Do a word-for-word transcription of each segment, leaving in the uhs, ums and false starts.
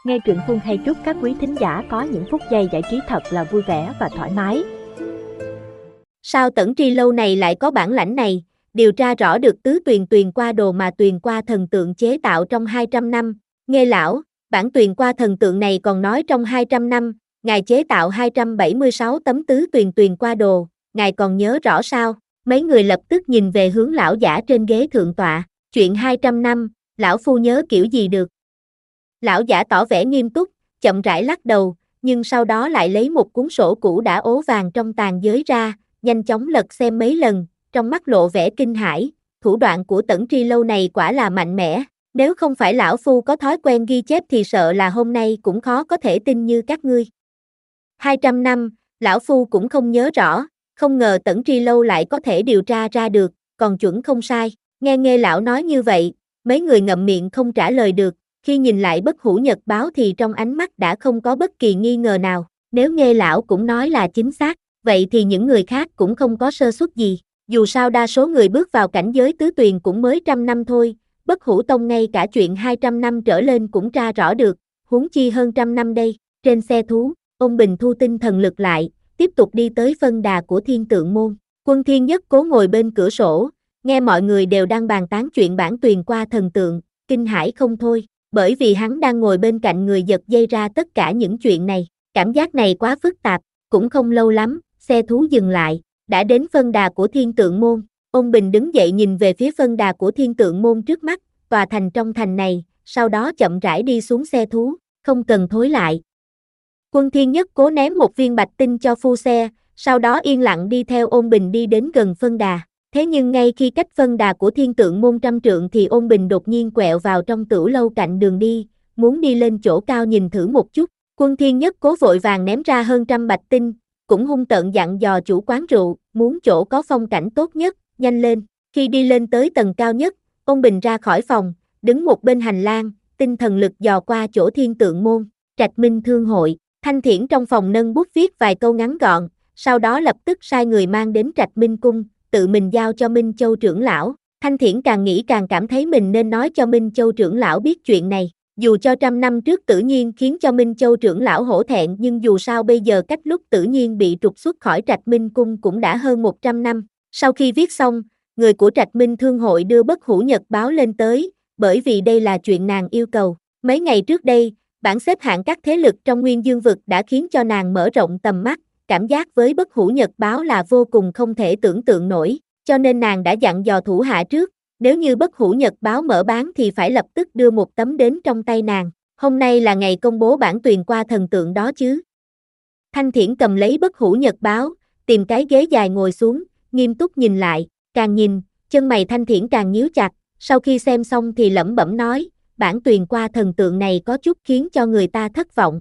Nghe truyện Phương hay chúc các quý thính giả có những phút giây giải trí thật là vui vẻ và thoải mái. Sao Tẩn Tri lâu này lại có bản lãnh này, điều tra rõ được tứ tuyền tuyền qua đồ mà tuyền qua thần tượng chế tạo trong hai trăm năm. Nghe lão, bản tuyền qua thần tượng này còn nói trong hai trăm năm, ngài chế tạo hai trăm bảy mươi sáu tấm tứ tuyền tuyền qua đồ, ngài còn nhớ rõ sao? Mấy người lập tức nhìn về hướng lão giả trên ghế thượng tọa, chuyện hai trăm năm, lão phu nhớ kiểu gì được. Lão giả tỏ vẻ nghiêm túc, chậm rãi lắc đầu, nhưng sau đó lại lấy một cuốn sổ cũ đã ố vàng trong tàn giới ra, nhanh chóng lật xem mấy lần, trong mắt lộ vẻ kinh hãi, thủ đoạn của Tẩn Tri lâu này quả là mạnh mẽ, nếu không phải lão phu có thói quen ghi chép thì sợ là hôm nay cũng khó có thể tin như các ngươi. hai trăm năm, lão phu cũng không nhớ rõ, không ngờ Tẩn Tri lâu lại có thể điều tra ra được, còn chuẩn không sai. Nghe nghe lão nói như vậy, mấy người ngậm miệng không trả lời được, khi nhìn lại Bất Hủ Nhật báo thì trong ánh mắt đã không có bất kỳ nghi ngờ nào, nếu nghe lão cũng nói là chính xác, vậy thì những người khác cũng không có sơ suất gì, dù sao đa số người bước vào cảnh giới tứ tuyền cũng mới trăm năm thôi, Bất Hủ Tông ngay cả chuyện hai trăm năm trở lên cũng tra rõ được, huống chi hơn trăm năm đây. Trên xe thú, ông Bình thu tinh thần lực lại, tiếp tục đi tới phân đà của Thiên Tượng Môn. Quân Thiên Nhất Cố ngồi bên cửa sổ, nghe mọi người đều đang bàn tán chuyện bản tuyền qua thần tượng, kinh hãi không thôi, bởi vì hắn đang ngồi bên cạnh người giật dây ra tất cả những chuyện này, cảm giác này quá phức tạp. Cũng không lâu lắm, xe thú dừng lại, đã đến phân đà của Thiên Tượng Môn. Ông Bình đứng dậy nhìn về phía phân đà của Thiên Tượng Môn trước mắt, tòa thành trong thành này, sau đó chậm rãi đi xuống xe thú, không cần thối lại. Quân Thiên Nhất Cố ném một viên bạch tinh cho phu xe, sau đó yên lặng đi theo Ôn Bình đi đến gần phân đà. Thế nhưng ngay khi cách phân đà của Thiên Tượng Môn trăm trượng thì Ôn Bình đột nhiên quẹo vào trong tửu lâu cạnh đường đi, muốn đi lên chỗ cao nhìn thử một chút. Quân Thiên Nhất Cố vội vàng ném ra hơn trăm bạch tinh, cũng hung tợn dặn dò chủ quán rượu, muốn chỗ có phong cảnh tốt nhất, nhanh lên. Khi đi lên tới tầng cao nhất, Ôn Bình ra khỏi phòng, đứng một bên hành lang, tinh thần lực dò qua chỗ Thiên Tượng Môn, Trạch Minh Thương hội. Thanh Thiển trong phòng nâng bút viết vài câu ngắn gọn, sau đó lập tức sai người mang đến Trạch Minh Cung, tự mình giao cho Minh Châu trưởng lão. Thanh Thiển càng nghĩ càng cảm thấy mình nên nói cho Minh Châu trưởng lão biết chuyện này. Dù cho trăm năm trước Tử Nhiên khiến cho Minh Châu trưởng lão hổ thẹn, nhưng dù sao bây giờ cách lúc Tử Nhiên bị trục xuất khỏi Trạch Minh Cung cũng đã hơn một trăm năm. Sau khi viết xong, người của Trạch Minh Thương hội đưa Bất Hủ Nhật báo lên tới, bởi vì đây là chuyện nàng yêu cầu. Mấy ngày trước đây, bảng xếp hạng các thế lực trong Nguyên Dương vực đã khiến cho nàng mở rộng tầm mắt, cảm giác với Bất Hủ Nhật báo là vô cùng không thể tưởng tượng nổi, cho nên nàng đã dặn dò thủ hạ trước, nếu như Bất Hủ Nhật báo mở bán thì phải lập tức đưa một tấm đến trong tay nàng. Hôm nay là ngày công bố bản tuyền qua thần tượng đó chứ. Thanh Thiển cầm lấy Bất Hủ Nhật báo, tìm cái ghế dài ngồi xuống, nghiêm túc nhìn lại, càng nhìn, chân mày Thanh Thiển càng nhíu chặt, sau khi xem xong thì lẩm bẩm nói, bản tuyền qua thần tượng này có chút khiến cho người ta thất vọng.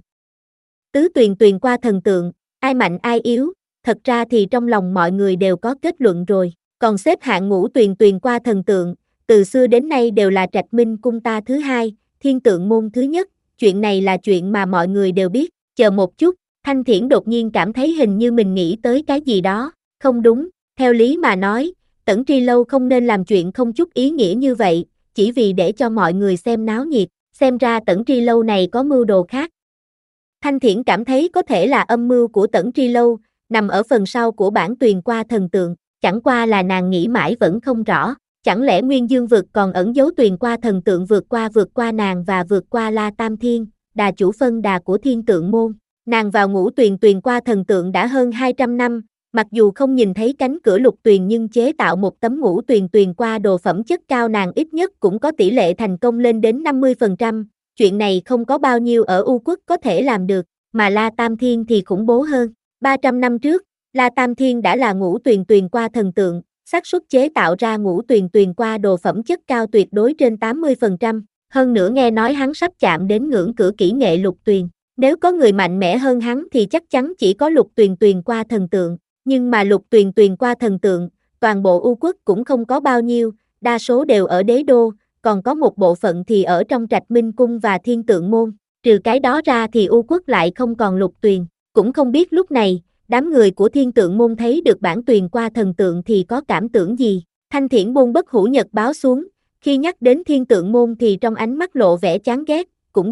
Tứ tuyền tuyền qua thần tượng, ai mạnh ai yếu, thật ra thì trong lòng mọi người đều có kết luận rồi, còn xếp hạng ngũ tuyền tuyền qua thần tượng, từ xưa đến nay đều là Trạch Minh Cung ta thứ hai, Thiên Tượng Môn thứ nhất, chuyện này là chuyện mà mọi người đều biết. Chờ một chút, Thanh Thiển đột nhiên cảm thấy hình như mình nghĩ tới cái gì đó, không đúng, theo lý mà nói, Tẩn Tri lâu không nên làm chuyện không chút ý nghĩa như vậy, chỉ vì để cho mọi người xem náo nhiệt, xem ra Tẩn Tri lâu này có mưu đồ khác. Thanh Thiển cảm thấy có thể là âm mưu của Tẩn Tri lâu, nằm ở phần sau của bản tuyền qua thần tượng, chẳng qua là nàng nghĩ mãi vẫn không rõ, chẳng lẽ Nguyên Dương vực còn ẩn giấu tuyền qua thần tượng vượt qua vượt qua nàng và vượt qua La Tam Thiên, đà chủ phân đà của Thiên Tượng Môn. Nàng vào ngũ tuyền tuyền qua thần tượng đã hơn hai trăm năm, mặc dù không nhìn thấy cánh cửa lục tuyền nhưng chế tạo một tấm ngũ tuyền tuyền qua đồ phẩm chất cao nàng ít nhất cũng có tỷ lệ thành công lên đến năm mươi phần trăm, chuyện này không có bao nhiêu ở U Quốc có thể làm được, mà La Tam Thiên thì khủng bố hơn. ba trăm năm trước, La Tam Thiên đã là ngũ tuyền tuyền qua thần tượng, xác suất chế tạo ra ngũ tuyền tuyền qua đồ phẩm chất cao tuyệt đối trên tám mươi phần trăm, hơn nữa nghe nói hắn sắp chạm đến ngưỡng cửa kỹ nghệ lục tuyền, nếu có người mạnh mẽ hơn hắn thì chắc chắn chỉ có lục tuyền tuyền qua thần tượng, nhưng mà lục tuyền tuyền qua thần tượng, toàn bộ U Quốc cũng không có bao nhiêu, đa số đều ở đế đô, còn có một bộ phận thì ở trong Trạch Minh Cung và Thiên Tượng Môn, trừ cái đó ra thì U Quốc lại không còn lục tuyền, cũng không biết lúc này, đám người của Thiên Tượng Môn thấy được bản tuyền qua thần tượng thì có cảm tưởng gì. Thanh Thiển buông Bất Hủ Nhật báo xuống, khi nhắc đến Thiên Tượng Môn thì trong ánh mắt lộ vẻ chán ghét, cũng đúng,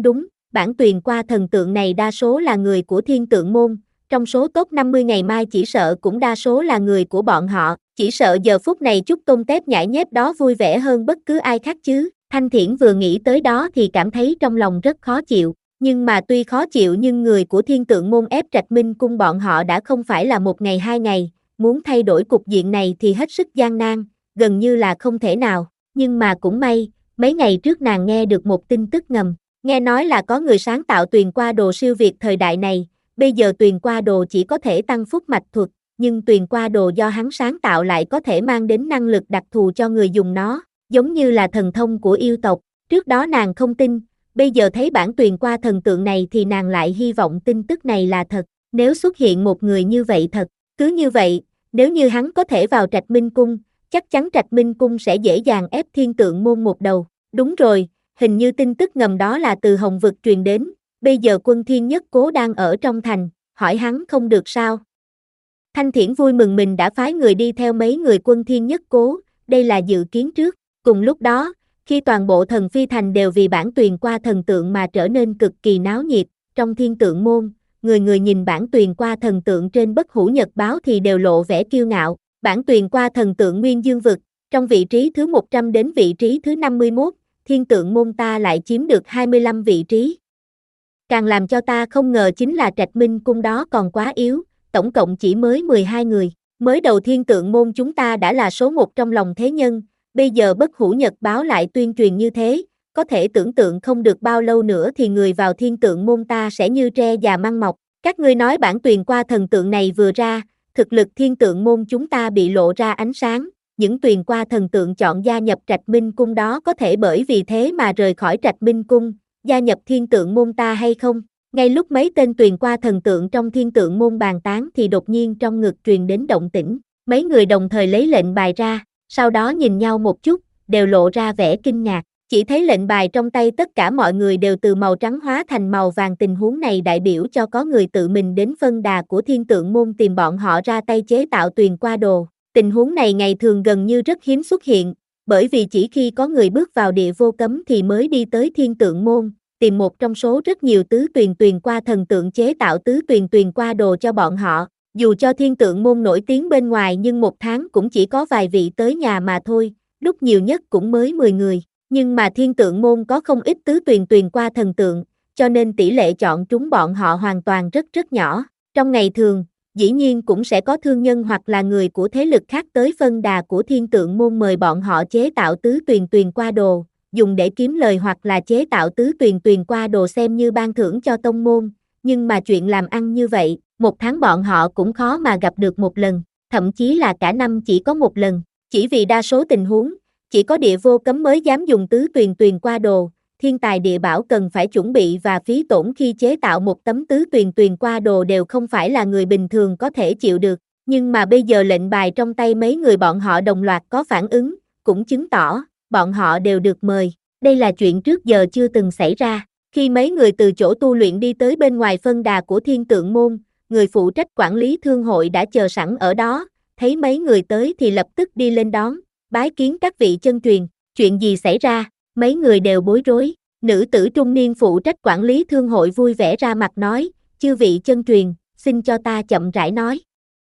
bản tuyền qua thần tượng này đa số là người của Thiên Tượng Môn, trong số top năm mươi ngày mai chỉ sợ cũng đa số là người của bọn họ, chỉ sợ giờ phút này chút tôm tép nhãi nhép đó vui vẻ hơn bất cứ ai khác chứ. Thanh Thiển vừa nghĩ tới đó thì cảm thấy trong lòng rất khó chịu, nhưng mà tuy khó chịu nhưng người của Thiên Tượng Môn ép Trạch Minh Cung bọn họ đã không phải là một ngày hai ngày, muốn thay đổi cục diện này thì hết sức gian nan, gần như là không thể nào, nhưng mà cũng may, mấy ngày trước nàng nghe được một tin tức ngầm, nghe nói là có người sáng tạo tuyền qua đồ siêu việt thời đại này, bây giờ tuyền qua đồ chỉ có thể tăng phúc mạch thuật, nhưng tuyền qua đồ do hắn sáng tạo lại có thể mang đến năng lực đặc thù cho người dùng nó, giống như là thần thông của yêu tộc, trước đó nàng không tin, bây giờ thấy bản tuyền qua thần tượng này thì nàng lại hy vọng tin tức này là thật, nếu xuất hiện một người như vậy thật, cứ như vậy, nếu như hắn có thể vào Trạch Minh Cung, chắc chắn Trạch Minh Cung sẽ dễ dàng ép Thiên Tượng Môn một đầu, đúng rồi, hình như tin tức ngầm đó là từ Hồng Vực truyền đến, bây giờ Quân Thiên Nhất Cố đang ở trong thành, hỏi hắn không được sao. Thanh Thiển vui mừng mình đã phái người đi theo mấy người Quân Thiên Nhất Cố, đây là dự kiến trước, cùng lúc đó, khi toàn bộ thần phi thành đều vì bản tuyền qua thần tượng mà trở nên cực kỳ náo nhiệt, trong Thiên Tượng Môn, người người nhìn bản tuyền qua thần tượng trên Bất Hủ Nhật báo thì đều lộ vẻ kiêu ngạo, bản tuyền qua thần tượng Nguyên Dương Vực, trong vị trí thứ một trăm đến vị trí thứ năm mươi mốt, Thiên Tượng Môn ta lại chiếm được hai mươi lăm vị trí. Càng làm cho ta không ngờ chính là Trạch Minh Cung đó còn quá yếu, tổng cộng chỉ mới mười hai người, mới đầu Thiên Tượng Môn chúng ta đã là số một trong lòng thế nhân, bây giờ Bất Hủ Nhật báo lại tuyên truyền như thế, có thể tưởng tượng không được bao lâu nữa thì người vào Thiên Tượng Môn ta sẽ như tre già măng mọc, các ngươi nói bản tuyền qua thần tượng này vừa ra, thực lực Thiên Tượng Môn chúng ta bị lộ ra ánh sáng, những tuyền qua thần tượng chọn gia nhập Trạch Minh Cung đó có thể bởi vì thế mà rời khỏi Trạch Minh Cung, gia nhập Thiên Tượng Môn ta hay không? Ngay lúc mấy tên tuyền qua thần tượng trong Thiên Tượng Môn bàn tán thì đột nhiên trong ngực truyền đến động tĩnh, mấy người đồng thời lấy lệnh bài ra, sau đó nhìn nhau một chút, đều lộ ra vẻ kinh ngạc, chỉ thấy lệnh bài trong tay tất cả mọi người đều từ màu trắng hóa thành màu vàng, tình huống này đại biểu cho có người tự mình đến phân đà của Thiên Tượng Môn tìm bọn họ ra tay chế tạo tuyền qua đồ. Tình huống này ngày thường gần như rất hiếm xuất hiện, bởi vì chỉ khi có người bước vào địa vô cấm thì mới đi tới Thiên Tượng Môn, tìm một trong số rất nhiều tứ tuyền tuyền qua thần tượng chế tạo tứ tuyền tuyền qua đồ cho bọn họ. Dù cho Thiên Tượng Môn nổi tiếng bên ngoài nhưng một tháng cũng chỉ có vài vị tới nhà mà thôi, lúc nhiều nhất cũng mới mười người. Nhưng mà Thiên Tượng Môn có không ít tứ tuyền tuyền qua thần tượng, cho nên tỷ lệ chọn trúng bọn họ hoàn toàn rất rất nhỏ. Trong ngày thường, dĩ nhiên cũng sẽ có thương nhân hoặc là người của thế lực khác tới phân đà của Thiên Tượng Môn mời bọn họ chế tạo tứ tuyền tuyền qua đồ, dùng để kiếm lời hoặc là chế tạo tứ tuyền tuyền qua đồ xem như ban thưởng cho tông môn, nhưng mà chuyện làm ăn như vậy, một tháng bọn họ cũng khó mà gặp được một lần, thậm chí là cả năm chỉ có một lần, chỉ vì đa số tình huống, chỉ có địa vô cấm mới dám dùng tứ tuyền tuyền qua đồ, thiên tài địa bảo cần phải chuẩn bị và phí tổn khi chế tạo một tấm tứ tuyền tuyền qua đồ đều không phải là người bình thường có thể chịu được, nhưng mà bây giờ lệnh bài trong tay mấy người bọn họ đồng loạt có phản ứng, cũng chứng tỏ, bọn họ đều được mời, đây là chuyện trước giờ chưa từng xảy ra, khi mấy người từ chỗ tu luyện đi tới bên ngoài phân đà của Thiên Tượng Môn, người phụ trách quản lý thương hội đã chờ sẵn ở đó, thấy mấy người tới thì lập tức đi lên đón, bái kiến các vị chân truyền, chuyện gì xảy ra, mấy người đều bối rối, nữ tử trung niên phụ trách quản lý thương hội vui vẻ ra mặt nói, chư vị chân truyền, xin cho ta chậm rãi nói.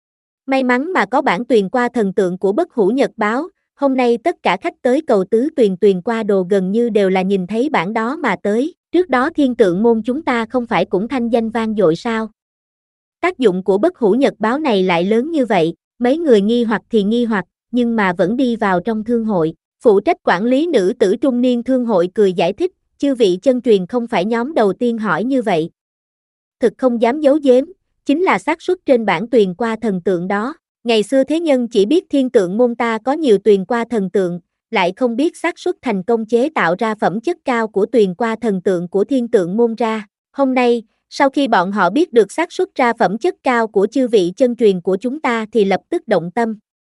May mắn mà có bản tuyền qua thần tượng của Bất Hủ Nhật báo, hôm nay tất cả khách tới cầu tứ tuyền tuyền qua đồ gần như đều là nhìn thấy bản đó mà tới, trước đó Thiên Tượng Môn chúng ta không phải cũng thanh danh vang dội sao? Tác dụng của Bất Hủ Nhật báo này lại lớn như vậy, mấy người nghi hoặc thì nghi hoặc, nhưng mà vẫn đi vào trong thương hội. Phụ trách quản lý nữ tử trung niên thương hội cười giải thích, chư vị chân truyền không phải nhóm đầu tiên hỏi như vậy. Thực không dám giấu giếm, chính là xác suất trên bản tuyền qua thần tượng đó. Ngày xưa thế nhân chỉ biết Thiên Tượng Môn ta có nhiều tuyền qua thần tượng, lại không biết xác suất thành công chế tạo ra phẩm chất cao của tuyền qua thần tượng của Thiên Tượng Môn ra. Hôm nay, sau khi bọn họ biết được xác suất ra phẩm chất cao của chư vị chân truyền của chúng ta thì lập tức động tâm.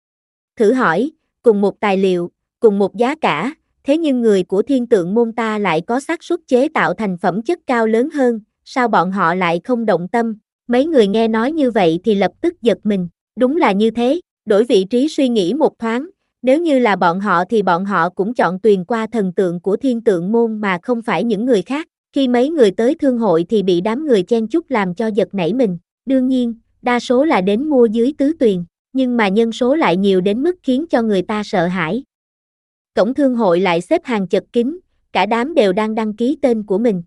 Thử hỏi, cùng một tài liệu, cùng một giá cả, thế nhưng người của Thiên Tượng Môn ta lại có xác suất chế tạo thành phẩm chất cao lớn hơn, sao bọn họ lại không động tâm? Mấy người nghe nói như vậy thì lập tức giật mình, đúng là như thế, đổi vị trí suy nghĩ một thoáng, nếu như là bọn họ thì bọn họ cũng chọn tuyền qua thần tượng của Thiên Tượng Môn mà không phải những người khác, Khi mấy người tới thương hội thì bị đám người chen chúc làm cho giật nảy mình. Đương nhiên, đa số là đến mua dưới tứ tuyền, nhưng mà nhân số lại nhiều đến mức khiến cho người ta sợ hãi. Cổng thương hội lại xếp hàng chật kín, cả đám đều đang đăng ký tên của mình.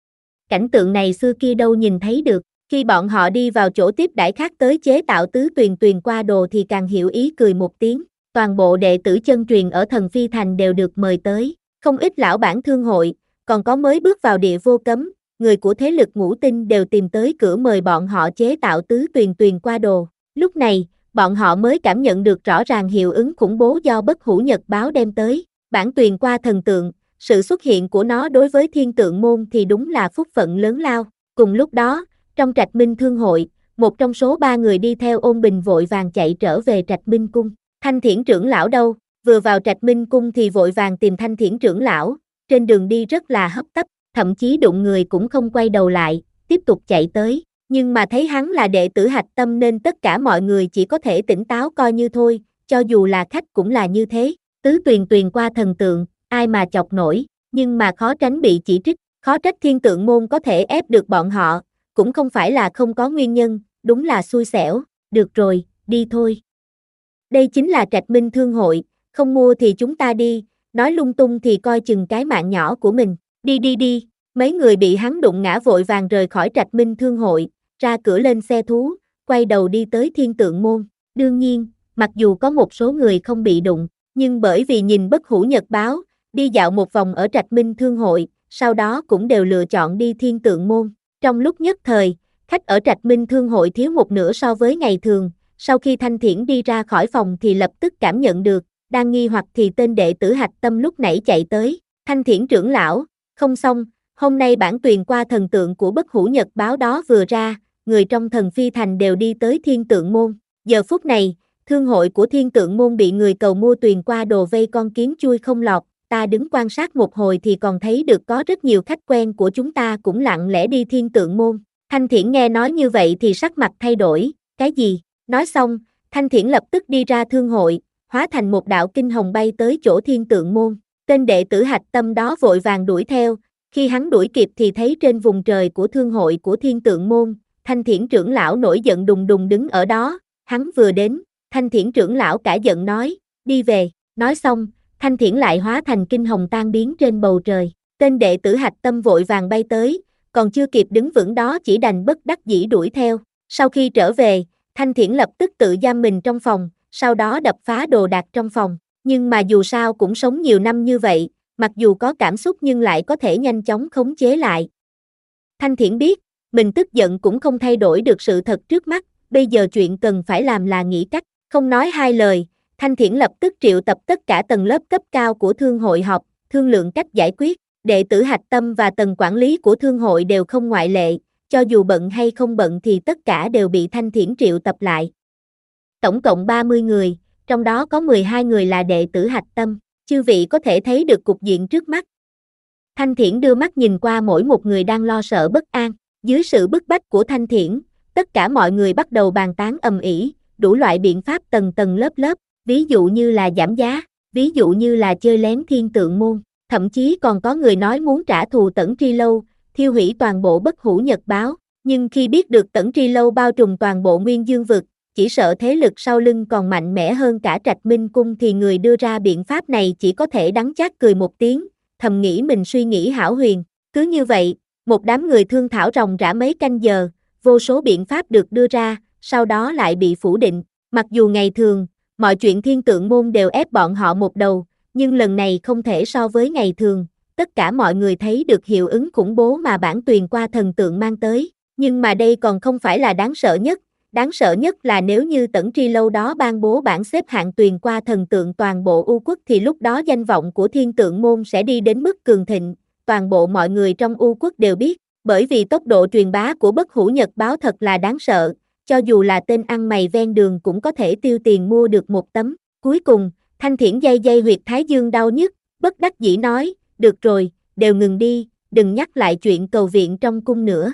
Cảnh tượng này xưa kia đâu nhìn thấy được. Khi bọn họ đi vào chỗ tiếp đãi khác tới chế tạo tứ tuyền tuyền qua đồ thì càng hiểu ý cười một tiếng. Toàn bộ đệ tử chân truyền ở Thần Phi Thành đều được mời tới. Không ít lão bản thương hội, còn có mới bước vào địa vô cấm, người của thế lực ngũ tinh đều tìm tới cửa mời bọn họ chế tạo tứ tuyền tuyền qua đồ. Lúc này, bọn họ mới cảm nhận được rõ ràng hiệu ứng khủng bố do Bất Hủ Nhật Báo đem tới. Bản tuyền qua thần tượng, sự xuất hiện của nó đối với Thiên Tượng Môn thì đúng là phúc phận lớn lao. Cùng lúc đó, trong Trạch Minh Thương hội, một trong số ba người đi theo Ôn Bình vội vàng chạy trở về Trạch Minh Cung. Thanh Thiển trưởng lão đâu? Vừa vào Trạch Minh Cung thì vội vàng tìm Thanh Thiển trưởng lão, trên đường đi rất là hấp tấp, thậm chí đụng người cũng không quay đầu lại, tiếp tục chạy tới. Nhưng mà thấy hắn là đệ tử hạch tâm nên tất cả mọi người chỉ có thể tỉnh táo coi như thôi, cho dù là khách cũng là như thế. Tứ tuyền tuyền qua thần tượng, ai mà chọc nổi, nhưng mà khó tránh bị chỉ trích, khó trách Thiên Tượng Môn có thể ép được bọn họ, cũng không phải là không có nguyên nhân, đúng là xui xẻo. Được rồi, đi thôi. Đây chính là Trạch Minh Thương hội, không mua thì chúng ta đi, nói lung tung thì coi chừng cái mạng nhỏ của mình. Đi đi đi, mấy người bị hắn đụng ngã vội vàng rời khỏi Trạch Minh Thương hội, ra cửa lên xe thú, quay đầu đi tới Thiên Tượng Môn. Đương nhiên, mặc dù có một số người không bị đụng, nhưng bởi vì nhìn Bất Hủ Nhật Báo, đi dạo một vòng ở Trạch Minh Thương hội, sau đó cũng đều lựa chọn đi Thiên Tượng Môn. Trong lúc nhất thời, khách ở Trạch Minh Thương hội thiếu một nửa so với ngày thường. Sau khi Thanh Thiển đi ra khỏi phòng thì lập tức cảm nhận được, đang nghi hoặc thì tên đệ tử hạch tâm lúc nãy chạy tới. Thanh Thiển trưởng lão, không xong, hôm nay bản tuyền qua thần tượng của Bất Hủ Nhật Báo đó vừa ra, người trong Thần Phi Thành đều đi tới Thiên Tượng Môn. Giờ phút này, thương hội của Thiên Tượng Môn bị người cầu mua tuyền qua đồ vây con kiến chui không lọt. Ta đứng quan sát một hồi thì còn thấy được có rất nhiều khách quen của chúng ta cũng lặng lẽ đi Thiên Tượng Môn. Thanh Thiển nghe nói như vậy thì sắc mặt thay đổi, cái gì? Nói xong, Thanh Thiển lập tức đi ra thương hội, hóa thành một đạo kinh hồng bay tới chỗ Thiên Tượng Môn. Tên đệ tử hạch tâm đó vội vàng đuổi theo, khi hắn đuổi kịp thì thấy trên vùng trời của thương hội của Thiên Tượng Môn, Thanh Thiển trưởng lão nổi giận đùng đùng đứng ở đó. Hắn vừa đến, Thanh Thiển trưởng lão cả giận nói, đi về. Nói xong, Thanh Thiển lại hóa thành kinh hồng tan biến trên bầu trời. Tên đệ tử hạch tâm vội vàng bay tới, còn chưa kịp đứng vững đó chỉ đành bất đắc dĩ đuổi theo. Sau khi trở về, Thanh Thiển lập tức tự giam mình trong phòng, sau đó đập phá đồ đạc trong phòng. Nhưng mà dù sao cũng sống nhiều năm như vậy, mặc dù có cảm xúc nhưng lại có thể nhanh chóng khống chế lại. Thanh Thiển biết, mình tức giận cũng không thay đổi được sự thật trước mắt, bây giờ chuyện cần phải làm là nghĩ cách. Không nói hai lời, Thanh Thiển lập tức triệu tập tất cả tầng lớp cấp cao của thương hội họp, thương lượng cách giải quyết. Đệ tử hạch tâm và tầng quản lý của thương hội đều không ngoại lệ, cho dù bận hay không bận thì tất cả đều bị Thanh Thiển triệu tập lại. Tổng cộng ba mươi người, trong đó có mười hai người là đệ tử hạch tâm, chư vị có thể thấy được cục diện trước mắt. Thanh Thiển đưa mắt nhìn qua mỗi một người đang lo sợ bất an, dưới sự bức bách của Thanh Thiển, tất cả mọi người bắt đầu bàn tán ầm ĩ, đủ loại biện pháp tầng tầng lớp lớp, ví dụ như là giảm giá, ví dụ như là chơi lén Thiên Tượng Môn, thậm chí còn có người nói muốn trả thù Tẩn Tri Lâu, thiêu hủy toàn bộ Bất Hủ Nhật Báo, nhưng khi biết được Tẩn Tri Lâu bao trùm toàn bộ Nguyên Dương vực, chỉ sợ thế lực sau lưng còn mạnh mẽ hơn cả Trạch Minh Cung thì người đưa ra biện pháp này chỉ có thể đắng chát cười một tiếng, thầm nghĩ mình suy nghĩ hão huyền. Cứ như vậy, một đám người thương thảo ròng rã mấy canh giờ, vô số biện pháp được đưa ra, sau đó lại bị phủ định. Mặc dù ngày thường, mọi chuyện Thiên Tượng Môn đều ép bọn họ một đầu, nhưng lần này không thể so với ngày thường. Tất cả mọi người thấy được hiệu ứng khủng bố mà bản tuyền qua thần tượng mang tới. Nhưng mà đây còn không phải là đáng sợ nhất. Đáng sợ nhất là nếu như Tẩn Tri Lâu đó ban bố bảng xếp hạng tuyền qua thần tượng toàn bộ U quốc thì lúc đó danh vọng của Thiên Tượng Môn sẽ đi đến mức cường thịnh. Toàn bộ mọi người trong U quốc đều biết, bởi vì tốc độ truyền bá của Bất Hủ Nhật Báo thật là đáng sợ. Cho dù là tên ăn mày ven đường cũng có thể tiêu tiền mua được một tấm. Cuối cùng, Thanh Thiển dây dây huyệt thái dương đau nhức, bất đắc dĩ nói, được rồi, đều ngừng đi, đừng nhắc lại chuyện cầu viện trong cung nữa.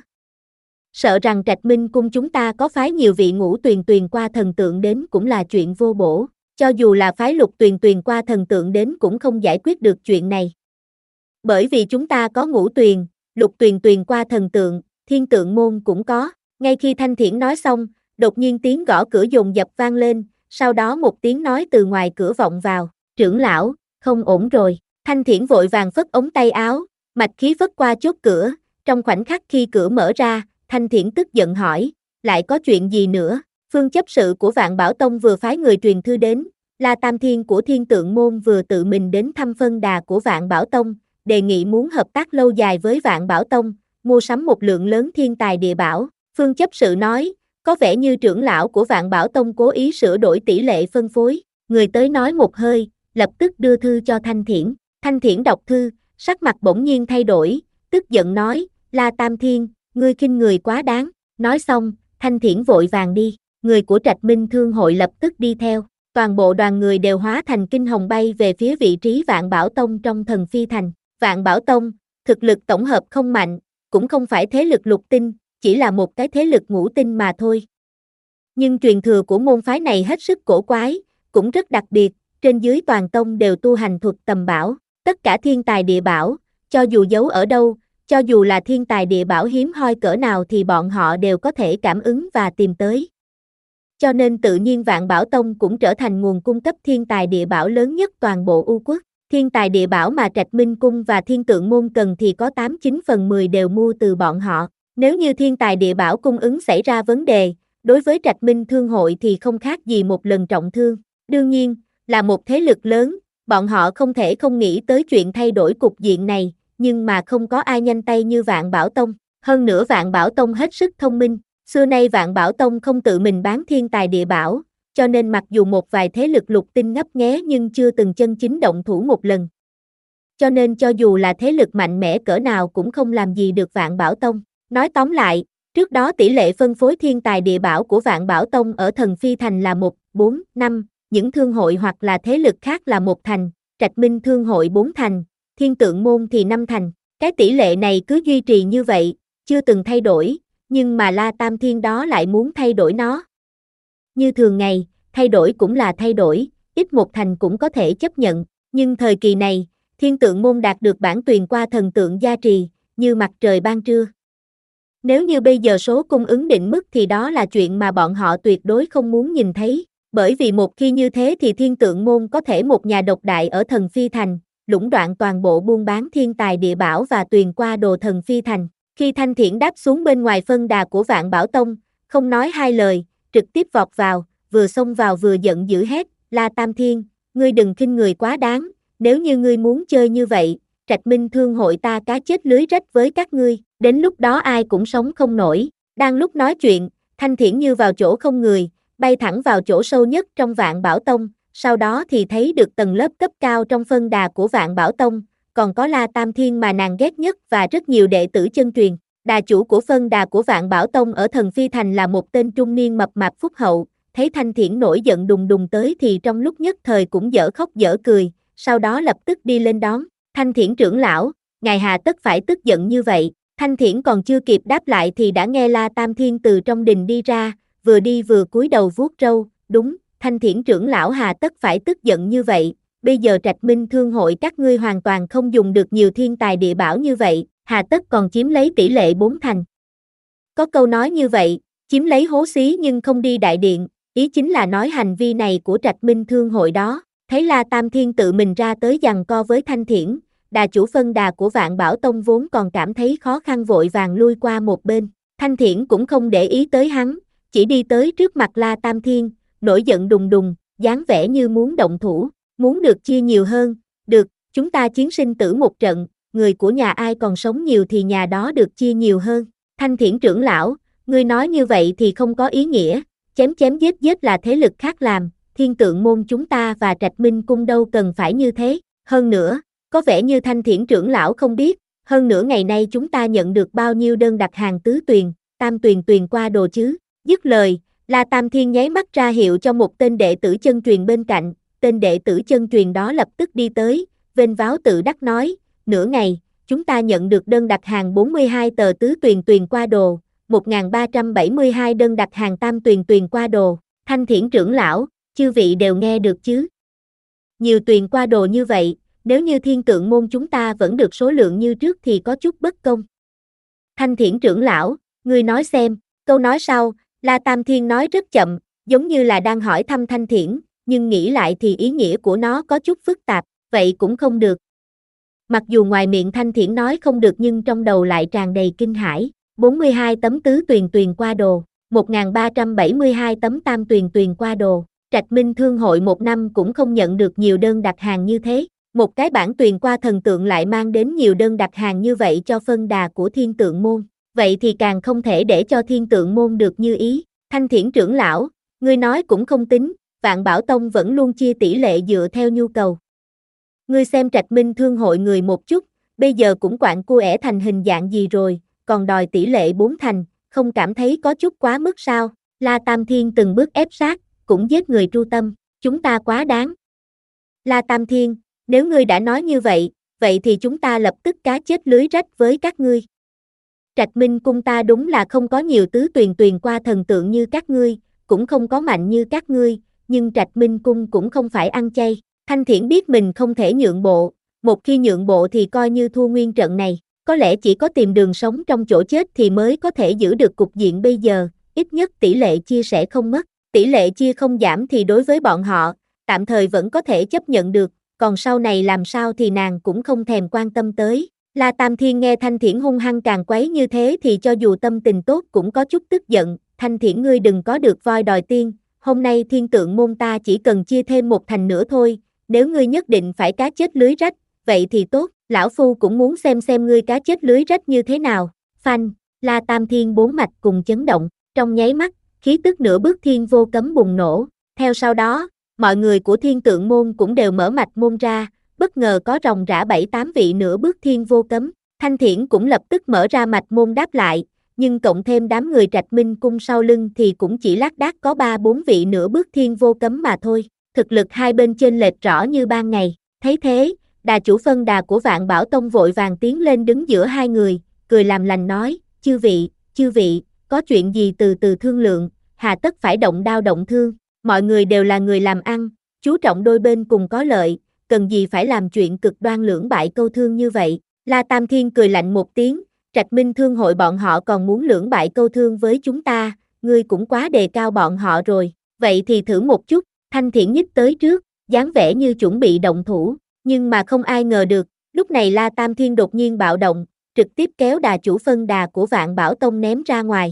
Sợ rằng Trạch Minh Cung chúng ta có phái nhiều vị ngũ tuyền tuyền qua thần tượng đến cũng là chuyện vô bổ, cho dù là phái lục tuyền tuyền qua thần tượng đến cũng không giải quyết được chuyện này. Bởi vì chúng ta có ngũ tuyền, lục tuyền tuyền qua thần tượng, thiên tượng môn cũng có. Ngay khi Thanh Thiển nói xong, đột nhiên tiếng gõ cửa dồn dập vang lên, sau đó một tiếng nói từ ngoài cửa vọng vào, trưởng lão, không ổn rồi. Thanh Thiển vội vàng phất ống tay áo, mạch khí phất qua chốt cửa, trong khoảnh khắc khi cửa mở ra, Thanh Thiển tức giận hỏi, lại có chuyện gì nữa? Phương chấp sự của Vạn Bảo Tông vừa phái người truyền thư đến, La Tam Thiên của Thiên Tượng Môn vừa tự mình đến thăm phân đà của Vạn Bảo Tông, đề nghị muốn hợp tác lâu dài với Vạn Bảo Tông, mua sắm một lượng lớn thiên tài địa bảo. Phương chấp sự nói, có vẻ như trưởng lão của Vạn Bảo Tông cố ý sửa đổi tỷ lệ phân phối. Người tới nói một hơi, lập tức đưa thư cho Thanh Thiển. Thanh Thiển đọc thư, sắc mặt bỗng nhiên thay đổi, tức giận nói, La Tam Thiên, ngươi khinh người quá đáng. Nói xong, Thanh Thiển vội vàng đi, người của Trạch Minh Thương hội lập tức đi theo. Toàn bộ đoàn người đều hóa thành kinh hồng bay về phía vị trí Vạn Bảo Tông trong Thần Phi Thành. Vạn Bảo Tông, thực lực tổng hợp không mạnh, cũng không phải thế lực lục tinh, chỉ là một cái thế lực ngũ tinh mà thôi. Nhưng truyền thừa của môn phái này hết sức cổ quái, cũng rất đặc biệt, trên dưới toàn tông đều tu hành thuật tầm bảo, tất cả thiên tài địa bảo, cho dù giấu ở đâu, cho dù là thiên tài địa bảo hiếm hoi cỡ nào thì bọn họ đều có thể cảm ứng và tìm tới. Cho nên tự nhiên Vạn Bảo Tông cũng trở thành nguồn cung cấp thiên tài địa bảo lớn nhất toàn bộ U Quốc. Thiên tài địa bảo mà Trạch Minh Cung và Thiên Tượng Môn cần thì có tám chín phần mười đều mua từ bọn họ. Nếu như thiên tài địa bảo cung ứng xảy ra vấn đề, đối với Trạch Minh Thương hội thì không khác gì một lần trọng thương. Đương nhiên, là một thế lực lớn, bọn họ không thể không nghĩ tới chuyện thay đổi cục diện này, nhưng mà không có ai nhanh tay như Vạn Bảo Tông. Hơn nữa Vạn Bảo Tông hết sức thông minh, xưa nay Vạn Bảo Tông không tự mình bán thiên tài địa bảo, cho nên mặc dù một vài thế lực lục tinh ngấp nghé nhưng chưa từng chân chính động thủ một lần. Cho nên cho dù là thế lực mạnh mẽ cỡ nào cũng không làm gì được Vạn Bảo Tông. Nói tóm lại, trước đó tỷ lệ phân phối thiên tài địa bảo của Vạn Bảo Tông ở Thần Phi Thành là một, bốn, năm, những thương hội hoặc là thế lực khác là một thành, Trạch Minh Thương hội bốn thành, Thiên Tượng Môn thì năm thành. Cái tỷ lệ này cứ duy trì như vậy, chưa từng thay đổi, nhưng mà La Tam Thiên đó lại muốn thay đổi nó. Như thường ngày, thay đổi cũng là thay đổi, ít một thành cũng có thể chấp nhận, nhưng thời kỳ này, Thiên Tượng Môn đạt được bản tuyền qua thần tượng gia trì, như mặt trời ban trưa. Nếu như bây giờ số cung ứng định mức thì đó là chuyện mà bọn họ tuyệt đối không muốn nhìn thấy, bởi vì một khi như thế thì Thiên Tượng Môn có thể một nhà độc đại ở Thần Phi Thành, lũng đoạn toàn bộ buôn bán thiên tài địa bảo và tuyền qua đồ Thần Phi Thành. Khi Thanh Thiển đáp xuống bên ngoài phân đà của Vạn Bảo Tông, không nói hai lời, trực tiếp vọt vào, vừa xông vào vừa giận dữ hét, La Tam Thiên, ngươi đừng khinh người quá đáng, nếu như ngươi muốn chơi như vậy, Trạch Minh Thương hội ta cá chết lưới rách với các ngươi, đến lúc đó ai cũng sống không nổi. Đang lúc nói chuyện, Thanh Thiển như vào chỗ không người, bay thẳng vào chỗ sâu nhất trong Vạn Bảo Tông, sau đó thì thấy được tầng lớp cấp cao trong phân đà của Vạn Bảo Tông, còn có La Tam Thiên mà nàng ghét nhất và rất nhiều đệ tử chân truyền. Đà chủ của phân đà của Vạn Bảo Tông ở Thần Phi Thành là một tên trung niên mập mạp phúc hậu, thấy Thanh Thiển nổi giận đùng đùng tới thì trong lúc nhất thời cũng dở khóc dở cười, sau đó lập tức đi lên đón. Thanh Thiển trưởng lão, ngài hà tất phải tức giận như vậy. Thanh Thiển còn chưa kịp đáp lại thì đã nghe La Tam Thiên từ trong đình đi ra, vừa đi vừa cúi đầu vuốt râu, đúng, Thanh Thiển trưởng lão hà tất phải tức giận như vậy, bây giờ Trạch Minh Thương hội các ngươi hoàn toàn không dùng được nhiều thiên tài địa bảo như vậy, hà tất còn chiếm lấy tỷ lệ bốn thành. Có câu nói như vậy, chiếm lấy hố xí nhưng không đi đại điện, ý chính là nói hành vi này của Trạch Minh Thương hội đó. Thấy La Tam Thiên tự mình ra tới giằng co với Thanh Thiển, đà chủ phân đà của Vạn Bảo Tông vốn còn cảm thấy khó khăn vội vàng lui qua một bên. Thanh Thiển cũng không để ý tới hắn, chỉ đi tới trước mặt La Tam Thiên, nổi giận đùng đùng, dáng vẻ như muốn động thủ, muốn được chia nhiều hơn, được, chúng ta chiến sinh tử một trận, người của nhà ai còn sống nhiều thì nhà đó được chia nhiều hơn. Thanh Thiển trưởng lão, ngươi nói như vậy thì không có ý nghĩa, chém chém giết giết là thế lực khác làm, Thiên Tượng Môn chúng ta và Trạch Minh Cung đâu cần phải như thế, hơn nữa, có vẻ như Thanh Thiển trưởng lão không biết, hơn nữa ngày nay chúng ta nhận được bao nhiêu đơn đặt hàng tứ tuyền, tam tuyền tuyền qua đồ chứ. Dứt lời, La Tam Thiên nháy mắt ra hiệu cho một tên đệ tử chân truyền bên cạnh, tên đệ tử chân truyền đó lập tức đi tới, vênh váo tự đắc nói, nửa ngày, chúng ta nhận được đơn đặt hàng bốn mươi hai tờ tứ tuyền tuyền qua đồ, một nghìn ba trăm bảy mươi hai đơn đặt hàng tam tuyền tuyền qua đồ. Thanh Thiển trưởng lão, chư vị đều nghe được chứ? Nhiều tuyền qua đồ như vậy, nếu như Thiên Tượng Môn chúng ta vẫn được số lượng như trước thì có chút bất công. Thanh Thiển trưởng lão, ngươi nói xem, câu nói sau, La Tam Thiên nói rất chậm, giống như là đang hỏi thăm Thanh Thiển, nhưng nghĩ lại thì ý nghĩa của nó có chút phức tạp, vậy cũng không được. Mặc dù ngoài miệng Thanh Thiển nói không được nhưng trong đầu lại tràn đầy kinh hãi, bốn mươi hai tấm tứ tuyền tuyền qua đồ, một nghìn ba trăm bảy mươi hai tấm tam tuyền tuyền qua đồ, Trạch Minh Thương hội một năm cũng không nhận được nhiều đơn đặt hàng như thế, một cái bản tuyền qua thần tượng lại mang đến nhiều đơn đặt hàng như vậy cho phân đà của Thiên Tượng môn, vậy thì càng không thể để cho Thiên Tượng môn được như ý. Thanh Thiển trưởng lão, ngươi nói cũng không tính, Vạn Bảo Tông vẫn luôn chia tỷ lệ dựa theo nhu cầu. Ngươi xem Trạch Minh Thương hội người một chút, bây giờ cũng quạng cua ẻ thành hình dạng gì rồi, còn đòi tỷ lệ bốn thành, không cảm thấy có chút quá mức sao? La Tam Thiên từng bước ép sát, cũng giết người tru tâm, chúng ta quá đáng. La Tam Thiên, nếu ngươi đã nói như vậy, vậy thì chúng ta lập tức cá chết lưới rách với các ngươi. Trạch Minh cung ta đúng là không có nhiều tứ tuyền tuyền qua thần tượng như các ngươi, cũng không có mạnh như các ngươi, nhưng Trạch Minh cung cũng không phải ăn chay. Thanh Thiển biết mình không thể nhượng bộ, một khi nhượng bộ thì coi như thua nguyên trận này, có lẽ chỉ có tìm đường sống trong chỗ chết thì mới có thể giữ được cục diện bây giờ, ít nhất tỷ lệ chia sẽ không mất, tỷ lệ chia không giảm thì đối với bọn họ, tạm thời vẫn có thể chấp nhận được, còn sau này làm sao thì nàng cũng không thèm quan tâm tới. La Tam Thiên nghe Thanh Thiển hung hăng càng quấy như thế thì cho dù tâm tình tốt cũng có chút tức giận, Thanh Thiển ngươi đừng có được voi đòi tiên, hôm nay Thiên Tượng môn ta chỉ cần chia thêm một thành nữa thôi, nếu ngươi nhất định phải cá chết lưới rách, vậy thì tốt, lão phu cũng muốn xem xem ngươi cá chết lưới rách như thế nào. Phanh, La Tam Thiên bốn mạch cùng chấn động, trong nháy mắt, khí tức nửa bước thiên vô cấm bùng nổ, theo sau đó, mọi người của Thiên Tượng môn cũng đều mở mạch môn ra, bất ngờ có ròng rã bảy tám vị nửa bước thiên vô cấm, Thanh Thiển cũng lập tức mở ra mạch môn đáp lại, nhưng cộng thêm đám người Trạch Minh cung sau lưng thì cũng chỉ lác đác có ba bốn vị nửa bước thiên vô cấm mà thôi, thực lực hai bên chênh lệch rõ như ban ngày, thấy thế, đà chủ phân đà của Vạn Bảo Tông vội vàng tiến lên đứng giữa hai người, cười làm lành nói, chư vị, chư vị, có chuyện gì từ từ thương lượng, hà tất phải động đao động thương, mọi người đều là người làm ăn, chú trọng đôi bên cùng có lợi, cần gì phải làm chuyện cực đoan lưỡng bại câu thương như vậy. La Tam Thiên cười lạnh một tiếng, Trạch Minh Thương hội bọn họ còn muốn lưỡng bại câu thương với chúng ta, ngươi cũng quá đề cao bọn họ rồi, vậy thì thử một chút. Thanh Thiển nhích tới trước, dáng vẻ như chuẩn bị động thủ, nhưng mà không ai ngờ được, lúc này La Tam Thiên đột nhiên bạo động, trực tiếp kéo đà chủ phân đà của Vạn Bảo Tông ném ra ngoài.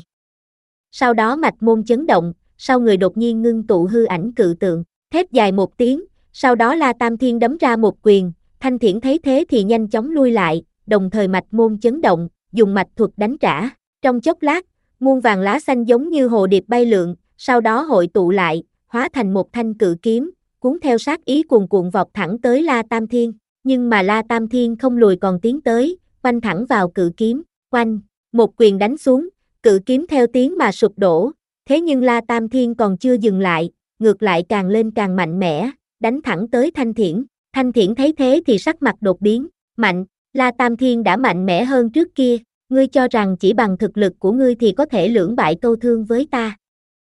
Sau đó mạch môn chấn động, sau người đột nhiên ngưng tụ hư ảnh cự tượng, thét dài một tiếng, sau đó La Tam Thiên đấm ra một quyền, Thanh Thiển thấy thế thì nhanh chóng lui lại, đồng thời mạch môn chấn động, dùng mạch thuật đánh trả. Trong chốc lát, muôn vàng lá xanh giống như hồ điệp bay lượn, sau đó hội tụ lại, hóa thành một thanh cự kiếm, cuốn theo sát ý cuồn cuộn vọt thẳng tới La Tam Thiên, nhưng mà La Tam Thiên không lùi còn tiến tới, quanh thẳng vào cự kiếm, quanh, một quyền đánh xuống, cự kiếm theo tiếng mà sụp đổ, thế nhưng La Tam Thiên còn chưa dừng lại, ngược lại càng lên càng mạnh mẽ, đánh thẳng tới Thanh Thiển, Thanh Thiển thấy thế thì sắc mặt đột biến, mạnh, La Tam Thiên đã mạnh mẽ hơn trước kia, ngươi cho rằng chỉ bằng thực lực của ngươi thì có thể lưỡng bại câu thương với ta.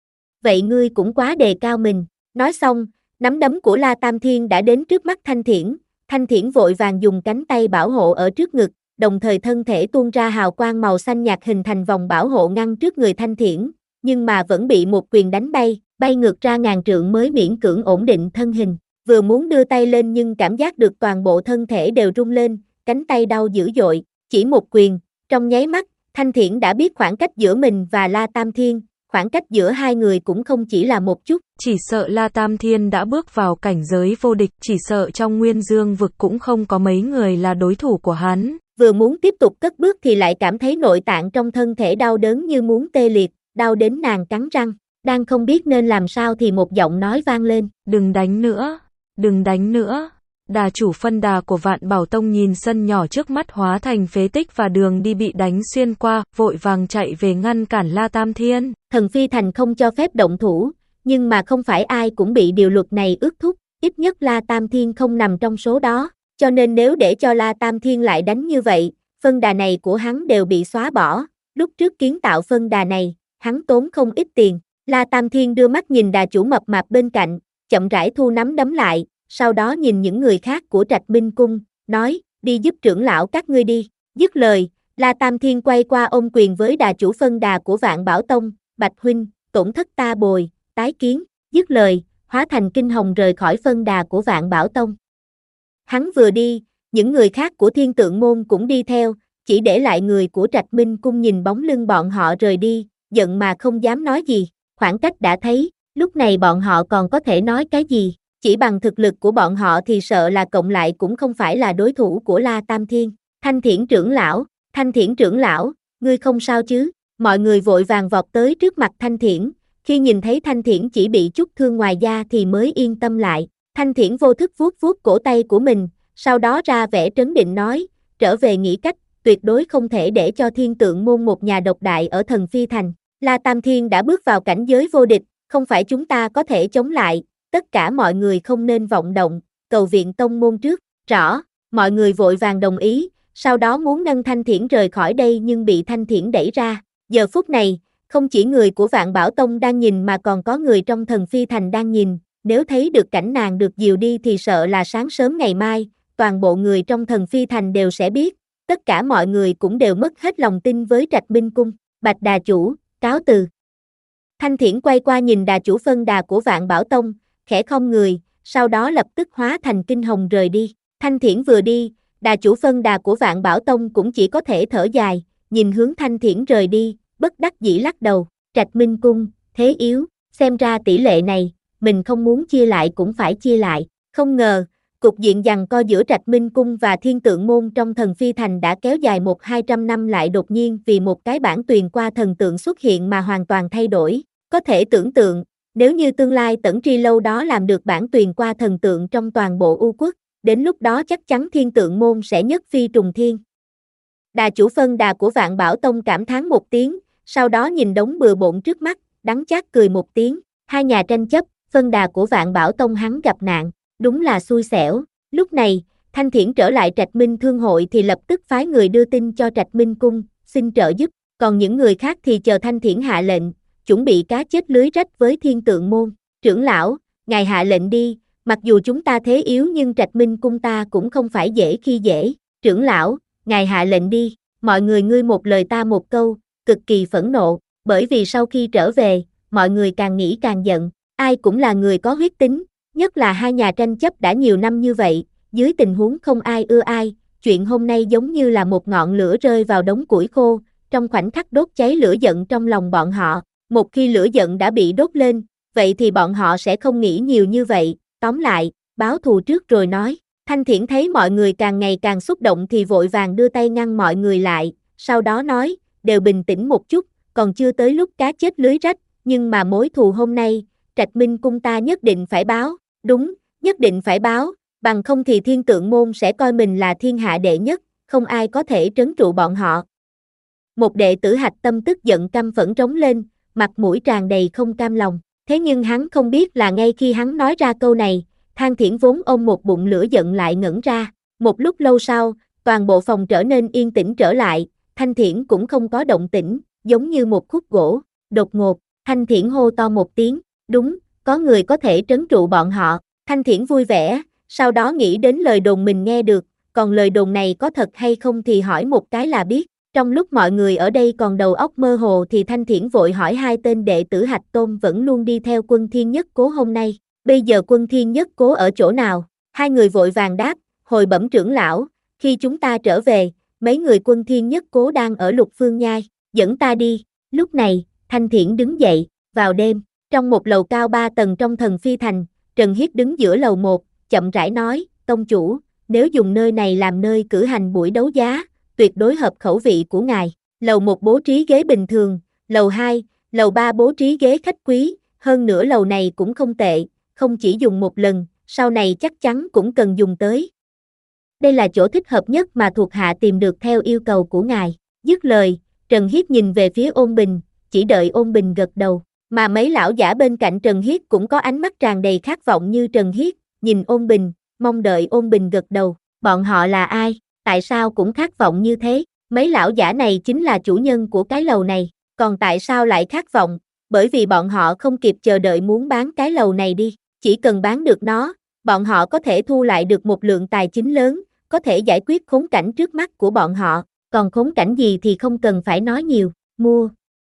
Vậy ngươi cũng quá đề cao mình, nói xong, nắm đấm của La Tam Thiên đã đến trước mắt Thanh Thiển, Thanh Thiển vội vàng dùng cánh tay bảo hộ ở trước ngực, đồng thời thân thể tuôn ra hào quang màu xanh nhạt hình thành vòng bảo hộ ngăn trước người Thanh Thiển, nhưng mà vẫn bị một quyền đánh bay, bay ngược ra ngàn trượng mới miễn cưỡng ổn định thân hình, vừa muốn đưa tay lên nhưng cảm giác được toàn bộ thân thể đều rung lên, cánh tay đau dữ dội, chỉ một quyền, trong nháy mắt, Thanh Thiển đã biết khoảng cách giữa mình và La Tam Thiên, khoảng cách giữa hai người cũng không chỉ là một chút. Chỉ sợ La Tam Thiên đã bước vào cảnh giới vô địch, chỉ sợ trong Nguyên Dương vực cũng không có mấy người là đối thủ của hắn. Vừa muốn tiếp tục cất bước thì lại cảm thấy nội tạng trong thân thể đau đớn như muốn tê liệt, đau đến nàng cắn răng, đang không biết nên làm sao thì một giọng nói vang lên. Đừng đánh nữa, đừng đánh nữa. Đà chủ phân đà của Vạn Bảo Tông nhìn sân nhỏ trước mắt hóa thành phế tích và đường đi bị đánh xuyên qua, vội vàng chạy về ngăn cản La Tam Thiên. Thần Phi Thành không cho phép động thủ, nhưng mà không phải ai cũng bị điều luật này ước thúc, ít nhất La Tam Thiên không nằm trong số đó, cho nên nếu để cho La Tam Thiên lại đánh như vậy, phân đà này của hắn đều bị xóa bỏ, lúc trước kiến tạo phân đà này, hắn tốn không ít tiền. La Tam Thiên đưa mắt nhìn đà chủ mập mạp bên cạnh, chậm rãi thu nắm đấm lại, sau đó nhìn những người khác của Trạch Minh cung, nói, đi giúp trưởng lão các ngươi đi, dứt lời, La Tam Thiên quay qua ôm quyền với đà chủ phân đà của Vạn Bảo Tông, Bạch huynh, tổn thất ta bồi, tái kiến, dứt lời, hóa thành kinh hồng rời khỏi phân đà của Vạn Bảo Tông. Hắn vừa đi, những người khác của Thiên Tượng Môn cũng đi theo, chỉ để lại người của Trạch Minh Cung nhìn bóng lưng bọn họ rời đi, giận mà không dám nói gì, khoảng cách đã thấy, lúc này bọn họ còn có thể nói cái gì, chỉ bằng thực lực của bọn họ thì sợ là cộng lại cũng không phải là đối thủ của La Tam Thiên. Thanh Thiển trưởng lão, Thanh Thiển trưởng lão, ngươi không sao chứ? Mọi người vội vàng vọt tới trước mặt Thanh Thiển, khi nhìn thấy Thanh Thiển chỉ bị chút thương ngoài da thì mới yên tâm lại. Thanh Thiển vô thức vuốt vuốt cổ tay của mình, sau đó ra vẻ trấn định nói, trở về nghĩ cách, tuyệt đối không thể để cho Thiên Tượng Môn một nhà độc đại ở Thần Phi Thành. La Tam Thiên đã bước vào cảnh giới vô địch, không phải chúng ta có thể chống lại, tất cả mọi người không nên vọng động, cầu viện tông môn trước. Rõ, mọi người vội vàng đồng ý, sau đó muốn nâng Thanh Thiển rời khỏi đây nhưng bị Thanh Thiển đẩy ra. Giờ phút này, không chỉ người của Vạn Bảo Tông đang nhìn mà còn có người trong Thần Phi Thành đang nhìn, nếu thấy được cảnh nàng được dìu đi thì sợ là sáng sớm ngày mai, toàn bộ người trong Thần Phi Thành đều sẽ biết, tất cả mọi người cũng đều mất hết lòng tin với Trạch Minh Cung. Bạch đà chủ, cáo từ. Thanh Thiển quay qua nhìn đà chủ phân đà của Vạn Bảo Tông, khẽ khom người, sau đó lập tức hóa thành kinh hồng rời đi. Thanh Thiển vừa đi, đà chủ phân đà của Vạn Bảo Tông cũng chỉ có thể thở dài, nhìn hướng Thanh Thiển rời đi, bất đắc dĩ lắc đầu. Trạch Minh Cung, thế yếu, xem ra tỷ lệ này, mình không muốn chia lại cũng phải chia lại. Không ngờ, cục diện giằng co giữa Trạch Minh Cung và Thiên Tượng Môn trong Thần Phi Thành đã kéo dài một hai trăm năm lại đột nhiên vì một cái bản tuyền qua thần tượng xuất hiện mà hoàn toàn thay đổi. Có thể tưởng tượng, nếu như tương lai Tẩn Tri lâu đó làm được bản tuyền qua thần tượng trong toàn bộ U quốc, đến lúc đó chắc chắn Thiên Tượng Môn sẽ nhất phi trùng thiên. Đà chủ phân đà của Vạn Bảo Tông cảm thán một tiếng, sau đó nhìn đống bừa bộn trước mắt, đắng chát cười một tiếng. Hai nhà tranh chấp, phân đà của Vạn Bảo Tông hắn gặp nạn, đúng là xui xẻo. Lúc này, Thanh Thiển trở lại Trạch Minh Thương hội thì lập tức phái người đưa tin cho Trạch Minh Cung, xin trợ giúp, còn những người khác thì chờ Thanh Thiển hạ lệnh, chuẩn bị cá chết lưới rách với Thiên Tượng Môn. Trưởng lão, ngài hạ lệnh đi, mặc dù chúng ta thế yếu nhưng Trạch Minh Cung ta cũng không phải dễ khi dễ. Trưởng lão, ngài hạ lệnh đi, mọi người ngươi một lời ta một câu, cực kỳ phẫn nộ, bởi vì sau khi trở về, mọi người càng nghĩ càng giận, ai cũng là người có huyết tính, nhất là hai nhà tranh chấp đã nhiều năm như vậy, dưới tình huống không ai ưa ai, chuyện hôm nay giống như là một ngọn lửa rơi vào đống củi khô, trong khoảnh khắc đốt cháy lửa giận trong lòng bọn họ. Một khi lửa giận đã bị đốt lên, vậy thì bọn họ sẽ không nghĩ nhiều như vậy, tóm lại, báo thù trước rồi nói. Thanh Thiển thấy mọi người càng ngày càng xúc động thì vội vàng đưa tay ngăn mọi người lại, sau đó nói, đều bình tĩnh một chút, còn chưa tới lúc cá chết lưới rách, nhưng mà mối thù hôm nay, Trạch Minh Cung ta nhất định phải báo, đúng, nhất định phải báo, bằng không thì Thiên Tượng Môn sẽ coi mình là thiên hạ đệ nhất, không ai có thể trấn trụ bọn họ. Một đệ tử hạch tâm tức giận căm phẫn trống lên, mặt mũi tràn đầy không cam lòng, thế nhưng hắn không biết là ngay khi hắn nói ra câu này, Thanh Thiển vốn ôm một bụng lửa giận lại ngẩn ra. Một lúc lâu sau, toàn bộ phòng trở nên yên tĩnh trở lại, Thanh Thiển cũng không có động tĩnh, giống như một khúc gỗ. Đột ngột, Thanh Thiển hô to một tiếng, đúng, có người có thể trấn trụ bọn họ. Thanh Thiển vui vẻ, sau đó nghĩ đến lời đồn mình nghe được, còn lời đồn này có thật hay không thì hỏi một cái là biết. Trong lúc mọi người ở đây còn đầu óc mơ hồ thì Thanh Thiển vội hỏi hai tên đệ tử Hạch Tôn vẫn luôn đi theo Quân Thiên Nhất Cố hôm nay, bây giờ Quân Thiên Nhất Cố ở chỗ nào? Hai người vội vàng đáp, hồi bẩm trưởng lão, khi chúng ta trở về, mấy người Quân Thiên Nhất Cố đang ở Lục Phương Nhai, dẫn ta đi. Lúc này, Thanh Thiển đứng dậy, vào đêm, trong một lầu cao ba tầng trong Thần Phi Thành, Trần Hiết đứng giữa lầu một, chậm rãi nói, tông chủ, nếu dùng nơi này làm nơi cử hành buổi đấu giá, tuyệt đối hợp khẩu vị của ngài. Lầu một bố trí ghế bình thường, lầu hai, lầu ba bố trí ghế khách quý, hơn nữa lầu này cũng không tệ, không chỉ dùng một lần, sau này chắc chắn cũng cần dùng tới. Đây là chỗ thích hợp nhất mà thuộc hạ tìm được theo yêu cầu của ngài. Dứt lời, Trần Hiết nhìn về phía Ôn Bình, chỉ đợi Ôn Bình gật đầu, mà mấy lão giả bên cạnh Trần Hiết cũng có ánh mắt tràn đầy khát vọng như Trần Hiết, nhìn Ôn Bình, mong đợi Ôn Bình gật đầu. Bọn họ là ai? Tại sao cũng khát vọng như thế? Mấy lão giả này chính là chủ nhân của cái lầu này, còn tại sao lại khát vọng? Bởi vì bọn họ không kịp chờ đợi muốn bán cái lầu này đi, chỉ cần bán được nó, bọn họ có thể thu lại được một lượng tài chính lớn, có thể giải quyết khốn cảnh trước mắt của bọn họ. còn khốn cảnh gì thì không cần phải nói nhiều, mua.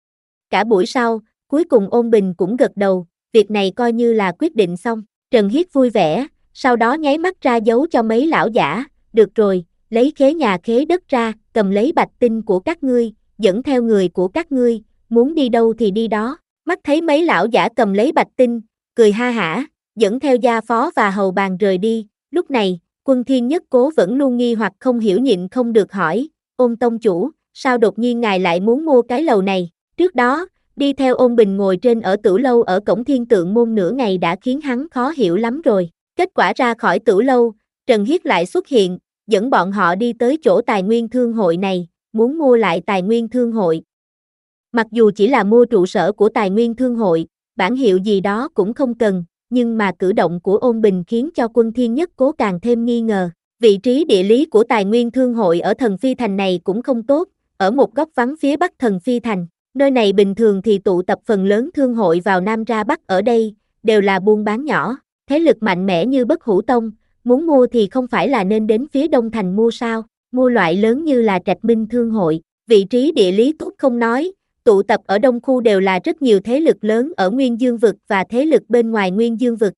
Cả buổi sau, cuối cùng Ôn Bình cũng gật đầu, việc này coi như là quyết định xong. Trần Hiết vui vẻ, sau đó nháy mắt ra dấu cho mấy lão giả, được rồi, lấy khế nhà khế đất ra, cầm lấy bạch tinh của các ngươi, dẫn theo người của các ngươi, muốn đi đâu thì đi đó. Mắt thấy mấy lão giả cầm lấy bạch tinh, cười ha hả, dẫn theo gia phó và hầu bàn rời đi. Lúc này, Quân Thiên Nhất Cố vẫn luôn nghi hoặc không hiểu nhịn không được hỏi, Ôn tông chủ, sao đột nhiên ngài lại muốn mua cái lầu này? Trước đó, đi theo Ôn Bình ngồi trên ở Tửu lâu ở cổng Thiên Tượng môn nửa ngày đã khiến hắn khó hiểu lắm rồi. Kết quả ra khỏi Tửu lâu, Trần Hiết lại xuất hiện, dẫn bọn họ đi tới chỗ tài nguyên thương hội này, muốn mua lại tài nguyên thương hội. Mặc dù chỉ là mua trụ sở của tài nguyên thương hội, bản hiệu gì đó cũng không cần, nhưng mà cử động của Ôn Bình khiến cho Quân Thiên Nhất Cố càng thêm nghi ngờ. Vị trí địa lý của tài nguyên thương hội ở Thần Phi Thành này cũng không tốt, ở một góc vắng phía bắc Thần Phi Thành. Nơi này bình thường thì tụ tập phần lớn thương hội vào Nam ra Bắc, ở đây, đều là buôn bán nhỏ, thế lực mạnh mẽ như Bất Hủ Tông, muốn mua thì không phải là nên đến phía Đông Thành mua sao, mua loại lớn như là Trạch Minh Thương hội, vị trí địa lý tốt không nói, tụ tập ở Đông Khu đều là rất nhiều thế lực lớn ở Nguyên Dương Vực và thế lực bên ngoài Nguyên Dương Vực.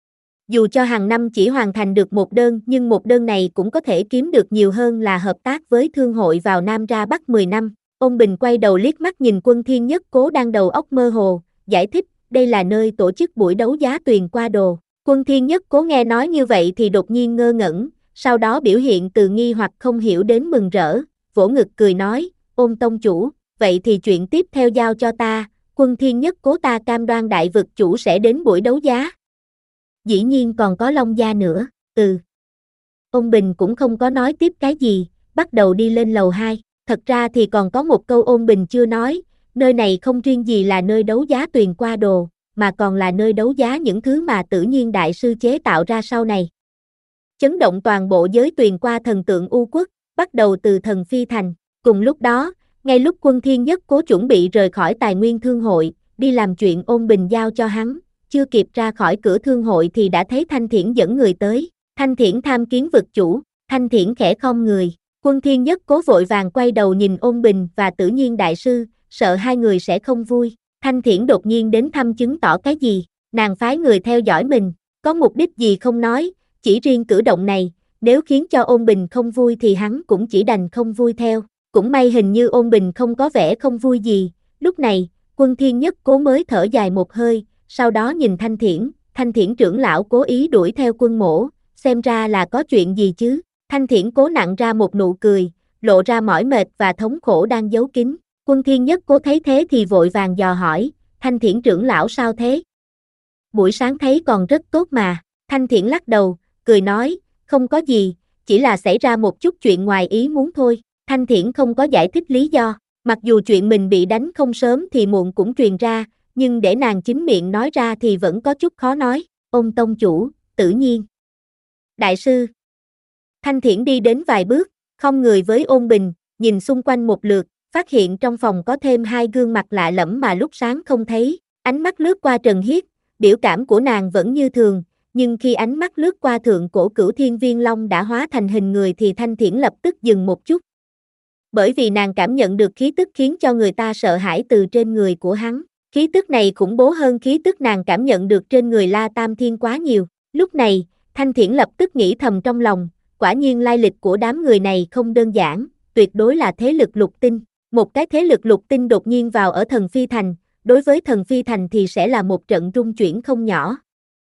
Dù cho hàng năm chỉ hoàn thành được một đơn nhưng một đơn này cũng có thể kiếm được nhiều hơn là hợp tác với thương hội vào Nam ra Bắc mười năm. Ôn Bình quay đầu liếc mắt nhìn Quân Thiên Nhất Cố đang đầu óc mơ hồ, giải thích, đây là nơi tổ chức buổi đấu giá Tuyền Qua Đồ. Quân Thiên Nhất Cố nghe nói như vậy thì đột nhiên ngơ ngẩn, sau đó biểu hiện từ nghi hoặc không hiểu đến mừng rỡ, vỗ ngực cười nói, Ôn tông chủ, vậy thì chuyện tiếp theo giao cho ta, Quân Thiên Nhất Cố ta cam đoan đại vực chủ sẽ đến buổi đấu giá. Dĩ nhiên còn có Long Gia nữa, ừ. Ôn Bình cũng không có nói tiếp cái gì, bắt đầu đi lên lầu hai. Thật ra thì còn có một câu Ôn Bình chưa nói, nơi này không riêng gì là nơi đấu giá Tuyền Qua Đồ, mà còn là nơi đấu giá những thứ mà Tự Nhiên Đại Sư chế tạo ra sau này. Chấn động toàn bộ giới Tuyền Qua thần tượng U Quốc, bắt đầu từ Thần Phi Thành. Cùng lúc đó, ngay lúc Quân Thiên Nhất Cố chuẩn bị rời khỏi tài nguyên thương hội, đi làm chuyện Ôn Bình giao cho hắn, chưa kịp ra khỏi cửa thương hội thì đã thấy Thanh Thiển dẫn người tới. Thanh Thiển tham kiến vực chủ, Thanh Thiển khẽ khom người. Quân Thiên Nhất Cố vội vàng quay đầu nhìn Ôn Bình và Tự Nhiên Đại Sư, sợ hai người sẽ không vui. Thanh Thiển đột nhiên đến thăm chứng tỏ cái gì, nàng phái người theo dõi mình, có mục đích gì không nói, chỉ riêng cử động này, nếu khiến cho Ôn Bình không vui thì hắn cũng chỉ đành không vui theo. Cũng may hình như Ôn Bình không có vẻ không vui gì, lúc này, Quân Thiên Nhất Cố mới thở dài một hơi, sau đó nhìn Thanh Thiển, Thanh Thiển trưởng lão cố ý đuổi theo Quân Mỗ, xem ra là có chuyện gì chứ. Thanh Thiển cố nặng ra một nụ cười, lộ ra mỏi mệt và thống khổ đang giấu kín. Quân Thiên Nhất Cố thấy thế thì vội vàng dò hỏi, Thanh Thiển trưởng lão sao thế? Buổi sáng thấy còn rất tốt mà. Thanh Thiển lắc đầu, cười nói, không có gì, chỉ là xảy ra một chút chuyện ngoài ý muốn thôi. Thanh Thiển không có giải thích lý do, mặc dù chuyện mình bị đánh không sớm thì muộn cũng truyền ra, nhưng để nàng chính miệng nói ra thì vẫn có chút khó nói. Ôn tông chủ, Tự Nhiên Đại sư. Thanh Thiển đi đến vài bước, không người với Ôn Bình, nhìn xung quanh một lượt, phát hiện trong phòng có thêm hai gương mặt lạ lẫm mà lúc sáng không thấy, ánh mắt lướt qua Trần Hiết, biểu cảm của nàng vẫn như thường, nhưng khi ánh mắt lướt qua thượng cổ Cửu Thiên Viên Long đã hóa thành hình người thì Thanh Thiển lập tức dừng một chút. Bởi vì nàng cảm nhận được khí tức khiến cho người ta sợ hãi từ trên người của hắn, khí tức này khủng bố hơn khí tức nàng cảm nhận được trên người La Tam Thiên quá nhiều. Lúc này, Thanh Thiển lập tức nghĩ thầm trong lòng, quả nhiên lai lịch của đám người này không đơn giản, tuyệt đối là thế lực lục tinh. Một cái thế lực lục tinh đột nhiên vào ở Thần Phi Thành, đối với Thần Phi Thành thì sẽ là một trận rung chuyển không nhỏ.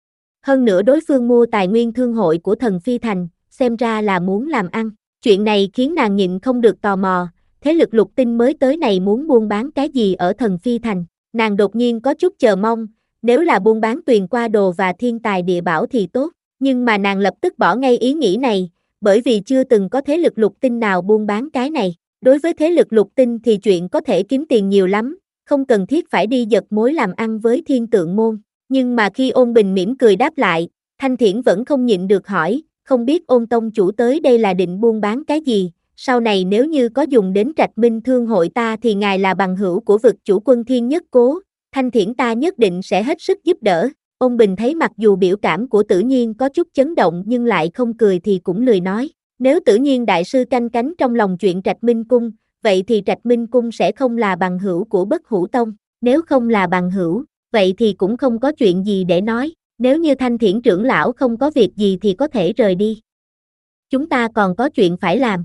Hơn nữa đối phương mua tài nguyên thương hội của Thần Phi Thành, xem ra là muốn làm ăn. Chuyện này khiến nàng nhịn không được tò mò, thế lực lục tinh mới tới này muốn buôn bán cái gì ở Thần Phi Thành. Nàng đột nhiên có chút chờ mong, nếu là buôn bán Tuyền Qua Đồ và thiên tài địa bảo thì tốt, nhưng mà nàng lập tức bỏ ngay ý nghĩ này, bởi vì chưa từng có thế lực lục tinh nào buôn bán cái này. Đối với thế lực lục tinh thì chuyện có thể kiếm tiền nhiều lắm, không cần thiết phải đi giật mối làm ăn với Thiên Tượng môn. Nhưng mà khi Ôn Bình mỉm cười đáp lại, Thanh Thiển vẫn không nhịn được hỏi, không biết Ôn tông chủ tới đây là định buôn bán cái gì, sau này nếu như có dùng đến Trạch Minh Thương hội ta thì ngài là bằng hữu của vực chủ Quân Thiên Nhất Cố, Thanh Thiển ta nhất định sẽ hết sức giúp đỡ. Ôn Bình thấy mặc dù biểu cảm của Tự Nhiên có chút chấn động nhưng lại không cười thì cũng lười nói. Nếu Tử Nhiên đại sư canh cánh trong lòng chuyện Trạch Minh Cung, vậy thì Trạch Minh Cung sẽ không là bằng hữu của Bất Hủ Tông, nếu không là bằng hữu, vậy thì cũng không có chuyện gì để nói, nếu như Thanh Thiển trưởng lão không có việc gì thì có thể rời đi. Chúng ta còn có chuyện phải làm.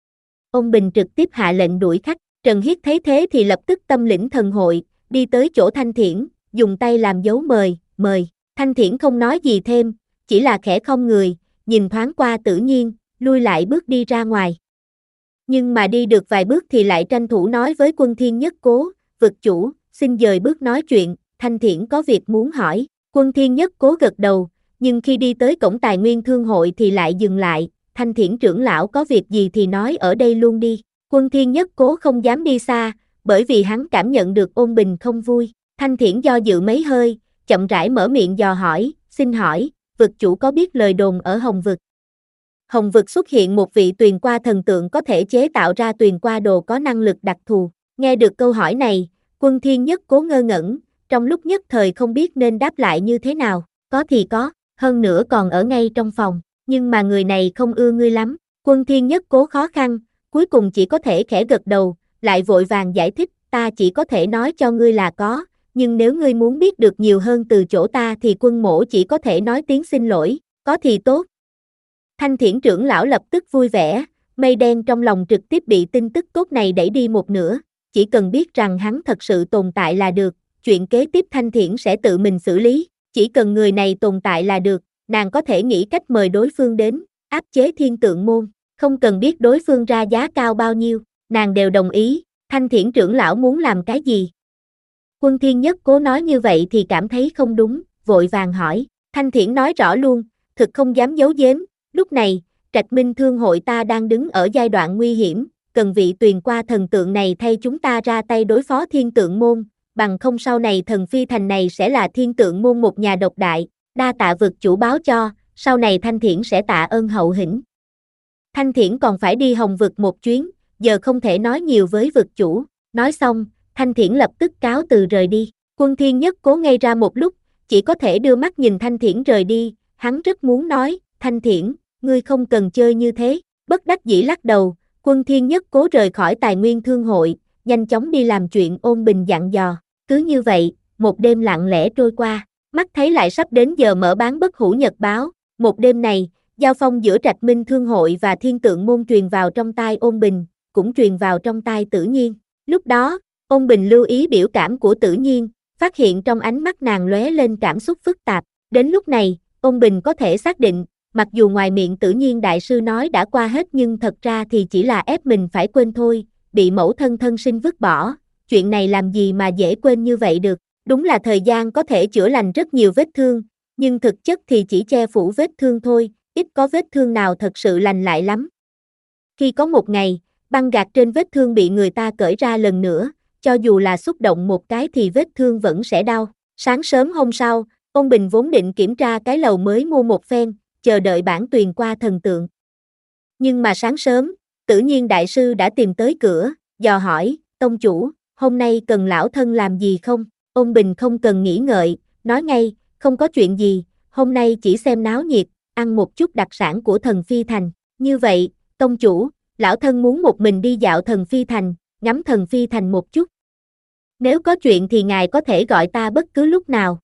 Ông Bình trực tiếp hạ lệnh đuổi khách, Trần Hiết thấy thế thì lập tức tâm lĩnh thần hội, đi tới chỗ Thanh Thiển, dùng tay làm dấu mời, mời. Thanh Thiển không nói gì thêm, chỉ là khẽ khom người, nhìn thoáng qua Tử Nhiên, lui lại bước đi ra ngoài. Nhưng mà đi được vài bước thì lại tranh thủ nói với Quân Thiên Nhất Cố, vực chủ, xin dời bước nói chuyện, Thanh Thiển có việc muốn hỏi. Quân Thiên Nhất Cố gật đầu, nhưng khi đi tới cổng tài nguyên thương hội thì lại dừng lại, Thanh Thiển trưởng lão có việc gì thì nói ở đây luôn đi. Quân Thiên Nhất Cố không dám đi xa, bởi vì hắn cảm nhận được Ôn Bình không vui. Thanh Thiển do dự mấy hơi, chậm rãi mở miệng dò hỏi, xin hỏi, vực chủ có biết lời đồn ở Hồng Vực? Hồng Vực xuất hiện một vị tuyền qua thần tượng có thể chế tạo ra tuyền qua đồ có năng lực đặc thù. Nghe được câu hỏi này, Quân Thiên Nhất Cố ngơ ngẩn, trong lúc nhất thời không biết nên đáp lại như thế nào. Có thì có, hơn nữa còn ở ngay trong phòng, nhưng mà người này không ưa ngươi lắm. Quân Thiên Nhất Cố khó khăn, cuối cùng chỉ có thể khẽ gật đầu, lại vội vàng giải thích, ta chỉ có thể nói cho ngươi là có, nhưng nếu ngươi muốn biết được nhiều hơn từ chỗ ta thì quân mỗ chỉ có thể nói tiếng xin lỗi, có thì tốt. Thanh Thiển trưởng lão lập tức vui vẻ, mây đen trong lòng trực tiếp bị tin tức tốt này đẩy đi một nửa, chỉ cần biết rằng hắn thật sự tồn tại là được, chuyện kế tiếp Thanh Thiển sẽ tự mình xử lý, chỉ cần người này tồn tại là được, nàng có thể nghĩ cách mời đối phương đến, áp chế Thiên Tượng môn, không cần biết đối phương ra giá cao bao nhiêu, nàng đều đồng ý. Thanh Thiển trưởng lão muốn làm cái gì? Quân Thiên Nhất Cố nói như vậy thì cảm thấy không đúng, vội vàng hỏi. Thanh Thiển nói rõ luôn, thực không dám giấu giếm, lúc này, Trạch Minh Thương hội ta đang đứng ở giai đoạn nguy hiểm, cần vị tuyền qua thần tượng này thay chúng ta ra tay đối phó Thiên Tượng môn, bằng không sau này thần phi thành này sẽ là Thiên Tượng môn một nhà độc đại, đa tạ vực chủ báo cho, sau này Thanh Thiển sẽ tạ ơn hậu hĩnh. Thanh Thiển còn phải đi Hồng Vực một chuyến, giờ không thể nói nhiều với vực chủ, nói xong, Thanh Thiển lập tức cáo từ rời đi. Quân Thiên Nhất Cố ngây ra một lúc, chỉ có thể đưa mắt nhìn Thanh Thiển rời đi, hắn rất muốn nói, Thanh Thiển, ngươi không cần chơi như thế, bất đắc dĩ lắc đầu, Quân Thiên Nhất Cố rời khỏi tài nguyên thương hội, nhanh chóng đi làm chuyện Ôn Bình dặn dò, cứ như vậy, một đêm lặng lẽ trôi qua, mắt thấy lại sắp đến giờ mở bán Bất Hủ Nhật báo, một đêm này, giao phong giữa Trạch Minh Thương hội và Thiên Tượng môn truyền vào trong tai Ôn Bình, cũng truyền vào trong tai Tử Nhiên, lúc đó, Ôn Bình lưu ý biểu cảm của Tử Nhiên, phát hiện trong ánh mắt nàng lóe lên cảm xúc phức tạp, đến lúc này, Ôn Bình có thể xác định, mặc dù ngoài miệng Tử Nhiên đại sư nói đã qua hết nhưng thật ra thì chỉ là ép mình phải quên thôi, bị mẫu thân thân sinh vứt bỏ, chuyện này làm gì mà dễ quên như vậy được, đúng là thời gian có thể chữa lành rất nhiều vết thương, nhưng thực chất thì chỉ che phủ vết thương thôi, ít có vết thương nào thật sự lành lại lắm. Khi có một ngày, băng gạc trên vết thương bị người ta cởi ra lần nữa, cho dù là xúc động một cái thì vết thương vẫn sẽ đau. Sáng sớm hôm sau, Ôn Bình vốn định kiểm tra cái lầu mới mua một phen, chờ đợi bản tuyền qua thần tượng. Nhưng mà sáng sớm, Tử Nhiên đại sư đã tìm tới cửa, dò hỏi, tông chủ, hôm nay cần lão thân làm gì không? Ôn Bình không cần nghĩ ngợi, nói ngay, không có chuyện gì, hôm nay chỉ xem náo nhiệt, ăn một chút đặc sản của thần phi thành. Như vậy, tông chủ, lão thân muốn một mình đi dạo thần phi thành, ngắm thần phi thành một chút. Nếu có chuyện thì ngài có thể gọi ta bất cứ lúc nào.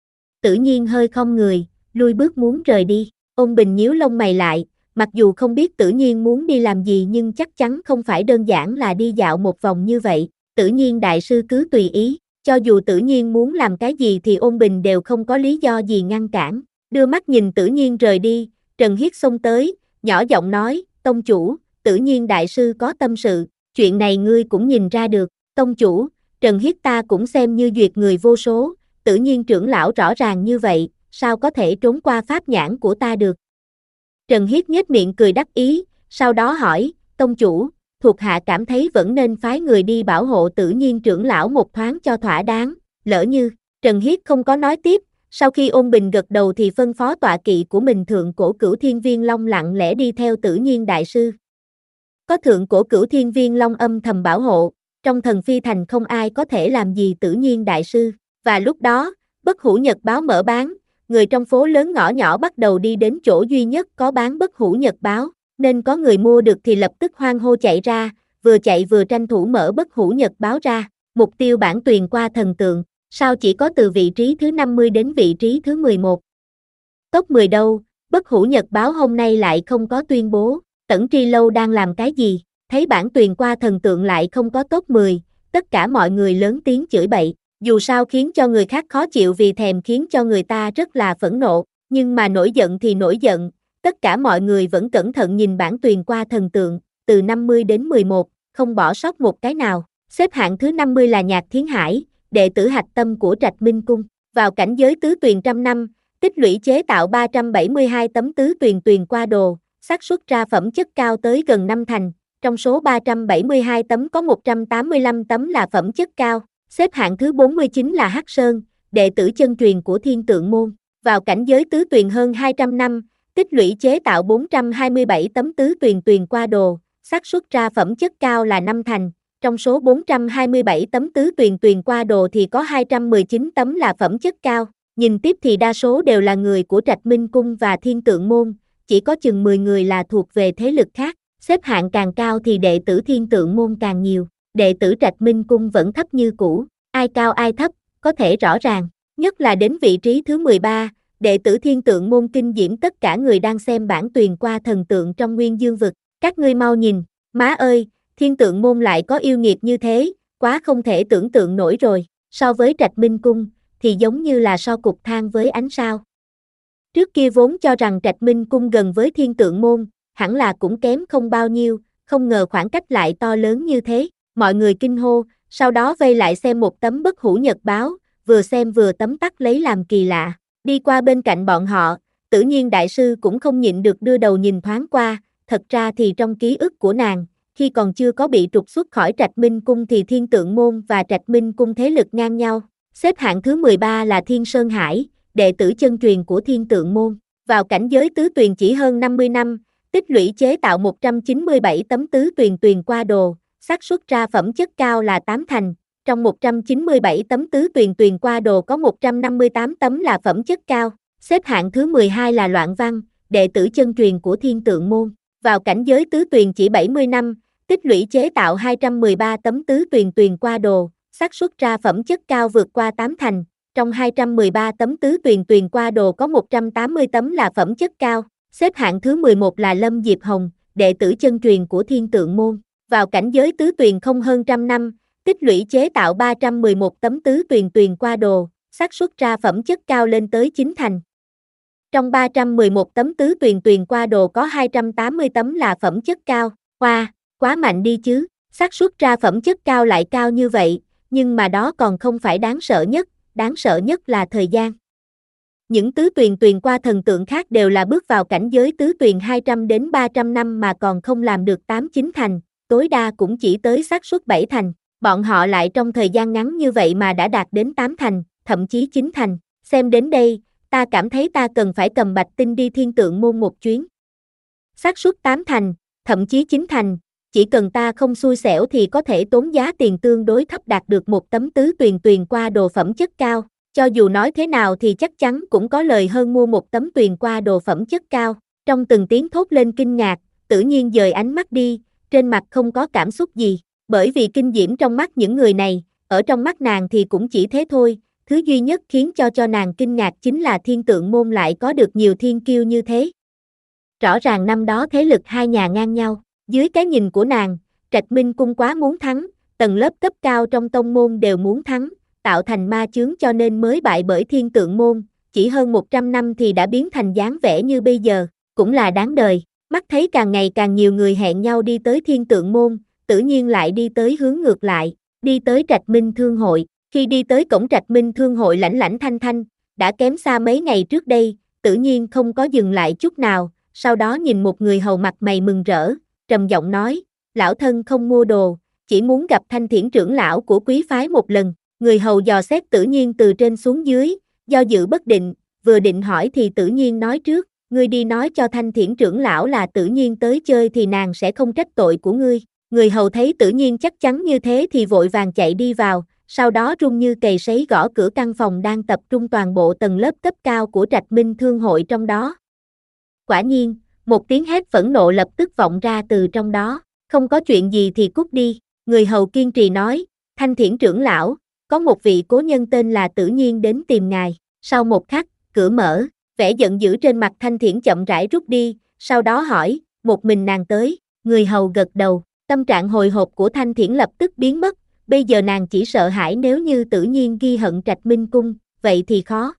Tử Nhiên hơi khom người, lui bước muốn rời đi. Ôn Bình nhíu lông mày lại, mặc dù không biết Tử Nhiên muốn đi làm gì nhưng chắc chắn không phải đơn giản là đi dạo một vòng như vậy. Tử Nhiên đại sư cứ tùy ý, cho dù Tử Nhiên muốn làm cái gì thì Ôn Bình đều không có lý do gì ngăn cản. Đưa mắt nhìn Tử Nhiên rời đi, Trần Hiết xông tới, nhỏ giọng nói, tông chủ, Tử Nhiên đại sư có tâm sự, chuyện này ngươi cũng nhìn ra được, tông chủ, Trần Hiết ta cũng xem như duyệt người vô số, Tử Nhiên trưởng lão rõ ràng như vậy, sao có thể trốn qua pháp nhãn của ta được. Trần Hiết nhếch miệng cười đắc ý, sau đó hỏi, tông chủ, thuộc hạ cảm thấy vẫn nên phái người đi bảo hộ Tử Nhiên trưởng lão một thoáng cho thỏa đáng, lỡ như, Trần Hiết không có nói tiếp, sau khi Ôn Bình gật đầu thì phân phó tọa kỵ của mình Thượng Cổ Cửu Thiên Viên Long lặng lẽ đi theo Tử Nhiên đại sư. Có Thượng Cổ Cửu Thiên Viên Long âm thầm bảo hộ, trong thần phi thành không ai có thể làm gì Tử Nhiên đại sư, và lúc đó, Bất Hủ Nhật báo mở bán, người trong phố lớn ngõ nhỏ bắt đầu đi đến chỗ duy nhất có bán Bất Hủ Nhật báo. nên có người mua được thì lập tức hoan hô chạy ra, vừa chạy vừa tranh thủ mở Bất Hủ Nhật báo ra, mục tiêu bản tuyền qua thần tượng, sao chỉ có từ vị trí thứ năm mươi đến vị trí thứ mười một. Top mười đâu, Bất Hủ Nhật báo hôm nay lại không có tuyên bố, Tẩn Tri Lâu đang làm cái gì, thấy bản tuyền qua thần tượng lại không có top mười, tất cả mọi người lớn tiếng chửi bậy, dù sao khiến cho người khác khó chịu vì thèm khiến cho người ta rất là phẫn nộ, nhưng mà nổi giận thì nổi giận, tất cả mọi người vẫn cẩn thận nhìn bản tuyền qua thần tượng, từ năm mươi đến mười một, không bỏ sót một cái nào, xếp hạng thứ năm mươi là Nhạc Thiến Hải, đệ tử hạch tâm của Trạch Minh Cung, vào cảnh giới tứ tuyền trăm năm, tích lũy chế tạo ba trăm bảy mươi hai tấm tứ tuyền tuyền qua đồ, xác suất ra phẩm chất cao tới gần năm thành, trong số ba trăm bảy mươi hai tấm có một trăm tám mươi lăm tấm là phẩm chất cao, xếp hạng thứ bốn mươi chín là Hắc Sơn, đệ tử chân truyền của Thiên Tượng Môn, vào cảnh giới tứ tuyền hơn hai trăm năm, tích lũy chế tạo bốn trăm hai mươi bảy tấm tứ tuyền tuyền qua đồ, xác suất ra phẩm chất cao là năm thành, trong số bốn trăm hai mươi bảy tấm tứ tuyền tuyền qua đồ thì có hai trăm mười chín tấm là phẩm chất cao, nhìn tiếp thì đa số đều là người của Trạch Minh Cung và Thiên Tượng Môn, chỉ có chừng mười người là thuộc về thế lực khác, xếp hạng càng cao thì đệ tử Thiên Tượng Môn càng nhiều, đệ tử Trạch Minh Cung vẫn thấp như cũ, ai cao ai thấp, có thể rõ ràng, nhất là đến vị trí thứ mười ba, đệ tử Thiên Tượng Môn kinh diễm tất cả người đang xem bản tuyền qua thần tượng trong Nguyên Dương Vực, các ngươi mau nhìn, má ơi, Thiên Tượng Môn lại có yêu nghiệt như thế, quá không thể tưởng tượng nổi rồi, so với Trạch Minh Cung, thì giống như là so cục than với ánh sao. Trước kia vốn cho rằng Trạch Minh Cung gần với Thiên Tượng Môn, hẳn là cũng kém không bao nhiêu, không ngờ khoảng cách lại to lớn như thế, mọi người kinh hô, sau đó vây lại xem một tấm Bất Hủ Nhật báo, vừa xem vừa tấm tắc lấy làm kỳ lạ, đi qua bên cạnh bọn họ, Tử Nhiên đại sư cũng không nhịn được đưa đầu nhìn thoáng qua, thật ra thì trong ký ức của nàng, khi còn chưa có bị trục xuất khỏi Trạch Minh Cung thì Thiên Tượng Môn và Trạch Minh Cung thế lực ngang nhau, xếp hạng thứ mười ba là Thiên Sơn Hải, đệ tử chân truyền của Thiên Tượng Môn, vào cảnh giới tứ tuyền chỉ hơn năm mươi năm, tích lũy chế tạo một trăm chín mươi bảy tấm tứ tuyền tuyền qua đồ, xác suất ra phẩm chất cao là tám thành, trong một trăm chín mươi bảy tấm tứ tuyền tuyền qua đồ có một trăm năm mươi tám tấm là phẩm chất cao, xếp hạng thứ mười hai là Loạn Văn, đệ tử chân truyền của Thiên Tượng Môn, vào cảnh giới tứ tuyền chỉ bảy mươi năm, tích lũy chế tạo hai trăm mười ba tấm tứ tuyền tuyền qua đồ, xác suất ra phẩm chất cao vượt qua tám thành, trong hai trăm mười ba tấm tứ tuyền tuyền qua đồ có một trăm tám mươi tấm là phẩm chất cao, xếp hạng thứ mười một là Lâm Diệp Hồng, đệ tử chân truyền của Thiên Tượng Môn, vào cảnh giới tứ tuyền không hơn trăm năm, tích lũy chế tạo ba trăm mười một tấm tứ tuyền tuyền qua đồ, xác suất ra phẩm chất cao lên tới chín thành. Trong ba trăm mười một tấm tứ tuyền tuyền qua đồ có hai trăm tám mươi tấm là phẩm chất cao, wow, quá mạnh đi chứ, xác suất ra phẩm chất cao lại cao như vậy, nhưng mà đó còn không phải đáng sợ nhất, đáng sợ nhất là thời gian. Những tứ tuyền tuyền qua thần tượng khác đều là bước vào cảnh giới tứ tuyền hai trăm đến ba trăm năm mà còn không làm được tám chín thành, tối đa cũng chỉ tới xác suất bảy thành, bọn họ lại trong thời gian ngắn như vậy mà đã đạt đến tám thành, thậm chí chín thành, xem đến đây, ta cảm thấy ta cần phải cầm Bạch Tinh đi Thiên Tượng Môn một chuyến. Xác suất tám thành, thậm chí chín thành, chỉ cần ta không xui xẻo thì có thể tốn giá tiền tương đối thấp đạt được một tấm tứ tuyền tuyền qua đồ phẩm chất cao, cho dù nói thế nào thì chắc chắn cũng có lời hơn mua một tấm tuyền qua đồ phẩm chất cao, trong từng tiếng thốt lên kinh ngạc, Tử Nhiên dời ánh mắt đi, trên mặt không có cảm xúc gì, bởi vì kinh diễm trong mắt những người này, ở trong mắt nàng thì cũng chỉ thế thôi, thứ duy nhất khiến cho cho nàng kinh ngạc chính là Thiên Tượng Môn lại có được nhiều thiên kiêu như thế. Rõ ràng năm đó thế lực hai nhà ngang nhau, dưới cái nhìn của nàng, Trạch Minh Cung quá muốn thắng, tầng lớp cấp cao trong tông môn đều muốn thắng, tạo thành ma chướng cho nên mới bại bởi Thiên Tượng Môn, chỉ hơn một trăm năm thì đã biến thành dáng vẻ như bây giờ, cũng là đáng đời, mắt thấy càng ngày càng nhiều người hẹn nhau đi tới Thiên Tượng Môn, Tử Nhiên lại đi tới hướng ngược lại, đi tới Trạch Minh Thương Hội, khi đi tới cổng Trạch Minh Thương Hội lãnh lãnh thanh thanh, đã kém xa mấy ngày trước đây, Tử Nhiên không có dừng lại chút nào, sau đó nhìn một người hầu mặt mày mừng rỡ, trầm giọng nói, lão thân không mua đồ, chỉ muốn gặp Thanh Thiển trưởng lão của quý phái một lần, người hầu dò xét Tử Nhiên từ trên xuống dưới, do dự bất định, vừa định hỏi thì Tử Nhiên nói trước, ngươi đi nói cho Thanh Thiển trưởng lão là Tử Nhiên tới chơi thì nàng sẽ không trách tội của ngươi, người hầu thấy Tử Nhiên chắc chắn như thế thì vội vàng chạy đi vào, sau đó run như cầy sấy gõ cửa căn phòng đang tập trung toàn bộ tầng lớp cấp cao của Trạch Minh Thương Hội trong đó. Quả nhiên, Một tiếng hét phẫn nộ lập tức vọng ra từ trong đó. Không có chuyện gì thì cút đi, người hầu kiên trì nói. Thanh Thiển trưởng lão, có một vị cố nhân tên là Tử Nhiên đến tìm ngài. Sau một khắc, cửa mở, vẻ giận dữ trên mặt Thanh Thiển chậm rãi rút đi, sau đó hỏi, một mình nàng tới. Người hầu gật đầu, tâm trạng hồi hộp của Thanh Thiển lập tức biến mất, bây giờ nàng chỉ sợ hãi nếu như Tử Nhiên ghi hận Trạch Minh Cung, vậy thì khó.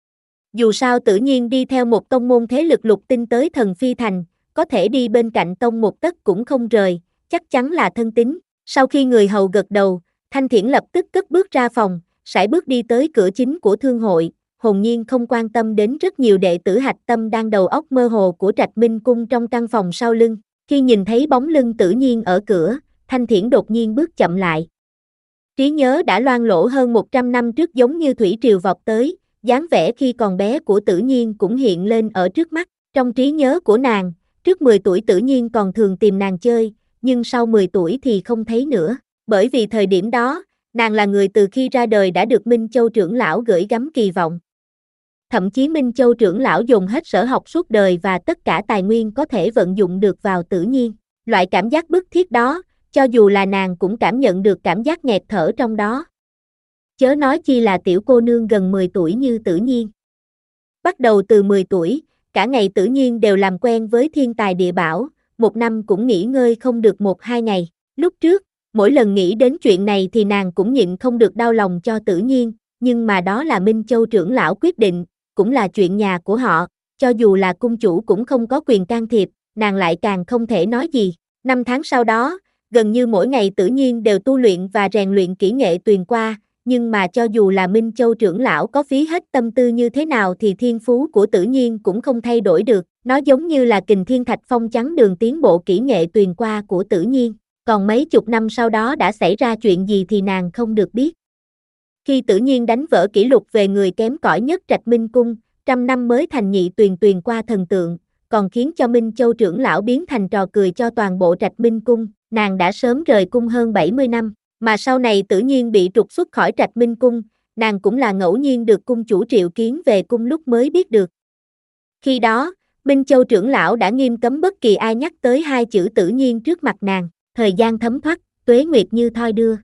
Dù sao Tử Nhiên đi theo một tông môn thế lực lục tinh tới Thần Phi Thành, có thể đi bên cạnh tông một tấc cũng không rời, chắc chắn là thân tín. Sau khi người hầu gật đầu, Thanh Thiển lập tức cất bước ra phòng, sải bước đi tới cửa chính của thương hội, hồn nhiên không quan tâm đến rất nhiều đệ tử hạch tâm đang đầu óc mơ hồ của Trạch Minh Cung trong căn phòng sau lưng. Khi nhìn thấy bóng lưng Tử Nhiên ở cửa, Thanh Thiển đột nhiên bước chậm lại. Trí nhớ đã loang lổ hơn một trăm năm trước giống như thủy triều vọt tới, dáng vẻ khi còn bé của Tử Nhiên cũng hiện lên ở trước mắt. Trong trí nhớ của nàng, trước mười tuổi Tử Nhiên còn thường tìm nàng chơi, nhưng sau mười tuổi thì không thấy nữa. Bởi vì thời điểm đó, nàng là người từ khi ra đời đã được Minh Châu trưởng lão gửi gắm kỳ vọng. Thậm chí Minh Châu trưởng lão dùng hết sở học suốt đời và tất cả tài nguyên có thể vận dụng được vào Tử Nhiên. Loại cảm giác bức thiết đó, cho dù là nàng cũng cảm nhận được cảm giác nghẹt thở trong đó. Chớ nói chi là tiểu cô nương gần mười tuổi như Tử Nhiên. Bắt đầu từ mười tuổi, cả ngày Tử Nhiên đều làm quen với thiên tài địa bảo, một năm cũng nghỉ ngơi không được một hai ngày. Lúc trước, mỗi lần nghĩ đến chuyện này thì nàng cũng nhịn không được đau lòng cho Tử Nhiên, nhưng mà đó là Minh Châu trưởng lão quyết định, cũng là chuyện nhà của họ, cho dù là cung chủ cũng không có quyền can thiệp, nàng lại càng không thể nói gì. Năm tháng sau đó, gần như mỗi ngày Tử Nhiên đều tu luyện và rèn luyện kỹ nghệ tuyền qua, nhưng mà cho dù là Minh Châu trưởng lão có phí hết tâm tư như thế nào thì thiên phú của Tử Nhiên cũng không thay đổi được, nó giống như là kình thiên thạch phong chắn đường tiến bộ kỹ nghệ tuyền qua của Tử Nhiên, còn mấy chục năm sau đó đã xảy ra chuyện gì thì nàng không được biết. Khi Tử Nhiên đánh vỡ kỷ lục về người kém cỏi nhất Trạch Minh Cung, trăm năm mới thành nhị tuyền tuyền qua thần tượng, còn khiến cho Minh Châu trưởng lão biến thành trò cười cho toàn bộ Trạch Minh Cung, nàng đã sớm rời cung hơn bảy mươi năm, mà sau này Tử Nhiên bị trục xuất khỏi Trạch Minh Cung, nàng cũng là ngẫu nhiên được cung chủ triệu kiến về cung lúc mới biết được. Khi đó, Minh Châu trưởng lão đã nghiêm cấm bất kỳ ai nhắc tới hai chữ Tử Nhiên trước mặt nàng, thời gian thấm thoát, tuế nguyệt như thoi đưa.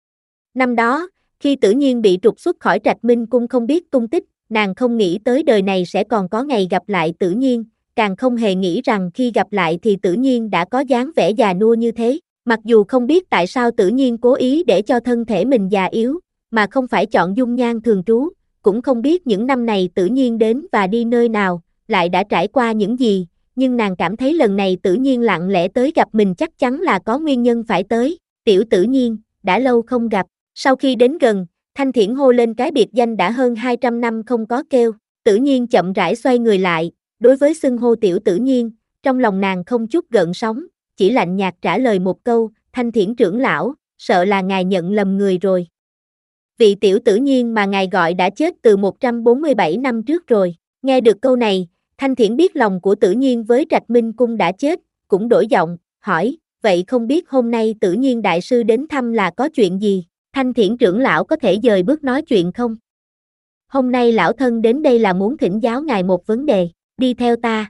Năm đó, khi Tử Nhiên bị trục xuất khỏi Trạch Minh Cung không biết tung tích, nàng không nghĩ tới đời này sẽ còn có ngày gặp lại Tử Nhiên, càng không hề nghĩ rằng khi gặp lại thì Tử Nhiên đã có dáng vẻ già nua như thế. Mặc dù không biết tại sao Tử Nhiên cố ý để cho thân thể mình già yếu, mà không phải chọn dung nhan thường trú, cũng không biết những năm này Tử Nhiên đến và đi nơi nào, lại đã trải qua những gì, nhưng nàng cảm thấy lần này Tử Nhiên lặng lẽ tới gặp mình chắc chắn là có nguyên nhân phải tới. Tiểu Tử Nhiên, đã lâu không gặp. Sau khi đến gần, Thanh Thiển hô lên cái biệt danh đã hơn hai trăm năm không có kêu. Tử Nhiên chậm rãi xoay người lại, đối với xưng hô Tiểu Tử Nhiên, trong lòng nàng không chút gợn sóng, chỉ lạnh nhạt trả lời một câu, Thanh Thiển trưởng lão, sợ là ngài nhận lầm người rồi. Vị Tiểu Tử Nhiên mà ngài gọi đã chết từ một trăm bốn mươi bảy năm trước rồi. Nghe được câu này, Thanh Thiển biết lòng của Tử Nhiên với Trạch Minh Cung đã chết, cũng đổi giọng, hỏi, vậy không biết hôm nay Tử Nhiên đại sư đến thăm là có chuyện gì? Thanh Thiển trưởng lão có thể dời bước nói chuyện không? Hôm nay lão thân đến đây là muốn thỉnh giáo ngài một vấn đề, đi theo ta.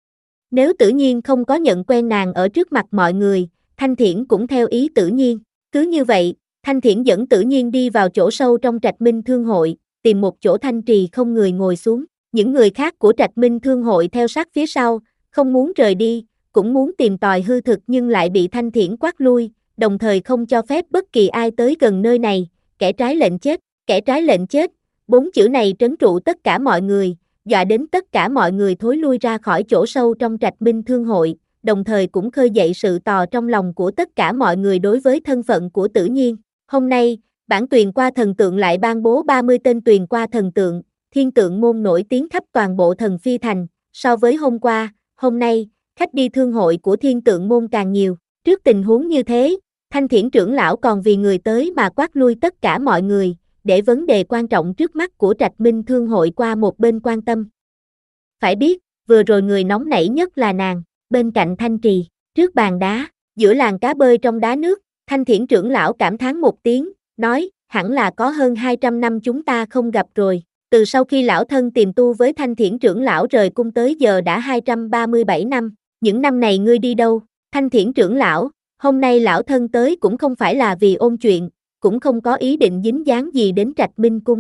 Nếu Tử Nhiên không có nhận quen nàng ở trước mặt mọi người, Thanh Thiển cũng theo ý Tử Nhiên. Cứ như vậy, Thanh Thiển dẫn Tử Nhiên đi vào chỗ sâu trong Trạch Minh Thương hội, tìm một chỗ thanh trì không người ngồi xuống. Những người khác của Trạch Minh Thương hội theo sát phía sau, không muốn rời đi, cũng muốn tìm tòi hư thực nhưng lại bị Thanh Thiển quát lui, đồng thời không cho phép bất kỳ ai tới gần nơi này, kẻ trái lệnh chết, kẻ trái lệnh chết. Bốn chữ này trấn trụ tất cả mọi người, dọa đến tất cả mọi người thối lui ra khỏi chỗ sâu trong Trạch Minh Thương hội, đồng thời cũng khơi dậy sự tò trong lòng của tất cả mọi người đối với thân phận của Tử Nhiên. Hôm nay, bản tuyền qua thần tượng lại ban bố ba mươi tên tuyền qua thần tượng, thiên tượng môn nổi tiếng khắp toàn bộ Thần Phi Thành, so với hôm qua, hôm nay, khách đi thương hội của thiên tượng môn càng nhiều. Trước tình huống như thế, Thanh Thiển trưởng lão còn vì người tới mà quát lui tất cả mọi người, để vấn đề quan trọng trước mắt của Trạch Minh Thương hội qua một bên quan tâm. Phải biết, vừa rồi người nóng nảy nhất là nàng, bên cạnh Thanh Trì, trước bàn đá, giữa làng cá bơi trong đá nước, Thanh Thiển trưởng lão cảm thán một tiếng, nói, hẳn là có hơn hai trăm năm chúng ta không gặp rồi. Từ sau khi lão thân tìm tu với Thanh Thiển trưởng lão rời cung tới giờ đã hai trăm ba mươi bảy năm, những năm này ngươi đi đâu? Thanh Thiển trưởng lão, hôm nay lão thân tới cũng không phải là vì ôn chuyện, cũng không có ý định dính dáng gì đến Trạch Minh Cung.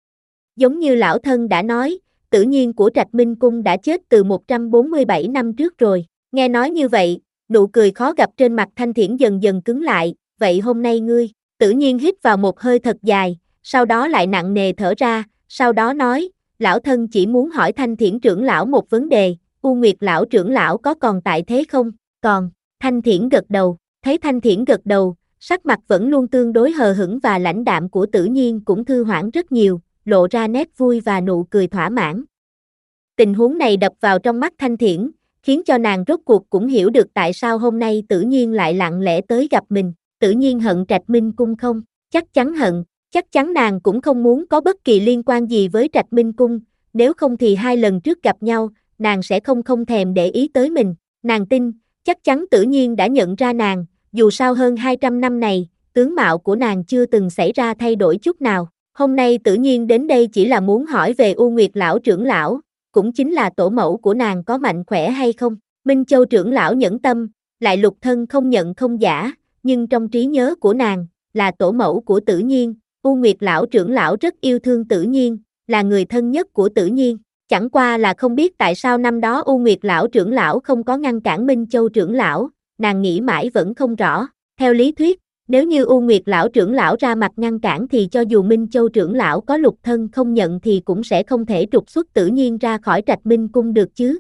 Giống như lão thân đã nói, Tử Nhiên của Trạch Minh Cung đã chết từ một trăm bốn mươi bảy năm trước rồi. Nghe nói như vậy, nụ cười khó gặp trên mặt Thanh Thiển dần dần cứng lại, vậy hôm nay ngươi? Tử Nhiên hít vào một hơi thật dài, sau đó lại nặng nề thở ra, sau đó nói, lão thân chỉ muốn hỏi Thanh Thiển trưởng lão một vấn đề, U Nguyệt lão trưởng lão có còn tại thế không? Còn, Thanh Thiển gật đầu, thấy Thanh Thiển gật đầu, sắc mặt vẫn luôn tương đối hờ hững và lãnh đạm của Tử Nhiên cũng thư hoãn rất nhiều, lộ ra nét vui và nụ cười thỏa mãn. Tình huống này đập vào trong mắt Thanh Thiển, khiến cho nàng rốt cuộc cũng hiểu được tại sao hôm nay Tử Nhiên lại lặng lẽ tới gặp mình. Tử Nhiên hận Trạch Minh Cung không? Chắc chắn hận, chắc chắn nàng cũng không muốn có bất kỳ liên quan gì với Trạch Minh Cung, nếu không thì hai lần trước gặp nhau, nàng sẽ không không thèm để ý tới mình. Nàng tin, chắc chắn Tử Nhiên đã nhận ra nàng, dù sao hơn hai trăm năm này, tướng mạo của nàng chưa từng xảy ra thay đổi chút nào. Hôm nay Tử Nhiên đến đây chỉ là muốn hỏi về U Nguyệt lão trưởng lão, cũng chính là tổ mẫu của nàng có mạnh khỏe hay không. Minh Châu trưởng lão nhẫn tâm, lại lục thân không nhận không giả, nhưng trong trí nhớ của nàng, là tổ mẫu của Tử Nhiên, U Nguyệt lão trưởng lão rất yêu thương Tử Nhiên, là người thân nhất của Tử Nhiên. Chẳng qua là không biết tại sao năm đó U Nguyệt lão trưởng lão không có ngăn cản Minh Châu trưởng lão, nàng nghĩ mãi vẫn không rõ. Theo lý thuyết, nếu như U Nguyệt lão trưởng lão ra mặt ngăn cản thì cho dù Minh Châu trưởng lão có lục thân không nhận thì cũng sẽ không thể trục xuất Tử Nhiên ra khỏi Trạch Minh Cung được chứ.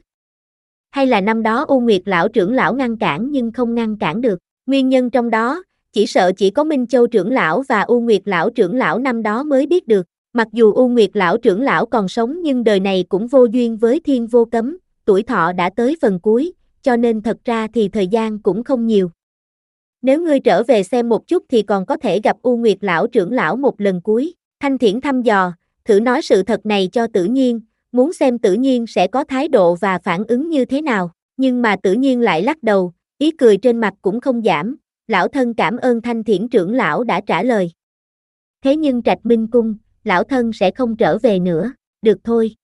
Hay là năm đó U Nguyệt lão trưởng lão ngăn cản nhưng không ngăn cản được. Nguyên nhân trong đó, chỉ sợ chỉ có Minh Châu trưởng lão và U Nguyệt lão trưởng lão năm đó mới biết được. Mặc dù U Nguyệt lão trưởng lão còn sống nhưng đời này cũng vô duyên với Thiên Vô Cấm, tuổi thọ đã tới phần cuối, cho nên thật ra thì thời gian cũng không nhiều. Nếu ngươi trở về xem một chút thì còn có thể gặp U Nguyệt lão trưởng lão một lần cuối. Thanh Thiển thăm dò, thử nói sự thật này cho Tử Nhiên, muốn xem Tử Nhiên sẽ có thái độ và phản ứng như thế nào. Nhưng mà Tử Nhiên lại lắc đầu, ý cười trên mặt cũng không giảm, lão thân cảm ơn Thanh Thiển trưởng lão đã trả lời. Thế nhưng Trạch Minh Cung, lão thân sẽ không trở về nữa, được thôi.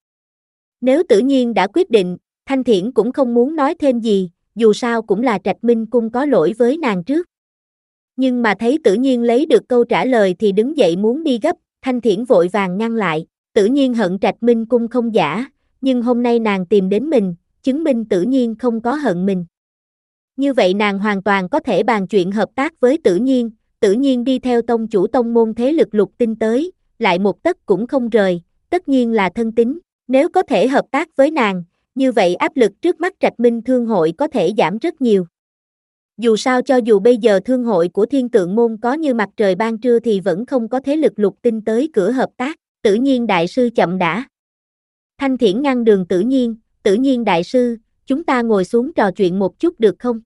Nếu Tử Nhiên đã quyết định, Thanh Thiển cũng không muốn nói thêm gì, dù sao cũng là Trạch Minh Cung có lỗi với nàng trước. Nhưng mà thấy Tử Nhiên lấy được câu trả lời thì đứng dậy muốn đi gấp, Thanh Thiển vội vàng ngăn lại. Tử Nhiên hận Trạch Minh Cung không giả, nhưng hôm nay nàng tìm đến mình, chứng minh Tử Nhiên không có hận mình. Như vậy nàng hoàn toàn có thể bàn chuyện hợp tác với Tử Nhiên, Tử Nhiên đi theo tông chủ tông môn thế lực Lục Tinh tới, lại một tấc cũng không rời, tất nhiên là thân tín, nếu có thể hợp tác với nàng, như vậy áp lực trước mắt Trạch Minh Thương hội có thể giảm rất nhiều. Dù sao cho dù bây giờ thương hội của Thiên Tượng môn có như mặt trời ban trưa thì vẫn không có thế lực Lục Tinh tới cửa hợp tác. Tử Nhiên đại sư chậm đã. Thanh Thiển ngăn đường Tử Nhiên, Tử Nhiên đại sư, chúng ta ngồi xuống trò chuyện một chút được không?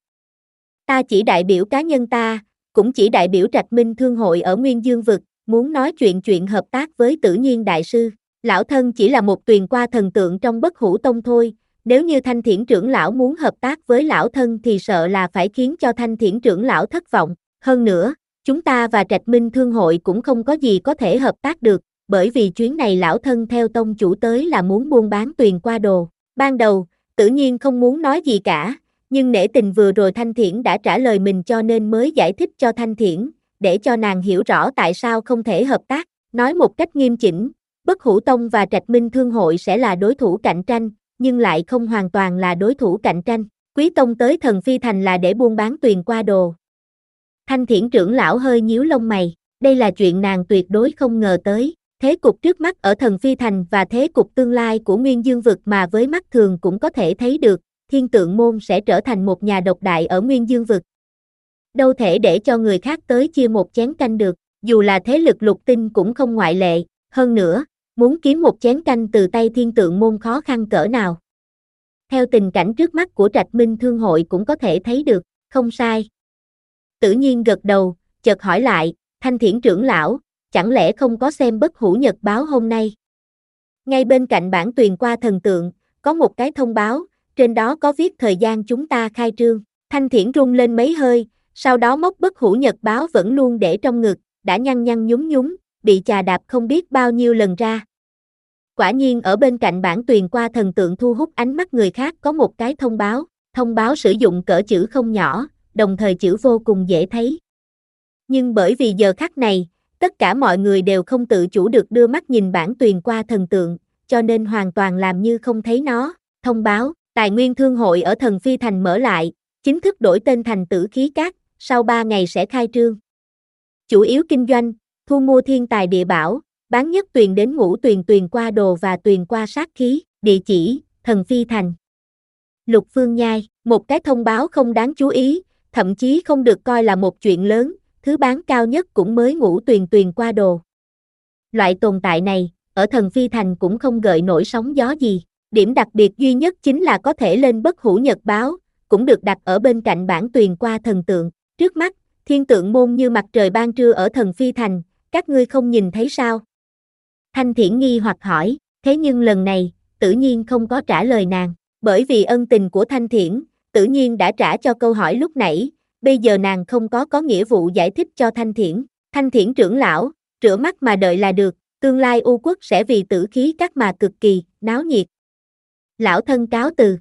Ta chỉ đại biểu cá nhân ta, cũng chỉ đại biểu Trạch Minh Thương hội ở Nguyên Dương vực, muốn nói chuyện chuyện hợp tác với Tử Nhiên đại sư. Lão thân chỉ là một tuyền qua thần tượng trong Bất Hủ Tông thôi, nếu như Thanh Thiển trưởng lão muốn hợp tác với lão thân thì sợ là phải khiến cho Thanh Thiển trưởng lão thất vọng. Hơn nữa, chúng ta và Trạch Minh Thương hội cũng không có gì có thể hợp tác được, bởi vì chuyến này lão thân theo tông chủ tới là muốn buôn bán tuyền qua đồ. Ban đầu, Tử Nhiên không muốn nói gì cả, nhưng nể tình vừa rồi Thanh Thiển đã trả lời mình cho nên mới giải thích cho Thanh Thiển, để cho nàng hiểu rõ tại sao không thể hợp tác. Nói một cách nghiêm chỉnh, Bất Hủ Tông và Trạch Minh Thương hội sẽ là đối thủ cạnh tranh, nhưng lại không hoàn toàn là đối thủ cạnh tranh. Quý Tông tới Thần Phi Thành là để buôn bán tuyền qua đồ. Thanh Thiển trưởng lão hơi nhíu lông mày, đây là chuyện nàng tuyệt đối không ngờ tới. Thế cục trước mắt ở Thần Phi Thành và thế cục tương lai của Nguyên Dương vực mà với mắt thường cũng có thể thấy được, Thiên Tượng môn sẽ trở thành một nhà độc đại ở Nguyên Dương vực. Đâu thể để cho người khác tới chia một chén canh được, dù là thế lực Lục Tinh cũng không ngoại lệ, hơn nữa, muốn kiếm một chén canh từ tay Thiên Tượng môn khó khăn cỡ nào. Theo tình cảnh trước mắt của Trạch Minh Thương hội cũng có thể thấy được, không sai. Tử Nhiên gật đầu, chợt hỏi lại, Thanh Thiển trưởng lão, chẳng lẽ không có xem Bất Hủ Nhật báo hôm nay? Ngay bên cạnh bản tuyền qua thần tượng, có một cái thông báo, trên đó có viết thời gian chúng ta khai trương. Thanh Thiển rung lên mấy hơi, sau đó móc Bất Hủ Nhật báo vẫn luôn để trong ngực, đã nhăn nhăn nhúm nhúm, bị chà đạp không biết bao nhiêu lần ra. Quả nhiên ở bên cạnh bản tuyền qua thần tượng thu hút ánh mắt người khác có một cái thông báo, Thông báo sử dụng cỡ chữ không nhỏ, đồng thời chữ vô cùng dễ thấy. Nhưng bởi vì giờ khắc này, tất cả mọi người đều không tự chủ được đưa mắt nhìn bản tuyền qua thần tượng, cho nên hoàn toàn làm như không thấy nó. Thông báo, Tài nguyên Thương hội ở Thần Phi Thành mở lại, chính thức đổi tên thành Tử Khí Các, sau ba ngày sẽ khai trương. Chủ yếu kinh doanh, thu mua thiên tài địa bảo, bán nhất tuyền đến ngũ tuyền tuyền qua đồ và tuyền qua sát khí, địa chỉ, Thần Phi Thành. Lục Phương Nhai, một cái thông báo không đáng chú ý, thậm chí không được coi là một chuyện lớn, thứ bán cao nhất cũng mới ngũ tuyền tuyền qua đồ. Loại tồn tại này, ở Thần Phi Thành cũng không gợi nổi sóng gió gì. Điểm đặc biệt duy nhất chính là có thể lên bất hủ nhật báo, cũng được đặt ở bên cạnh bản tuyền qua thần tượng. Trước mắt, thiên tượng môn như mặt trời ban trưa ở Thần Phi Thành, các ngươi không nhìn thấy sao? Thanh Thiển nghi hoặc hỏi, thế nhưng lần này, Tử Nhiên không có trả lời nàng, bởi vì ân tình của Thanh Thiển, Tử Nhiên đã trả cho câu hỏi lúc nãy, bây giờ nàng không có có nghĩa vụ giải thích cho Thanh Thiển. Thanh Thiển trưởng lão, rửa mắt mà đợi là được, tương lai U Quốc sẽ vì Tử Khí Các mà cực kỳ náo nhiệt. Lão thân cáo từ.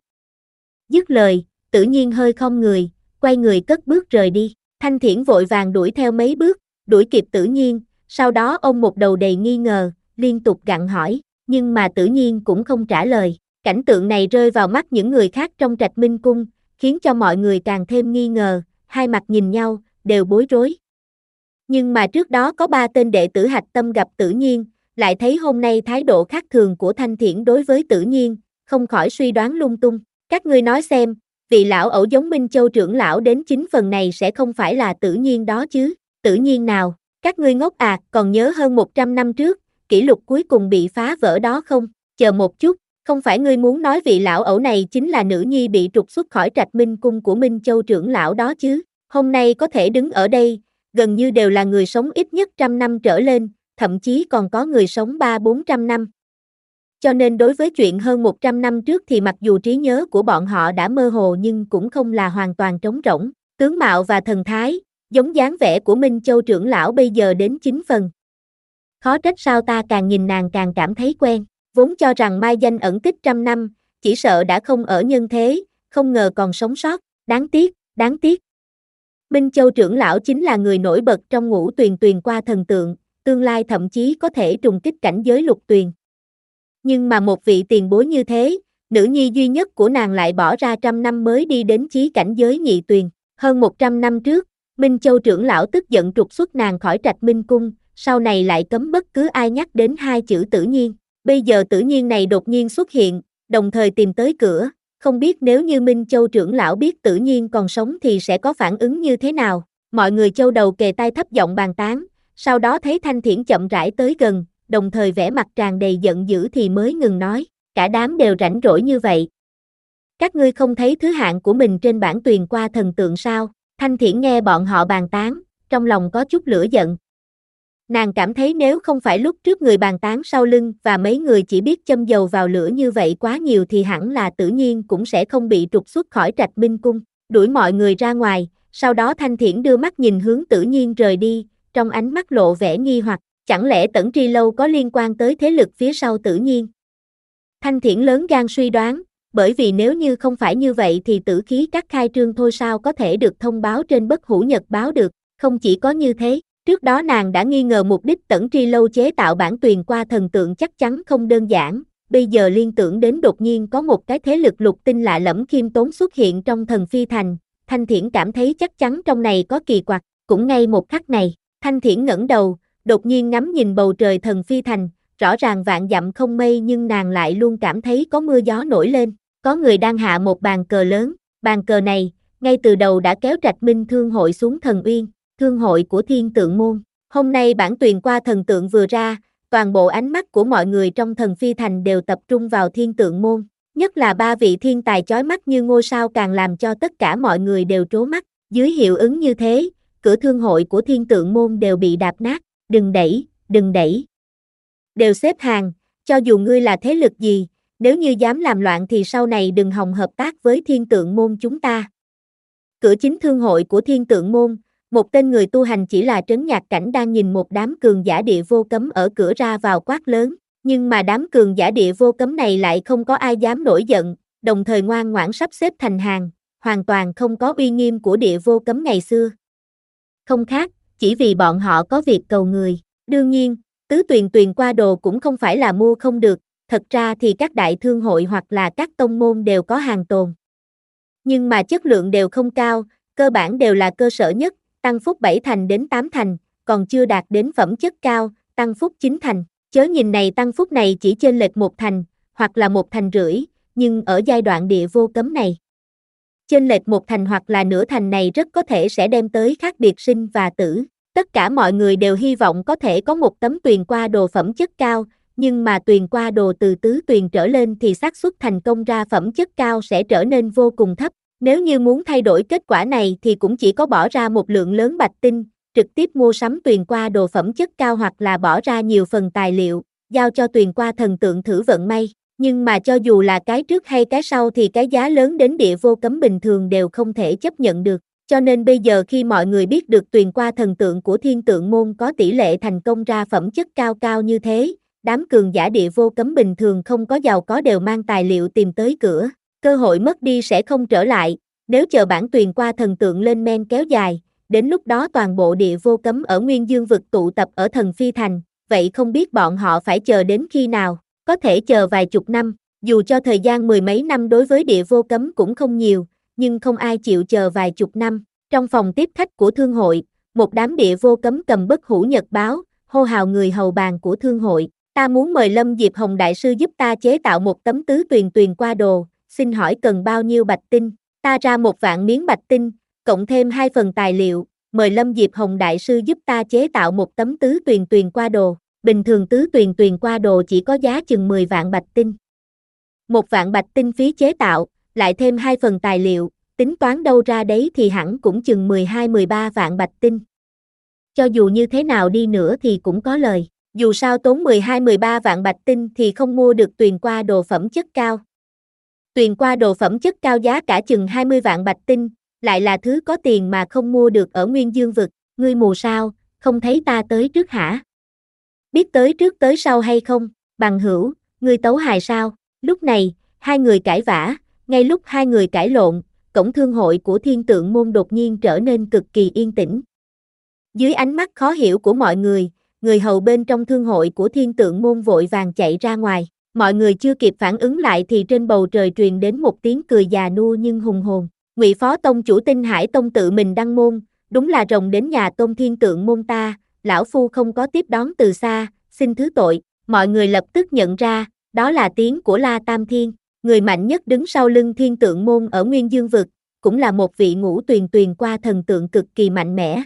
Dứt lời, Tử Nhiên hơi khom người, quay người cất bước rời đi. Thanh Thiển vội vàng đuổi theo mấy bước, đuổi kịp Tử Nhiên, sau đó ông một đầu đầy nghi ngờ, liên tục gặng hỏi, nhưng mà Tử Nhiên cũng không trả lời. Cảnh tượng này rơi vào mắt những người khác trong Trạch Minh Cung, khiến cho mọi người càng thêm nghi ngờ, hai mặt nhìn nhau, đều bối rối. Nhưng mà trước đó có ba tên đệ tử hạch tâm gặp Tử Nhiên, lại thấy hôm nay thái độ khác thường của Thanh Thiển đối với Tử Nhiên, không khỏi suy đoán lung tung. Các ngươi nói xem, vị lão ẩu giống Minh Châu trưởng lão đến chính phần này sẽ không phải là Tử Nhiên đó chứ? Tử Nhiên nào? Các ngươi ngốc à, còn nhớ hơn một trăm năm trước, kỷ lục cuối cùng bị phá vỡ đó không? Chờ một chút, không phải ngươi muốn nói vị lão ẩu này chính là nữ nhi bị trục xuất khỏi Trạch Minh Cung của Minh Châu trưởng lão đó chứ? Hôm nay có thể đứng ở đây, gần như đều là người sống ít nhất trăm năm trở lên, thậm chí còn có người sống ba bốn trăm năm. Cho nên đối với chuyện hơn một trăm năm trước thì mặc dù trí nhớ của bọn họ đã mơ hồ nhưng cũng không là hoàn toàn trống rỗng. Tướng mạo và thần thái, giống dáng vẻ của Minh Châu trưởng lão bây giờ đến chín phần. Khó trách sao ta càng nhìn nàng càng cảm thấy quen, vốn cho rằng mai danh ẩn tích trăm năm, chỉ sợ đã không ở nhân thế, không ngờ còn sống sót, đáng tiếc, đáng tiếc. Minh Châu trưởng lão chính là người nổi bật trong ngũ tuyền tuyền qua thần tượng, tương lai thậm chí có thể trùng kích cảnh giới lục tuyền. Nhưng mà một vị tiền bối như thế, nữ nhi duy nhất của nàng lại bỏ ra trăm năm mới đi đến chí cảnh giới nhị tuyền. Hơn một trăm năm trước, Minh Châu trưởng lão tức giận trục xuất nàng khỏi Trạch Minh Cung, sau này lại cấm bất cứ ai nhắc đến hai chữ Tử Nhiên. Bây giờ Tử Nhiên này đột nhiên xuất hiện, đồng thời tìm tới cửa, không biết nếu như Minh Châu trưởng lão biết Tử Nhiên còn sống thì sẽ có phản ứng như thế nào. Mọi người châu đầu kề tai thấp giọng bàn tán, sau đó thấy Thanh Thiển chậm rãi tới gần, đồng thời vẻ mặt tràn đầy giận dữ thì mới ngừng nói, cả đám đều rảnh rỗi như vậy. Các ngươi không thấy thứ hạng của mình trên bảng tuyền qua thần tượng sao? Thanh Thiển nghe bọn họ bàn tán, trong lòng có chút lửa giận. Nàng cảm thấy nếu không phải lúc trước người bàn tán sau lưng và mấy người chỉ biết châm dầu vào lửa như vậy quá nhiều thì hẳn là Tử Nhiên cũng sẽ không bị trục xuất khỏi Trạch Minh Cung, đuổi mọi người ra ngoài, sau đó Thanh Thiển đưa mắt nhìn hướng Tử Nhiên rời đi, trong ánh mắt lộ vẻ nghi hoặc, chẳng lẽ Tẩn Tri Lâu có liên quan tới thế lực phía sau Tử Nhiên? Thanh Thiển lớn gan suy đoán, bởi vì nếu như không phải như vậy thì Tử Khí Các khai trương thôi sao có thể được thông báo trên bất hủ nhật báo được, không chỉ có như thế. Trước đó nàng đã nghi ngờ mục đích Tẩn Tri Lâu chế tạo bản tuyền qua thần tượng chắc chắn không đơn giản, bây giờ liên tưởng đến đột nhiên có một cái thế lực lục tinh lạ lẫm khiêm tốn xuất hiện trong Thần Phi Thành, Thanh Thiển cảm thấy chắc chắn trong này có kỳ quặc, cũng ngay một khắc này, Thanh Thiển ngẩng đầu, đột nhiên ngắm nhìn bầu trời Thần Phi Thành, rõ ràng vạn dặm không mây nhưng nàng lại luôn cảm thấy có mưa gió nổi lên, có người đang hạ một bàn cờ lớn, bàn cờ này, ngay từ đầu đã kéo Trạch Minh Thương hội xuống Thần Uyên. Thương hội của Thiên Tượng Môn. Hôm nay bản tuyền qua thần tượng vừa ra, toàn bộ ánh mắt của mọi người trong Thần Phi Thành đều tập trung vào Thiên Tượng Môn, nhất là ba vị thiên tài chói mắt như ngôi sao càng làm cho tất cả mọi người đều trố mắt. Dưới hiệu ứng như thế, cửa thương hội của Thiên Tượng Môn đều bị đạp nát, đừng đẩy, đừng đẩy. Đều xếp hàng, cho dù ngươi là thế lực gì, nếu như dám làm loạn thì sau này đừng hòng hợp tác với Thiên Tượng Môn chúng ta. Cửa chính thương hội của Thiên Tượng Môn, một tên người tu hành chỉ là Trấn Nhạc Cảnh đang nhìn một đám cường giả địa vô cấm ở cửa ra vào quát lớn, nhưng mà đám cường giả địa vô cấm này lại không có ai dám nổi giận, đồng thời ngoan ngoãn sắp xếp thành hàng, hoàn toàn không có uy nghiêm của địa vô cấm ngày xưa. Không khác, chỉ vì bọn họ có việc cầu người. Đương nhiên, tứ tuyền tuyền qua đồ cũng không phải là mua không được, thật ra thì các đại thương hội hoặc là các tông môn đều có hàng tồn. Nhưng mà chất lượng đều không cao, cơ bản đều là cơ sở nhất, tăng phúc bảy thành đến tám thành, còn chưa đạt đến phẩm chất cao, tăng phúc chín thành. Chớ nhìn này tăng phúc này chỉ chênh lệch một thành, hoặc là một thành rưỡi, nhưng ở giai đoạn địa vô cấm này, chênh lệch một thành hoặc là nửa thành này rất có thể sẽ đem tới khác biệt sinh và tử. Tất cả mọi người đều hy vọng có thể có một tấm tuyền qua đồ phẩm chất cao, nhưng mà tuyền qua đồ từ tứ tuyền trở lên thì xác suất thành công ra phẩm chất cao sẽ trở nên vô cùng thấp. Nếu như muốn thay đổi kết quả này thì cũng chỉ có bỏ ra một lượng lớn bạch tinh, trực tiếp mua sắm tuyền qua đồ phẩm chất cao hoặc là bỏ ra nhiều phần tài liệu, giao cho tuyền qua thần tượng thử vận may. Nhưng mà cho dù là cái trước hay cái sau thì cái giá lớn đến địa vô cấm bình thường đều không thể chấp nhận được. Cho nên bây giờ khi mọi người biết được tuyền qua thần tượng của thiên tượng môn có tỷ lệ thành công ra phẩm chất cao cao như thế, đám cường giả địa vô cấm bình thường không có giàu có đều mang tài liệu tìm tới cửa. Cơ hội mất đi sẽ không trở lại, nếu chờ bản tuyền qua thần tượng lên men kéo dài, đến lúc đó toàn bộ địa vô cấm ở Nguyên Dương vực tụ tập ở Thần Phi Thành, vậy không biết bọn họ phải chờ đến khi nào, có thể chờ vài chục năm, dù cho thời gian mười mấy năm đối với địa vô cấm cũng không nhiều, nhưng không ai chịu chờ vài chục năm. Trong phòng tiếp khách của thương hội, một đám địa vô cấm cầm bất hủ nhật báo, hô hào người hầu bàn của thương hội, ta muốn mời Lâm Diệp Hồng đại sư giúp ta chế tạo một tấm tứ tuyền tuyền qua đồ, xin hỏi cần bao nhiêu bạch tinh, ta ra một vạn miếng bạch tinh, cộng thêm hai phần tài liệu, mời Lâm Diệp Hồng đại sư giúp ta chế tạo một tấm tứ tuyền tuyền qua đồ, bình thường tứ tuyền tuyền qua đồ chỉ có giá chừng mười vạn bạch tinh. Một vạn bạch tinh phí chế tạo, lại thêm hai phần tài liệu, tính toán đâu ra đấy thì hẳn cũng chừng mười hai mười ba vạn bạch tinh. Cho dù như thế nào đi nữa thì cũng có lời, dù sao tốn mười hai mười ba vạn bạch tinh thì không mua được tuyền qua đồ phẩm chất cao. Tuyền qua đồ phẩm chất cao giá cả chừng hai mươi vạn bạch tinh, lại là thứ có tiền mà không mua được ở Nguyên Dương vực, ngươi mù sao, không thấy ta tới trước hả? Biết tới trước tới sau hay không, bằng hữu, ngươi tấu hài sao? Lúc này, hai người cãi vã, ngay lúc hai người cãi lộn, cổng thương hội của thiên tượng môn đột nhiên trở nên cực kỳ yên tĩnh. Dưới ánh mắt khó hiểu của mọi người, người hầu bên trong thương hội của thiên tượng môn vội vàng chạy ra ngoài. Mọi người chưa kịp phản ứng lại thì trên bầu trời truyền đến một tiếng cười già nua nhưng hùng hồn. Ngụy Phó Tông chủ Tinh Hải Tông tự mình đăng môn, đúng là rồng đến nhà Tôn thiên tượng môn ta, lão phu không có tiếp đón từ xa, xin thứ tội. Mọi người lập tức nhận ra, đó là tiếng của La Tam Thiên, người mạnh nhất đứng sau lưng thiên tượng môn ở Nguyên Dương vực, cũng là một vị ngũ tuyền tuyền qua thần tượng cực kỳ mạnh mẽ.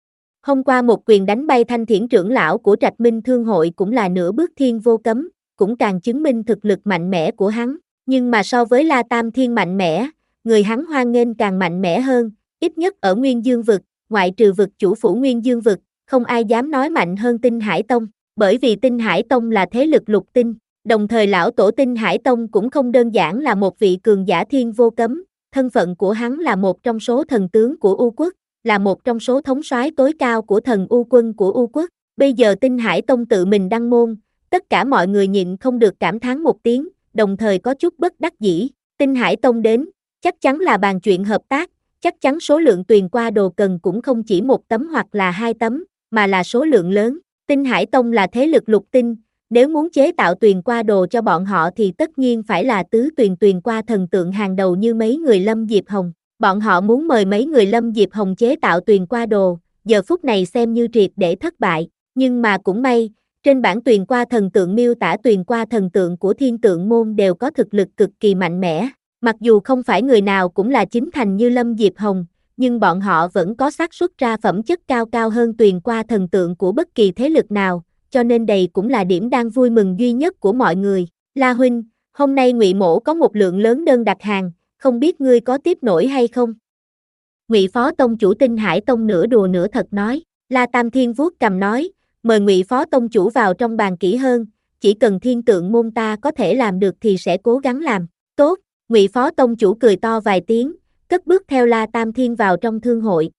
Hôm qua một quyền đánh bay Thanh Thiển trưởng lão của Trạch Minh Thương hội cũng là nửa bước thiên vô cấm, cũng càng chứng minh thực lực mạnh mẽ của hắn, nhưng mà so với La Tam Thiên mạnh mẽ, người hắn hoan nghênh càng mạnh mẽ hơn, ít nhất ở Nguyên Dương vực, ngoại trừ vực chủ phủ Nguyên Dương vực, không ai dám nói mạnh hơn Tinh Hải Tông, bởi vì Tinh Hải Tông là thế lực lục tinh, đồng thời lão tổ Tinh Hải Tông cũng không đơn giản là một vị cường giả thiên vô cấm, thân phận của hắn là một trong số thần tướng của U quốc, là một trong số thống soái tối cao của thần U quân của U quốc, bây giờ Tinh Hải Tông tự mình đăng môn, tất cả mọi người nhịn không được cảm thán một tiếng, đồng thời có chút bất đắc dĩ, Tinh Hải Tông đến, chắc chắn là bàn chuyện hợp tác, chắc chắn số lượng tuyền qua đồ cần cũng không chỉ một tấm hoặc là hai tấm, mà là số lượng lớn. Tinh Hải Tông là thế lực lục tinh, nếu muốn chế tạo tuyền qua đồ cho bọn họ thì tất nhiên phải là tứ tuyền tuyền qua thần tượng hàng đầu như mấy người Lâm Diệp Hồng. Bọn họ muốn mời mấy người Lâm Diệp Hồng chế tạo tuyền qua đồ, giờ phút này xem như triệt để thất bại, nhưng mà cũng may, trên bản tuyền qua thần tượng miêu tả tuyền qua thần tượng của thiên tượng môn đều có thực lực cực kỳ mạnh mẽ, mặc dù không phải người nào cũng là chính thành như Lâm Diệp Hồng, nhưng bọn họ vẫn có xác suất ra phẩm chất cao cao hơn tuyền qua thần tượng của bất kỳ thế lực nào, cho nên đây cũng là điểm đang vui mừng duy nhất của mọi người. La huynh, hôm nay Ngụy Mỗ có một lượng lớn đơn đặt hàng, không biết ngươi có tiếp nổi hay không? Ngụy Phó Tông chủ Tinh Hải Tông nửa đùa nửa thật nói. La Tam Thiên vuốt cầm nói, mời Ngụy Phó Tông chủ vào trong bàn kỹ hơn, chỉ cần thiên tượng môn ta có thể làm được thì sẽ cố gắng làm. Tốt, Ngụy Phó Tông chủ cười to vài tiếng, cất bước theo La Tam Thiên vào trong thương hội.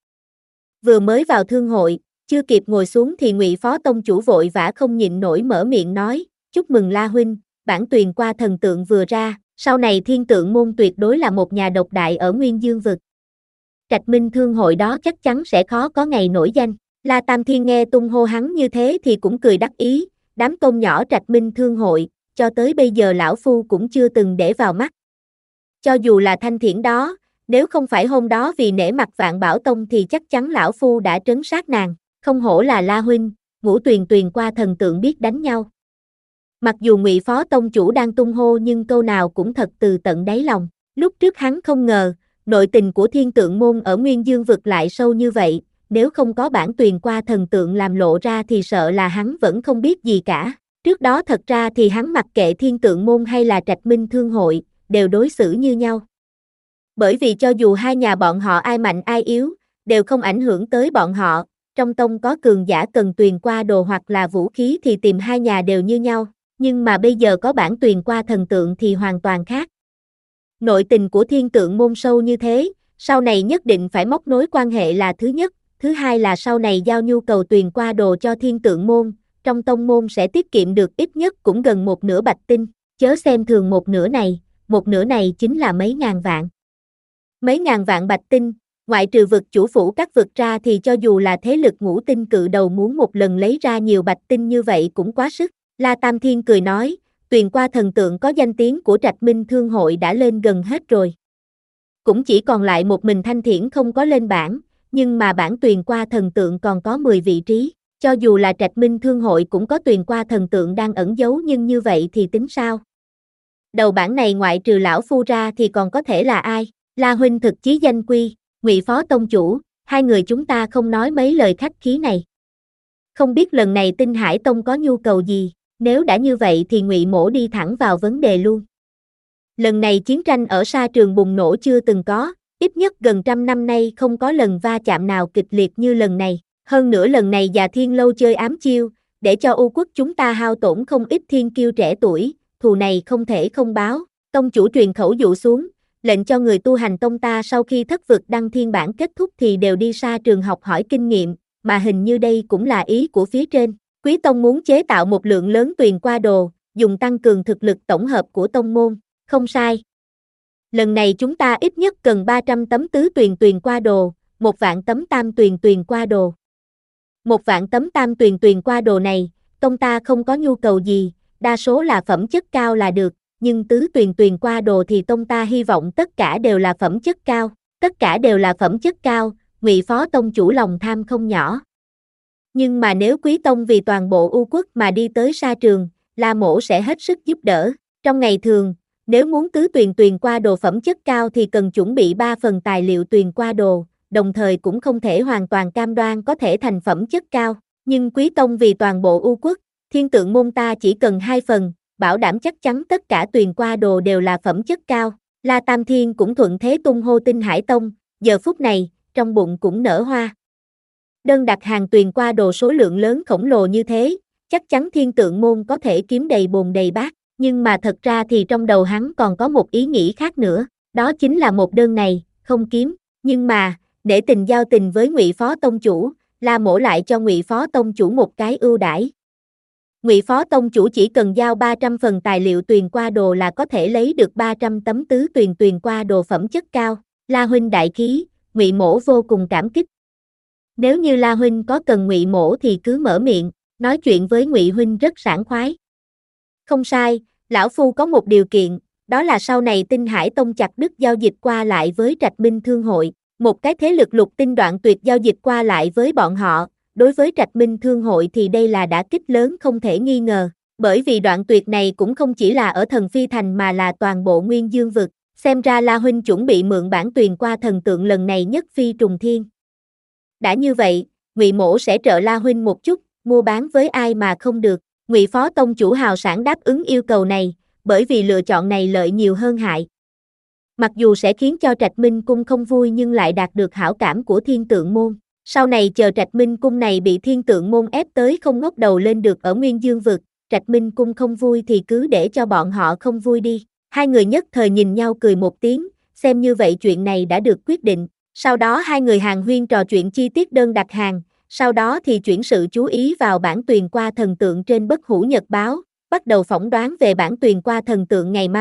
Vừa mới vào thương hội, chưa kịp ngồi xuống thì Ngụy Phó Tông chủ vội vã không nhịn nổi mở miệng nói, chúc mừng La huynh, bản tuyền qua thần tượng vừa ra, Sau này Thiên Tượng Môn tuyệt đối là một nhà độc đại ở Nguyên Dương vực. Trạch Minh Thương hội đó chắc chắn sẽ khó có ngày nổi danh. La Tam Thiên nghe tung hô hắn như thế thì cũng cười đắc ý, đám tôn nhỏ Trạch Minh Thương hội, cho tới bây giờ lão phu cũng chưa từng để vào mắt. Cho dù là Thanh Thiển đó, nếu không phải hôm đó vì nể mặt Vạn Bảo Tông thì chắc chắn lão phu đã trấn sát nàng, không hổ là La huynh, Ngũ Tuyền Tuyền qua thần tượng biết đánh nhau. Mặc dù Ngụy Phó Tông chủ đang tung hô nhưng câu nào cũng thật từ tận đáy lòng, lúc trước hắn không ngờ, nội tình của Thiên Tượng môn ở Nguyên Dương vực lại sâu như vậy, nếu không có bản Tuyền qua thần tượng làm lộ ra thì sợ là hắn vẫn không biết gì cả. Trước đó thật ra thì hắn mặc kệ Thiên Tượng môn hay là Trạch Minh Thương hội, đều đối xử như nhau. Bởi vì cho dù hai nhà bọn họ ai mạnh ai yếu, đều không ảnh hưởng tới bọn họ, trong tông có cường giả cần Tuyền qua đồ hoặc là vũ khí thì tìm hai nhà đều như nhau, nhưng mà bây giờ có bản Tuyền qua thần tượng thì hoàn toàn khác. Nội tình của Thiên Tượng môn sâu như thế, sau này nhất định phải móc nối quan hệ là thứ nhất, thứ hai là sau này giao nhu cầu Tuyền qua đồ cho Thiên Tượng môn, trong tông môn sẽ tiết kiệm được ít nhất cũng gần một nửa bạch tinh, chớ xem thường một nửa này, một nửa này chính là mấy ngàn vạn. Mấy ngàn vạn bạch tinh, ngoại trừ vực chủ phủ các vực ra thì cho dù là thế lực ngũ tinh cự đầu muốn một lần lấy ra nhiều bạch tinh như vậy cũng quá sức. La Tam Thiên cười nói, Tuyền qua thần tượng có danh tiếng của Trạch Minh Thương hội đã lên gần hết rồi. Cũng chỉ còn lại một mình Thanh Thiển không có lên bảng, nhưng mà bảng Tuyền qua thần tượng còn có mười vị trí. Cho dù là Trạch Minh Thương hội cũng có Tuyền qua thần tượng đang ẩn giấu nhưng như vậy thì tính sao? Đầu bảng này ngoại trừ lão phu ra thì còn có thể là ai? La huynh thực chí danh quy, Ngụy Phó Tông chủ, hai người chúng ta không nói mấy lời khách khí này. Không biết lần này Tinh Hải Tông có nhu cầu gì, nếu đã như vậy thì Ngụy mỗ đi thẳng vào vấn đề luôn. Lần này chiến tranh ở sa trường bùng nổ chưa từng có, ít nhất gần trăm năm nay không có lần va chạm nào kịch liệt như lần này. Hơn nữa lần này Già Thiên Lâu chơi ám chiêu, để cho U quốc chúng ta hao tổn không ít thiên kiêu trẻ tuổi, thù này không thể không báo. Tông chủ truyền khẩu dụ xuống, lệnh cho người tu hành tông ta sau khi thất vực đăng thiên bản kết thúc thì đều đi xa trường học hỏi kinh nghiệm, mà hình như đây cũng là ý của phía trên. Quý tông muốn chế tạo một lượng lớn Tuyền qua đồ, dùng tăng cường thực lực tổng hợp của tông môn, không sai. Lần này chúng ta ít nhất cần ba trăm tấm tứ Tuyền Tuyền qua đồ, một vạn tấm tam Tuyền Tuyền qua đồ. Một vạn tấm tam Tuyền Tuyền qua đồ này, tông ta không có nhu cầu gì, đa số là phẩm chất cao là được, nhưng tứ Tuyền Tuyền qua đồ thì tông ta hy vọng tất cả đều là phẩm chất cao, tất cả đều là phẩm chất cao, Ngụy Phó Tông chủ lòng tham không nhỏ. Nhưng mà nếu Quý Tông vì toàn bộ U quốc mà đi tới sa trường, La mỗ sẽ hết sức giúp đỡ. Trong ngày thường, nếu muốn tứ Tuyền Tuyền qua đồ phẩm chất cao thì cần chuẩn bị ba phần tài liệu Tuyền qua đồ, đồng thời cũng không thể hoàn toàn cam đoan có thể thành phẩm chất cao. Nhưng Quý Tông vì toàn bộ U quốc, Thiên Tượng môn ta chỉ cần hai phần, bảo đảm chắc chắn tất cả Tuyền qua đồ đều là phẩm chất cao. La Tam Thiên cũng thuận thế tung hô Tinh Hải Tông, giờ phút này, trong bụng cũng nở hoa. Đơn đặt hàng Tuyền qua đồ số lượng lớn khổng lồ như thế, chắc chắn Thiên Tượng môn có thể kiếm đầy bồn đầy bát, nhưng mà thật ra thì trong đầu hắn còn có một ý nghĩ khác nữa, đó chính là một đơn này, không kiếm, nhưng mà, để tình giao tình với Ngụy Phó Tông chủ, La mỗ lại cho Ngụy Phó Tông chủ một cái ưu đãi. Ngụy Phó Tông chủ chỉ cần giao ba trăm phần tài liệu Tuyền qua đồ là có thể lấy được ba trăm tấm tứ Tuyền Tuyền qua đồ phẩm chất cao. La huynh đại khí, Ngụy mỗ vô cùng cảm kích. Nếu như La huynh có cần Ngụy mỗ thì cứ mở miệng, nói chuyện với Ngụy huynh rất sảng khoái. Không sai, lão phu có một điều kiện, đó là sau này Tinh Hải Tông chặt đứt giao dịch qua lại với Trạch Minh Thương hội, một cái thế lực lục tinh đoạn tuyệt giao dịch qua lại với bọn họ. Đối với Trạch Minh Thương hội thì đây là đả kích lớn không thể nghi ngờ, bởi vì đoạn tuyệt này cũng không chỉ là ở Thần Phi Thành mà là toàn bộ Nguyên Dương vực, xem ra La huynh chuẩn bị mượn bản Tuyền qua thần tượng lần này nhất phi trùng thiên. Đã như vậy, Ngụy mỗ sẽ trợ La huynh một chút, mua bán với ai mà không được. Ngụy Phó Tông chủ hào sảng đáp ứng yêu cầu này, bởi vì lựa chọn này lợi nhiều hơn hại. Mặc dù sẽ khiến cho Trạch Minh cung không vui nhưng lại đạt được hảo cảm của Thiên Tượng môn. Sau này chờ Trạch Minh cung này bị Thiên Tượng môn ép tới không ngóc đầu lên được ở Nguyên Dương vực, Trạch Minh cung không vui thì cứ để cho bọn họ không vui đi. Hai người nhất thời nhìn nhau cười một tiếng, xem như vậy chuyện này đã được quyết định. Sau đó hai người hàn huyên trò chuyện chi tiết đơn đặt hàng, sau đó thì chuyển sự chú ý vào bản Tuyền qua thần tượng trên Bất Hủ Nhật báo, bắt đầu phỏng đoán về bản Tuyền qua thần tượng ngày mai.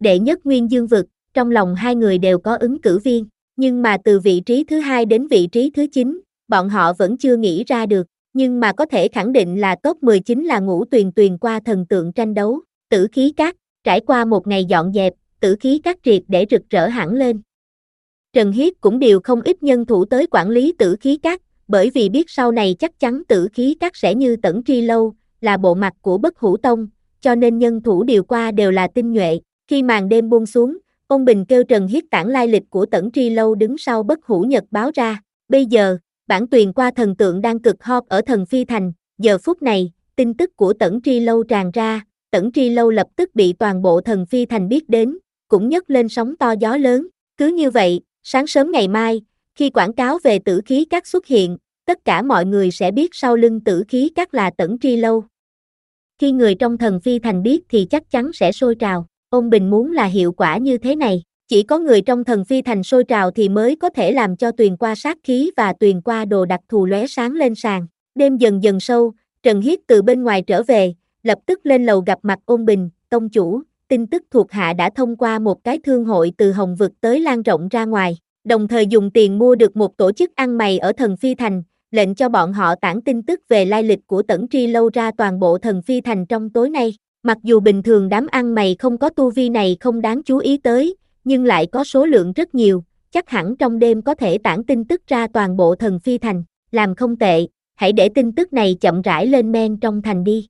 đệ nhất Nguyên Dương vực, trong lòng hai người đều có ứng cử viên, nhưng mà từ vị trí thứ hai đến vị trí thứ chín, bọn họ vẫn chưa nghĩ ra được, nhưng mà có thể khẳng định là top mười chính là Ngũ Tuyền Tuyền qua thần tượng tranh đấu, Tử Khí Các, trải qua một ngày dọn dẹp, Tử Khí Các triệt để rực rỡ hẳn lên. Trần Hiết cũng điều không ít nhân thủ tới quản lý Tử Khí Các, bởi vì biết sau này chắc chắn Tử Khí Các sẽ như Tẩn Tri Lâu, là bộ mặt của Bất Hủ Tông, cho nên nhân thủ điều qua đều là tinh nhuệ. Khi màn đêm buông xuống, Ôn Bình kêu Trần Hiết tản lai lịch của Tẩn Tri Lâu đứng sau Bất Hủ Nhật báo ra. Bây giờ, bản tuyền qua thần tượng đang cực hot ở Thần Phi Thành, giờ phút này, tin tức của Tẩn Tri Lâu tràn ra, Tẩn Tri Lâu lập tức bị toàn bộ Thần Phi Thành biết đến, cũng nhấc lên sóng to gió lớn. Cứ như vậy, sáng sớm ngày mai, khi quảng cáo về Tử Khí Các xuất hiện, tất cả mọi người sẽ biết sau lưng Tử Khí Các là Tẩn Tri Lâu. Khi người trong Thần Phi Thành biết thì chắc chắn sẽ sôi trào. Ôn Bình muốn là hiệu quả như thế này, chỉ có người trong Thần Phi Thành sôi trào thì mới có thể làm cho tuyền qua sát khí và tuyền qua đồ đặc thù lóe sáng lên sàn. Đêm dần dần sâu, Trần Hiết từ bên ngoài trở về, lập tức lên lầu gặp mặt Ôn Bình, tông chủ, tin tức thuộc hạ đã thông qua một cái thương hội từ Hồng Vực tới lan rộng ra ngoài, đồng thời dùng tiền mua được một tổ chức ăn mày ở Thần Phi Thành, lệnh cho bọn họ tản tin tức về lai lịch của Tẩn Tri Lâu ra toàn bộ Thần Phi Thành trong tối nay. Mặc dù bình thường đám ăn mày không có tu vi này không đáng chú ý tới, nhưng lại có số lượng rất nhiều, chắc hẳn trong đêm có thể tản tin tức ra toàn bộ Thần Phi Thành, làm không tệ, hãy để tin tức này chậm rãi lên men trong thành đi.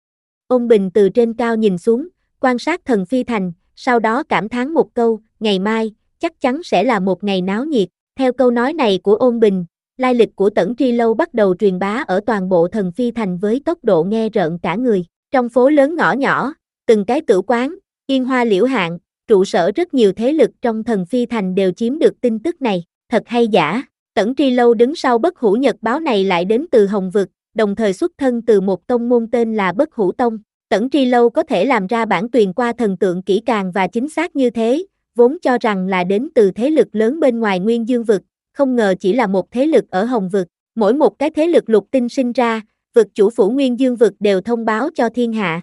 Ôn Bình từ trên cao nhìn xuống, quan sát Thần Phi Thành, sau đó cảm thán một câu, ngày mai, chắc chắn sẽ là một ngày náo nhiệt. Theo câu nói này của Ôn Bình, lai lịch của Tẩn Tri Lâu bắt đầu truyền bá ở toàn bộ Thần Phi Thành với tốc độ nghe rợn cả người. Trong phố lớn ngõ nhỏ, từng cái tử quán, yên hoa liễu hạn, trụ sở rất nhiều thế lực trong Thần Phi Thành đều chiếm được tin tức này, thật hay giả. Tẩn Tri Lâu đứng sau Bất Hủ Nhật báo này lại đến từ Hồng Vực, đồng thời xuất thân từ một tông môn tên là Bất Hủ Tông. Tẩn Tri Lâu có thể làm ra bản tuyền qua thần tượng kỹ càng và chính xác như thế, vốn cho rằng là đến từ thế lực lớn bên ngoài Nguyên Dương Vực, không ngờ chỉ là một thế lực ở Hồng Vực. Mỗi một cái thế lực lục tinh sinh ra, vực chủ phủ Nguyên Dương Vực đều thông báo cho thiên hạ.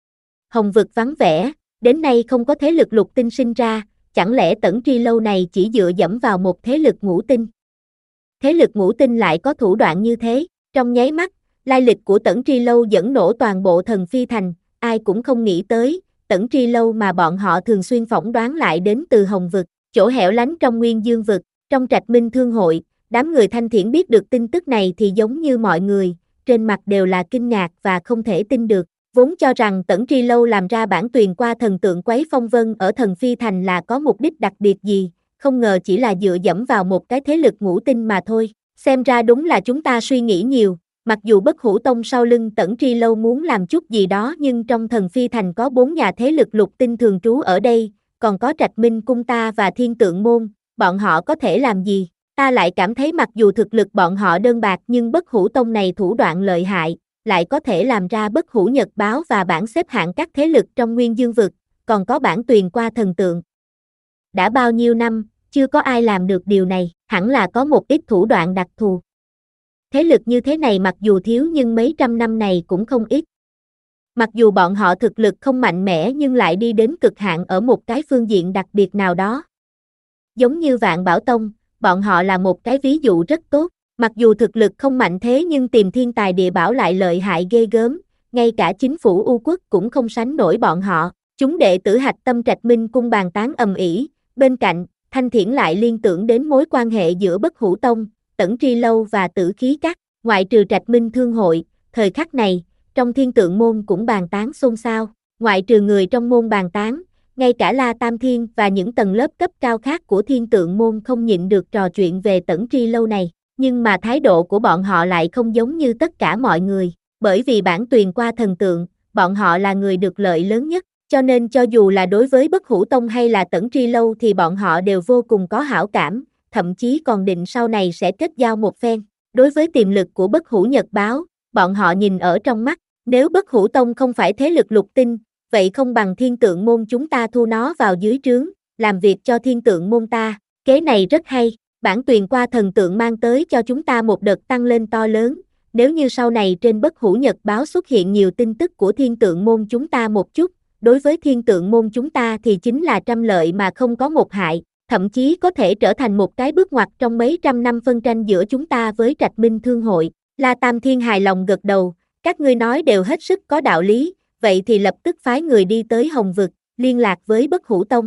Hồng Vực vắng vẻ, đến nay không có thế lực lục tinh sinh ra, chẳng lẽ Tẩn Tri Lâu này chỉ dựa dẫm vào một thế lực ngũ tinh? Thế lực ngũ tinh lại có thủ đoạn như thế, trong nháy mắt, lai lịch của Tẩn Tri Lâu dẫn nổ toàn bộ Thần Phi Thành, ai cũng không nghĩ tới, Tẩn Tri Lâu mà bọn họ thường xuyên phỏng đoán lại đến từ Hồng Vực, chỗ hẻo lánh trong Nguyên Dương Vực, trong Trạch Minh Thương Hội, đám người thanh thiện biết được tin tức này thì giống như mọi người, trên mặt đều là kinh ngạc và không thể tin được, vốn cho rằng Tẩn Tri Lâu làm ra bản tuyền qua thần tượng quấy phong vân ở Thần Phi Thành là có mục đích đặc biệt gì, không ngờ chỉ là dựa dẫm vào một cái thế lực ngũ tinh mà thôi, xem ra đúng là chúng ta suy nghĩ nhiều, mặc dù Bất Hủ Tông sau lưng Tẩn Tri Lâu muốn làm chút gì đó nhưng trong Thần Phi Thành có bốn nhà thế lực lục tinh thường trú ở đây, còn có Trạch Minh Cung ta và Thiên Tượng Môn, bọn họ có thể làm gì? Ta lại cảm thấy mặc dù thực lực bọn họ đơn bạc nhưng Bất Hủ Tông này thủ đoạn lợi hại, lại có thể làm ra Bất Hủ Nhật báo và bảng xếp hạng các thế lực trong Nguyên Dương Vực, còn có bản tuyền qua thần tượng. Đã bao nhiêu năm, chưa có ai làm được điều này, hẳn là có một ít thủ đoạn đặc thù. Thế lực như thế này mặc dù thiếu nhưng mấy trăm năm này cũng không ít. Mặc dù bọn họ thực lực không mạnh mẽ nhưng lại đi đến cực hạn ở một cái phương diện đặc biệt nào đó. Giống như Vạn Bảo Tông, bọn họ là một cái ví dụ rất tốt, mặc dù thực lực không mạnh thế nhưng tìm thiên tài địa bảo lại lợi hại ghê gớm, ngay cả chính phủ U Quốc cũng không sánh nổi bọn họ. Chúng đệ tử hạch tâm Trạch Minh Cung bàn tán ầm ĩ, bên cạnh, Thanh Thiển lại liên tưởng đến mối quan hệ giữa Bất Hủ Tông, Tẩn Tri Lâu và Tử Khí Các, ngoại trừ Trạch Minh Thương Hội, thời khắc này, trong Thiên Tượng Môn cũng bàn tán xôn xao, ngoại trừ người trong môn bàn tán, ngay cả La Tam Thiên và những tầng lớp cấp cao khác của Thiên Tượng Môn không nhịn được trò chuyện về Tẩn Tri Lâu này, nhưng mà thái độ của bọn họ lại không giống như tất cả mọi người, bởi vì bản tuyền qua thần tượng, bọn họ là người được lợi lớn nhất, cho nên cho dù là đối với Bất Hủ Tông hay là Tẩn Tri Lâu thì bọn họ đều vô cùng có hảo cảm, thậm chí còn định sau này sẽ kết giao một phen. Đối với tiềm lực của Bất Hủ Nhật báo, bọn họ nhìn ở trong mắt, nếu Bất Hủ Tông không phải thế lực lục tinh, vậy không bằng Thiên Tượng Môn chúng ta thu nó vào dưới trướng, làm việc cho Thiên Tượng Môn ta, kế này rất hay, bản tuyền qua thần tượng mang tới cho chúng ta một đợt tăng lên to lớn, nếu như sau này trên Bất Hủ Nhật báo xuất hiện nhiều tin tức của Thiên Tượng Môn chúng ta một chút, đối với thiên tượng môn chúng ta thì chính là trăm lợi mà không có một hại, thậm chí có thể trở thành một cái bước ngoặt trong mấy trăm năm phân tranh giữa chúng ta với Trạch Minh Thương hội. La Tam Thiên hài lòng gật đầu, các ngươi nói đều hết sức có đạo lý, vậy thì lập tức phái người đi tới Hồng Vực, liên lạc với Bất Hủ Tông.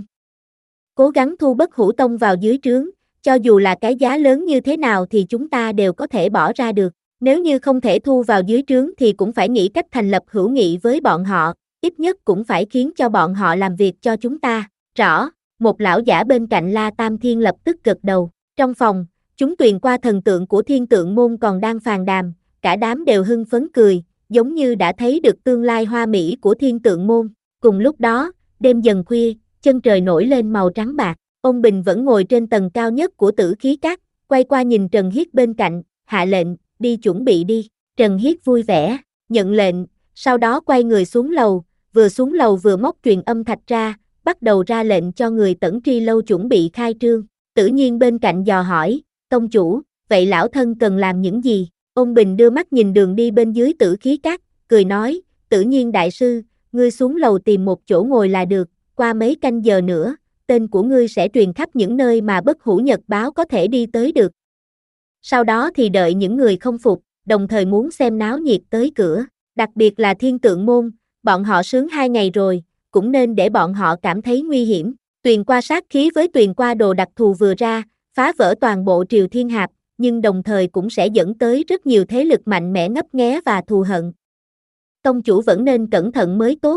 Cố gắng thu Bất Hủ Tông vào dưới trướng, cho dù là cái giá lớn như thế nào thì chúng ta đều có thể bỏ ra được. Nếu như không thể thu vào dưới trướng thì cũng phải nghĩ cách thành lập hữu nghị với bọn họ, ít nhất cũng phải khiến cho bọn họ làm việc cho chúng ta. Rõ, một lão giả bên cạnh La Tam Thiên lập tức gật đầu. Trong phòng, chúng tuyền qua thần tượng của thiên tượng môn còn đang phàn đàm, cả đám đều hưng phấn cười, giống như đã thấy được tương lai hoa mỹ của thiên tượng môn. Cùng lúc đó, đêm dần khuya, chân trời nổi lên màu trắng bạc, ông Bình vẫn ngồi trên tầng cao nhất của Tử Khí Các, quay qua nhìn Trần Hiết bên cạnh, hạ lệnh, đi chuẩn bị đi. Trần Hiết vui vẻ, nhận lệnh, sau đó quay người xuống lầu, vừa xuống lầu vừa móc truyền âm thạch ra, bắt đầu ra lệnh cho người Tẩn Tri Lâu chuẩn bị khai trương. Tử Nhiên bên cạnh dò hỏi, tông chủ, vậy lão thân cần làm những gì? Ông Bình đưa mắt nhìn đường đi bên dưới Tử Khí Các, cười nói, Tử Nhiên đại sư, ngươi xuống lầu tìm một chỗ ngồi là được, qua mấy canh giờ nữa, tên của ngươi sẽ truyền khắp những nơi mà Bất Hủ Nhật báo có thể đi tới được. Sau đó thì đợi những người không phục, đồng thời muốn xem náo nhiệt tới cửa, đặc biệt là thiên tượng môn, bọn họ sướng hai ngày rồi, cũng nên để bọn họ cảm thấy nguy hiểm. Tuyền qua sát khí với tuyền qua đồ đặc thù vừa ra, phá vỡ toàn bộ Triều Thiên Hạp, nhưng đồng thời cũng sẽ dẫn tới rất nhiều thế lực mạnh mẽ ngấp nghé và thù hận. Tông chủ vẫn nên cẩn thận mới tốt.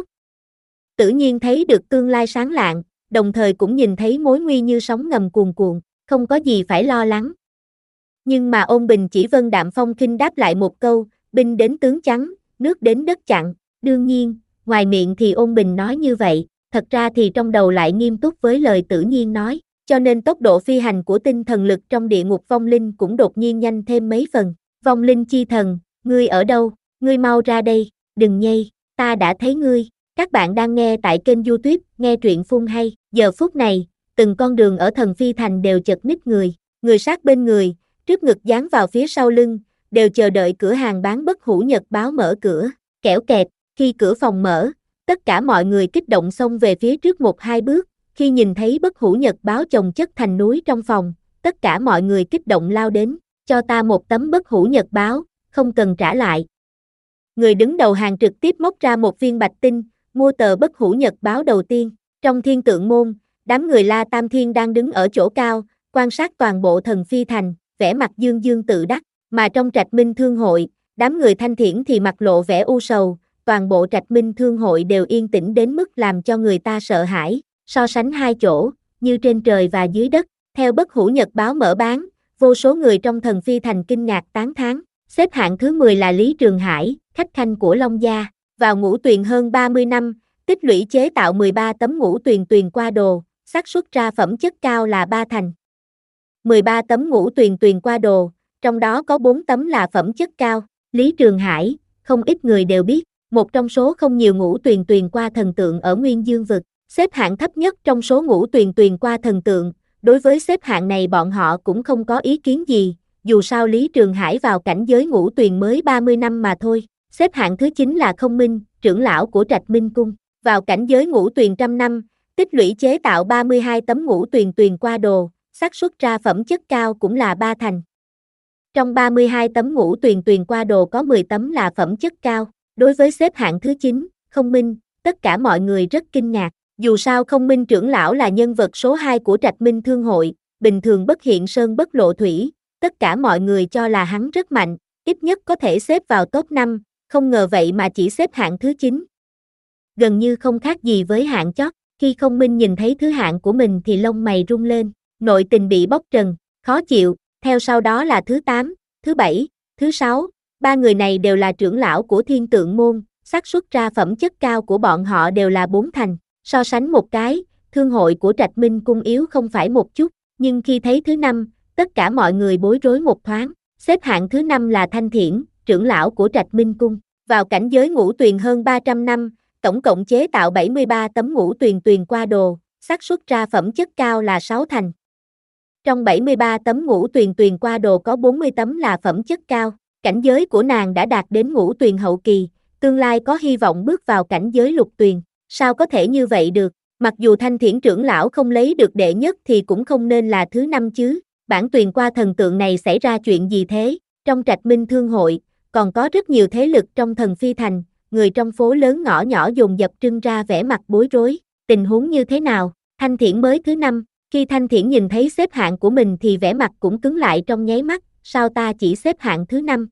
Tự nhiên thấy được tương lai sáng lạng, đồng thời cũng nhìn thấy mối nguy như sóng ngầm cuồn cuộn, không có gì phải lo lắng. Nhưng mà Ôn Bình chỉ vân đạm phong khinh đáp lại một câu, binh đến tướng chắn, nước đến đất chặn. Đương nhiên, ngoài miệng thì Ôn Bình nói như vậy, thật ra thì trong đầu lại nghiêm túc với lời Tử Nhiên nói, cho nên tốc độ phi hành của tinh thần lực trong địa ngục vong linh cũng đột nhiên nhanh thêm mấy phần. Vong linh chi thần, ngươi ở đâu? Ngươi mau ra đây, đừng nhây, ta đã thấy ngươi. Các bạn đang nghe tại kênh YouTube, nghe truyện phun hay. Giờ phút này, từng con đường ở Thần Phi Thành đều chật ních người, người sát bên người, trước ngực dán vào phía sau lưng, đều chờ đợi cửa hàng bán Bất Hủ Nhật báo mở cửa. Kẽo kẹt, khi cửa phòng mở, tất cả mọi người kích động xông về phía trước một hai bước, khi nhìn thấy Bất Hủ Nhật báo chồng chất thành núi trong phòng, tất cả mọi người kích động lao đến, cho ta một tấm Bất Hủ Nhật báo, không cần trả lại. Người đứng đầu hàng trực tiếp móc ra một viên bạch tinh, mua tờ Bất Hủ Nhật báo đầu tiên. Trong thiên tượng môn, đám người La Tam Thiên đang đứng ở chỗ cao, quan sát toàn bộ Thần Phi Thành, vẻ mặt dương dương tự đắc, mà trong Trạch Minh Thương hội, đám người thanh thiển thì mặt lộ vẻ u sầu, toàn bộ Trạch Minh Thương hội đều yên tĩnh đến mức làm cho người ta sợ hãi, so sánh hai chỗ, như trên trời và dưới đất. Theo Bất Hủ Nhật báo mở bán, vô số người trong Thần Phi Thành kinh ngạc tán thán. Xếp hạng thứ mười là Lý Trường Hải, khách khanh của Long Gia, vào ngũ tuyền hơn ba mươi năm, tích lũy chế tạo mười ba tấm ngũ tuyền tuyền qua đồ, xác suất ra phẩm chất cao là ba thành. mười ba tấm ngũ tuyền tuyền qua đồ, trong đó có bốn tấm là phẩm chất cao. Lý Trường Hải, không ít người đều biết, một trong số không nhiều ngũ tuyền tuyền qua thần tượng ở Nguyên Dương vực, xếp hạng thấp nhất trong số ngũ tuyền tuyền qua thần tượng. Đối với xếp hạng này bọn họ cũng không có ý kiến gì, dù sao Lý Trường Hải vào cảnh giới ngũ tuyền mới ba mươi năm mà thôi. Xếp hạng thứ chín là Không Minh, trưởng lão của Trạch Minh Cung, vào cảnh giới ngũ tuyền trăm năm, tích lũy chế tạo ba mươi hai tấm ngũ tuyền tuyền qua đồ, xác suất ra phẩm chất cao cũng là ba thành. Trong ba mươi hai tấm ngũ tuyền tuyền qua đồ có mười tấm là phẩm chất cao. Đối với xếp hạng thứ chín, Không Minh, tất cả mọi người rất kinh ngạc. Dù sao Không Minh trưởng lão là nhân vật số hai của Trạch Minh Thương hội, bình thường bất hiện sơn bất lộ thủy, tất cả mọi người cho là hắn rất mạnh, ít nhất có thể xếp vào top năm, không ngờ vậy mà chỉ xếp hạng thứ chín. Gần như không khác gì với hạng chót, khi Không Minh nhìn thấy thứ hạng của mình thì lông mày rung lên, nội tình bị bóc trần, khó chịu, theo sau đó là thứ tám, thứ bảy, thứ sáu, ba người này đều là trưởng lão của thiên tượng môn, xác suất ra phẩm chất cao của bọn họ đều là bốn thành. So sánh một cái, thương hội của Trạch Minh Cung yếu không phải một chút, nhưng khi thấy thứ năm, tất cả mọi người bối rối một thoáng. Xếp hạng thứ năm là Thanh Thiển, trưởng lão của Trạch Minh Cung, vào cảnh giới ngũ tuyền hơn ba trăm năm, tổng cộng chế tạo bảy mươi ba tấm ngũ tuyền tuyền qua đồ, xác suất ra phẩm chất cao là sáu thành. Trong bảy mươi ba tấm ngũ tuyền tuyền qua đồ có bốn mươi tấm là phẩm chất cao, cảnh giới của nàng đã đạt đến ngũ tuyền hậu kỳ, tương lai có hy vọng bước vào cảnh giới lục tuyền. Sao có thể như vậy được, mặc dù Thanh Thiển trưởng lão không lấy được đệ nhất thì cũng không nên là thứ năm chứ, bản Tuyền Qua thần tượng này xảy ra chuyện gì thế, trong Trạch Minh Thương hội, còn có rất nhiều thế lực trong Thần Phi Thành, người trong phố lớn ngõ nhỏ dồn dập trưng ra vẻ mặt bối rối, tình huống như thế nào, Thanh Thiển mới thứ năm, khi Thanh Thiển nhìn thấy xếp hạng của mình thì vẻ mặt cũng cứng lại trong nháy mắt, sao ta chỉ xếp hạng thứ năm?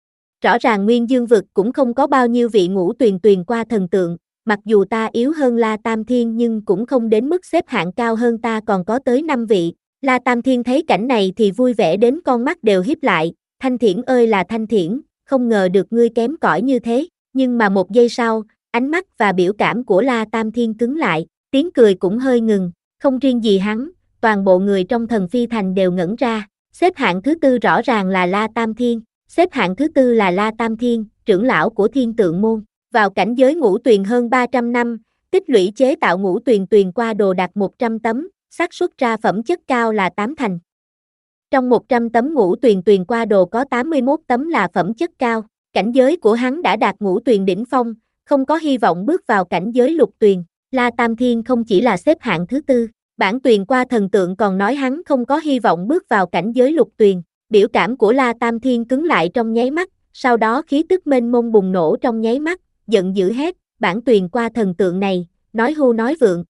Rõ ràng Nguyên Dương vực cũng không có bao nhiêu vị ngũ tuyền tuyền qua thần tượng, mặc dù ta yếu hơn La Tam Thiên nhưng cũng không đến mức xếp hạng cao hơn ta còn có tới năm vị. La Tam Thiên thấy cảnh này thì vui vẻ đến con mắt đều híp lại, Thanh Thiển ơi là Thanh Thiển, không ngờ được ngươi kém cỏi như thế, nhưng mà một giây sau, ánh mắt và biểu cảm của La Tam Thiên cứng lại, tiếng cười cũng hơi ngừng, không riêng gì hắn, toàn bộ người trong Thần Phi Thành đều ngẩn ra, xếp hạng thứ tư rõ ràng là La Tam Thiên, xếp hạng thứ tư là La Tam Thiên, trưởng lão của Thiên Tượng Môn, vào cảnh giới ngũ tuyền hơn ba trăm năm, tích lũy chế tạo ngũ tuyền tuyền qua đồ đạt một trăm tấm, xác suất ra phẩm chất cao là tám thành. Trong một trăm tấm ngũ tuyền tuyền qua đồ có tám mươi mốt tấm là phẩm chất cao, cảnh giới của hắn đã đạt ngũ tuyền đỉnh phong, không có hy vọng bước vào cảnh giới lục tuyền. La Tam Thiên không chỉ là xếp hạng thứ tư, bản Tuyền Qua thần tượng còn nói hắn không có hy vọng bước vào cảnh giới lục tuyền. Biểu cảm của La Tam Thiên cứng lại trong nháy mắt, sau đó khí tức mênh mông bùng nổ trong nháy mắt, giận dữ hét, bản Tuyền Qua thần tượng này, nói hưu nói vượng.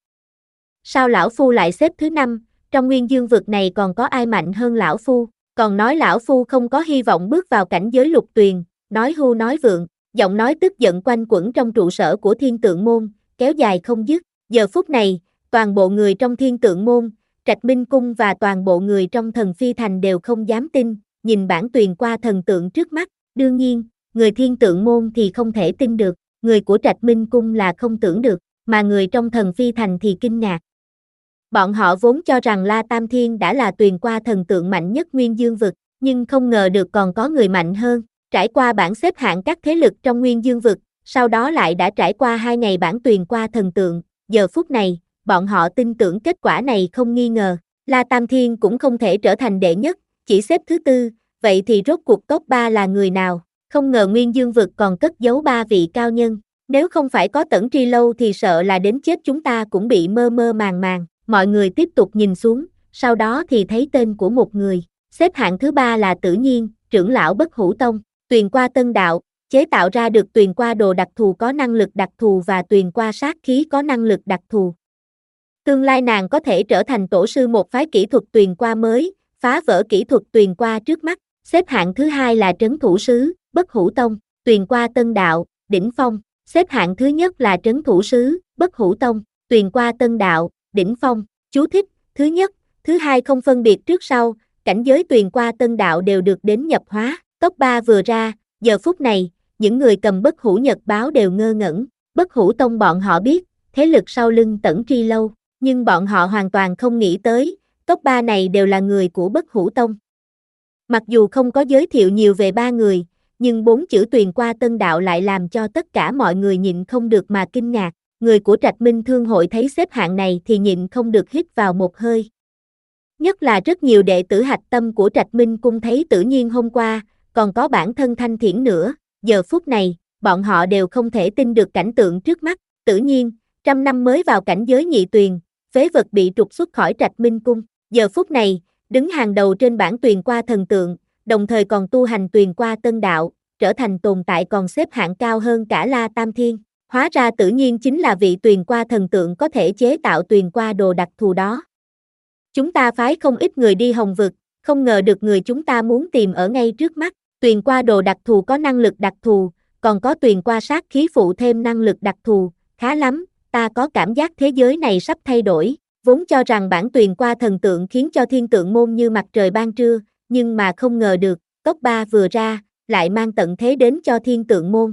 Sao lão phu lại xếp thứ năm, trong Nguyên Dương vực này còn có ai mạnh hơn lão phu, còn nói lão phu không có hy vọng bước vào cảnh giới lục tuyền, nói hưu nói vượng, giọng nói tức giận quanh quẩn trong trụ sở của Thiên Tượng Môn, kéo dài không dứt. Giờ phút này, toàn bộ người trong Thiên Tượng Môn, Trạch Minh Cung và toàn bộ người trong Thần Phi Thành đều không dám tin, nhìn bản Tuyền Qua thần tượng trước mắt, đương nhiên, người Thiên Tượng Môn thì không thể tin được, người của Trạch Minh Cung là không tưởng được, mà người trong Thần Phi Thành thì kinh ngạc. Bọn họ vốn cho rằng La Tam Thiên đã là Tuyền Qua thần tượng mạnh nhất Nguyên Dương vực, nhưng không ngờ được còn có người mạnh hơn, trải qua bảng xếp hạng các thế lực trong Nguyên Dương vực, sau đó lại đã trải qua hai ngày bảng Tuyền Qua thần tượng, giờ phút này, bọn họ tin tưởng kết quả này không nghi ngờ, La Tam Thiên cũng không thể trở thành đệ nhất, chỉ xếp thứ tư, vậy thì rốt cuộc top ba là người nào, không ngờ Nguyên Dương vực còn cất giấu ba vị cao nhân, nếu không phải có Tẩn Tri Lâu thì sợ là đến chết chúng ta cũng bị mơ mơ màng màng, mọi người tiếp tục nhìn xuống, sau đó thì thấy tên của một người, xếp hạng thứ ba là Tử Nhiên, trưởng lão Bất Hủ Tông, Tuyền Qua Tân Đạo, chế tạo ra được Tuyền Qua đồ đặc thù có năng lực đặc thù và Tuyền Qua sát khí có năng lực đặc thù. Tương lai nàng có thể trở thành tổ sư một phái kỹ thuật Tuyền Qua mới, phá vỡ kỹ thuật Tuyền Qua trước mắt. Xếp hạng thứ hai là Trấn Thủ Sứ, Bất Hủ Tông, Tuyền Qua Tân Đạo, đỉnh phong. Xếp hạng thứ nhất là Trấn Thủ Sứ, Bất Hủ Tông, Tuyền Qua Tân Đạo, đỉnh phong. Chú thích, thứ nhất, thứ hai không phân biệt trước sau, cảnh giới Tuyền Qua Tân Đạo đều được đến nhập hóa. Top ba vừa ra, giờ phút này, những người cầm Bất Hủ Nhật báo đều ngơ ngẩn. Bất Hủ Tông bọn họ biết, thế lực sau lưng Tẩn Tri Lâu, nhưng bọn họ hoàn toàn không nghĩ tới, top ba này đều là người của Bất Hủ Tông. Mặc dù không có giới thiệu nhiều về ba người, nhưng bốn chữ Tuyền Qua Tân Đạo lại làm cho tất cả mọi người nhịn không được mà kinh ngạc. Người của Trạch Minh Thương hội thấy xếp hạng này thì nhịn không được hít vào một hơi. Nhất là rất nhiều đệ tử hạch tâm của Trạch Minh Cung thấy Tử Nhiên hôm qua, còn có bản thân Thanh Thiển nữa, giờ phút này, bọn họ đều không thể tin được cảnh tượng trước mắt. Tử Nhiên, trăm năm mới vào cảnh giới nhị tuyền, phế vật bị trục xuất khỏi Trạch Minh Cung, giờ phút này, đứng hàng đầu trên bảng Tuyền Qua thần tượng, đồng thời còn tu hành Tuyền Qua Tân Đạo, trở thành tồn tại còn xếp hạng cao hơn cả La Tam Thiên. Hóa ra Tử Nhiên chính là vị Tuyền Qua thần tượng có thể chế tạo Tuyền Qua đồ đặc thù đó. Chúng ta phái không ít người đi Hồng Vực, không ngờ được người chúng ta muốn tìm ở ngay trước mắt. Tuyền Qua đồ đặc thù có năng lực đặc thù, còn có Tuyền Qua sát khí phụ thêm năng lực đặc thù, khá lắm, ta có cảm giác thế giới này sắp thay đổi. Vốn cho rằng bản Tuyền Qua thần tượng khiến cho Thiên Tượng Môn như mặt trời ban trưa, nhưng mà không ngờ được, top ba vừa ra, lại mang tận thế đến cho Thiên Tượng Môn.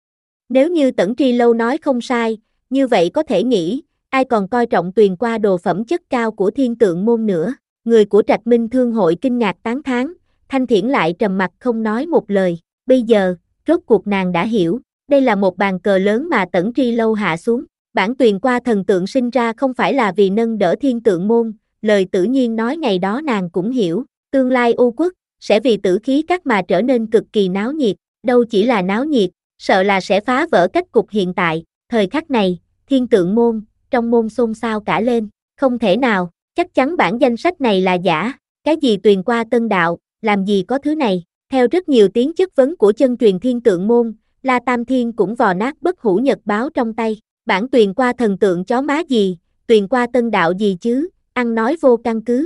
Nếu như Tẩn Tri Lâu nói không sai, như vậy có thể nghĩ, ai còn coi trọng Tuyền Qua đồ phẩm chất cao của Thiên Tượng Môn nữa. Người của Trạch Minh Thương hội kinh ngạc tán thán, Thanh Thiển lại trầm mặc không nói một lời. Bây giờ, rốt cuộc nàng đã hiểu, đây là một bàn cờ lớn mà Tẩn Tri Lâu hạ xuống. Bản Tuyền Qua thần tượng sinh ra không phải là vì nâng đỡ Thiên Tượng Môn, lời Tử Nhiên nói ngày đó nàng cũng hiểu, tương lai U Quốc sẽ vì tử khí các mà trở nên cực kỳ náo nhiệt, đâu chỉ là náo nhiệt, sợ là sẽ phá vỡ cách cục hiện tại. Thời khắc này, Thiên Tượng Môn, trong môn xôn xao cả lên, không thể nào, chắc chắn bản danh sách này là giả, cái gì Tuyền Qua Tân Đạo, làm gì có thứ này, theo rất nhiều tiếng chất vấn của chân truyền Thiên Tượng Môn, La Tam Thiên cũng vò nát Bất Hủ Nhật báo trong tay, bản Tuyền Qua thần tượng chó má gì, Tuyền Qua Tân Đạo gì chứ, ăn nói vô căn cứ.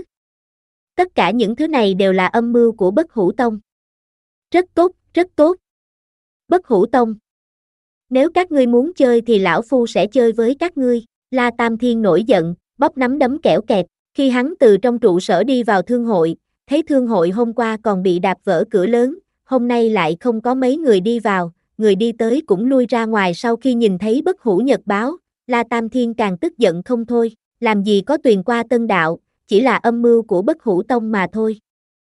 Tất cả những thứ này đều là âm mưu của Bất Hủ Tông. Rất tốt, rất tốt. Bất Hủ Tông. Nếu các ngươi muốn chơi thì lão phu sẽ chơi với các ngươi, La Tam Thiên nổi giận, bóp nắm đấm kẽo kẹt, khi hắn từ trong trụ sở đi vào thương hội, thấy thương hội hôm qua còn bị đạp vỡ cửa lớn, hôm nay lại không có mấy người đi vào, người đi tới cũng lui ra ngoài sau khi nhìn thấy Bất Hủ Nhật báo, La Tam Thiên càng tức giận không thôi, làm gì có Tuyền Qua Tân Đạo, chỉ là âm mưu của Bất Hủ Tông mà thôi.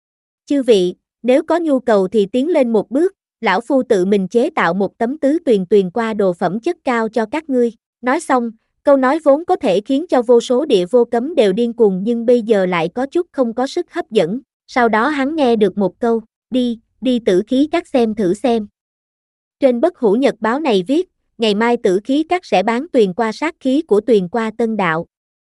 Chư vị, nếu có nhu cầu thì tiến lên một bước, lão phu tự mình chế tạo một tấm tứ tuyền Tuyền Qua đồ phẩm chất cao cho các ngươi. Nói xong, câu nói vốn có thể khiến cho vô số địa vô cấm đều điên cuồng nhưng bây giờ lại có chút không có sức hấp dẫn. Sau đó hắn nghe được một câu, đi, đi Tử Khí Các xem thử xem. Trên Bất Hủ Nhật báo này viết, ngày mai Tử Khí Các sẽ bán Tuyền Qua sát khí của Tuyền Qua Tân Đạo.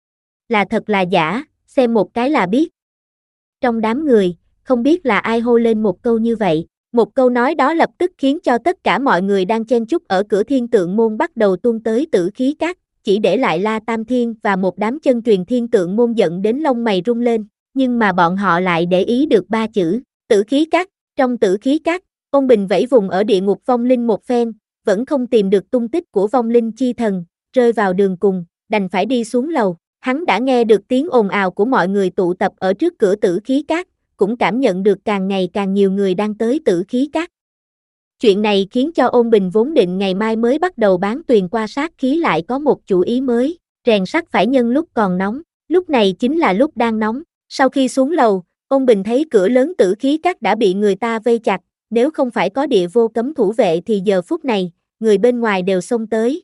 Là thật là giả, xem một cái là biết. Trong đám người, không biết là ai hô lên một câu như vậy, một câu nói đó lập tức khiến cho tất cả mọi người đang chen chúc ở cửa Thiên Tượng Môn bắt đầu tuôn tới Tử Khí Các, chỉ để lại La Tam Thiên và một đám chân truyền Thiên Tượng Môn giận đến lông mày rung lên, nhưng mà bọn họ lại để ý được ba chữ, Tử Khí Các. Trong Tử Khí Các, Ôn Bình vẫy vùng ở địa ngục vong linh một phen, vẫn không tìm được tung tích của vong linh chi thần, rơi vào đường cùng, đành phải đi xuống lầu. Hắn đã nghe được tiếng ồn ào của mọi người tụ tập ở trước cửa Tử Khí Các, cũng cảm nhận được càng ngày càng nhiều người đang tới Tử Khí Các. Chuyện này khiến cho Ôn Bình vốn định ngày mai mới bắt đầu bán Tuyền Qua sát khí lại có một chủ ý mới, rèn sắt phải nhân lúc còn nóng, lúc này chính là lúc đang nóng. Sau khi xuống lầu, Ôn Bình thấy cửa lớn Tử Khí Các đã bị người ta vây chặt, nếu không phải có địa vô cấm thủ vệ thì giờ phút này, người bên ngoài đều xông tới.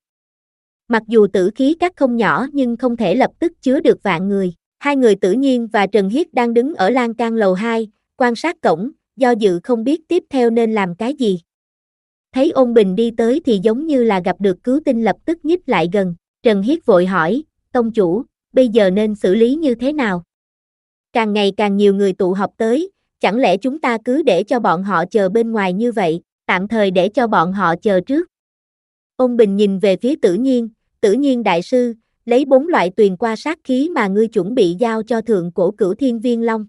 Mặc dù Tử Khí Các không nhỏ nhưng không thể lập tức chứa được vạn người. Hai người Tử Nhiên và Trần Hiết đang đứng ở lan can lầu hai, quan sát cổng, do dự không biết tiếp theo nên làm cái gì. Thấy Ôn Bình đi tới thì giống như là gặp được cứu tinh lập tức nhích lại gần. Trần Hiết vội hỏi, tông chủ, bây giờ nên xử lý như thế nào? Càng ngày càng nhiều người tụ họp tới, chẳng lẽ chúng ta cứ để cho bọn họ chờ bên ngoài như vậy, tạm thời để cho bọn họ chờ trước. Ôn Bình nhìn về phía Tử Nhiên, Tử Nhiên đại sư, lấy bốn loại Tuyền Qua sát khí mà ngươi chuẩn bị giao cho thượng cổ Cửu Thiên Viên Long.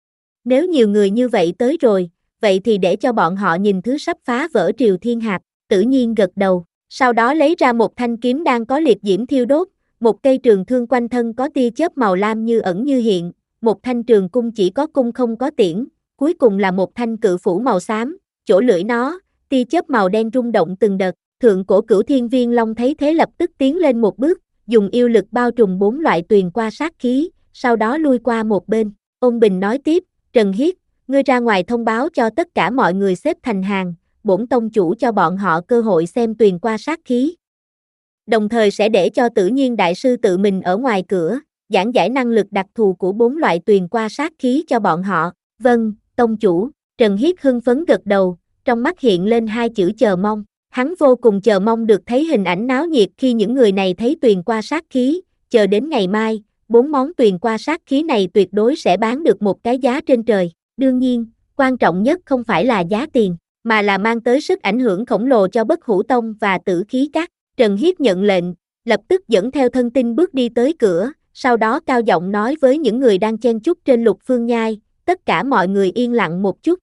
Nếu nhiều người như vậy tới rồi, vậy thì để cho bọn họ nhìn thứ sắp phá vỡ Triều Thiên Hạp. Tử Nhiên gật đầu, sau đó lấy ra một thanh kiếm đang có liệt diễm thiêu đốt, một cây trường thương quanh thân có tia chớp màu lam như ẩn như hiện, một thanh trường cung chỉ có cung không có tiễn, cuối cùng là một thanh cự phủ màu xám, chỗ lưỡi nó, tia chớp màu đen rung động từng đợt. Thượng cổ Cửu Thiên Viên Long thấy thế lập tức tiến lên một bước, dùng yêu lực bao trùm bốn loại Tuyền Qua sát khí, sau đó lui qua một bên. Ôn Bình nói tiếp, Trần Hiết, ngươi ra ngoài thông báo cho tất cả mọi người xếp thành hàng, bổn tông chủ cho bọn họ cơ hội xem Tuyền Qua sát khí. Đồng thời sẽ để cho Tử Nhiên đại sư tự mình ở ngoài cửa, giảng giải năng lực đặc thù của bốn loại Tuyền Qua sát khí cho bọn họ. Vâng, tông chủ. Trần Hiết hưng phấn gật đầu, trong mắt hiện lên hai chữ chờ mong. Hắn vô cùng chờ mong được thấy hình ảnh náo nhiệt khi những người này thấy Tuyền Qua sát khí, chờ đến ngày mai, bốn món Tuyền Qua sát khí này tuyệt đối sẽ bán được một cái giá trên trời. Đương nhiên, quan trọng nhất không phải là giá tiền, mà là mang tới sức ảnh hưởng khổng lồ cho Bất Hủ Tông và Tử Khí Các. Trần Hiết nhận lệnh, lập tức dẫn theo thân tinh bước đi tới cửa, sau đó cao giọng nói với những người đang chen chúc trên Lục Phương Nhai, tất cả mọi người yên lặng một chút.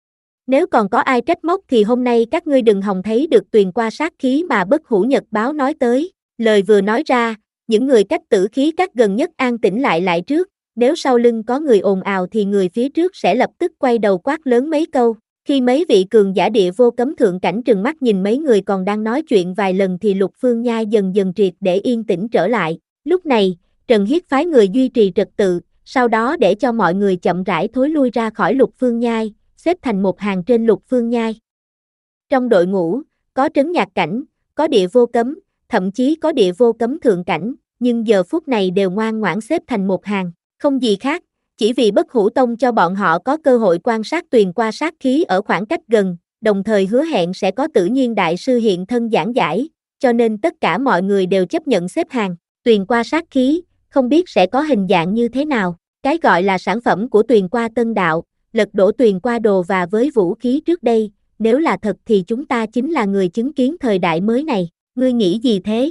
Nếu còn có ai trách móc thì hôm nay các ngươi đừng hòng thấy được Tuyền Qua sát khí mà Bất Hủ Nhật báo nói tới. Lời vừa nói ra, những người cách Tử Khí Các gần nhất an tĩnh lại lại trước, nếu sau lưng có người ồn ào thì người phía trước sẽ lập tức quay đầu quát lớn mấy câu. Khi mấy vị cường giả địa vô cấm thượng cảnh trừng mắt nhìn mấy người còn đang nói chuyện vài lần thì Lục Phương Nhai dần dần triệt để yên tĩnh trở lại. Lúc này, Trần Hiết phái người duy trì trật tự, sau đó để cho mọi người chậm rãi thối lui ra khỏi Lục Phương Nhai, xếp thành một hàng trên Lục Phương Nhai. Trong đội ngũ, có trấn nhạc cảnh, có địa vô cấm, thậm chí có địa vô cấm thượng cảnh, nhưng giờ phút này đều ngoan ngoãn xếp thành một hàng, không gì khác, chỉ vì Bất Hủ Tông cho bọn họ có cơ hội quan sát Tuyền Qua sát khí ở khoảng cách gần, đồng thời hứa hẹn sẽ có Tử Nhiên đại sư hiện thân giảng giải, cho nên tất cả mọi người đều chấp nhận xếp hàng. Tuyền qua sát khí, không biết sẽ có hình dạng như thế nào. Cái gọi là sản phẩm của Tuyền qua Tân Đạo, lật đổ Tuyền qua đồ và với vũ khí trước đây, nếu là thật thì chúng ta chính là người chứng kiến thời đại mới này. Ngươi nghĩ gì thế?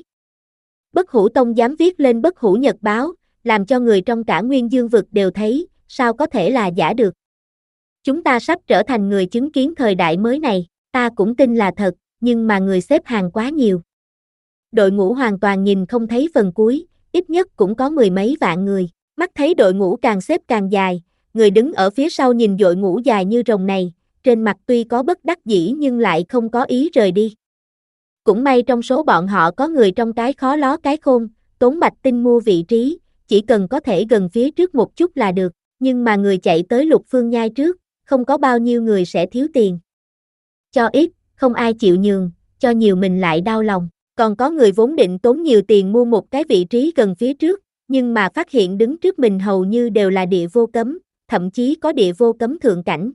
Bất Hủ Tông dám viết lên Bất Hủ Nhật báo, làm cho người trong cả Nguyên Dương vực đều thấy, sao có thể là giả được. Chúng ta sắp trở thành người chứng kiến thời đại mới này, ta cũng tin là thật, nhưng mà người xếp hàng quá nhiều. Đội ngũ hoàn toàn nhìn không thấy phần cuối, ít nhất cũng có mười mấy vạn người. Mắt thấy đội ngũ càng xếp càng dài, người đứng ở phía sau nhìn đội ngũ dài như rồng này, trên mặt tuy có bất đắc dĩ nhưng lại không có ý rời đi. Cũng may trong số bọn họ có người trong cái khó ló cái khôn, tốn bạch tinh mua vị trí, chỉ cần có thể gần phía trước một chút là được, nhưng mà người chạy tới Lục Phương Nhai trước, không có bao nhiêu người sẽ thiếu tiền. Cho ít, không ai chịu nhường, cho nhiều mình lại đau lòng. Còn có người vốn định tốn nhiều tiền mua một cái vị trí gần phía trước, nhưng mà phát hiện đứng trước mình hầu như đều là địa vô cấm, thậm chí có địa vô cấm thượng cảnh.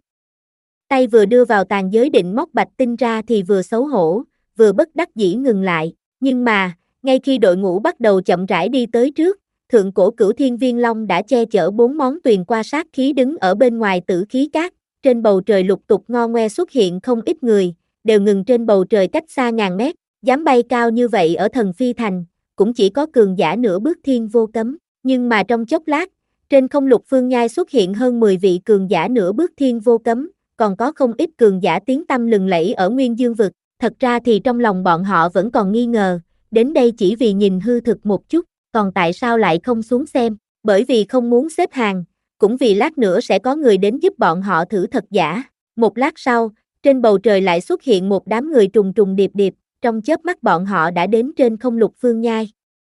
Tay vừa đưa vào tàn giới định móc bạch tinh ra thì vừa xấu hổ, vừa bất đắc dĩ ngừng lại. Nhưng mà, ngay khi đội ngũ bắt đầu chậm rãi đi tới trước, thượng cổ Cửu Thiên Viên Long đã che chở bốn món tuyền qua sát khí đứng ở bên ngoài Tử Khí Cát. Trên bầu trời lục tục ngo ngoe xuất hiện không ít người, đều ngừng trên bầu trời cách xa ngàn mét. Dám bay cao như vậy ở Thần Phi Thành, cũng chỉ có cường giả nửa bước thiên vô cấm. Nhưng mà trong chốc lát, trên không Lục Phương Nhai xuất hiện hơn mười vị cường giả nửa bước thiên vô cấm, còn có không ít cường giả tiếng tăm lừng lẫy ở Nguyên Dương vực. Thật ra thì trong lòng bọn họ vẫn còn nghi ngờ, đến đây chỉ vì nhìn hư thực một chút, còn tại sao lại không xuống xem? Bởi vì không muốn xếp hàng, cũng vì lát nữa sẽ có người đến giúp bọn họ thử thật giả. Một lát sau, trên bầu trời lại xuất hiện một đám người trùng trùng điệp điệp, trong chớp mắt bọn họ đã đến trên không Lục Phương Nhai.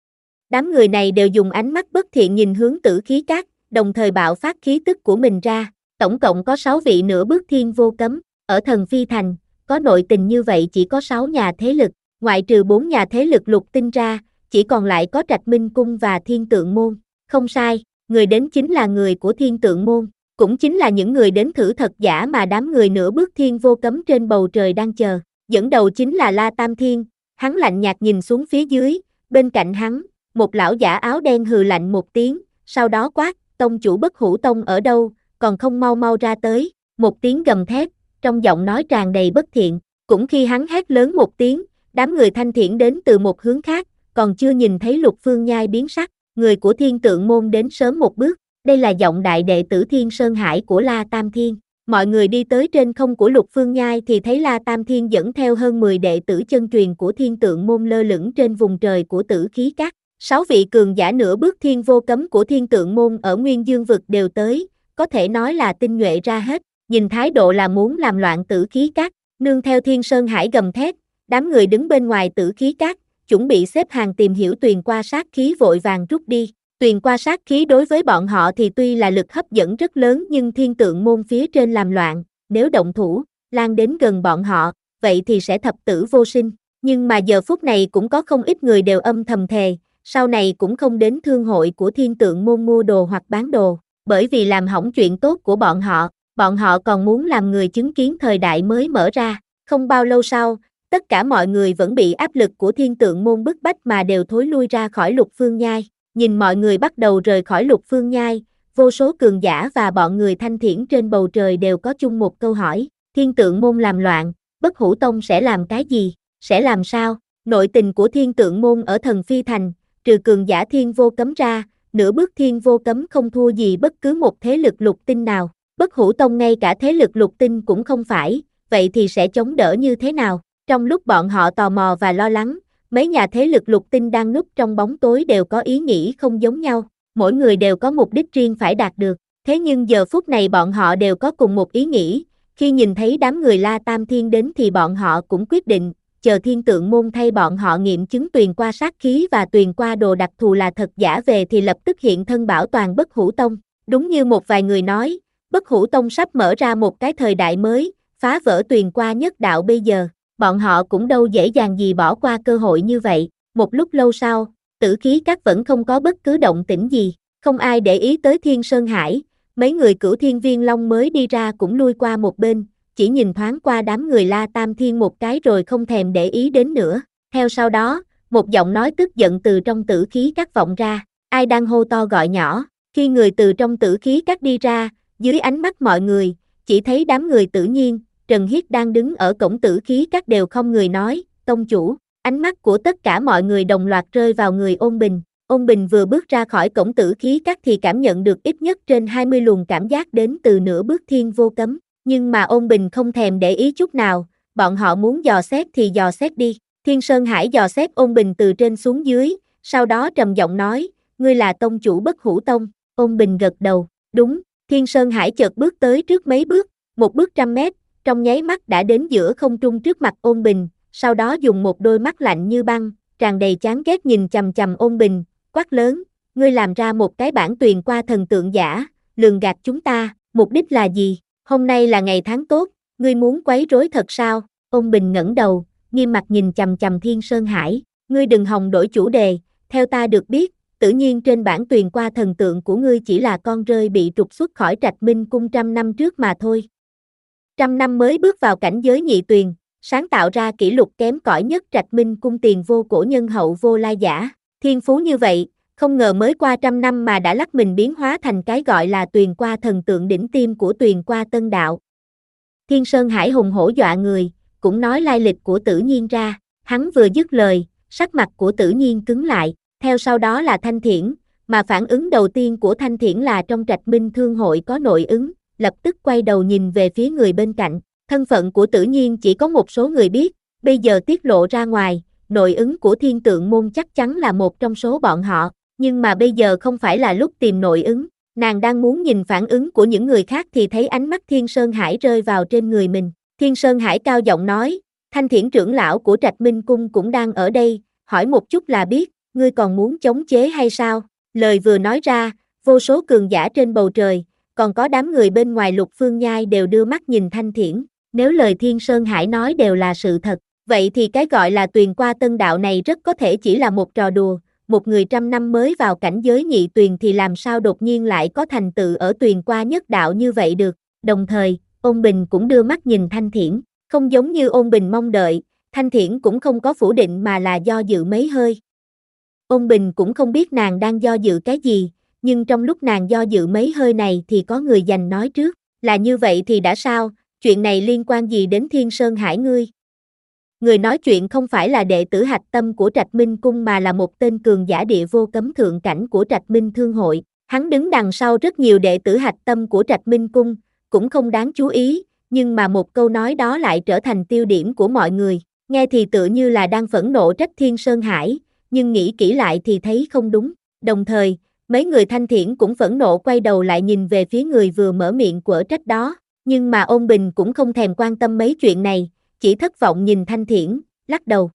Đám người này đều dùng ánh mắt bất thiện nhìn hướng Tử Khí Cát, đồng thời bạo phát khí tức của mình ra. Tổng cộng có sáu vị nửa bước thiên vô cấm, ở Thần Phi Thành, có nội tình như vậy chỉ có sáu nhà thế lực, ngoại trừ bốn nhà thế lực lục tinh ra, chỉ còn lại có Trạch Minh Cung và Thiên Tượng Môn. Không sai, người đến chính là người của Thiên Tượng Môn, cũng chính là những người đến thử thật giả mà đám người nửa bước thiên vô cấm trên bầu trời đang chờ. Dẫn đầu chính là La Tam Thiên, hắn lạnh nhạt nhìn xuống phía dưới, bên cạnh hắn, một lão giả áo đen hừ lạnh một tiếng, sau đó quát, tông chủ Bất Hủ Tông ở đâu, còn không mau mau ra tới, một tiếng gầm thét, trong giọng nói tràn đầy bất thiện. Cũng khi hắn hét lớn một tiếng, đám người thanh thiện đến từ một hướng khác, còn chưa nhìn thấy Lục Phương Nhai biến sắc, người của Thiên Tượng Môn đến sớm một bước, đây là giọng đại đệ tử Thiên Sơn Hải của La Tam Thiên. Mọi người đi tới trên không của Lục Phương Nhai thì thấy La Tam Thiên dẫn theo hơn mười đệ tử chân truyền của Thiên Tượng Môn lơ lửng trên vùng trời của Tử Khí Cát. Sáu vị cường giả nửa bước thiên vô cấm của Thiên Tượng Môn ở Nguyên Dương vực đều tới, có thể nói là tinh nhuệ ra hết, nhìn thái độ là muốn làm loạn Tử Khí Cát. Nương theo Thiên Sơn Hải gầm thét, đám người đứng bên ngoài Tử Khí Cát, chuẩn bị xếp hàng tìm hiểu tuyền qua sát khí vội vàng rút đi. Tuyền qua sát khí đối với bọn họ thì tuy là lực hấp dẫn rất lớn nhưng Thiên Tượng Môn phía trên làm loạn, nếu động thủ, lan đến gần bọn họ, vậy thì sẽ thập tử vô sinh. Nhưng mà giờ phút này cũng có không ít người đều âm thầm thề, sau này cũng không đến thương hội của Thiên Tượng Môn mua đồ hoặc bán đồ, bởi vì làm hỏng chuyện tốt của bọn họ, bọn họ còn muốn làm người chứng kiến thời đại mới mở ra. Không bao lâu sau, tất cả mọi người vẫn bị áp lực của Thiên Tượng Môn bức bách mà đều thối lui ra khỏi Lục Phương Nhai. Nhìn mọi người bắt đầu rời khỏi Lục Phương Nhai, vô số cường giả và bọn người thanh thiển trên bầu trời đều có chung một câu hỏi, Thiên Tượng Môn làm loạn, Bất Hủ Tông sẽ làm cái gì, sẽ làm sao? Nội tình của Thiên Tượng Môn ở Thần Phi Thành, trừ cường giả thiên vô cấm ra, nửa bước thiên vô cấm không thua gì bất cứ một thế lực lục tinh nào. Bất Hủ Tông ngay cả thế lực lục tinh cũng không phải, vậy thì sẽ chống đỡ như thế nào? Trong lúc bọn họ tò mò và lo lắng, mấy nhà thế lực lục tinh đang núp trong bóng tối đều có ý nghĩ không giống nhau, mỗi người đều có mục đích riêng phải đạt được. Thế nhưng giờ phút này bọn họ đều có cùng một ý nghĩ, khi nhìn thấy đám người La Tam Thiên đến thì bọn họ cũng quyết định, chờ Thiên Tượng Môn thay bọn họ nghiệm chứng tuyền qua sát khí và tuyền qua đồ đặc thù là thật giả về thì lập tức hiện thân bảo toàn Bất Hủ Tông. Đúng như một vài người nói, Bất Hủ Tông sắp mở ra một cái thời đại mới, phá vỡ tuyền qua nhất đạo bây giờ. Bọn họ cũng đâu dễ dàng gì bỏ qua cơ hội như vậy. Một lúc lâu sau, Tử Khí Cát vẫn không có bất cứ động tĩnh gì, không ai để ý tới Thiên Sơn Hải, mấy người Cửu Thiên Viên Long mới đi ra cũng lui qua một bên, chỉ nhìn thoáng qua đám người La Tam Thiên một cái rồi không thèm để ý đến nữa. Theo sau đó, một giọng nói tức giận từ trong tử khí các vọng ra, ai đang hô to gọi nhỏ, khi người từ trong tử khí các đi ra, dưới ánh mắt mọi người, chỉ thấy đám người Tử Nhiên, Trần Hiết đang đứng ở cổng tử khí các đều không người nói, tông chủ, ánh mắt của tất cả mọi người đồng loạt rơi vào người Ôn Bình. Ôn Bình vừa bước ra khỏi cổng tử khí các thì cảm nhận được ít nhất trên hai mươi luồng cảm giác đến từ nửa bước thiên vô cấm, nhưng mà Ôn Bình không thèm để ý chút nào, bọn họ muốn dò xét thì dò xét đi. Thiên Sơn Hải dò xét Ôn Bình từ trên xuống dưới, sau đó trầm giọng nói, ngươi là tông chủ Bất Hủ Tông. Ôn Bình gật đầu, đúng. Thiên Sơn Hải chợt bước tới trước mấy bước, một bước trăm mét, trong nháy mắt đã đến giữa không trung trước mặt Ôn Bình, sau đó dùng một đôi mắt lạnh như băng, tràn đầy chán ghét nhìn chằm chằm Ôn Bình, quát lớn, ngươi làm ra một cái bản tuyền qua thần tượng giả, lường gạt chúng ta, mục đích là gì? Hôm nay là ngày tháng tốt, ngươi muốn quấy rối thật sao? Ôn Bình ngẩng đầu, nghiêm mặt nhìn chằm chằm Thiên Sơn Hải, ngươi đừng hòng đổi chủ đề, theo ta được biết, tự nhiên trên bản tuyền qua thần tượng của ngươi chỉ là con rơi bị trục xuất khỏi Trạch Minh Cung trăm năm trước mà thôi. Trăm năm mới bước vào cảnh giới nhị tuyền, sáng tạo ra kỷ lục kém cỏi nhất Trạch Minh Cung tiền vô cổ nhân hậu vô lai giả, thiên phú như vậy, không ngờ mới qua trăm năm mà đã lắc mình biến hóa thành cái gọi là tuyền qua thần tượng đỉnh tiêm của tuyền qua tân đạo. Thiên Sơn Hải hùng hổ dọa người, cũng nói lai lịch của Tử Nhiên ra, hắn vừa dứt lời, sắc mặt của Tử Nhiên cứng lại, theo sau đó là Thanh Thiển, mà phản ứng đầu tiên của Thanh Thiển là trong Trạch Minh Thương hội có nội ứng, lập tức quay đầu nhìn về phía người bên cạnh, thân phận của Tử Nhiên chỉ có một số người biết, bây giờ tiết lộ ra ngoài, nội ứng của Thiên Tượng Môn chắc chắn là một trong số bọn họ, nhưng mà bây giờ không phải là lúc tìm nội ứng, nàng đang muốn nhìn phản ứng của những người khác thì thấy ánh mắt Thiên Sơn Hải rơi vào trên người mình. Thiên Sơn Hải cao giọng nói, Thanh Thiển trưởng lão của Trạch Minh Cung cũng đang ở đây, hỏi một chút là biết, ngươi còn muốn chống chế hay sao? Lời vừa nói ra, vô số cường giả trên bầu trời, còn có đám người bên ngoài Lục Phương Nhai đều đưa mắt nhìn Thanh Thiển, nếu lời Thiên Sơn Hải nói đều là sự thật, vậy thì cái gọi là tuyền qua tân đạo này rất có thể chỉ là một trò đùa, một người trăm năm mới vào cảnh giới nhị tuyền thì làm sao đột nhiên lại có thành tựu ở tuyền qua nhất đạo như vậy được, đồng thời, Ôn Bình cũng đưa mắt nhìn Thanh Thiển, không giống như Ôn Bình mong đợi, Thanh Thiển cũng không có phủ định mà là do dự mấy hơi. Ôn Bình cũng không biết nàng đang do dự cái gì, nhưng trong lúc nàng do dự mấy hơi này thì có người giành nói trước, là như vậy thì đã sao, chuyện này liên quan gì đến Thiên Sơn Hải ngươi? Người nói chuyện không phải là đệ tử hạch tâm của Trạch Minh Cung mà là một tên cường giả địa vô cấm thượng cảnh của Trạch Minh Thương hội, hắn đứng đằng sau rất nhiều đệ tử hạch tâm của Trạch Minh Cung, cũng không đáng chú ý, nhưng mà một câu nói đó lại trở thành tiêu điểm của mọi người, nghe thì tựa như là đang phẫn nộ trách Thiên Sơn Hải, nhưng nghĩ kỹ lại thì thấy không đúng, đồng thời, mấy người Thanh Thiển cũng phẫn nộ quay đầu lại nhìn về phía người vừa mở miệng quở trách đó, nhưng mà Ôn Bình cũng không thèm quan tâm mấy chuyện này, chỉ thất vọng nhìn Thanh Thiển, lắc đầu.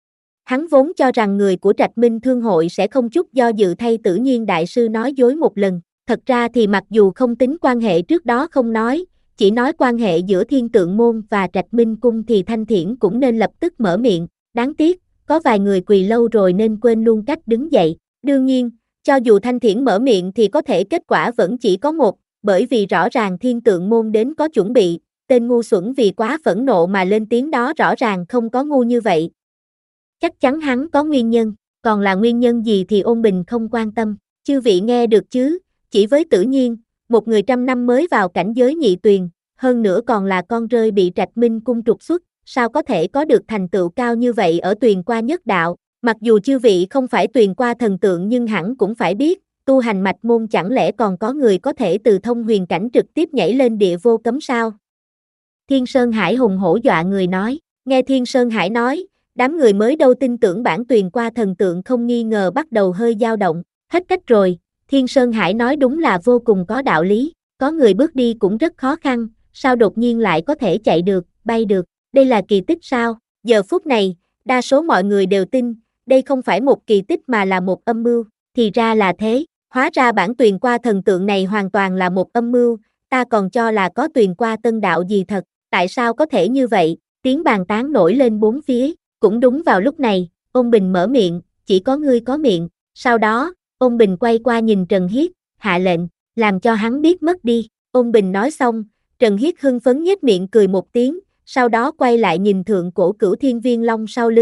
Hắn vốn cho rằng người của Trạch Minh Thương hội sẽ không chút do dự thay Tử Nhiên đại sư nói dối một lần, thật ra thì mặc dù không tính quan hệ trước đó không nói, chỉ nói quan hệ giữa Thiên Tượng Môn và Trạch Minh Cung thì Thanh Thiển cũng nên lập tức mở miệng, đáng tiếc, có vài người quỳ lâu rồi nên quên luôn cách đứng dậy, đương nhiên, cho dù Thanh Thiển mở miệng thì có thể kết quả vẫn chỉ có một, bởi vì rõ ràng Thiên Tượng Môn đến có chuẩn bị, tên ngu xuẩn vì quá phẫn nộ mà lên tiếng đó rõ ràng không có ngu như vậy. Chắc chắn hắn có nguyên nhân, còn là nguyên nhân gì thì Ôn Bình không quan tâm, chư vị nghe được chứ, chỉ với Tử Nhiên, một người trăm năm mới vào cảnh giới nhị tuyền, hơn nữa còn là con rơi bị Trạch Minh Cung trục xuất, sao có thể có được thành tựu cao như vậy ở tuyền qua nhất đạo, mặc dù chư vị không phải tuyền qua thần tượng nhưng hẳn cũng phải biết, tu hành mạch môn chẳng lẽ còn có người có thể từ thông huyền cảnh trực tiếp nhảy lên địa vô cấm sao? Thiên Sơn Hải hùng hổ dọa người nói, nghe Thiên Sơn Hải nói, đám người mới đâu tin tưởng bản tuyền qua thần tượng không nghi ngờ bắt đầu hơi dao động, hết cách rồi, Thiên Sơn Hải nói đúng là vô cùng có đạo lý, có người bước đi cũng rất khó khăn, sao đột nhiên lại có thể chạy được, bay được, đây là kỳ tích sao? Giờ phút này, đa số mọi người đều tin, đây không phải một kỳ tích mà là một âm mưu, thì ra là thế, hóa ra bản tuyền qua thần tượng này hoàn toàn là một âm mưu, ta còn cho là có tuyền qua tân đạo gì thật, tại sao có thể như vậy, tiếng bàn tán nổi lên bốn phía, cũng đúng vào lúc này, Ôn Bình mở miệng, chỉ có ngươi có miệng, sau đó, Ôn Bình quay qua nhìn Trần Hiết, hạ lệnh, làm cho hắn biết mất đi, Ôn Bình nói xong, Trần Hiết hưng phấn nhếch miệng cười một tiếng, sau đó quay lại nhìn thượng cổ Cửu Thiên Viên Long sau lưng,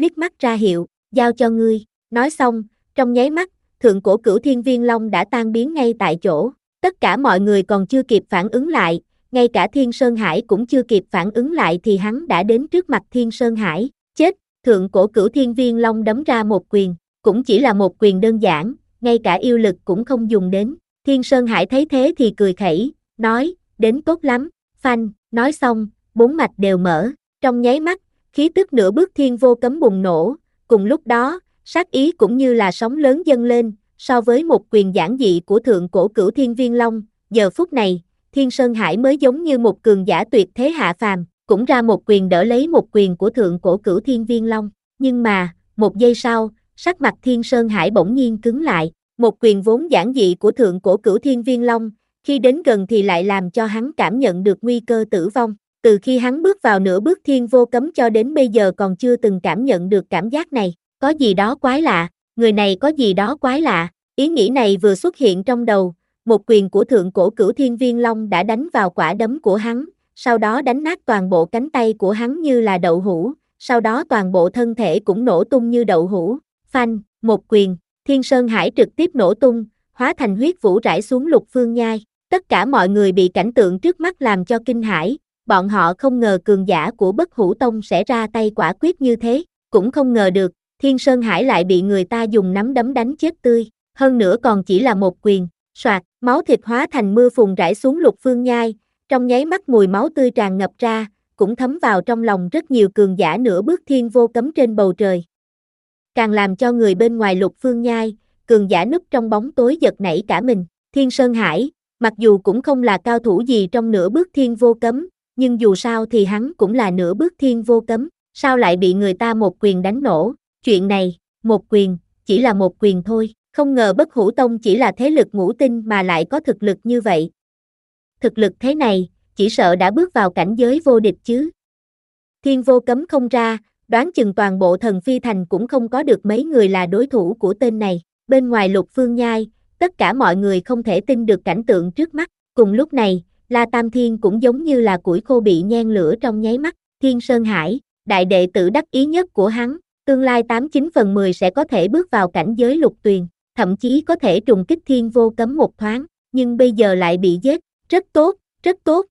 liếc mắt ra hiệu, giao cho ngươi. Nói xong, trong nháy mắt, thượng cổ cửu thiên viên long đã tan biến ngay tại chỗ. Tất cả mọi người còn chưa kịp phản ứng lại, ngay cả Thiên Sơn Hải cũng chưa kịp phản ứng lại thì hắn đã đến trước mặt Thiên Sơn Hải. Chết, thượng cổ cửu thiên viên long đấm ra một quyền, cũng chỉ là một quyền đơn giản, ngay cả yêu lực cũng không dùng đến. Thiên Sơn Hải thấy thế thì cười khẩy, nói, đến tốt lắm, phanh, nói xong, bốn mạch đều mở, trong nháy mắt, khí tức nửa bước thiên vô cấm bùng nổ, cùng lúc đó, sát ý cũng như là sóng lớn dâng lên, so với một quyền giản dị của thượng cổ cửu thiên viên long, giờ phút này, Thiên Sơn Hải mới giống như một cường giả tuyệt thế hạ phàm, cũng ra một quyền đỡ lấy một quyền của thượng cổ cửu thiên viên long, nhưng mà, một giây sau, sắc mặt Thiên Sơn Hải bỗng nhiên cứng lại, một quyền vốn giản dị của thượng cổ cửu thiên viên long, khi đến gần thì lại làm cho hắn cảm nhận được nguy cơ tử vong. Từ khi hắn bước vào nửa bước thiên vô cấm cho đến bây giờ còn chưa từng cảm nhận được cảm giác này, có gì đó quái lạ, người này có gì đó quái lạ, ý nghĩ này vừa xuất hiện trong đầu, một quyền của thượng cổ cửu thiên viên long đã đánh vào quả đấm của hắn, sau đó đánh nát toàn bộ cánh tay của hắn như là đậu hũ, sau đó toàn bộ thân thể cũng nổ tung như đậu hũ, phanh, một quyền, Thiên Sơn Hải trực tiếp nổ tung, hóa thành huyết vũ rải xuống Lục Phương Nhai, tất cả mọi người bị cảnh tượng trước mắt làm cho kinh hãi. Bọn họ không ngờ cường giả của Bất Hủ Tông sẽ ra tay quả quyết như thế, cũng không ngờ được, Thiên Sơn Hải lại bị người ta dùng nắm đấm đánh chết tươi, hơn nữa còn chỉ là một quyền, soạt, máu thịt hóa thành mưa phùn rải xuống Lục Phương Nhai, trong nháy mắt mùi máu tươi tràn ngập ra, cũng thấm vào trong lòng rất nhiều cường giả nửa bước thiên vô cấm trên bầu trời. Càng làm cho người bên ngoài Lục Phương Nhai, cường giả núp trong bóng tối giật nảy cả mình, Thiên Sơn Hải, mặc dù cũng không là cao thủ gì trong nửa bước thiên vô cấm, nhưng dù sao thì hắn cũng là nửa bước thiên vô cấm, sao lại bị người ta một quyền đánh nổ, chuyện này, một quyền, chỉ là một quyền thôi, không ngờ Bất Hủ Tông chỉ là thế lực ngũ tinh mà lại có thực lực như vậy. Thực lực thế này, chỉ sợ đã bước vào cảnh giới vô địch chứ. Thiên vô cấm không ra, đoán chừng toàn bộ Thần Phi Thành cũng không có được mấy người là đối thủ của tên này, bên ngoài Lục Phương Nhai, tất cả mọi người không thể tin được cảnh tượng trước mắt, cùng lúc này, La Tam Thiên cũng giống như là củi khô bị nhen lửa trong nháy mắt, Thiên Sơn Hải, đại đệ tử đắc ý nhất của hắn, tương lai tám chín phần mười sẽ có thể bước vào cảnh giới lục tuyền, thậm chí có thể trùng kích thiên vô cấm một thoáng, nhưng bây giờ lại bị giết, rất tốt, rất tốt.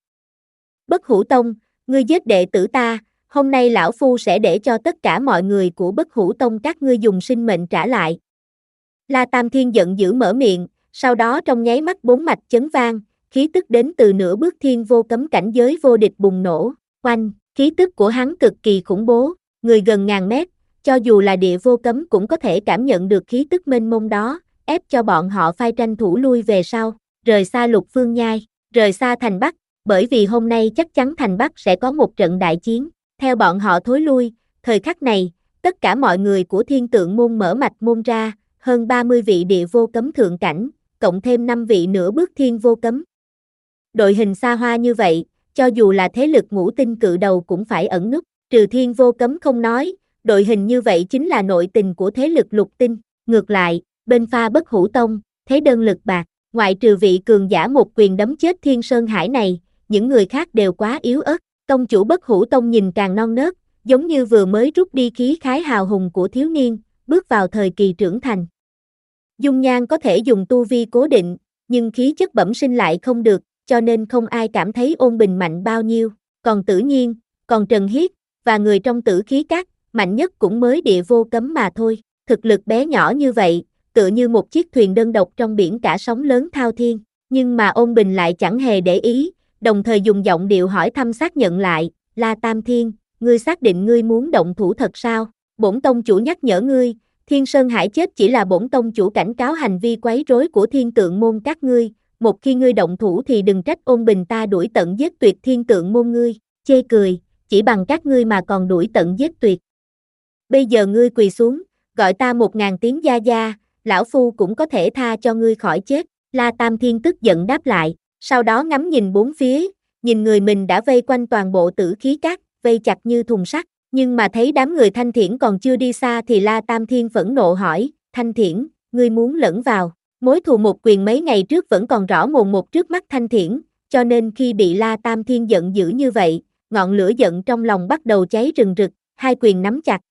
Bất Hủ Tông, ngươi giết đệ tử ta, hôm nay lão phu sẽ để cho tất cả mọi người của Bất Hủ Tông các ngươi dùng sinh mệnh trả lại. La Tam Thiên giận dữ mở miệng, sau đó trong nháy mắt bốn mạch chấn vang, khí tức đến từ nửa bước thiên vô cấm cảnh giới vô địch bùng nổ, oanh, khí tức của hắn cực kỳ khủng bố, người gần ngàn mét, cho dù là địa vô cấm cũng có thể cảm nhận được khí tức mênh mông đó, ép cho bọn họ phai tranh thủ lui về sau, rời xa Lục Phương Nhai, rời xa thành Bắc, bởi vì hôm nay chắc chắn thành Bắc sẽ có một trận đại chiến, theo bọn họ thối lui, thời khắc này, tất cả mọi người của Thiên Tượng môn mở mạch môn ra, hơn ba mươi vị địa vô cấm thượng cảnh, cộng thêm năm vị nửa bước thiên vô cấm. Đội hình xa hoa như vậy, cho dù là thế lực ngũ tinh cự đầu cũng phải ẩn núp, trừ thiên vô cấm không nói, đội hình như vậy chính là nội tình của thế lực lục tinh, ngược lại, bên pha Bất Hủ Tông, thế đơn lực bạc, ngoại trừ vị cường giả một quyền đấm chết Thiên Sơn Hải này, những người khác đều quá yếu ớt, tông chủ Bất Hủ Tông nhìn càng non nớt, giống như vừa mới rút đi khí khái hào hùng của thiếu niên, bước vào thời kỳ trưởng thành. Dung nhan có thể dùng tu vi cố định, nhưng khí chất bẩm sinh lại không được, cho nên không ai cảm thấy Ôn Bình mạnh bao nhiêu, còn Tử Nhiên, còn Trần Hiết, và người trong Tử Khí Các, mạnh nhất cũng mới địa vô cấm mà thôi, thực lực bé nhỏ như vậy, tựa như một chiếc thuyền đơn độc trong biển cả sóng lớn thao thiên, nhưng mà Ôn Bình lại chẳng hề để ý, đồng thời dùng giọng điệu hỏi thăm xác nhận lại, La Tam Thiên, ngươi xác định ngươi muốn động thủ thật sao? Bổn tông chủ nhắc nhở ngươi, Thiên Sơn Hải chết chỉ là bổn tông chủ cảnh cáo hành vi quấy rối của Thiên Tượng môn các ngươi, một khi ngươi động thủ thì đừng trách Ôn Bình ta đuổi tận giết tuyệt Thiên Tượng môn ngươi, chê cười, chỉ bằng các ngươi mà còn đuổi tận giết tuyệt. Bây giờ ngươi quỳ xuống, gọi ta một ngàn tiếng gia gia, lão phu cũng có thể tha cho ngươi khỏi chết, La Tam Thiên tức giận đáp lại, sau đó ngắm nhìn bốn phía, nhìn người mình đã vây quanh toàn bộ Tử Khí Các, vây chặt như thùng sắt, nhưng mà thấy đám người Thanh Thiển còn chưa đi xa thì La Tam Thiên phẫn nộ hỏi, Thanh Thiển, ngươi muốn lẫn vào, mối thù một quyền mấy ngày trước vẫn còn rõ mồn một trước mắt Thanh Thiển, cho nên khi bị La Tam Thiên giận dữ như vậy, ngọn lửa giận trong lòng bắt đầu cháy rừng rực, hai quyền nắm chặt,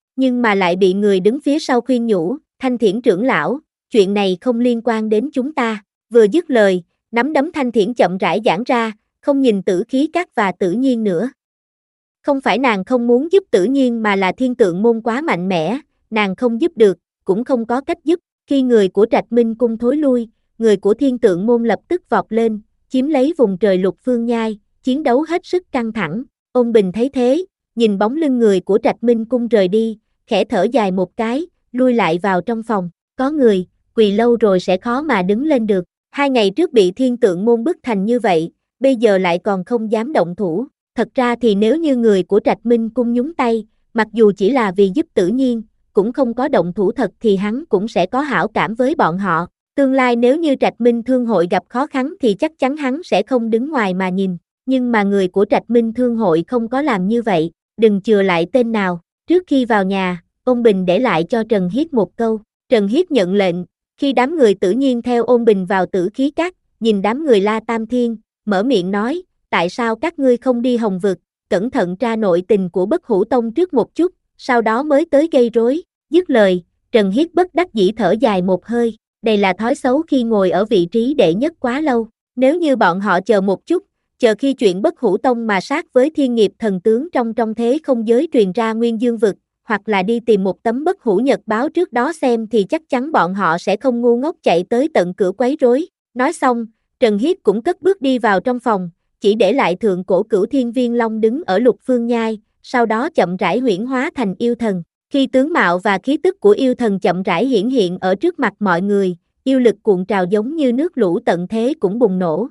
nhưng mà lại bị người đứng phía sau khuyên nhủ, Thanh Thiển trưởng lão, chuyện này không liên quan đến chúng ta. Vừa dứt lời, nắm đấm Thanh Thiển chậm rãi giãn ra, không nhìn Tử Khí Các và Tử Nhiên nữa. Không phải nàng không muốn giúp Tử Nhiên mà là Thiên Tượng môn quá mạnh mẽ, nàng không giúp được, cũng không có cách giúp. Khi người của Trạch Minh cung thối lui, người của Thiên Tượng môn lập tức vọt lên, chiếm lấy vùng trời Lục Phương Nhai, chiến đấu hết sức căng thẳng. Ôn Bình thấy thế, nhìn bóng lưng người của Trạch Minh cung rời đi, khẽ thở dài một cái, lui lại vào trong phòng. Có người, quỳ lâu rồi sẽ khó mà đứng lên được. Hai ngày trước bị Thiên Tượng môn bức thành như vậy, bây giờ lại còn không dám động thủ. Thật ra thì nếu như người của Trạch Minh cung nhúng tay, mặc dù chỉ là vì giúp Tử Nhiên, cũng không có động thủ thật thì hắn cũng sẽ có hảo cảm với bọn họ. Tương lai nếu như Trạch Minh Thương hội gặp khó khăn thì chắc chắn hắn sẽ không đứng ngoài mà nhìn. Nhưng mà người của Trạch Minh Thương hội không có làm như vậy, đừng chừa lại tên nào. Trước khi vào nhà, Ôn Bình để lại cho Trần Hiết một câu. Trần Hiết nhận lệnh, khi đám người Tử Nhiên theo Ôn Bình vào Tử Khí Các, nhìn đám người La Tam Thiên, mở miệng nói, tại sao các ngươi không đi Hồng Vực, cẩn thận tra nội tình của Bất Hủ Tông trước một chút, sau đó mới tới gây rối. Dứt lời, Trần Hiết bất đắc dĩ thở dài một hơi, đây là thói xấu khi ngồi ở vị trí đệ nhất quá lâu. Nếu như bọn họ chờ một chút, chờ khi chuyện Bất Hủ Tông mà sát với thiên nghiệp thần tướng trong trong thế không giới truyền ra Nguyên Dương Vực, hoặc là đi tìm một tấm Bất Hủ Nhật báo trước đó xem thì chắc chắn bọn họ sẽ không ngu ngốc chạy tới tận cửa quấy rối. Nói xong, Trần Hiết cũng cất bước đi vào trong phòng, chỉ để lại thượng cổ Cửu Thiên Viên Long đứng ở Lục Phương Nhai, sau đó chậm rãi huyễn hóa thành yêu thần. Khi tướng mạo và khí tức của yêu thần chậm rãi hiển hiện ở trước mặt mọi người, yêu lực cuộn trào giống như nước lũ tận thế cũng bùng nổ.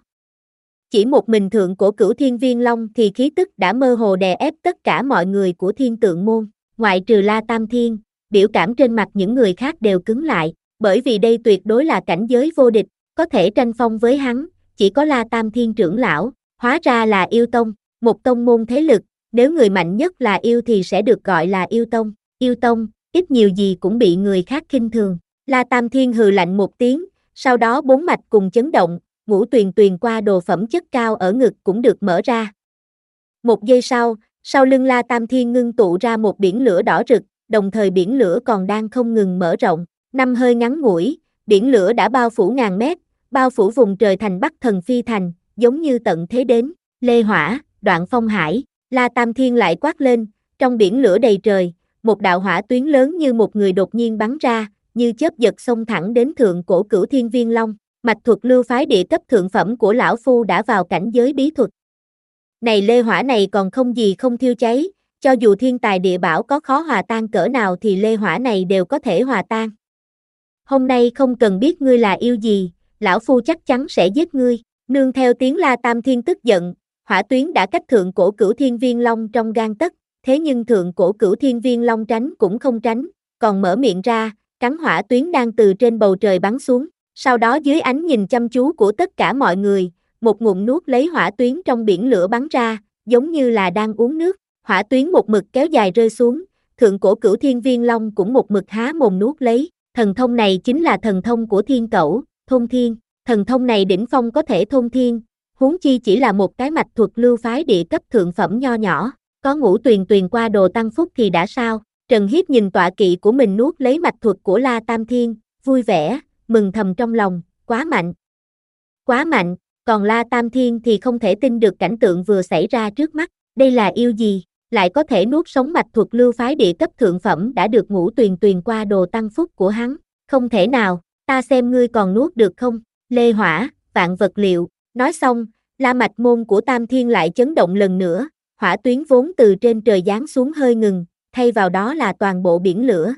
Chỉ một mình thượng cổ Cửu Thiên Viên Long thì khí tức đã mơ hồ đè ép tất cả mọi người của Thiên Tượng môn, ngoại trừ La Tam Thiên, biểu cảm trên mặt những người khác đều cứng lại, bởi vì đây tuyệt đối là cảnh giới vô địch, có thể tranh phong với hắn, chỉ có La Tam Thiên trưởng lão. Hóa ra là yêu tông, một tông môn thế lực, nếu người mạnh nhất là yêu thì sẽ được gọi là yêu tông. Yêu tông, ít nhiều gì cũng bị người khác khinh thường. La Tam Thiên hừ lạnh một tiếng, sau đó bốn mạch cùng chấn động, ngũ tuyền tuyền qua đồ phẩm chất cao ở ngực cũng được mở ra. Một giây sau, sau lưng La Tam Thiên ngưng tụ ra một biển lửa đỏ rực, đồng thời biển lửa còn đang không ngừng mở rộng. Năm hơi ngắn ngủi, biển lửa đã bao phủ ngàn mét, bao phủ vùng trời thành Bắc Thần Phi Thành, giống như tận thế đến. Lê Hỏa, Đoạn Phong Hải, La Tam Thiên lại quát lên, trong biển lửa đầy trời, một đạo hỏa tuyến lớn như một người đột nhiên bắn ra, như chớp giật xông thẳng đến thượng cổ Cửu Thiên Viên Long. Mạch thuật lưu phái địa cấp thượng phẩm của lão phu đã vào cảnh giới bí thuật. Này lê hỏa này còn không gì không thiêu cháy, cho dù thiên tài địa bảo có khó hòa tan cỡ nào thì lê hỏa này đều có thể hòa tan. Hôm nay không cần biết ngươi là yêu gì, lão phu chắc chắn sẽ giết ngươi. Nương theo tiếng La Tam Thiên tức giận, hỏa tuyến đã cách thượng cổ Cửu Thiên Viên Long trong gang tấc, thế nhưng thượng cổ Cửu Thiên Viên Long tránh cũng không tránh, còn mở miệng ra, cắn hỏa tuyến đang từ trên bầu trời bắn xuống. Sau đó dưới ánh nhìn chăm chú của tất cả mọi người, một ngụm nuốt lấy hỏa tuyến trong biển lửa bắn ra, giống như là đang uống nước. Hỏa tuyến một mực kéo dài rơi xuống, thượng cổ Cửu Thiên Viên Long cũng một mực há mồm nuốt lấy. Thần thông này chính là thần thông của thiên cẩu, thôn thiên. Thần thông này đỉnh phong có thể thôn thiên, huống chi chỉ là một cái mạch thuật lưu phái địa cấp thượng phẩm nho nhỏ, có ngũ tuyền tuyền qua đồ tăng phúc thì đã sao. Trần Hiếp nhìn tọa kỵ của mình nuốt lấy mạch thuật của La Tam Thiên, vui vẻ, mừng thầm trong lòng, quá mạnh. Quá mạnh, còn La Tam Thiên thì không thể tin được cảnh tượng vừa xảy ra trước mắt, đây là yêu gì, lại có thể nuốt sống mạch thuật lưu phái địa cấp thượng phẩm đã được ngũ tuyền tuyền qua đồ tăng phúc của hắn, không thể nào, ta xem ngươi còn nuốt được không. Lê Hỏa, vạn vật liệu, nói xong, La mạch môn của Tam Thiên lại chấn động lần nữa, hỏa tuyến vốn từ trên trời giáng xuống hơi ngừng, thay vào đó là toàn bộ biển lửa.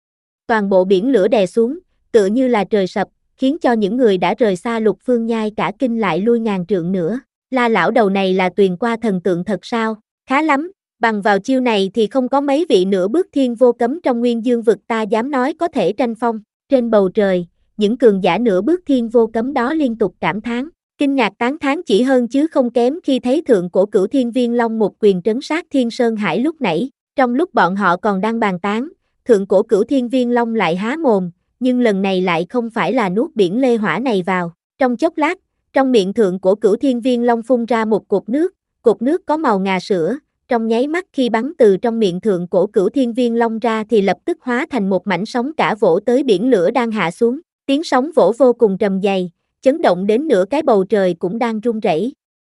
Toàn bộ biển lửa đè xuống, tựa như là trời sập, khiến cho những người đã rời xa Lục Phương Nhai cả kinh lại lui ngàn trượng nữa. La lão đầu này là tuyền qua thần tượng thật sao? Khá lắm, bằng vào chiêu này thì không có mấy vị nửa bước thiên vô cấm trong Nguyên Dương vực ta dám nói có thể tranh phong. Trên bầu trời, những cường giả nửa bước thiên vô cấm đó liên tục cảm thán, kinh ngạc tán thán chỉ hơn chứ không kém khi thấy thượng cổ Cửu Thiên Viên Long một quyền trấn sát Thiên Sơn Hải lúc nãy. Trong lúc bọn họ còn đang bàn tán, thượng cổ Cửu Thiên Viên Long lại há mồm, nhưng lần này lại không phải là nuốt biển lê hỏa này vào. Trong chốc lát, trong miệng thượng cổ Cửu Thiên Viên Long phun ra một cột nước, cột nước có màu ngà sữa, trong nháy mắt khi bắn từ trong miệng thượng cổ cửu thiên viên long ra thì lập tức hóa thành một mảnh sóng cả vỗ tới biển lửa đang hạ xuống, tiếng sóng vỗ vô cùng trầm dày, chấn động đến nửa cái bầu trời cũng đang rung rẩy.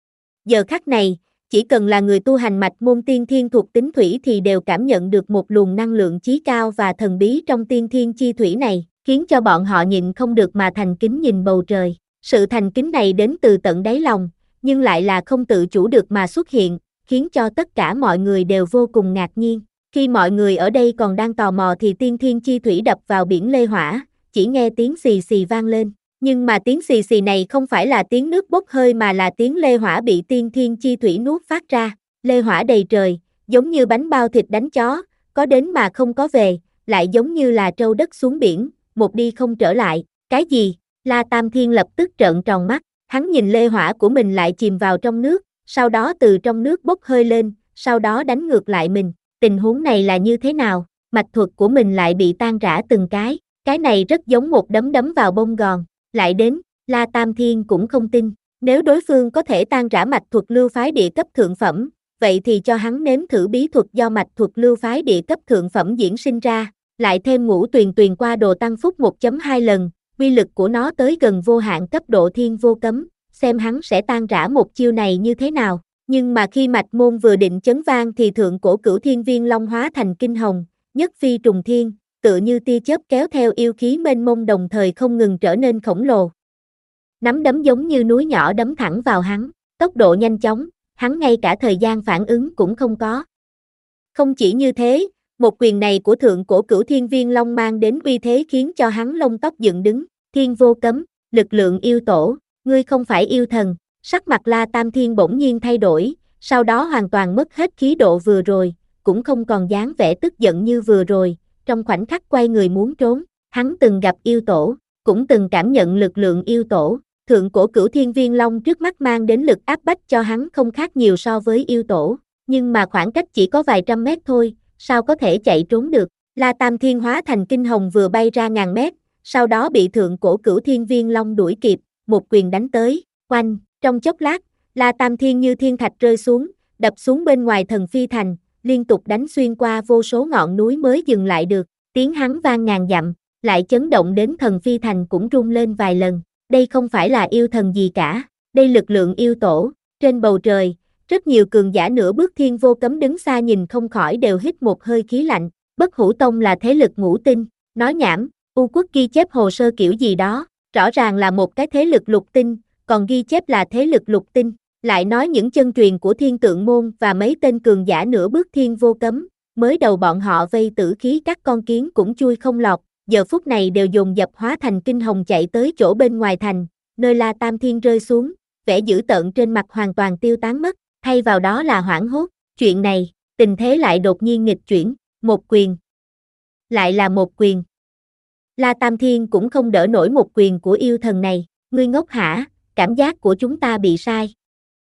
Giờ khắc này, chỉ cần là người tu hành mạch môn tiên thiên thuộc tính thủy thì đều cảm nhận được một luồng năng lượng chí cao và thần bí trong tiên thiên chi thủy này, khiến cho bọn họ nhịn không được mà thành kính nhìn bầu trời. Sự thành kính này đến từ tận đáy lòng, nhưng lại là không tự chủ được mà xuất hiện, khiến cho tất cả mọi người đều vô cùng ngạc nhiên. Khi mọi người ở đây còn đang tò mò thì tiên thiên chi thủy đập vào biển lê hỏa, chỉ nghe tiếng xì xì vang lên. Nhưng mà tiếng xì xì này không phải là tiếng nước bốc hơi mà là tiếng lê hỏa bị tiên thiên chi thủy nuốt phát ra. Lê hỏa đầy trời, giống như bánh bao thịt đánh chó, có đến mà không có về, lại giống như là trâu đất xuống biển, một đi không trở lại. Cái gì? La Tam Thiên lập tức trợn tròn mắt, hắn nhìn lê hỏa của mình lại chìm vào trong nước, sau đó từ trong nước bốc hơi lên, sau đó đánh ngược lại mình. Tình huống này là như thế nào? Mạch thuật của mình lại bị tan rã từng cái, cái này rất giống một đấm đấm vào bông gòn. Lại đến, La Tam Thiên cũng không tin, nếu đối phương có thể tan rã mạch thuật lưu phái địa cấp thượng phẩm, vậy thì cho hắn nếm thử bí thuật do mạch thuật lưu phái địa cấp thượng phẩm diễn sinh ra, lại thêm ngũ tuyền tuyền qua đồ tăng phúc một chấm hai lần, uy lực của nó tới gần vô hạn cấp độ thiên vô cấm, xem hắn sẽ tan rã một chiêu này như thế nào. Nhưng mà khi mạch môn vừa định chấn vang thì thượng cổ cửu thiên viên long hóa thành kinh hồng, nhất phi trùng thiên, tựa như tia chớp kéo theo yêu khí mênh mông đồng thời không ngừng trở nên khổng lồ. Nắm đấm giống như núi nhỏ đấm thẳng vào hắn, tốc độ nhanh chóng, hắn ngay cả thời gian phản ứng cũng không có. Không chỉ như thế, một quyền này của thượng cổ cửu thiên viên long mang đến uy thế khiến cho hắn lông tóc dựng đứng. Thiên vô cấm, lực lượng yêu tổ, ngươi không phải yêu thần. Sắc mặt La Tam Thiên bỗng nhiên thay đổi, sau đó hoàn toàn mất hết khí độ vừa rồi, cũng không còn dáng vẻ tức giận như vừa rồi, trong khoảnh khắc quay người muốn trốn. Hắn từng gặp yêu tổ, cũng từng cảm nhận lực lượng yêu tổ, thượng cổ cửu thiên viên long trước mắt mang đến lực áp bách cho hắn không khác nhiều so với yêu tổ, nhưng mà khoảng cách chỉ có vài trăm mét thôi, sao có thể chạy trốn được. La Tam Thiên hóa thành kinh hồng vừa bay ra ngàn mét, sau đó bị thượng cổ cửu thiên viên long đuổi kịp, một quyền đánh tới, oanh, trong chốc lát, La Tam Thiên như thiên thạch rơi xuống, đập xuống bên ngoài thần phi thành, liên tục đánh xuyên qua vô số ngọn núi mới dừng lại được, tiếng hắn vang ngàn dặm, lại chấn động đến thần phi thành cũng rung lên vài lần. Đây không phải là yêu thần gì cả, đây lực lượng yêu tổ. Trên bầu trời, rất nhiều cường giả nửa bước thiên vô cấm đứng xa nhìn không khỏi đều hít một hơi khí lạnh. Bất Hủ Tông là thế lực ngũ tinh, nói nhảm, U Quốc ghi chép hồ sơ kiểu gì đó, rõ ràng là một cái thế lực lục tinh, còn ghi chép là thế lực lục tinh, lại nói những chân truyền của Thiên Tượng Môn và mấy tên cường giả nửa bước thiên vô cấm, mới đầu bọn họ vây tử khí các con kiến cũng chui không lọt, giờ phút này đều dồn dập hóa thành kinh hồng chạy tới chỗ bên ngoài thành, nơi La Tam Thiên rơi xuống, vẻ dữ tợn trên mặt hoàn toàn tiêu tán mất, thay vào đó là hoảng hốt. Chuyện này, tình thế lại đột nhiên nghịch chuyển, một quyền, lại là một quyền. La Tam Thiên cũng không đỡ nổi một quyền của yêu thần này, ngươi ngốc hả, cảm giác của chúng ta bị sai.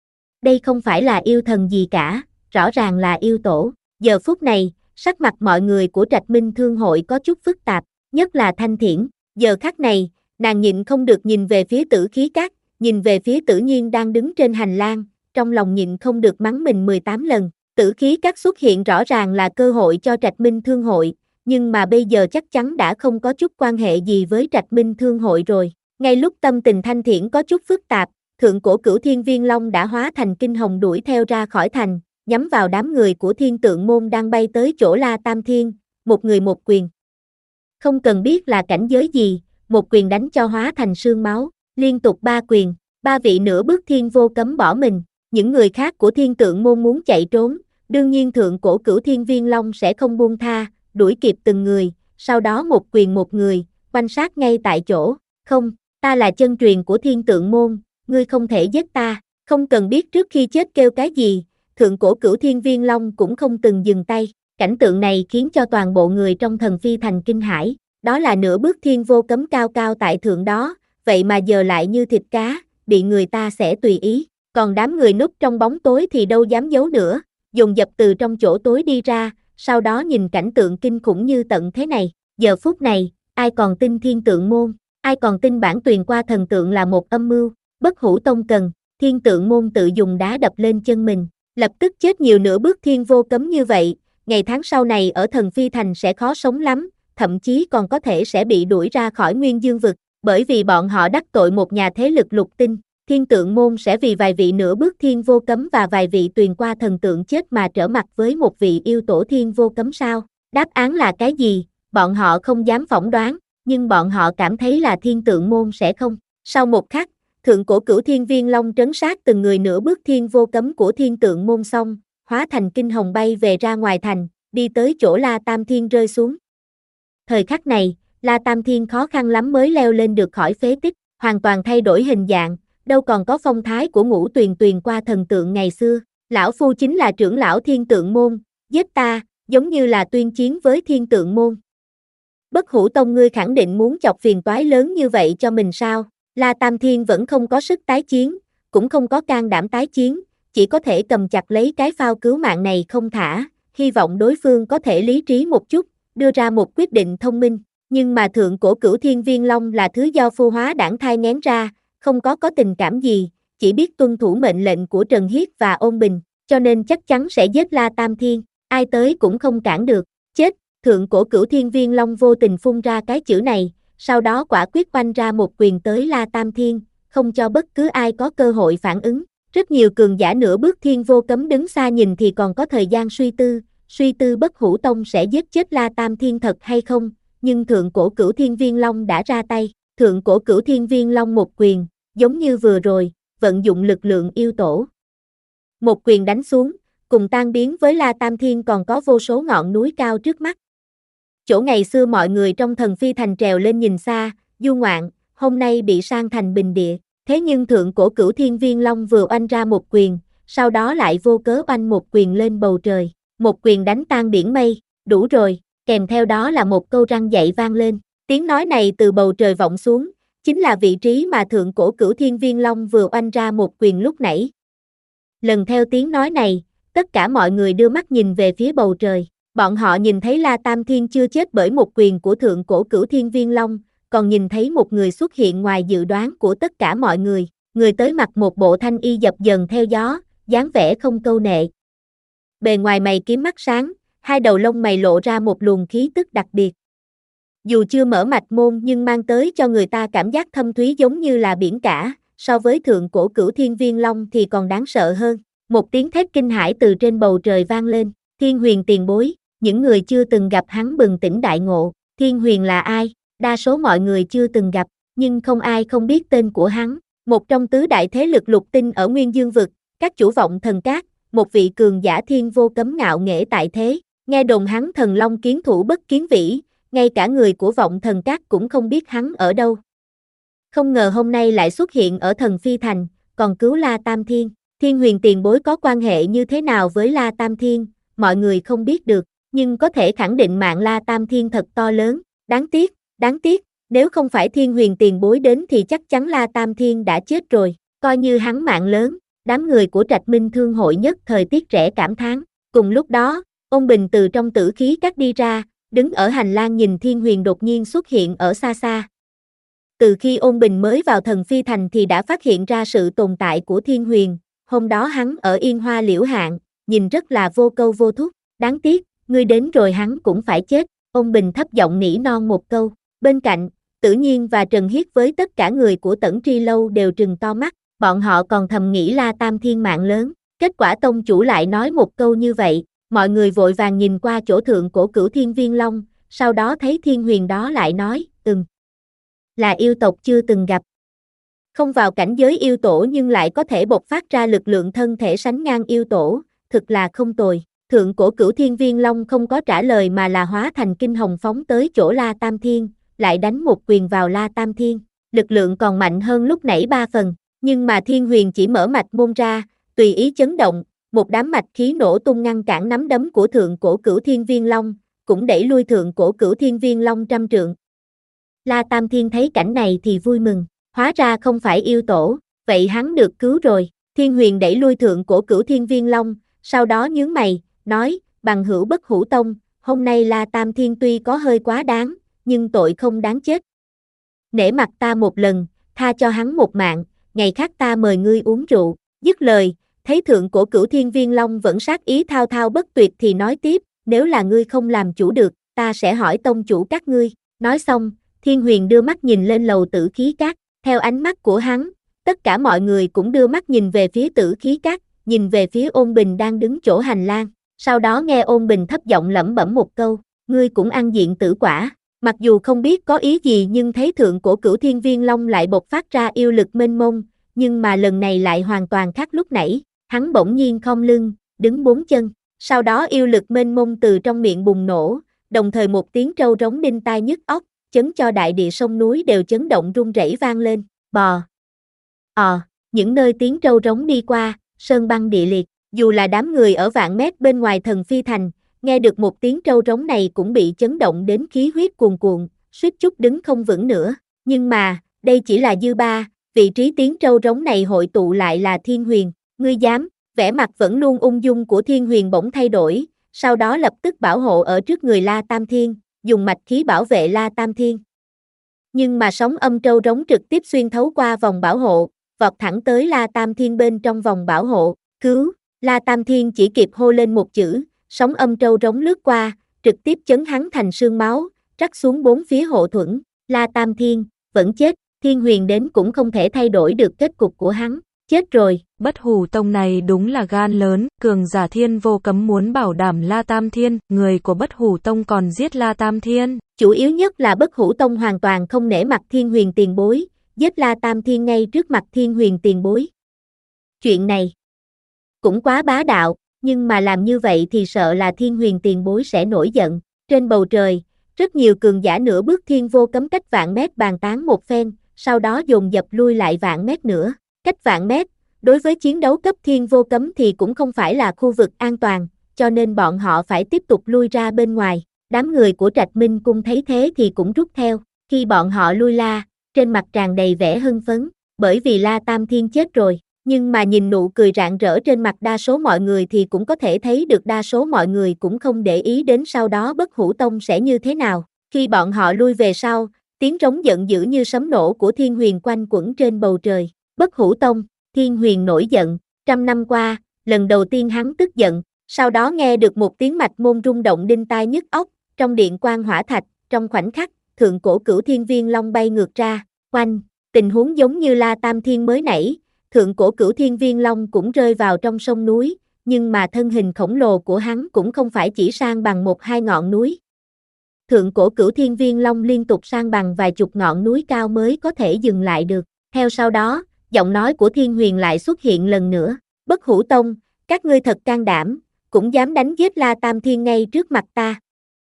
Đây không phải là yêu thần gì cả, rõ ràng là yêu tổ. Giờ phút này, sắc mặt mọi người của Trạch Minh Thương hội có chút phức tạp, nhất là Thanh Thiển. Giờ khắc này, nàng nhịn không được nhìn về phía Tử Khí Các, nhìn về phía Tử Nhiên đang đứng trên hành lang, trong lòng nhịn không được mắng mình mười tám lần. Tử Khí Các xuất hiện rõ ràng là cơ hội cho Trạch Minh Thương hội, nhưng mà bây giờ chắc chắn đã không có chút quan hệ gì với Trạch Minh Thương hội rồi. Ngay lúc tâm tình Thanh Thiển có chút phức tạp, thượng cổ cửu thiên viên long đã hóa thành kinh hồng đuổi theo ra khỏi thành, nhắm vào đám người của Thiên Tượng Môn đang bay tới chỗ La Tam Thiên, một người một quyền. Không cần biết là cảnh giới gì, một quyền đánh cho hóa thành sương máu, liên tục ba quyền, ba vị nửa bước thiên vô cấm bỏ mình, những người khác của Thiên Tượng Môn muốn chạy trốn, đương nhiên thượng cổ cửu thiên viên long sẽ không buông tha, đuổi kịp từng người, sau đó một quyền một người, quan sát ngay tại chỗ. Không, ta là chân truyền của Thiên Tượng Môn, ngươi không thể giết ta, không cần biết trước khi chết kêu cái gì, thượng cổ cửu thiên viên long cũng không từng dừng tay. Cảnh tượng này khiến cho toàn bộ người trong thần phi thành kinh hãi, đó là nửa bước thiên vô cấm cao cao tại thượng đó, vậy mà giờ lại như thịt cá, bị người ta sẽ tùy ý, còn đám người núp trong bóng tối thì đâu dám giấu nữa, dồn dập từ trong chỗ tối đi ra, sau đó nhìn cảnh tượng kinh khủng như tận thế này. Giờ phút này, ai còn tin Thiên Tượng Môn, ai còn tin bản tuyền qua thần tượng là một âm mưu. Bất Hủ Tông cần, Thiên Tượng Môn tự dùng đá đập lên chân mình, Lập tức chết nhiều nửa bước thiên vô cấm như vậy, ngày tháng sau này ở Thần Phi Thành sẽ khó sống lắm, thậm chí còn có thể sẽ bị đuổi ra khỏi Nguyên Dương vực, bởi vì bọn họ đắc tội một nhà thế lực lục tinh. Thiên Tượng Môn sẽ vì vài vị nửa bước thiên vô cấm và vài vị tuyền qua thần tượng chết mà trở mặt với một vị yêu tổ thiên vô cấm sao? Đáp án là cái gì? Bọn họ không dám phỏng đoán, nhưng bọn họ cảm thấy là Thiên Tượng Môn sẽ không. Sau một khắc, thượng cổ cửu thiên viên long trấn sát từng người nửa bước thiên vô cấm của Thiên Tượng Môn xong, hóa thành kinh hồng bay về ra ngoài thành, đi tới chỗ La Tam Thiên rơi xuống. Thời khắc này, La Tam Thiên khó khăn lắm mới leo lên được khỏi phế tích, hoàn toàn thay đổi hình dạng, đâu còn có phong thái của Ngũ Tuyền tuyền qua thần tượng ngày xưa. Lão phu chính là trưởng lão Thiên Tượng Môn, giết ta, giống như là tuyên chiến với Thiên Tượng Môn. Bất Hủ Tông ngươi khẳng định muốn chọc phiền toái lớn như vậy cho mình sao? La Tam Thiên vẫn không có sức tái chiến, cũng không có can đảm tái chiến, chỉ có thể cầm chặt lấy cái phao cứu mạng này không thả, hy vọng đối phương có thể lý trí một chút, đưa ra một quyết định thông minh. Nhưng mà thượng cổ cửu thiên viên long là thứ do phu hóa đảng thai nghén ra, không có có tình cảm gì, chỉ biết tuân thủ mệnh lệnh của Trần Hiết và Ôn Bình, cho nên chắc chắn sẽ giết La Tam Thiên, ai tới cũng không cản được. Chết! Thượng cổ cửu thiên viên long vô tình phun ra cái chữ này, sau đó quả quyết oanh ra một quyền tới La Tam Thiên, không cho bất cứ ai có cơ hội phản ứng. Rất nhiều cường giả nửa bước thiên vô cấm đứng xa nhìn thì còn có thời gian suy tư, suy tư Bất Hủ Tông sẽ giết chết La Tam Thiên thật hay không, nhưng thượng cổ cửu thiên viên long đã ra tay. Thượng cổ cửu thiên viên long một quyền, giống như vừa rồi, vận dụng lực lượng yêu tổ. Một quyền đánh xuống, cùng tan biến với La Tam Thiên còn có vô số ngọn núi cao trước mắt. Chỗ ngày xưa mọi người trong Thần Phi Thành trèo lên nhìn xa, du ngoạn, hôm nay bị sang thành bình địa. Thế nhưng thượng cổ cửu thiên viên long vừa oanh ra một quyền, sau đó lại vô cớ oanh một quyền lên bầu trời. Một quyền đánh tan biển mây, đủ rồi, kèm theo đó là một câu răng dạy vang lên. Tiếng nói này từ bầu trời vọng xuống, chính là vị trí mà thượng cổ cửu thiên viên long vừa oanh ra một quyền lúc nãy. Lần theo tiếng nói này, tất cả mọi người đưa mắt nhìn về phía bầu trời. Bọn họ nhìn thấy La Tam Thiên chưa chết bởi một quyền của thượng cổ cửu thiên viên long, còn nhìn thấy một người xuất hiện ngoài dự đoán của tất cả mọi người. Người tới mặc một bộ thanh y dập dần theo gió, dáng vẻ không câu nệ. Bề ngoài mày kiếm mắt sáng, hai đầu lông mày lộ ra một luồng khí tức đặc biệt. Dù chưa mở mạch môn nhưng mang tới cho người ta cảm giác thâm thúy giống như là biển cả, so với thượng cổ cửu thiên viên long thì còn đáng sợ hơn. Một tiếng thét kinh hãi từ trên bầu trời vang lên, Thiên Huyền tiền bối, những người chưa từng gặp hắn bừng tỉnh đại ngộ. Thiên Huyền là ai? Đa số mọi người chưa từng gặp, nhưng không ai không biết tên của hắn. Một trong tứ đại thế lực lục tinh ở Nguyên Dương vực, các chủ vọng thần cát, một vị cường giả thiên vô cấm ngạo nghễ tại thế. Nghe đồn hắn thần long kiến thủ bất kiến vĩ, ngay cả người của vọng thần cát cũng không biết hắn ở đâu. Không ngờ hôm nay lại xuất hiện ở Thần Phi Thành, còn cứu La Tam Thiên. Thiên Huyền tiền bối có quan hệ như thế nào với La Tam Thiên, mọi người không biết được, nhưng có thể khẳng định mạng La Tam Thiên thật to lớn. Đáng tiếc, đáng tiếc, nếu không phải Thiên Huyền tiền bối đến thì chắc chắn La Tam Thiên đã chết rồi. Coi như hắn mạng lớn, đám người của Trạch Minh Thương hội nhất thời tiếc rẻ cảm thán. Cùng lúc đó, Ôn Bình từ trong tử khí các đi ra, đứng ở hành lang nhìn Thiên Huyền đột nhiên xuất hiện ở xa xa. Từ khi Ôn Bình mới vào Thần Phi Thành thì đã phát hiện ra sự tồn tại của Thiên Huyền, hôm đó hắn ở Yên Hoa Liễu Hạn, nhìn rất là vô câu vô thúc. Đáng tiếc, ngươi đến rồi hắn cũng phải chết. Ôn Bình thấp giọng nỉ non một câu. Bên cạnh, Tử Nhiên và Trần Hiết với tất cả người của Tẩn Tri Lâu đều trừng to mắt, bọn họ còn thầm nghĩ La Tam Thiên mạng lớn. Kết quả tông chủ lại nói một câu như vậy, mọi người vội vàng nhìn qua chỗ thượng cổ cửu thiên viên long, sau đó thấy Thiên Huyền đó lại nói, ừm, là yêu tộc chưa từng gặp. Không vào cảnh giới yêu tổ nhưng lại có thể bộc phát ra lực lượng thân thể sánh ngang yêu tổ, thực là không tồi. Thượng cổ cửu thiên viên long không có trả lời mà là hóa thành kinh hồng phóng tới chỗ La Tam Thiên, lại đánh một quyền vào La Tam Thiên. Lực lượng còn mạnh hơn lúc nãy ba phần, nhưng mà Thiên Huyền chỉ mở mạch môn ra, tùy ý chấn động, một đám mạch khí nổ tung ngăn cản nắm đấm của thượng cổ cửu thiên viên long, cũng đẩy lui thượng cổ cửu thiên viên long trăm trượng. La Tam Thiên thấy cảnh này thì vui mừng, hóa ra không phải yêu tổ, vậy hắn được cứu rồi. Thiên Huyền đẩy lui thượng cổ cửu thiên viên long, sau đó nhướng mày, nói, bằng hữu Bất Hủ Tông, hôm nay La Tam Thiên tuy có hơi quá đáng, nhưng tội không đáng chết. Nể mặt ta một lần, tha cho hắn một mạng, ngày khác ta mời ngươi uống rượu. Dứt lời, thấy thượng cổ cửu thiên viên long vẫn sát ý thao thao bất tuyệt thì nói tiếp, nếu là ngươi không làm chủ được, ta sẽ hỏi tông chủ các ngươi. Nói xong, Thiên Huyền đưa mắt nhìn lên lầu Tử Khí Các, theo ánh mắt của hắn, tất cả mọi người cũng đưa mắt nhìn về phía Tử Khí Các, nhìn về phía Ôn Bình đang đứng chỗ hành lang, sau đó nghe Ôn Bình thấp giọng lẩm bẩm một câu, ngươi cũng ăn diện tử quả. Mặc dù không biết có ý gì nhưng thấy thượng cổ cửu thiên viên long lại bộc phát ra yêu lực mênh mông, nhưng mà lần này lại hoàn toàn khác lúc nãy, hắn bỗng nhiên khom lưng, đứng bốn chân, sau đó yêu lực mênh mông từ trong miệng bùng nổ, đồng thời một tiếng trâu rống đinh tai nhức óc, chấn cho đại địa sông núi đều chấn động rung rẩy vang lên, bò. Ờ, những nơi tiếng trâu rống đi qua, sơn băng địa liệt, dù là đám người ở vạn mét bên ngoài Thần Phi Thành, nghe được một tiếng trâu rống này cũng bị chấn động đến khí huyết cuồn cuộn, suýt chút đứng không vững nữa, nhưng mà, đây chỉ là dư ba, vị trí tiếng trâu rống này hội tụ lại là Thiên Huyền, ngươi dám, vẻ mặt vẫn luôn ung dung của Thiên Huyền bỗng thay đổi, sau đó lập tức bảo hộ ở trước người La Tam Thiên, dùng mạch khí bảo vệ La Tam Thiên. Nhưng mà sóng âm trâu rống trực tiếp xuyên thấu qua vòng bảo hộ, vọt thẳng tới La Tam Thiên bên trong vòng bảo hộ, cứu, La Tam Thiên chỉ kịp hô lên một chữ, sóng âm trâu rống lướt qua, trực tiếp chấn hắn thành sương máu, rắc xuống bốn phía hộ thuẫn, La Tam Thiên, vẫn chết, Thiên Huyền đến cũng không thể thay đổi được kết cục của hắn, chết rồi. Bất Hủ Tông này đúng là gan lớn, cường giả Thiên Vô Cấm muốn bảo đảm La Tam Thiên, người của Bất Hủ Tông còn giết La Tam Thiên. Chủ yếu nhất là Bất Hủ Tông hoàn toàn không nể mặt Thiên Huyền tiền bối, giết La Tam Thiên ngay trước mặt Thiên Huyền tiền bối. Chuyện này cũng quá bá đạo, nhưng mà làm như vậy thì sợ là Thiên Huyền tiền bối sẽ nổi giận. Trên bầu trời, rất nhiều cường giả nửa bước Thiên Vô Cấm cách vạn mét bàn tán một phen, sau đó dồn dập lui lại vạn mét nữa. Cách vạn mét, đối với chiến đấu cấp Thiên Vô Cấm thì cũng không phải là khu vực an toàn, cho nên bọn họ phải tiếp tục lui ra bên ngoài. Đám người của Trạch Minh Cung thấy thế thì cũng rút theo, khi bọn họ lui la, trên mặt tràn đầy vẻ hưng phấn, bởi vì La Tam Thiên chết rồi. Nhưng mà nhìn nụ cười rạng rỡ trên mặt đa số mọi người thì cũng có thể thấy được đa số mọi người cũng không để ý đến sau đó Bất Hủ Tông sẽ như thế nào. Khi bọn họ lui về sau, tiếng rống giận dữ như sấm nổ của Thiên Huyền quanh quẩn trên bầu trời. Bất Hủ Tông, Thiên Huyền nổi giận, trăm năm qua, lần đầu tiên hắn tức giận, sau đó nghe được một tiếng mạch môn rung động đinh tai nhức óc, trong điện quang hỏa thạch, trong khoảnh khắc, thượng cổ cửu thiên viên long bay ngược ra, oanh, tình huống giống như La Tam Thiên mới nãy. Thượng cổ cửu thiên viên long cũng rơi vào trong sông núi, nhưng mà thân hình khổng lồ của hắn cũng không phải chỉ sang bằng một hai ngọn núi. Thượng cổ cửu thiên viên long liên tục sang bằng vài chục ngọn núi cao mới có thể dừng lại được. Theo sau đó, giọng nói của Thiên Huyền lại xuất hiện lần nữa. Bất Hủ Tông, các ngươi thật can đảm, cũng dám đánh giết La Tam Thiên ngay trước mặt ta.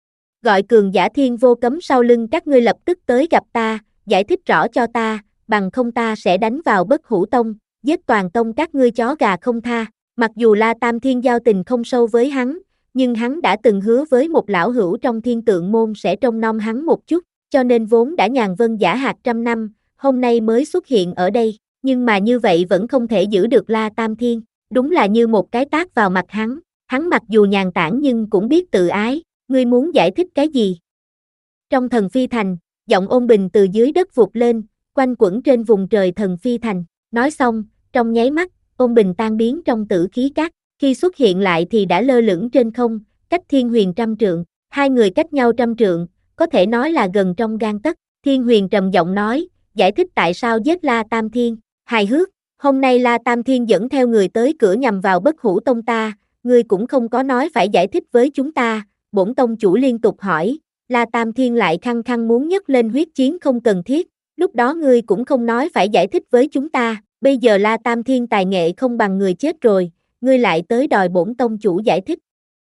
Gọi cường giả Thiên Vô Cấm sau lưng các ngươi lập tức tới gặp ta, giải thích rõ cho ta, bằng không ta sẽ đánh vào Bất Hủ Tông, giết toàn tông các ngươi chó gà không tha. Mặc dù La Tam Thiên giao tình không sâu với hắn, nhưng hắn đã từng hứa với một lão hữu trong Thiên Tượng Môn sẽ trông nom hắn một chút, cho nên vốn đã nhàn vân giả hạt trăm năm, hôm nay mới xuất hiện ở đây, nhưng mà như vậy vẫn không thể giữ được La Tam Thiên, đúng là như một cái tát vào mặt hắn, hắn mặc dù nhàn tản nhưng cũng biết tự ái, ngươi muốn giải thích cái gì? Trong Thần Phi Thành, giọng Ôn Bình từ dưới đất vụt lên, quanh quẩn trên vùng trời Thần Phi Thành, nói xong, trong nháy mắt, Ôn Bình tan biến trong Tử Khí Các, khi xuất hiện lại thì đã lơ lửng trên không, cách Thiên Huyền trăm trượng, hai người cách nhau trăm trượng, có thể nói là gần trong gang tấc. Thiên Huyền trầm giọng nói, giải thích tại sao giết La Tam Thiên, hài hước, hôm nay La Tam Thiên dẫn theo người tới cửa nhằm vào Bất Hủ Tông ta, ngươi cũng không có nói phải giải thích với chúng ta. Bổn tông chủ liên tục hỏi, La Tam Thiên lại khăng khăng muốn nhấc lên huyết chiến không cần thiết, lúc đó ngươi cũng không nói phải giải thích với chúng ta, bây giờ La Tam Thiên tài nghệ không bằng người chết rồi, ngươi lại tới đòi bổn tông chủ giải thích.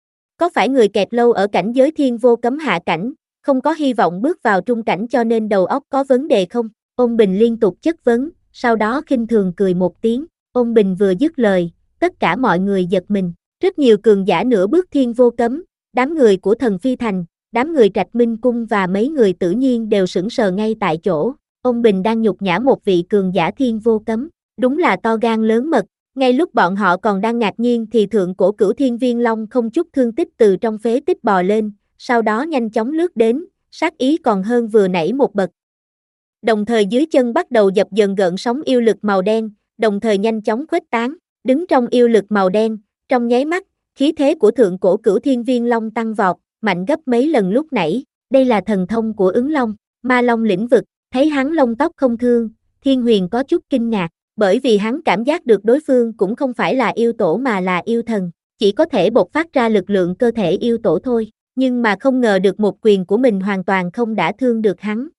Có phải người kẹt lâu ở cảnh giới Thiên Vô Cấm hạ cảnh, không có hy vọng bước vào trung cảnh cho nên đầu óc có vấn đề không? Ôn Bình liên tục chất vấn, sau đó khinh thường cười một tiếng, Ôn Bình vừa dứt lời, tất cả mọi người giật mình, rất nhiều cường giả nửa bước Thiên Vô Cấm, đám người của Thần Phi Thành, đám người Trạch Minh Cung và mấy người tự nhiên đều sững sờ ngay tại chỗ. Ôn Bình đang nhục nhã một vị cường giả Thiên Vô Cấm, đúng là to gan lớn mật. Ngay lúc bọn họ còn đang ngạc nhiên thì thượng cổ cửu thiên viên long không chút thương tích từ trong phế tích bò lên, sau đó nhanh chóng lướt đến, sát ý còn hơn vừa nãy một bậc. Đồng thời dưới chân bắt đầu dập dần gợn sóng yêu lực màu đen, đồng thời nhanh chóng khuếch tán, đứng trong yêu lực màu đen, trong nháy mắt, khí thế của thượng cổ Cửu Thiên Viên Long tăng vọt, mạnh gấp mấy lần lúc nãy, đây là thần thông của ứng long, ma long lĩnh vực, thấy hắn lông tóc không thương, Thiên Huyền có chút kinh ngạc, bởi vì hắn cảm giác được đối phương cũng không phải là yêu tổ mà là yêu thần, chỉ có thể bộc phát ra lực lượng cơ thể yêu tổ thôi, nhưng mà không ngờ được một quyền của mình hoàn toàn không đả thương được hắn.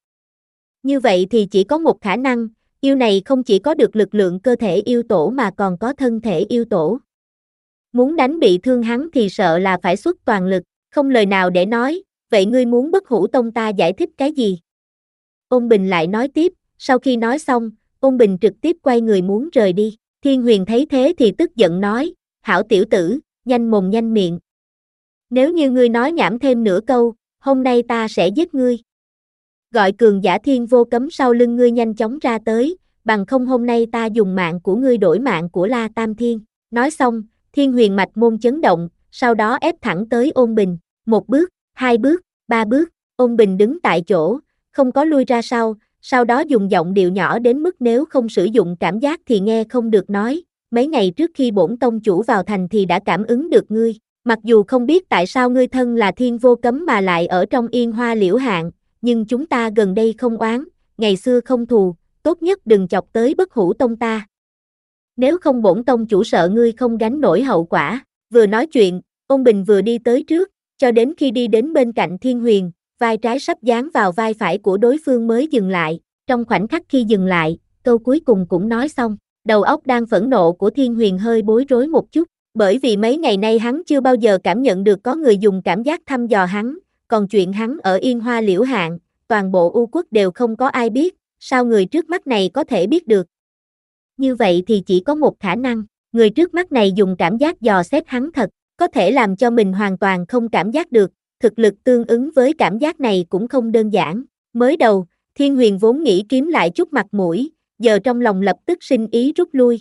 Như vậy thì chỉ có một khả năng, yêu này không chỉ có được lực lượng cơ thể yêu tổ mà còn có thân thể yêu tổ. Muốn đánh bị thương hắn thì sợ là phải xuất toàn lực, không lời nào để nói, vậy ngươi muốn Bất Hủ Tông ta giải thích cái gì? Ôn Bình lại nói tiếp, sau khi nói xong, Ôn Bình trực tiếp quay người muốn rời đi, Thiên Huyền thấy thế thì tức giận nói, hảo tiểu tử, nhanh mồm nhanh miệng. Nếu như ngươi nói nhảm thêm nửa câu, hôm nay ta sẽ giết ngươi. Gọi cường giả thiên vô cấm sau lưng ngươi nhanh chóng ra tới, bằng không hôm nay ta dùng mạng của ngươi đổi mạng của La Tam Thiên. Nói xong, Thiên Huyền mạch môn chấn động, sau đó ép thẳng tới Ôn Bình, một bước, hai bước, ba bước, Ôn Bình đứng tại chỗ, không có lui ra sau, sau đó dùng giọng điệu nhỏ đến mức nếu không sử dụng cảm giác thì nghe không được nói, mấy ngày trước khi bổn tông chủ vào thành thì đã cảm ứng được ngươi, mặc dù không biết tại sao ngươi thân là thiên vô cấm mà lại ở trong Yên Hoa Liễu Hạn, nhưng chúng ta gần đây không oán, ngày xưa không thù, tốt nhất đừng chọc tới Bất Hủ Tông ta. Nếu không bổn tông chủ sợ ngươi không gánh nổi hậu quả. Vừa nói chuyện, Ôn Bình vừa đi tới trước, cho đến khi đi đến bên cạnh Thiên Huyền, vai trái sắp dán vào vai phải của đối phương mới dừng lại, trong khoảnh khắc khi dừng lại, câu cuối cùng cũng nói xong, đầu óc đang phẫn nộ của Thiên Huyền hơi bối rối một chút, bởi vì mấy ngày nay hắn chưa bao giờ cảm nhận được có người dùng cảm giác thăm dò hắn, còn chuyện hắn ở Yên Hoa Liễu Hạn, toàn bộ U quốc đều không có ai biết, sao người trước mắt này có thể biết được. Như vậy thì chỉ có một khả năng, người trước mắt này dùng cảm giác dò xét hắn thật, có thể làm cho mình hoàn toàn không cảm giác được, thực lực tương ứng với cảm giác này cũng không đơn giản. Mới đầu, Thiên Huyền vốn nghĩ kiếm lại chút mặt mũi, giờ trong lòng lập tức sinh ý rút lui.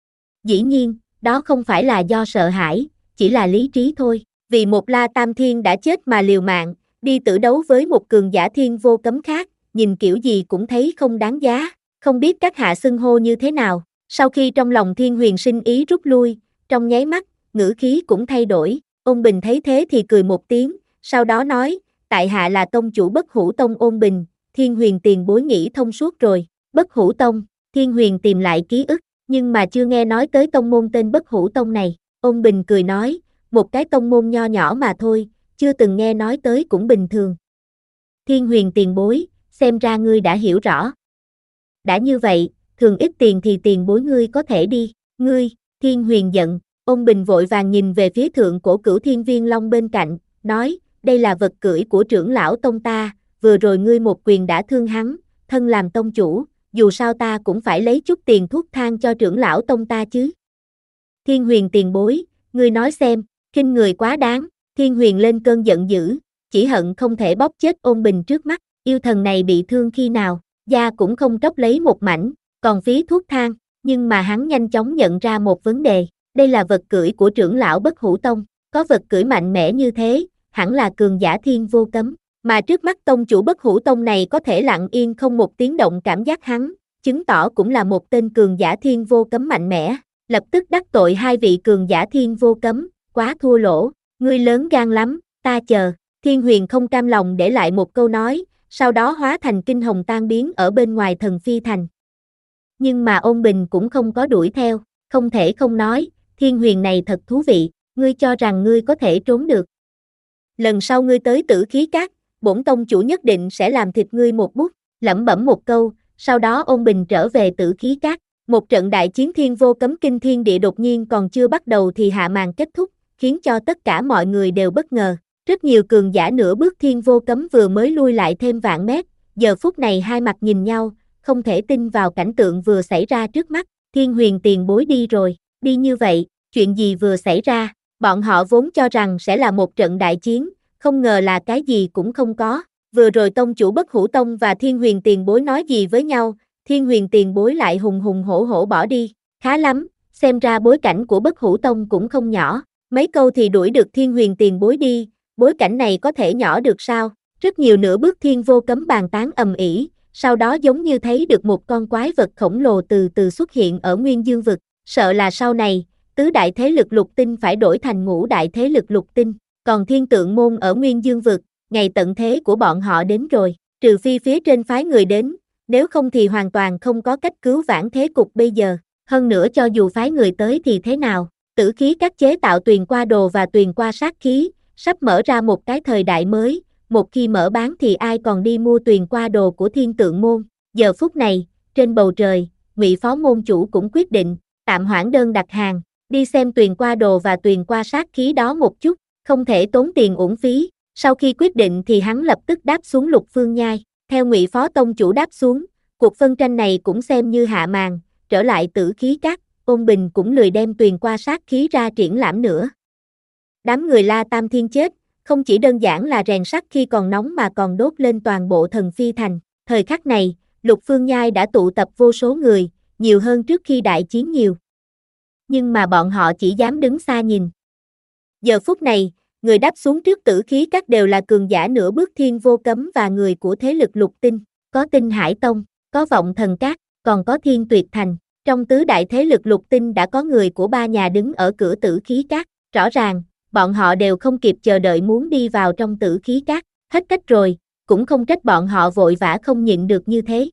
Dĩ nhiên, đó không phải là do sợ hãi, chỉ là lý trí thôi, vì một La Tam Thiên đã chết mà liều mạng, đi tử đấu với một cường giả thiên vô cấm khác, nhìn kiểu gì cũng thấy không đáng giá, không biết các hạ xưng hô như thế nào. Sau khi trong lòng Thiên Huyền sinh ý rút lui, trong nháy mắt, ngữ khí cũng thay đổi, Ôn Bình thấy thế thì cười một tiếng, sau đó nói, tại hạ là tông chủ Bất Hủ Tông Ôn Bình, Thiên Huyền tiền bối nghĩ thông suốt rồi. Bất Hủ Tông, Thiên Huyền tìm lại ký ức, nhưng mà chưa nghe nói tới tông môn tên Bất Hủ Tông này. Ôn Bình cười nói, một cái tông môn nho nhỏ mà thôi, chưa từng nghe nói tới cũng bình thường. Thiên Huyền tiền bối, xem ra ngươi đã hiểu rõ. Đã như vậy, thường ít tiền thì tiền bối ngươi có thể đi, ngươi, Thiên Huyền giận, Ôn Bình vội vàng nhìn về phía thượng cổ Cửu Thiên Viên Long bên cạnh, nói, đây là vật cưỡi của trưởng lão tông ta, vừa rồi ngươi một quyền đã thương hắn, thân làm tông chủ, dù sao ta cũng phải lấy chút tiền thuốc thang cho trưởng lão tông ta chứ. Thiên Huyền tiền bối, ngươi nói xem, khinh người quá đáng, Thiên Huyền lên cơn giận dữ, chỉ hận không thể bóp chết Ôn Bình trước mắt, yêu thần này bị thương khi nào, da cũng không tróc lấy một mảnh, còn phí thuốc thang, nhưng mà hắn nhanh chóng nhận ra một vấn đề, đây là vật cưỡi của trưởng lão Bất Hủ Tông, có vật cưỡi mạnh mẽ như thế, hẳn là cường giả thiên vô cấm, mà trước mắt tông chủ Bất Hủ Tông này có thể lặng yên không một tiếng động cảm giác hắn, chứng tỏ cũng là một tên cường giả thiên vô cấm mạnh mẽ, lập tức đắc tội hai vị cường giả thiên vô cấm, quá thua lỗ, ngươi lớn gan lắm, ta chờ. Thiên Huyền không cam lòng để lại một câu nói, sau đó hóa thành kinh hồng tan biến ở bên ngoài Thần Phi Thành. Nhưng mà Ôn Bình cũng không có đuổi theo, không thể không nói, Thiên Huyền này thật thú vị, ngươi cho rằng ngươi có thể trốn được. Lần sau ngươi tới Tử Khí Các, bổn tông chủ nhất định sẽ làm thịt ngươi một bút, lẩm bẩm một câu, sau đó Ôn Bình trở về Tử Khí Các. Một trận đại chiến thiên vô cấm kinh thiên địa đột nhiên còn chưa bắt đầu thì hạ màn kết thúc, khiến cho tất cả mọi người đều bất ngờ. Rất nhiều cường giả nửa bước thiên vô cấm vừa mới lui lại thêm vạn mét, giờ phút này hai mặt nhìn nhau, không thể tin vào cảnh tượng vừa xảy ra trước mắt. Thiên Huyền tiền bối đi rồi, đi như vậy, chuyện gì vừa xảy ra, bọn họ vốn cho rằng sẽ là một trận đại chiến, không ngờ là cái gì cũng không có. Vừa rồi tông chủ Bất Hủ Tông và Thiên Huyền tiền bối nói gì với nhau, Thiên Huyền tiền bối lại hùng hùng hổ hổ bỏ đi, khá lắm, xem ra bối cảnh của Bất Hủ Tông cũng không nhỏ, mấy câu thì đuổi được Thiên Huyền tiền bối đi, bối cảnh này có thể nhỏ được sao? Rất nhiều nửa bước thiên vô cấm bàn tán ầm ĩ, sau đó giống như thấy được một con quái vật khổng lồ từ từ xuất hiện ở Nguyên Dương vực, sợ là sau này, tứ đại thế lực lục tinh phải đổi thành ngũ đại thế lực lục tinh, còn thiên tượng môn ở Nguyên Dương vực, ngày tận thế của bọn họ đến rồi, trừ phi phía trên phái người đến, nếu không thì hoàn toàn không có cách cứu vãn thế cục bây giờ, hơn nữa cho dù phái người tới thì thế nào, tử khí các chế tạo tuyền qua đồ và tuyền qua sát khí, sắp mở ra một cái thời đại mới, một khi mở bán thì ai còn đi mua tuyền qua đồ của thiên tượng môn, giờ phút này, trên bầu trời, Ngụy phó môn chủ cũng quyết định, tạm hoãn đơn đặt hàng, đi xem tuyền qua đồ và tuyền qua sát khí đó một chút, không thể tốn tiền uổng phí, sau khi quyết định thì hắn lập tức đáp xuống Lục Phương Nhai, theo Ngụy phó tông chủ đáp xuống, cuộc phân tranh này cũng xem như hạ màn, trở lại tử khí các, Ôn Bình cũng lười đem tuyền qua sát khí ra triển lãm nữa. Đám người La Tam Thiên chết, không chỉ đơn giản là rèn sắt khi còn nóng mà còn đốt lên toàn bộ Thần Phi Thành, thời khắc này, Lục Phương Nhai đã tụ tập vô số người, nhiều hơn trước khi đại chiến nhiều. Nhưng mà bọn họ chỉ dám đứng xa nhìn. Giờ phút này, người đáp xuống trước tử khí các đều là cường giả nửa bước thiên vô cấm và người của thế lực lục tinh, có Tinh Hải Tông, có Vọng Thần Các, còn có Thiên Tuyệt Thành. Trong tứ đại thế lực lục tinh đã có người của ba nhà đứng ở cửa tử khí các, rõ ràng, bọn họ đều không kịp chờ đợi muốn đi vào trong tử khí các, hết cách rồi, cũng không trách bọn họ vội vã không nhịn được như thế.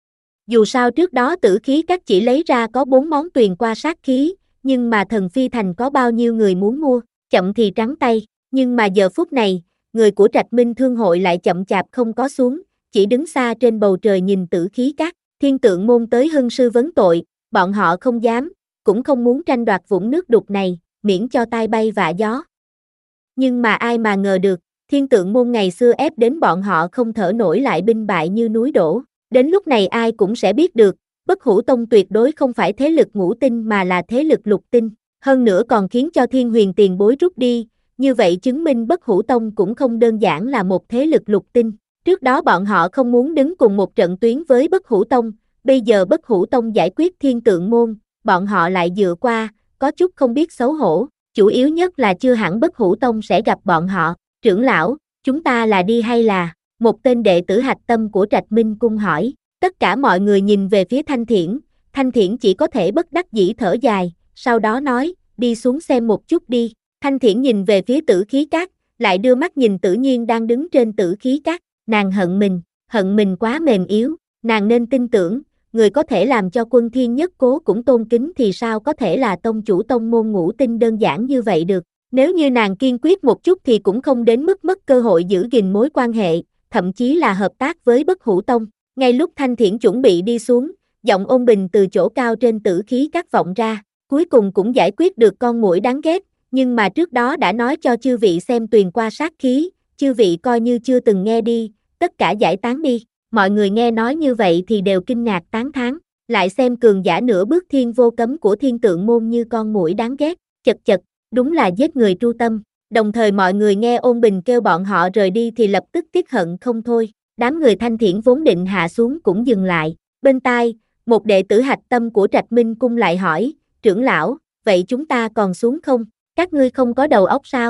Dù sao trước đó tử khí các chỉ lấy ra có bốn món tuyền qua sát khí, nhưng mà Thần Phi Thành có bao nhiêu người muốn mua, chậm thì trắng tay, nhưng mà giờ phút này, người của Trạch Minh Thương hội lại chậm chạp không có xuống, chỉ đứng xa trên bầu trời nhìn tử khí các, thiên tượng môn tới hưng sư vấn tội, bọn họ không dám, cũng không muốn tranh đoạt vũng nước đục này, miễn cho tai bay vạ gió. Nhưng mà ai mà ngờ được, thiên tượng môn ngày xưa ép đến bọn họ không thở nổi lại binh bại như núi đổ, đến lúc này ai cũng sẽ biết được, Bất Hủ Tông tuyệt đối không phải thế lực ngũ tinh mà là thế lực lục tinh, hơn nữa còn khiến cho Thiên Huyền tiền bối rút đi, như vậy chứng minh Bất Hủ Tông cũng không đơn giản là một thế lực lục tinh. Trước đó bọn họ không muốn đứng cùng một trận tuyến với Bất Hủ Tông, bây giờ Bất Hủ Tông giải quyết thiên tượng môn, bọn họ lại dựa qua, có chút không biết xấu hổ, chủ yếu nhất là chưa hẳn Bất Hủ Tông sẽ gặp bọn họ. Trưởng lão, chúng ta là đi hay là? Một tên đệ tử hạch tâm của Trạch Minh cung hỏi. Tất cả mọi người nhìn về phía Thanh Thiển, Thanh Thiển chỉ có thể bất đắc dĩ thở dài, sau đó nói, đi xuống xem một chút đi. Thanh Thiển nhìn về phía tử khí các, lại đưa mắt nhìn Tử Nhiên đang đứng trên tử khí các, nàng hận mình, hận mình quá mềm yếu, nàng nên tin tưởng, người có thể làm cho Quân Thiên Nhất Cố cũng tôn kính thì sao có thể là tông chủ tông môn ngũ tinh đơn giản như vậy được. Nếu như nàng kiên quyết một chút thì cũng không đến mức mất cơ hội giữ gìn mối quan hệ, thậm chí là hợp tác với Bất Hủ Tông. Ngay lúc Thanh Thiển chuẩn bị đi xuống, giọng Ôn Bình từ chỗ cao trên tử khí các vọng ra, cuối cùng cũng giải quyết được con muỗi đáng ghét, nhưng mà trước đó đã nói cho chư vị xem tuyền qua sát khí, chư vị coi như chưa từng nghe đi, tất cả giải tán đi. Mọi người nghe nói như vậy thì đều kinh ngạc tán thán, lại xem cường giả nửa bước thiên vô cấm của thiên tượng môn như con muỗi đáng ghét, chật chật, đúng là giết người tru tâm. Đồng thời mọi người nghe Ôn Bình kêu bọn họ rời đi thì lập tức tiếc hận không thôi. Đám người Thanh Thiển vốn định hạ xuống cũng dừng lại, bên tai, một đệ tử hạch tâm của Trạch Minh cung lại hỏi, trưởng lão, vậy chúng ta còn xuống không, các ngươi không có đầu óc sao?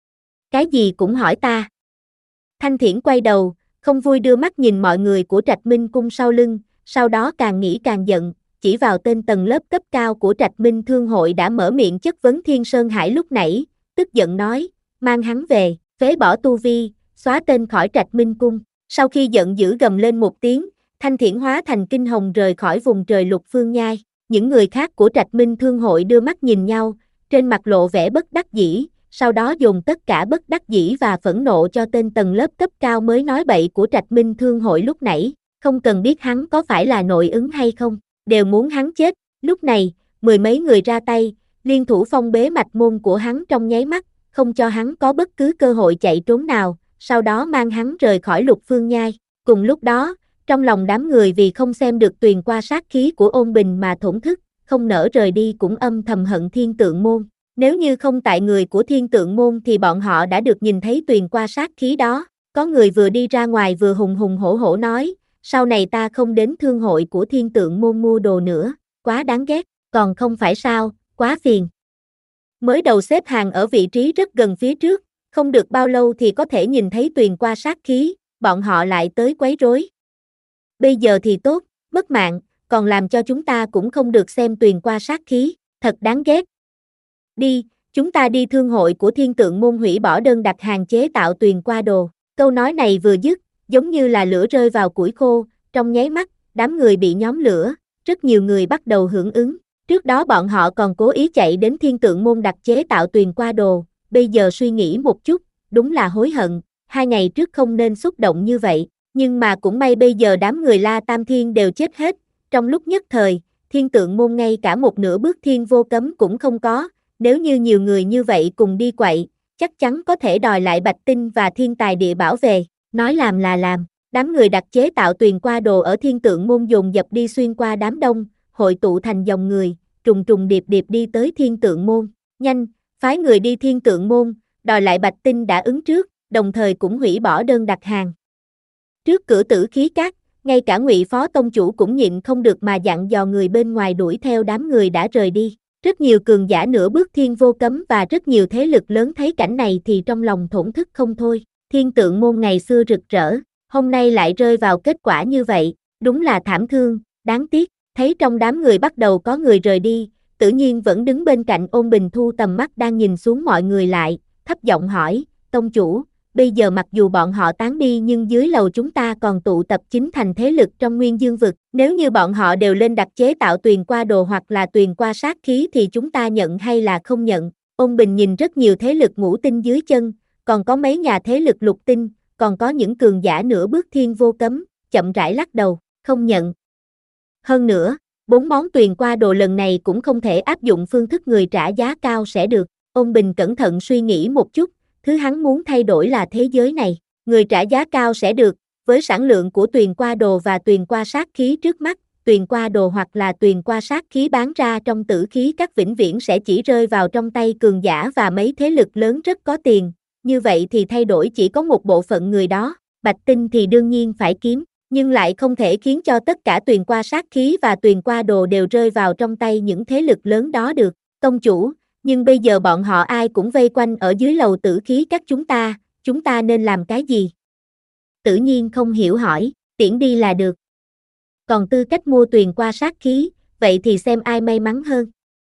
Cái gì cũng hỏi ta. Thanh Thiển quay đầu, không vui đưa mắt nhìn mọi người của Trạch Minh cung sau lưng, sau đó càng nghĩ càng giận, chỉ vào tên tầng lớp cấp cao của Trạch Minh Thương hội đã mở miệng chất vấn Thiên Sơn Hải lúc nãy, tức giận nói, mang hắn về, phế bỏ tu vi, xóa tên khỏi Trạch Minh cung. Sau khi giận dữ gầm lên một tiếng, Thanh Thiển hóa thành kinh hồng rời khỏi vùng trời Lục Phương Nhai. Những người khác của Trạch Minh Thương hội đưa mắt nhìn nhau, trên mặt lộ vẻ bất đắc dĩ, sau đó dồn tất cả bất đắc dĩ và phẫn nộ cho tên tầng lớp cấp cao mới nói bậy của Trạch Minh Thương hội lúc nãy, không cần biết hắn có phải là nội ứng hay không, đều muốn hắn chết. Lúc này, mười mấy người ra tay, liên thủ phong bế mạch môn của hắn trong nháy mắt, không cho hắn có bất cứ cơ hội chạy trốn nào, sau đó mang hắn rời khỏi Lục Phương Nhai. Cùng lúc đó, trong lòng đám người vì không xem được tuyền qua sát khí của Ôn Bình mà thổn thức, không nỡ rời đi cũng âm thầm hận thiên tượng môn. Nếu như không tại người của thiên tượng môn thì bọn họ đã được nhìn thấy tuyền qua sát khí đó. Có người vừa đi ra ngoài vừa hùng hùng hổ hổ nói, sau này ta không đến thương hội của thiên tượng môn mua đồ nữa, quá đáng ghét, còn không phải sao, quá phiền. Mới đầu xếp hàng ở vị trí rất gần phía trước, không được bao lâu thì có thể nhìn thấy tuyền qua sát khí, bọn họ lại tới quấy rối. Bây giờ thì tốt, mất mạng, còn làm cho chúng ta cũng không được xem tuyền qua sát khí. Thật đáng ghét. Đi, chúng ta đi thương hội của Thiên Tượng Môn hủy bỏ đơn đặt hàng chế tạo tuyền qua đồ. Câu nói này vừa dứt, giống như là lửa rơi vào củi khô, trong nháy mắt, đám người bị nhóm lửa, rất nhiều người bắt đầu hưởng ứng. Trước đó bọn họ còn cố ý chạy đến Thiên Tượng Môn đặt chế tạo tuyền qua đồ, bây giờ suy nghĩ một chút, đúng là hối hận, hai ngày trước không nên xúc động như vậy, nhưng mà cũng may bây giờ đám người La Tam Thiên đều chết hết, trong lúc nhất thời, Thiên Tượng Môn ngay cả một nửa bước thiên vô cấm cũng không có, nếu như nhiều người như vậy cùng đi quậy, chắc chắn có thể đòi lại Bạch Tinh và thiên tài địa bảo về, nói làm là làm, đám người đặt chế tạo tuyền qua đồ ở Thiên Tượng Môn dồn dập đi xuyên qua đám đông, hội tụ thành dòng người, trùng trùng điệp điệp đi tới Thiên Tượng Môn, nhanh, phái người đi Thiên Tượng Môn, đòi lại Bạch Tinh đã ứng trước, đồng thời cũng hủy bỏ đơn đặt hàng. Trước cửa Tử Khí Các, ngay cả Ngụy Phó tông chủ cũng nhịn không được mà dặn dò người bên ngoài đuổi theo đám người đã rời đi. Rất nhiều cường giả nửa bước thiên vô cấm và rất nhiều thế lực lớn thấy cảnh này thì trong lòng thổn thức không thôi. Thiên Tượng Môn ngày xưa rực rỡ, hôm nay lại rơi vào kết quả như vậy, đúng là thảm thương, đáng tiếc. Thấy trong đám người bắt đầu có người rời đi, Tử Nhiên vẫn đứng bên cạnh Ôn Bình thu tầm mắt đang nhìn xuống mọi người lại, thấp giọng hỏi, tông chủ, bây giờ mặc dù bọn họ tán đi nhưng dưới lầu chúng ta còn tụ tập chính thành thế lực trong Nguyên Dương vực, nếu như bọn họ đều lên đặt chế tạo tuyền qua đồ hoặc là tuyền qua sát khí thì chúng ta nhận hay là không nhận? Ôn Bình nhìn rất nhiều thế lực ngũ tinh dưới chân, còn có mấy nhà thế lực lục tinh, còn có những cường giả nửa bước thiên vô cấm, chậm rãi lắc đầu, không nhận. Hơn nữa, bốn món tuyền qua đồ lần này cũng không thể áp dụng phương thức người trả giá cao sẽ được. Ôn Bình cẩn thận suy nghĩ một chút, thứ hắn muốn thay đổi là thế giới này, người trả giá cao sẽ được, với sản lượng của tuyền qua đồ và tuyền qua sát khí trước mắt, tuyền qua đồ hoặc là tuyền qua sát khí bán ra trong Tử Khí Các vĩnh viễn sẽ chỉ rơi vào trong tay cường giả và mấy thế lực lớn rất có tiền, như vậy thì thay đổi chỉ có một bộ phận người đó, Bạch Tinh thì đương nhiên phải kiếm, nhưng lại không thể khiến cho tất cả tuyền qua sát khí và tuyền qua đồ đều rơi vào trong tay những thế lực lớn đó được, tông chủ. Nhưng bây giờ bọn họ ai cũng vây quanh ở dưới lầu Tử Khí Các chúng ta, chúng ta nên làm cái gì? Tự nhiên không hiểu hỏi, tiễn đi là được. Còn tư cách mua tuyền qua sát khí, vậy thì xem ai may mắn hơn.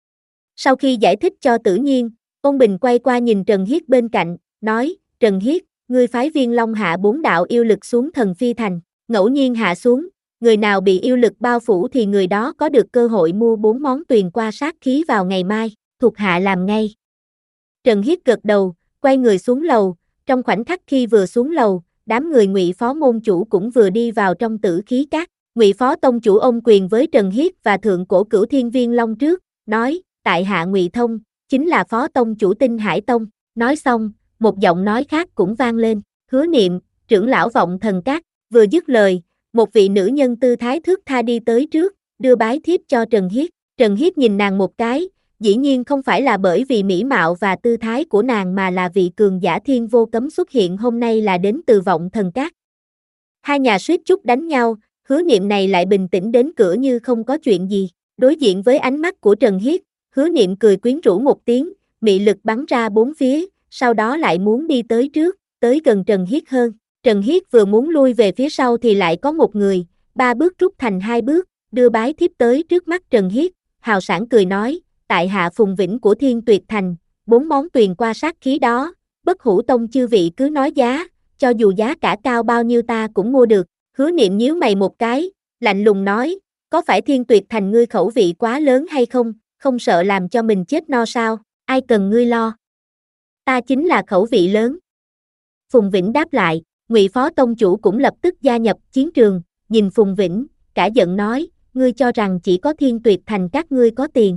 Sau khi giải thích cho Tử Nhiên, Ôn Bình quay qua nhìn Trần Hiết bên cạnh, nói, Trần Hiết, ngươi phái Viên Long hạ bốn đạo yêu lực xuống Thần Phi Thành, ngẫu nhiên hạ xuống, người nào bị yêu lực bao phủ thì người đó có được cơ hội mua bốn món tuyền qua sát khí vào ngày mai. Thuộc hạ làm ngay. Trần Hiết gật đầu, quay người xuống lầu, trong khoảnh khắc khi vừa xuống lầu, đám người Ngụy Phó môn chủ cũng vừa đi vào trong Tử Khí Các. Ngụy Phó tông chủ ôm quyền với Trần Hiết và thượng cổ Cửu Thiên Viên Long trước, nói, tại hạ Ngụy Thông, chính là Phó tông chủ Tinh Hải Tông. Nói xong, một giọng nói khác cũng vang lên, Hứa Niệm, trưởng lão Vọng Thần Các. Vừa dứt lời, một vị nữ nhân tư thái thước tha đi tới trước, đưa bái thiếp cho Trần Hiết. Trần Hiết nhìn nàng một cái, dĩ nhiên không phải là bởi vì mỹ mạo và tư thái của nàng mà là vị cường giả thiên vô cấm xuất hiện hôm nay là đến từ Vọng Thần Các. Hai nhà suýt chút đánh nhau, Hứa Niệm này lại bình tĩnh đến cửa như không có chuyện gì. Đối diện với ánh mắt của Trần Hiết, Hứa Niệm cười quyến rũ một tiếng, mị lực bắn ra bốn phía, sau đó lại muốn đi tới trước, tới gần Trần Hiết hơn. Trần Hiết vừa muốn lui về phía sau thì lại có một người, ba bước rút thành hai bước, đưa bái thiếp tới trước mắt Trần Hiết, hào sảng cười nói, tại hạ Phùng Vĩnh của Thiên Tuyệt Thành, bốn món tuyền qua sát khí đó, Bất Hủ Tông chư vị cứ nói giá, cho dù giá cả cao bao nhiêu ta cũng mua được. Hứa Niệm nhíu mày một cái, lạnh lùng nói, có phải Thiên Tuyệt Thành ngươi khẩu vị quá lớn hay không, không sợ làm cho mình chết no sao, ai cần ngươi lo. Ta chính là khẩu vị lớn. Phùng Vĩnh đáp lại, Ngụy Phó tông chủ cũng lập tức gia nhập chiến trường, nhìn Phùng Vĩnh, cả giận nói, ngươi cho rằng chỉ có Thiên Tuyệt Thành các ngươi có tiền.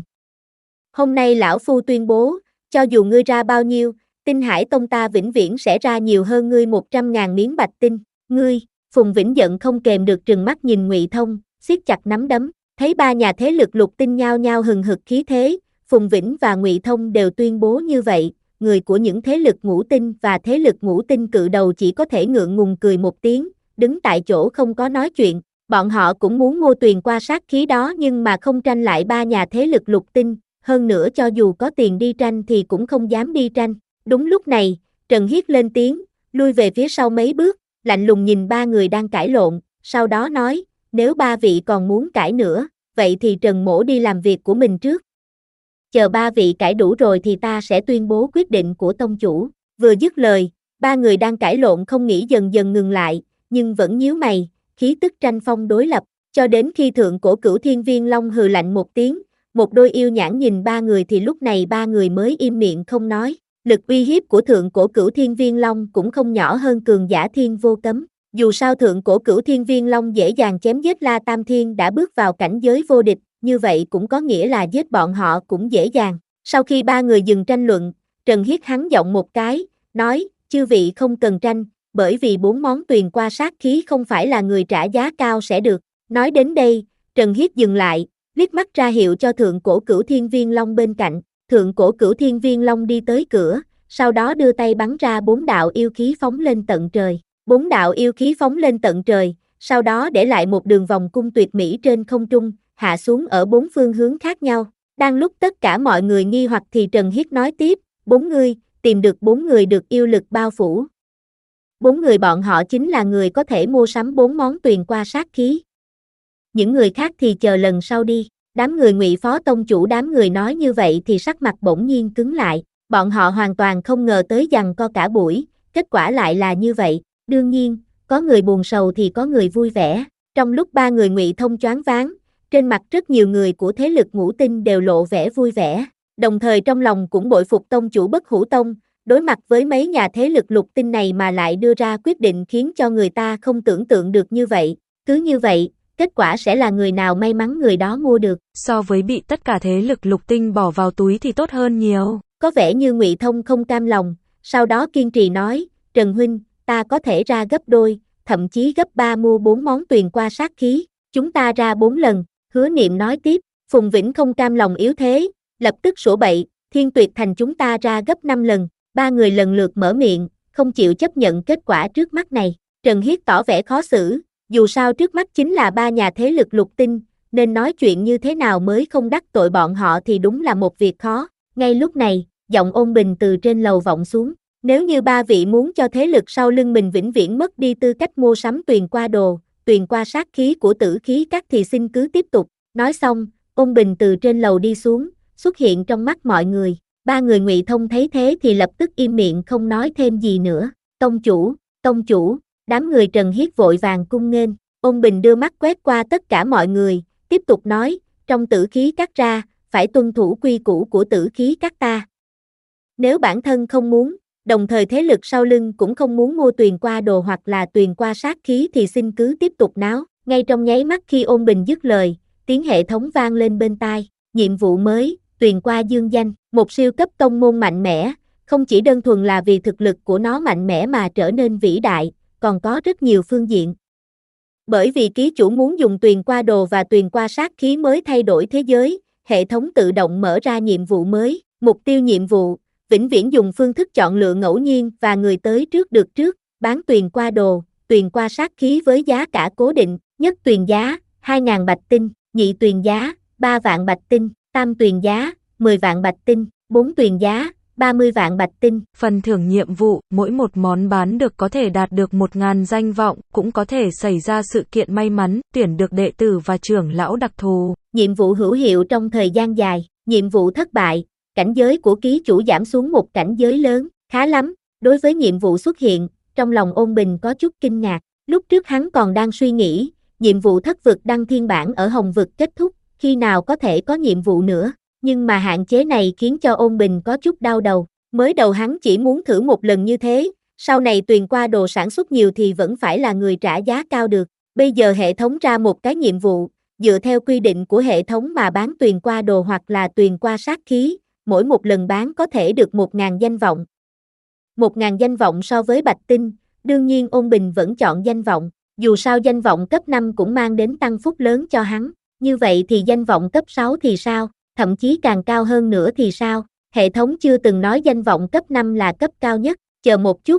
Hôm nay lão phu tuyên bố, cho dù ngươi ra bao nhiêu, Tinh Hải Tông ta vĩnh viễn sẽ ra nhiều hơn ngươi một trăm ngàn miếng bạch tinh. Ngươi, Phùng Vĩnh giận không kềm được trừng mắt nhìn Ngụy Thông, siết chặt nắm đấm, thấy ba nhà thế lực lục tinh nhao nhao hừng hực khí thế, Phùng Vĩnh và Ngụy Thông đều tuyên bố như vậy, người của những thế lực ngũ tinh và thế lực ngũ tinh cự đầu chỉ có thể ngượng ngùng cười một tiếng, đứng tại chỗ không có nói chuyện, bọn họ cũng muốn mua tuyền qua sát khí đó nhưng mà không tranh lại ba nhà thế lực lục tinh. Hơn nữa cho dù có tiền đi tranh thì cũng không dám đi tranh. Đúng lúc này, Trần Hiết lên tiếng, lui về phía sau mấy bước, lạnh lùng nhìn ba người đang cãi lộn, sau đó nói, nếu ba vị còn muốn cãi nữa, vậy thì Trần Mỗ đi làm việc của mình trước. chờ ba vị cãi đủ rồi thì ta sẽ tuyên bố quyết định của tông chủ. Vừa dứt lời, ba người đang cãi lộn không nghĩ dần dần ngừng lại, nhưng vẫn nhíu mày, khí tức tranh phong đối lập, cho đến khi thượng cổ Cửu Thiên Viên Long hừ lạnh một tiếng, một đôi yêu nhãn nhìn ba người thì lúc này ba người mới im miệng không nói. Lực uy hiếp của thượng cổ Cửu Thiên Viên Long cũng không nhỏ hơn cường giả Thiên Vô Cấm. Dù sao thượng cổ Cửu Thiên Viên Long dễ dàng chém giết La Tam Thiên đã bước vào cảnh giới vô địch, như vậy cũng có nghĩa là giết bọn họ cũng dễ dàng. Sau khi ba người dừng tranh luận, Trần Hiết hắn giọng một cái, nói, chư vị không cần tranh, bởi vì bốn món tuyền qua sát khí không phải là người trả giá cao sẽ được. Nói đến đây, Trần Hiết dừng lại, liếc mắt ra hiệu cho thượng cổ Cửu Thiên Viên Long bên cạnh. Thượng cổ Cửu Thiên Viên Long đi tới cửa, sau đó đưa tay bắn ra bốn đạo yêu khí phóng lên tận trời. Bốn đạo yêu khí phóng lên tận trời, sau đó để lại một đường vòng cung tuyệt mỹ trên không trung, hạ xuống ở bốn phương hướng khác nhau. Đang lúc tất cả mọi người nghi hoặc thì Trần Hiết nói tiếp, bốn người, tìm được bốn người được yêu lực bao phủ. Bốn người bọn họ chính là người có thể mua sắm bốn món tuyền qua sát khí. Những người khác thì chờ lần sau đi. Đám người Ngụy Phó Tông chủ đám người nói như vậy thì sắc mặt bỗng nhiên cứng lại. Bọn họ hoàn toàn không ngờ tới giằng co cả buổi, kết quả lại là như vậy. Đương nhiên, có người buồn sầu thì có người vui vẻ. Trong lúc ba người Ngụy Thông choáng váng, trên mặt rất nhiều người của thế lực ngũ tinh đều lộ vẻ vui vẻ. Đồng thời trong lòng cũng bội phục tông chủ Bất Hủ Tông, đối mặt với mấy nhà thế lực lục tinh này mà lại đưa ra quyết định khiến cho người ta không tưởng tượng được như vậy. Cứ như vậy, kết quả sẽ là người nào may mắn người đó mua được. So với bị tất cả thế lực lục tinh bỏ vào túi thì tốt hơn nhiều. Có vẻ như Ngụy Thông không cam lòng, sau đó kiên trì nói, Trần huynh, ta có thể ra gấp đôi, thậm chí gấp ba mua bốn món tuyền qua sát khí, chúng ta ra bốn lần. Hứa Niệm nói tiếp, Phùng Vĩnh không cam lòng yếu thế, lập tức sủa bậy, Thiên Tuyệt Thành chúng ta ra gấp năm lần. Ba người lần lượt mở miệng, không chịu chấp nhận kết quả trước mắt này. Trần Hiết tỏ vẻ khó xử, dù sao trước mắt chính là ba nhà thế lực lục tinh, nên nói chuyện như thế nào mới không đắc tội bọn họ thì đúng là một việc khó. Ngay lúc này, giọng Ôn Bình từ trên lầu vọng xuống, nếu như ba vị muốn cho thế lực sau lưng mình vĩnh viễn mất đi tư cách mua sắm tuyền qua đồ, tuyền qua sát khí của Tử Khí Các thì xin cứ tiếp tục. Nói xong, Ôn Bình từ trên lầu đi xuống, xuất hiện trong mắt mọi người. Ba người Ngụy Thông thấy thế thì lập tức im miệng không nói thêm gì nữa. Tông chủ, tông chủ, đám người Trần Hiết vội vàng cung nghênh. Ôn Bình đưa mắt quét qua tất cả mọi người, tiếp tục nói, trong Tử Khí Các ra, phải tuân thủ quy củ của Tử Khí Các ta. Nếu bản thân không muốn, đồng thời thế lực sau lưng cũng không muốn mua tuyền qua đồ hoặc là tuyền qua sát khí thì xin cứ tiếp tục náo. Ngay trong nháy mắt khi Ôn Bình dứt lời, tiếng hệ thống vang lên bên tai, nhiệm vụ mới, tuyền qua dương danh, một siêu cấp tông môn mạnh mẽ, không chỉ đơn thuần là vì thực lực của nó mạnh mẽ mà trở nên vĩ đại, còn có rất nhiều phương diện. Bởi vì ký chủ muốn dùng tuyền qua đồ và tuyền qua sát khí mới thay đổi thế giới, hệ thống tự động mở ra nhiệm vụ mới, mục tiêu nhiệm vụ, vĩnh viễn dùng phương thức chọn lựa ngẫu nhiên và người tới trước được trước, bán tuyền qua đồ, tuyền qua sát khí với giá cả cố định, nhất tuyền giá, hai nghìn bạch tinh, nhị tuyền giá, ba vạn bạch tinh, tam tuyền giá, mười vạn bạch tinh, bốn tuyền giá, ba mươi vạn bạch tinh. Phần thưởng nhiệm vụ, mỗi một món bán được có thể đạt được một nghìn danh vọng, cũng có thể xảy ra sự kiện may mắn, tuyển được đệ tử và trưởng lão đặc thù. Nhiệm vụ hữu hiệu trong thời gian dài, nhiệm vụ thất bại, cảnh giới của ký chủ giảm xuống một cảnh giới lớn, khá lắm. Đối với nhiệm vụ xuất hiện, trong lòng Ôn Bình có chút kinh ngạc, lúc trước hắn còn đang suy nghĩ, nhiệm vụ thất vực đăng thiên bản ở Hồng vực kết thúc, khi nào có thể có nhiệm vụ nữa, nhưng mà hạn chế này khiến cho Ôn Bình có chút đau đầu. Mới đầu hắn chỉ muốn thử một lần như thế, sau này tuyền qua đồ sản xuất nhiều thì vẫn phải là người trả giá cao được. Bây giờ hệ thống ra một cái nhiệm vụ, dựa theo quy định của hệ thống mà bán tuyền qua đồ hoặc là tuyền qua sát khí, mỗi một lần bán có thể được một nghìn danh vọng. một nghìn danh vọng so với bạch tinh, đương nhiên Ôn Bình vẫn chọn danh vọng, dù sao danh vọng cấp năm cũng mang đến tăng phúc lớn cho hắn. Như vậy thì danh vọng cấp sáu thì sao, thậm chí càng cao hơn nữa thì sao? Hệ thống chưa từng nói danh vọng cấp năm là cấp cao nhất, chờ một chút.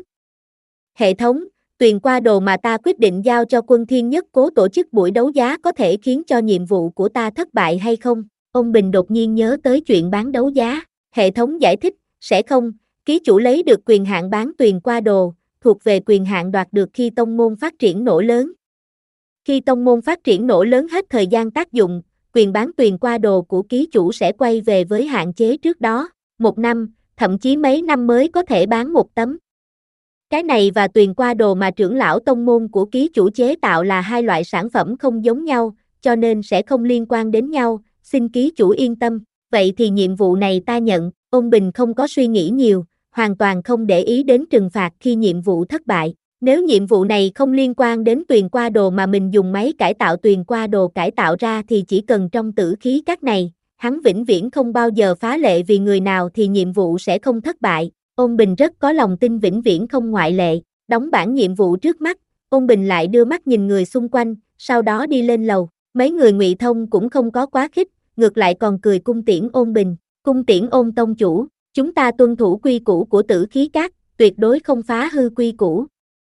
Hệ thống, tuyền qua đồ mà ta quyết định giao cho Quân Thiên Nhất Cố tổ chức buổi đấu giá có thể khiến cho nhiệm vụ của ta thất bại hay không? Ôn Bình đột nhiên nhớ tới chuyện bán đấu giá, hệ thống giải thích, sẽ không, ký chủ lấy được quyền hạn bán tuyền qua đồ, thuộc về quyền hạn đoạt được khi tông môn phát triển nổ lớn. Khi tông môn phát triển nổ lớn hết thời gian tác dụng, quyền bán tuyền qua đồ của ký chủ sẽ quay về với hạn chế trước đó, một năm, thậm chí mấy năm mới có thể bán một tấm. Cái này và tuyền qua đồ mà trưởng lão tông môn của ký chủ chế tạo là hai loại sản phẩm không giống nhau, cho nên sẽ không liên quan đến nhau, xin ký chủ yên tâm. Vậy thì nhiệm vụ này ta nhận. Ôn Bình không có suy nghĩ nhiều, hoàn toàn không để ý đến trừng phạt khi nhiệm vụ thất bại. Nếu nhiệm vụ này không liên quan đến tuyền qua đồ mà mình dùng máy cải tạo tuyền qua đồ cải tạo ra thì chỉ cần trong tử khí các này, hắn vĩnh viễn không bao giờ phá lệ vì người nào thì nhiệm vụ sẽ không thất bại. Ôn Bình rất có lòng tin vĩnh viễn không ngoại lệ. Đóng bảng nhiệm vụ trước mắt, Ôn Bình lại đưa mắt nhìn người xung quanh, sau đó đi lên lầu. Mấy người Ngụy Thông cũng không có quá khích, ngược lại còn cười cung tiễn Ôn Bình. Cung tiễn Ôn tông chủ, chúng ta tuân thủ quy củ của tử khí các, tuyệt đối không phá hư quy củ.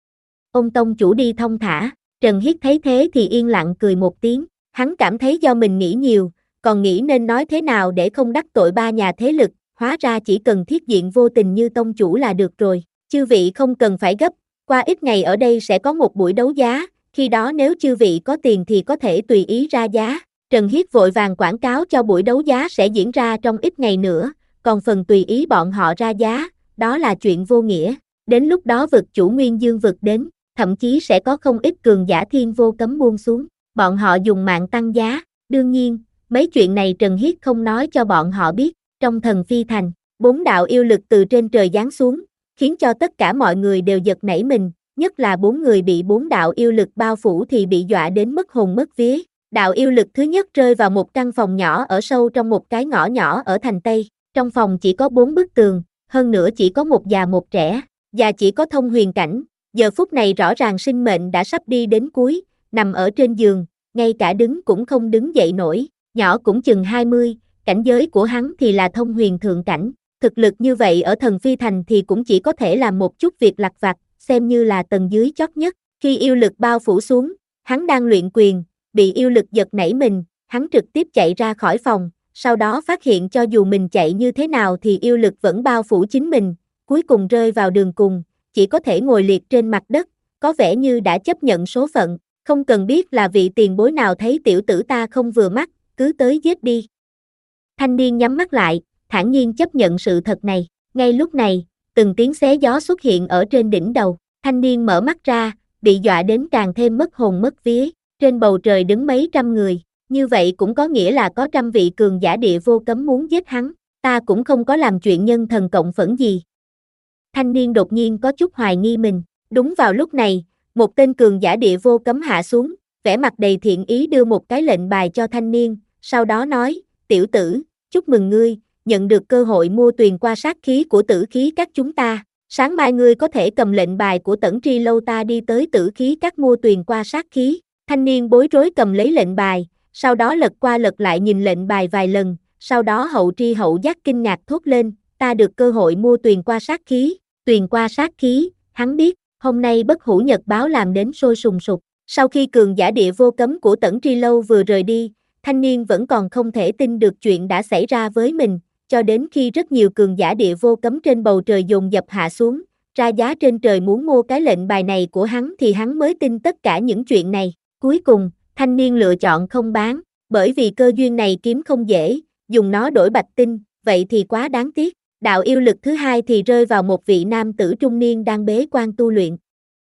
Ôn tông chủ đi thông thả. Trần Hiết thấy thế thì yên lặng cười một tiếng, hắn cảm thấy do mình nghĩ nhiều, còn nghĩ nên nói thế nào để không đắc tội ba nhà thế lực, hóa ra chỉ cần thiết diện vô tình như tông chủ là được rồi. Chư vị không cần phải gấp, qua ít ngày ở đây sẽ có một buổi đấu giá, khi đó nếu chư vị có tiền thì có thể tùy ý ra giá. Trần Hiết vội vàng quảng cáo cho buổi đấu giá sẽ diễn ra trong ít ngày nữa, còn phần tùy ý bọn họ ra giá, đó là chuyện vô nghĩa. Đến lúc đó vực chủ Nguyên Dương vực đến, thậm chí sẽ có không ít cường giả thiên vô cấm buông xuống, bọn họ dùng mạng tăng giá. Đương nhiên, mấy chuyện này Trần Hiết không nói cho bọn họ biết. Trong Thần Phi Thành, bốn đạo yêu lực từ trên trời giáng xuống, khiến cho tất cả mọi người đều giật nảy mình, nhất là bốn người bị bốn đạo yêu lực bao phủ thì bị dọa đến mất hồn mất vía. Đạo yêu lực thứ nhất rơi vào một căn phòng nhỏ ở sâu trong một cái ngõ nhỏ ở thành Tây, trong phòng chỉ có bốn bức tường, hơn nữa chỉ có một già một trẻ, già chỉ có thông huyền cảnh, giờ phút này rõ ràng sinh mệnh đã sắp đi đến cuối, nằm ở trên giường, ngay cả đứng cũng không đứng dậy nổi, nhỏ cũng chừng hai mươi, cảnh giới của hắn thì là thông huyền thượng cảnh, thực lực như vậy ở Thần Phi Thành thì cũng chỉ có thể làm một chút việc lặt vặt, xem như là tầng dưới chót nhất. Khi yêu lực bao phủ xuống, hắn đang luyện quyền, bị yêu lực giật nảy mình, hắn trực tiếp chạy ra khỏi phòng, sau đó phát hiện cho dù mình chạy như thế nào thì yêu lực vẫn bao phủ chính mình, cuối cùng rơi vào đường cùng, chỉ có thể ngồi liệt trên mặt đất, có vẻ như đã chấp nhận số phận, không cần biết là vị tiền bối nào thấy tiểu tử ta không vừa mắt, cứ tới giết đi. Thanh niên nhắm mắt lại, thản nhiên chấp nhận sự thật này. Ngay lúc này, từng tiếng xé gió xuất hiện ở trên đỉnh đầu. Thanh niên mở mắt ra, bị dọa đến càng thêm mất hồn mất vía. Trên bầu trời đứng mấy trăm người, như vậy cũng có nghĩa là có trăm vị cường giả địa vô cấm muốn giết hắn. Ta cũng không có làm chuyện nhân thần cộng phẫn gì. Thanh niên đột nhiên có chút hoài nghi mình. Đúng vào lúc này, một tên cường giả địa vô cấm hạ xuống, vẻ mặt đầy thiện ý đưa một cái lệnh bài cho thanh niên, sau đó nói, tiểu tử, chúc mừng ngươi, nhận được cơ hội mua tuyền qua sát khí của tử khí các chúng ta. Sáng mai ngươi có thể cầm lệnh bài của Tẩn Tri Lâu ta đi tới tử khí các mua tuyền qua sát khí. Thanh niên bối rối cầm lấy lệnh bài, sau đó lật qua lật lại nhìn lệnh bài vài lần, sau đó hậu tri hậu giác kinh ngạc thốt lên, ta được cơ hội mua tuyền qua sát khí. Tuyền qua sát khí, hắn biết, hôm nay Bất Hủ Nhật báo làm đến sôi sùng sục. Sau khi cường giả địa vô cấm của Tẩn Tri Lâu vừa rời đi, thanh niên vẫn còn không thể tin được chuyện đã xảy ra với mình, cho đến khi rất nhiều cường giả địa vô cấm trên bầu trời dồn dập hạ xuống, ra giá trên trời muốn mua cái lệnh bài này của hắn thì hắn mới tin tất cả những chuyện này. Cuối cùng, thanh niên lựa chọn không bán, bởi vì cơ duyên này kiếm không dễ, dùng nó đổi bạch tinh, vậy thì quá đáng tiếc. Đạo yêu lực thứ hai thì rơi vào một vị nam tử trung niên đang bế quan tu luyện.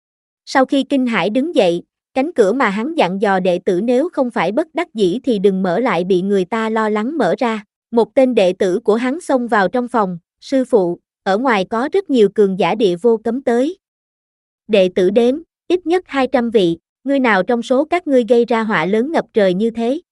Sau khi kinh hãi đứng dậy, cánh cửa mà hắn dặn dò đệ tử nếu không phải bất đắc dĩ thì đừng mở lại bị người ta lo lắng mở ra. Một tên đệ tử của hắn xông vào trong phòng, sư phụ, ở ngoài có rất nhiều cường giả địa vô cấm tới. Đệ tử đếm, ít nhất hai trăm vị, ngươi nào trong số các ngươi gây ra họa lớn ngập trời như thế?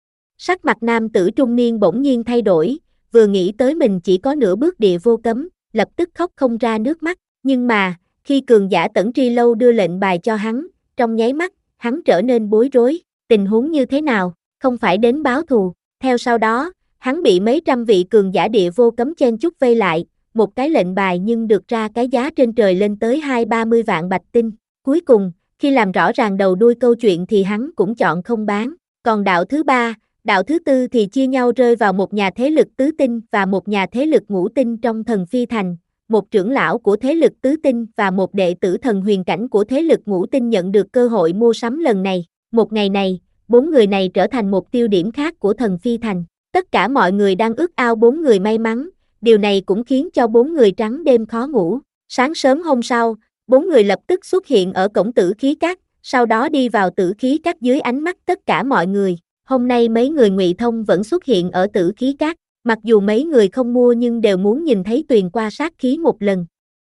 Sắc mặt nam tử trung niên bỗng nhiên thay đổi, vừa nghĩ tới mình chỉ có nửa bước địa vô cấm, lập tức khóc không ra nước mắt, nhưng mà, khi cường giả Tẩn Tri Lâu đưa lệnh bài cho hắn, trong nháy mắt, hắn trở nên bối rối, tình huống như thế nào, không phải đến báo thù. Theo sau đó, hắn bị mấy trăm vị cường giả địa vô cấm chen chúc vây lại, một cái lệnh bài nhưng được ra cái giá trên trời lên tới hai ba mươi vạn bạch tinh. Cuối cùng, khi làm rõ ràng đầu đuôi câu chuyện thì hắn cũng chọn không bán. Còn đạo thứ ba, đạo thứ tư thì chia nhau rơi vào một nhà thế lực tứ tinh và một nhà thế lực ngũ tinh trong Thần Phi Thành. Một trưởng lão của thế lực tứ tinh và một đệ tử thần huyền cảnh của thế lực ngũ tinh nhận được cơ hội mua sắm lần này. Một ngày này, bốn người này trở thành một tiêu điểm khác của thần phi thành. Tất cả mọi người đang ước ao bốn người may mắn, điều này cũng khiến cho bốn người trắng đêm khó ngủ. Sáng sớm hôm sau, bốn người lập tức xuất hiện ở cổng Tử Khí Các, sau đó đi vào Tử Khí Các dưới ánh mắt tất cả mọi người. Hôm nay mấy người Ngụy Thông vẫn xuất hiện ở Tử Khí Các, mặc dù mấy người không mua nhưng đều muốn nhìn thấy Tuyền qua sát khí một lần.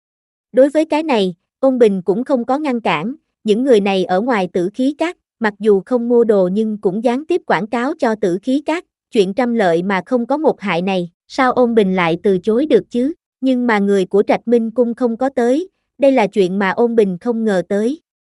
Đối với cái này, Ôn Bình cũng không có ngăn cản, những người này ở ngoài Tử Khí Các, mặc dù không mua đồ nhưng cũng gián tiếp quảng cáo cho Tử Khí Các, chuyện trăm lợi mà không có một hại này, sao Ôn Bình lại từ chối được chứ? Nhưng mà người của Trạch Minh Cung không có tới, đây là chuyện mà Ôn Bình không ngờ tới.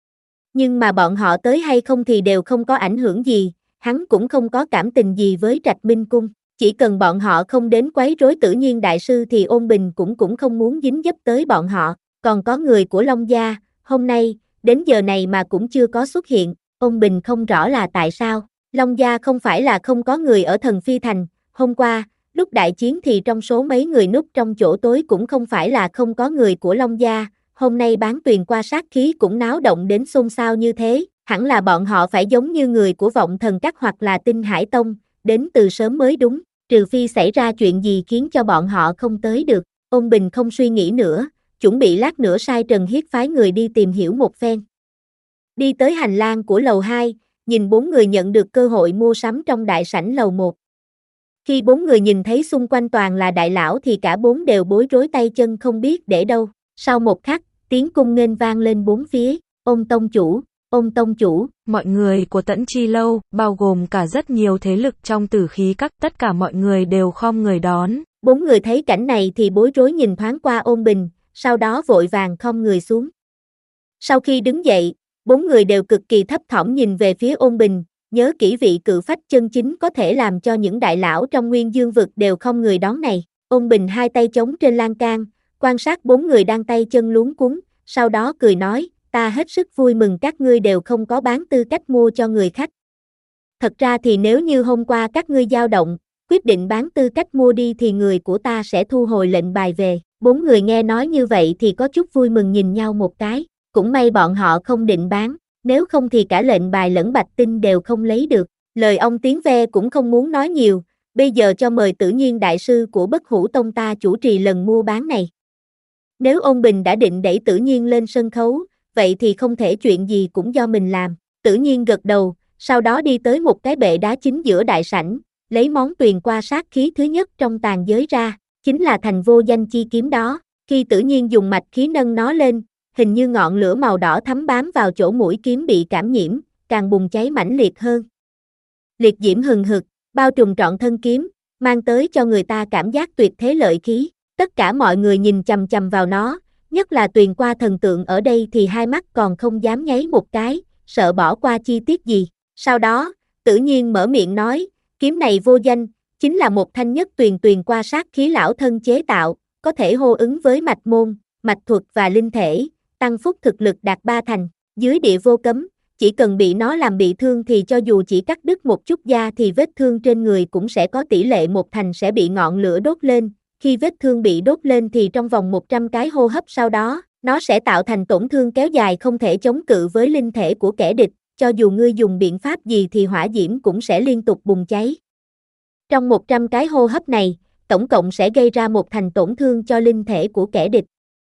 Nhưng mà bọn họ tới hay không thì đều không có ảnh hưởng gì, hắn cũng không có cảm tình gì với Trạch Minh Cung, chỉ cần bọn họ không đến quấy rối Tử Nhiên đại sư thì Ôn Bình cũng cũng không muốn dính dấp tới bọn họ. Còn có người của Long gia, hôm nay, đến giờ này mà cũng chưa có xuất hiện, Ôn Bình không rõ là tại sao. Long gia không phải là không có người ở Thần Phi Thành, hôm qua, lúc đại chiến thì trong số mấy người núp trong chỗ tối cũng không phải là không có người của Long gia, hôm nay bán Tuyền qua sát khí cũng náo động đến xôn xao như thế, hẳn là bọn họ phải giống như người của Vọng Thần Các hoặc là Tinh Hải Tông, đến từ sớm mới đúng, trừ phi xảy ra chuyện gì khiến cho bọn họ không tới được. Ôn Bình không suy nghĩ nữa, chuẩn bị lát nữa sai Trần Hiết phái người đi tìm hiểu một phen. Đi tới hành lang của lầu hai, nhìn bốn người nhận được cơ hội mua sắm trong đại sảnh lầu một. Khi bốn người nhìn thấy xung quanh toàn là đại lão thì cả bốn đều bối rối tay chân không biết để đâu. Sau một khắc, tiếng cung nghênh vang lên bốn phía, Ôn tông chủ, Ôn tông chủ. Mọi người của Tẫn Chi Lâu, bao gồm cả rất nhiều thế lực trong Tử Khí Các, tất cả mọi người đều khom người đón. Bốn người thấy cảnh này thì bối rối nhìn thoáng qua Ôn Bình, sau đó vội vàng khom người xuống. Sau khi đứng dậy, bốn người đều cực kỳ thấp thỏm nhìn về phía Ôn Bình, nhớ kỹ vị cự phách chân chính có thể làm cho những đại lão trong Nguyên Dương vực đều khom người đón này. Ôn Bình hai tay chống trên lan can, quan sát bốn người đang tay chân luống cuống, sau đó cười nói, ta hết sức vui mừng các ngươi đều không có bán tư cách mua cho người khách. Thật ra thì nếu như hôm qua các ngươi dao động, quyết định bán tư cách mua đi thì người của ta sẽ thu hồi lệnh bài về. Bốn người nghe nói như vậy thì có chút vui mừng nhìn nhau một cái, cũng may bọn họ không định bán, nếu không thì cả lệnh bài lẫn bạch tinh đều không lấy được. Lời ông Tiếng Ve cũng không muốn nói nhiều, bây giờ cho mời Tử Nhiên đại sư của Bất Hủ Tông ta chủ trì lần mua bán này. Nếu Ôn Bình đã định đẩy Tử Nhiên lên sân khấu, vậy thì không thể chuyện gì cũng do mình làm. Tử Nhiên gật đầu, sau đó đi tới một cái bệ đá chính giữa đại sảnh, lấy món Tuyền qua sát khí thứ nhất trong tàn giới ra, chính là thành vô danh chi kiếm đó. Khi Tử Nhiên dùng mạch khí nâng nó lên, hình như ngọn lửa màu đỏ thấm bám vào chỗ mũi kiếm bị cảm nhiễm, càng bùng cháy mãnh liệt hơn. Liệt diễm hừng hực, bao trùm trọn thân kiếm, mang tới cho người ta cảm giác tuyệt thế lợi khí. Tất cả mọi người nhìn chằm chằm vào nó, nhất là Tuyền qua thần tượng ở đây thì hai mắt còn không dám nháy một cái, sợ bỏ qua chi tiết gì. Sau đó, Tử Nhiên mở miệng nói, kiếm này vô danh, chính là một thanh nhất tuyền tuyền qua sát khí lão thân chế tạo, có thể hô ứng với mạch môn, mạch thuật và linh thể, tăng phúc thực lực đạt ba thành, dưới địa vô cấm, chỉ cần bị nó làm bị thương thì cho dù chỉ cắt đứt một chút da thì vết thương trên người cũng sẽ có tỷ lệ một thành sẽ bị ngọn lửa đốt lên, khi vết thương bị đốt lên thì trong vòng một trăm cái hô hấp sau đó, nó sẽ tạo thành tổn thương kéo dài không thể chống cự với linh thể của kẻ địch, cho dù ngươi dùng biện pháp gì thì hỏa diễm cũng sẽ liên tục bùng cháy. Trong một trăm cái hô hấp này, tổng cộng sẽ gây ra một thành tổn thương cho linh thể của kẻ địch.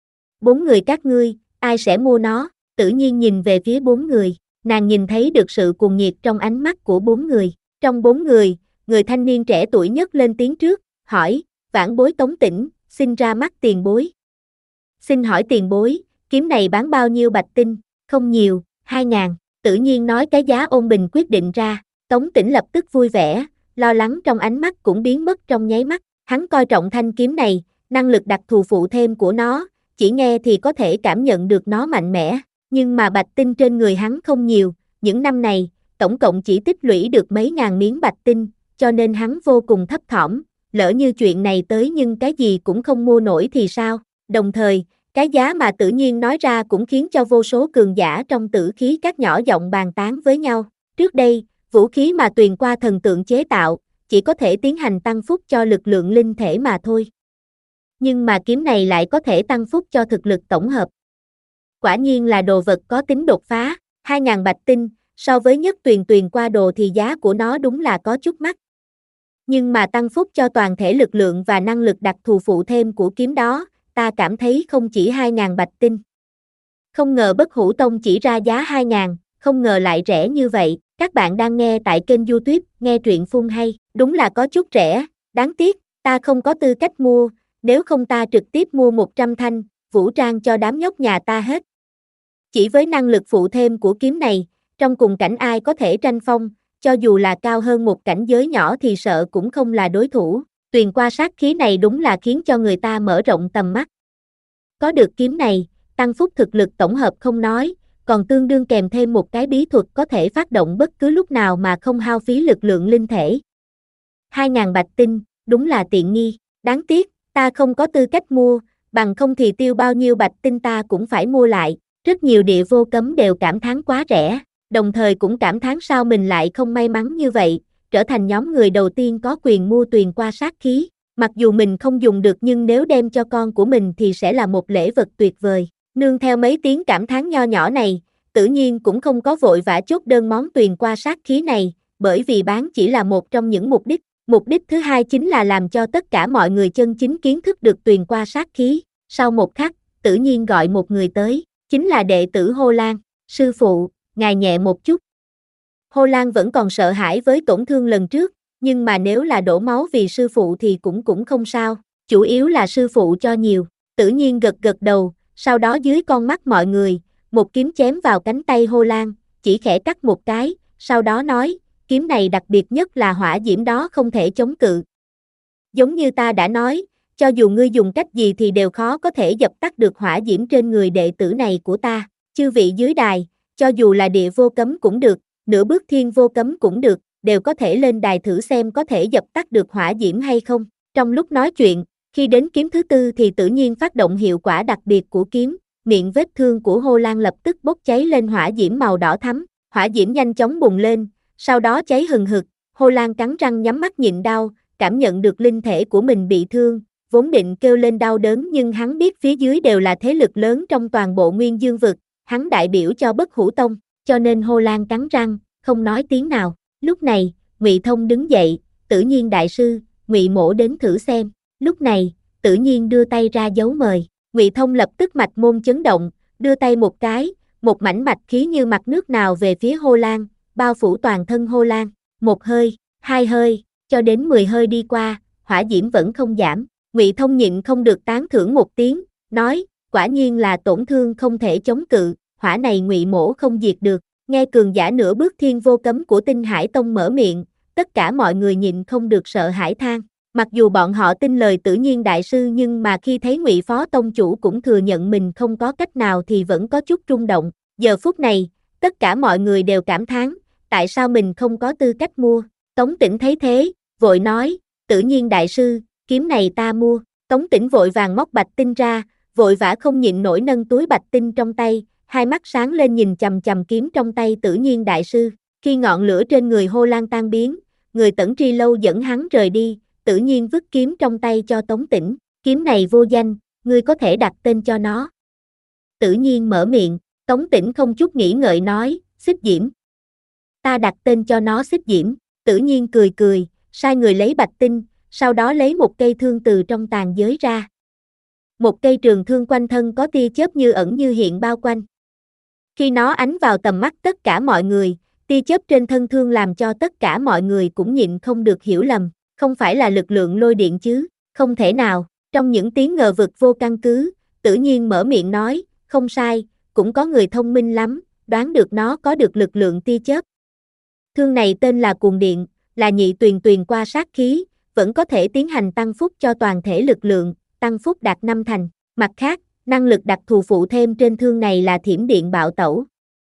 Bốn người các ngươi, ai sẽ mua nó? Tử Nhiên nhìn về phía bốn người, nàng nhìn thấy được sự cuồng nhiệt trong ánh mắt của bốn người. Trong bốn người, người thanh niên trẻ tuổi nhất lên tiếng trước, hỏi, vãn bối Tống Tĩnh, xin ra mắt tiền bối. Xin hỏi tiền bối, kiếm này bán bao nhiêu bạch tinh? Không nhiều, hai ngàn. Tử Nhiên nói cái giá Ôn Bình quyết định ra, Tống Tĩnh lập tức vui vẻ, lo lắng trong ánh mắt cũng biến mất trong nháy mắt. Hắn coi trọng thanh kiếm này, năng lực đặc thù phụ thêm của nó, chỉ nghe thì có thể cảm nhận được nó mạnh mẽ, nhưng mà bạch tinh trên người hắn không nhiều, những năm này, tổng cộng chỉ tích lũy được mấy ngàn miếng bạch tinh, cho nên hắn vô cùng thấp thỏm, lỡ như chuyện này tới nhưng cái gì cũng không mua nổi thì sao? Đồng thời, cái giá mà Tử Nhiên nói ra cũng khiến cho vô số cường giả trong Tử Khí Các nhỏ giọng bàn tán với nhau. Trước đây, vũ khí mà Tuyền qua thần tượng chế tạo, chỉ có thể tiến hành tăng phúc cho lực lượng linh thể mà thôi. Nhưng mà kiếm này lại có thể tăng phúc cho thực lực tổng hợp. Quả nhiên là đồ vật có tính đột phá, hai ngàn bạch tinh, So với nhất tuyền tuyền qua đồ thì giá của nó đúng là có chút mắc. Nhưng mà tăng phúc cho toàn thể lực lượng và năng lực đặc thù phụ thêm của kiếm đó, ta cảm thấy không chỉ hai ngàn bạch tinh. Không ngờ Bất Hủ Tông chỉ ra giá hai ngàn, không ngờ lại rẻ như vậy. Các bạn đang nghe tại kênh YouTube Nghe Truyện Phun Hay, đúng là có chút rẻ, đáng tiếc, ta không có tư cách mua, nếu không ta trực tiếp mua một trăm thanh, vũ trang cho đám nhóc nhà ta hết. Chỉ với năng lực phụ thêm của kiếm này, trong cùng cảnh ai có thể tranh phong, cho dù là cao hơn một cảnh giới nhỏ thì sợ cũng không là đối thủ. Tuyền qua sát khí này đúng là khiến cho người ta mở rộng tầm mắt. Có được kiếm này, tăng phúc thực lực tổng hợp không nói, còn tương đương kèm thêm một cái bí thuật có thể phát động bất cứ lúc nào mà không hao phí lực lượng linh thể. hai ngàn bạch tinh, đúng là tiện nghi, đáng tiếc, ta không có tư cách mua, bằng không thì tiêu bao nhiêu bạch tinh ta cũng phải mua lại. Rất nhiều địa vô cấm đều cảm thán quá rẻ, đồng thời cũng cảm thán sao mình lại không may mắn như vậy, trở thành nhóm người đầu tiên có quyền mua tuyền qua sát khí. Mặc dù mình không dùng được nhưng nếu đem cho con của mình thì sẽ là một lễ vật tuyệt vời. Nương theo mấy tiếng cảm thán nho nhỏ này, Tử Nhiên cũng không có vội vã chốt đơn món tuyền qua sát khí này, bởi vì bán chỉ là một trong những mục đích. Mục đích thứ hai chính là làm cho tất cả mọi người chân chính kiến thức được tuyền qua sát khí. Sau một khắc, Tử Nhiên gọi một người tới, chính là đệ tử Hồ Lan. Sư phụ, ngài nhẹ một chút. Hồ Lan vẫn còn sợ hãi với tổn thương lần trước, nhưng mà nếu là đổ máu vì sư phụ thì cũng cũng không sao, chủ yếu là sư phụ cho nhiều. Tử Nhiên gật gật đầu, sau đó dưới con mắt mọi người, một kiếm chém vào cánh tay Hồ Lan, chỉ khẽ cắt một cái, sau đó nói, kiếm này đặc biệt nhất là hỏa diễm đó không thể chống cự. Giống như ta đã nói, cho dù ngươi dùng cách gì thì đều khó có thể dập tắt được hỏa diễm trên người đệ tử này của ta. Chư vị dưới đài, cho dù là địa vô cấm cũng được, nửa bước thiên vô cấm cũng được, đều có thể lên đài thử xem có thể dập tắt được hỏa diễm hay không. Trong lúc nói chuyện, khi đến kiếm thứ tư thì Tử Nhiên phát động hiệu quả đặc biệt của kiếm, miệng vết thương của Hồ Lan lập tức bốc cháy lên hỏa diễm màu đỏ thắm, hỏa diễm nhanh chóng bùng lên, sau đó cháy hừng hực. Hồ Lan cắn răng nhắm mắt nhịn đau, cảm nhận được linh thể của mình bị thương, vốn định kêu lên đau đớn nhưng hắn biết phía dưới đều là thế lực lớn trong toàn bộ Nguyên Dương vực, hắn đại biểu cho Bất Hủ Tông, cho nên Hồ Lan cắn răng, không nói tiếng nào. Lúc này, Ngụy Thông đứng dậy, Tử Nhiên đại sư, Ngụy Mỗ đến thử xem. Lúc này, Tử Nhiên đưa tay ra dấu mời, Ngụy Thông lập tức mạch môn chấn động, đưa tay một cái, một mảnh mạch khí như mặt nước nào về phía Hồ Lan, bao phủ toàn thân Hồ Lan. Một hơi, hai hơi, cho đến mười hơi đi qua, hỏa diễm vẫn không giảm. Ngụy Thông nhịn không được tán thưởng một tiếng, nói, quả nhiên là tổn thương không thể chống cự, hỏa này Ngụy Mỗ không diệt được. Nghe cường giả nửa bước thiên vô cấm của Tinh Hải Tông mở miệng, tất cả mọi người nhịn không được sợ hãi than. Mặc dù bọn họ tin lời Tử Nhiên đại sư nhưng mà khi thấy Ngụy Phó Tông chủ cũng thừa nhận mình không có cách nào thì vẫn có chút rung động. Giờ phút này, tất cả mọi người đều cảm thán, tại sao mình không có tư cách mua. Tống Tĩnh thấy thế, vội nói, Tử Nhiên đại sư, kiếm này ta mua. Tống Tĩnh vội vàng móc bạch tinh ra, vội vã không nhịn nổi nâng túi bạch tinh trong tay, hai mắt sáng lên nhìn chằm chằm kiếm trong tay Tử Nhiên đại sư. Khi ngọn lửa trên người Hồ Lan tan biến, người Tẩn Tri Lâu dẫn hắn rời đi, Tử Nhiên vứt kiếm trong tay cho Tống Tĩnh, kiếm này vô danh, ngươi có thể đặt tên cho nó. Tử Nhiên mở miệng, Tống Tĩnh không chút nghĩ ngợi nói, Xích Diễm. Ta đặt tên cho nó Xích Diễm. Tử Nhiên cười cười, sai người lấy bạch tinh, sau đó lấy một cây thương từ trong tàn giới ra. Một cây trường thương quanh thân có tia chớp như ẩn như hiện bao quanh. Khi nó ánh vào tầm mắt tất cả mọi người, tia chớp trên thân thương làm cho tất cả mọi người cũng nhịn không được hiểu lầm, không phải là lực lượng lôi điện chứ, không thể nào. Trong những tiếng ngờ vực vô căn cứ, Tử Nhiên mở miệng nói, không sai, cũng có người thông minh lắm, đoán được nó có được lực lượng tia chớp. Thương này tên là Cuồng Điện, là nhị tuyền tuyền qua sát khí, vẫn có thể tiến hành tăng phúc cho toàn thể lực lượng, tăng phúc đạt năm thành. Mặt khác, năng lực đặc thù phụ thêm trên thương này là thiểm điện bạo tẩu.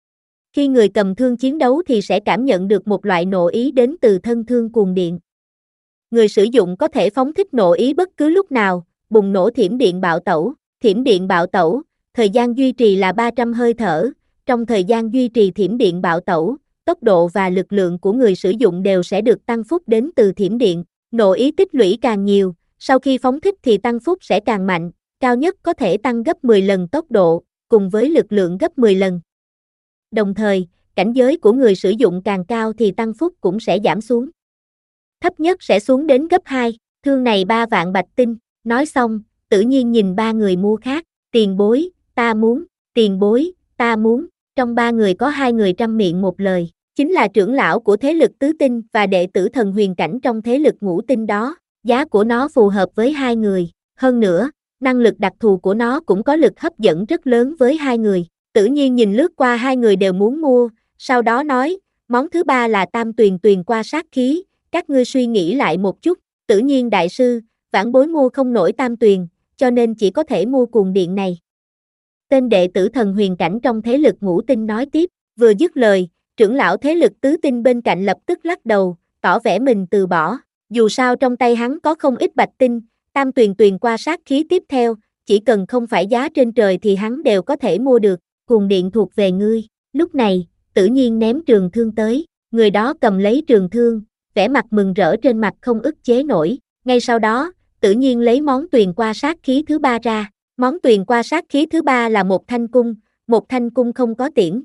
Khi người cầm thương chiến đấu thì sẽ cảm nhận được một loại nộ ý đến từ thân thương cuồng điện. Người sử dụng có thể phóng thích nộ ý bất cứ lúc nào, bùng nổ thiểm điện bạo tẩu. Thiểm điện bạo tẩu, thời gian duy trì là ba trăm hơi thở, trong thời gian duy trì thiểm điện bạo tẩu, tốc độ và lực lượng của người sử dụng đều sẽ được tăng phúc đến từ thiểm điện. Nộ ý tích lũy càng nhiều, sau khi phóng thích thì tăng phúc sẽ càng mạnh, cao nhất có thể tăng gấp mười lần tốc độ, cùng với lực lượng gấp mười lần. Đồng thời, cảnh giới của người sử dụng càng cao thì tăng phúc cũng sẽ giảm xuống. Thấp nhất sẽ xuống đến gấp hai, thương này ba vạn bạch tinh. Nói xong, Tử Nhiên nhìn ba người mua khác, tiền bối, ta muốn, tiền bối, ta muốn. Trong ba người có hai người trăm miệng một lời, chính là trưởng lão của thế lực tứ tinh và đệ tử thần huyền cảnh trong thế lực ngũ tinh đó. Giá của nó phù hợp với hai người, hơn nữa, năng lực đặc thù của nó cũng có lực hấp dẫn rất lớn với hai người. Tử Nhiên nhìn lướt qua hai người đều muốn mua, sau đó nói, món thứ ba là tam tuyền tuyền qua sát khí, các ngươi suy nghĩ lại một chút. Tử Nhiên đại sư, vãn bối mua không nổi tam tuyền, cho nên chỉ có thể mua cuồng điện này. Tên đệ tử thần huyền cảnh trong thế lực ngũ tinh nói tiếp, vừa dứt lời, trưởng lão thế lực tứ tinh bên cạnh lập tức lắc đầu, tỏ vẻ mình từ bỏ. Dù sao trong tay hắn có không ít bạch tinh, tam tuyền tuyền qua sát khí tiếp theo, chỉ cần không phải giá trên trời thì hắn đều có thể mua được. Cuồng điện thuộc về ngươi. Lúc này, Tử Nhiên ném trường thương tới, người đó cầm lấy trường thương, vẻ mặt mừng rỡ trên mặt không ức chế nổi. Ngay sau đó, Tử Nhiên lấy món tuyền qua sát khí thứ ba ra. Món tuyền qua sát khí thứ ba là một thanh cung, một thanh cung không có tiễn.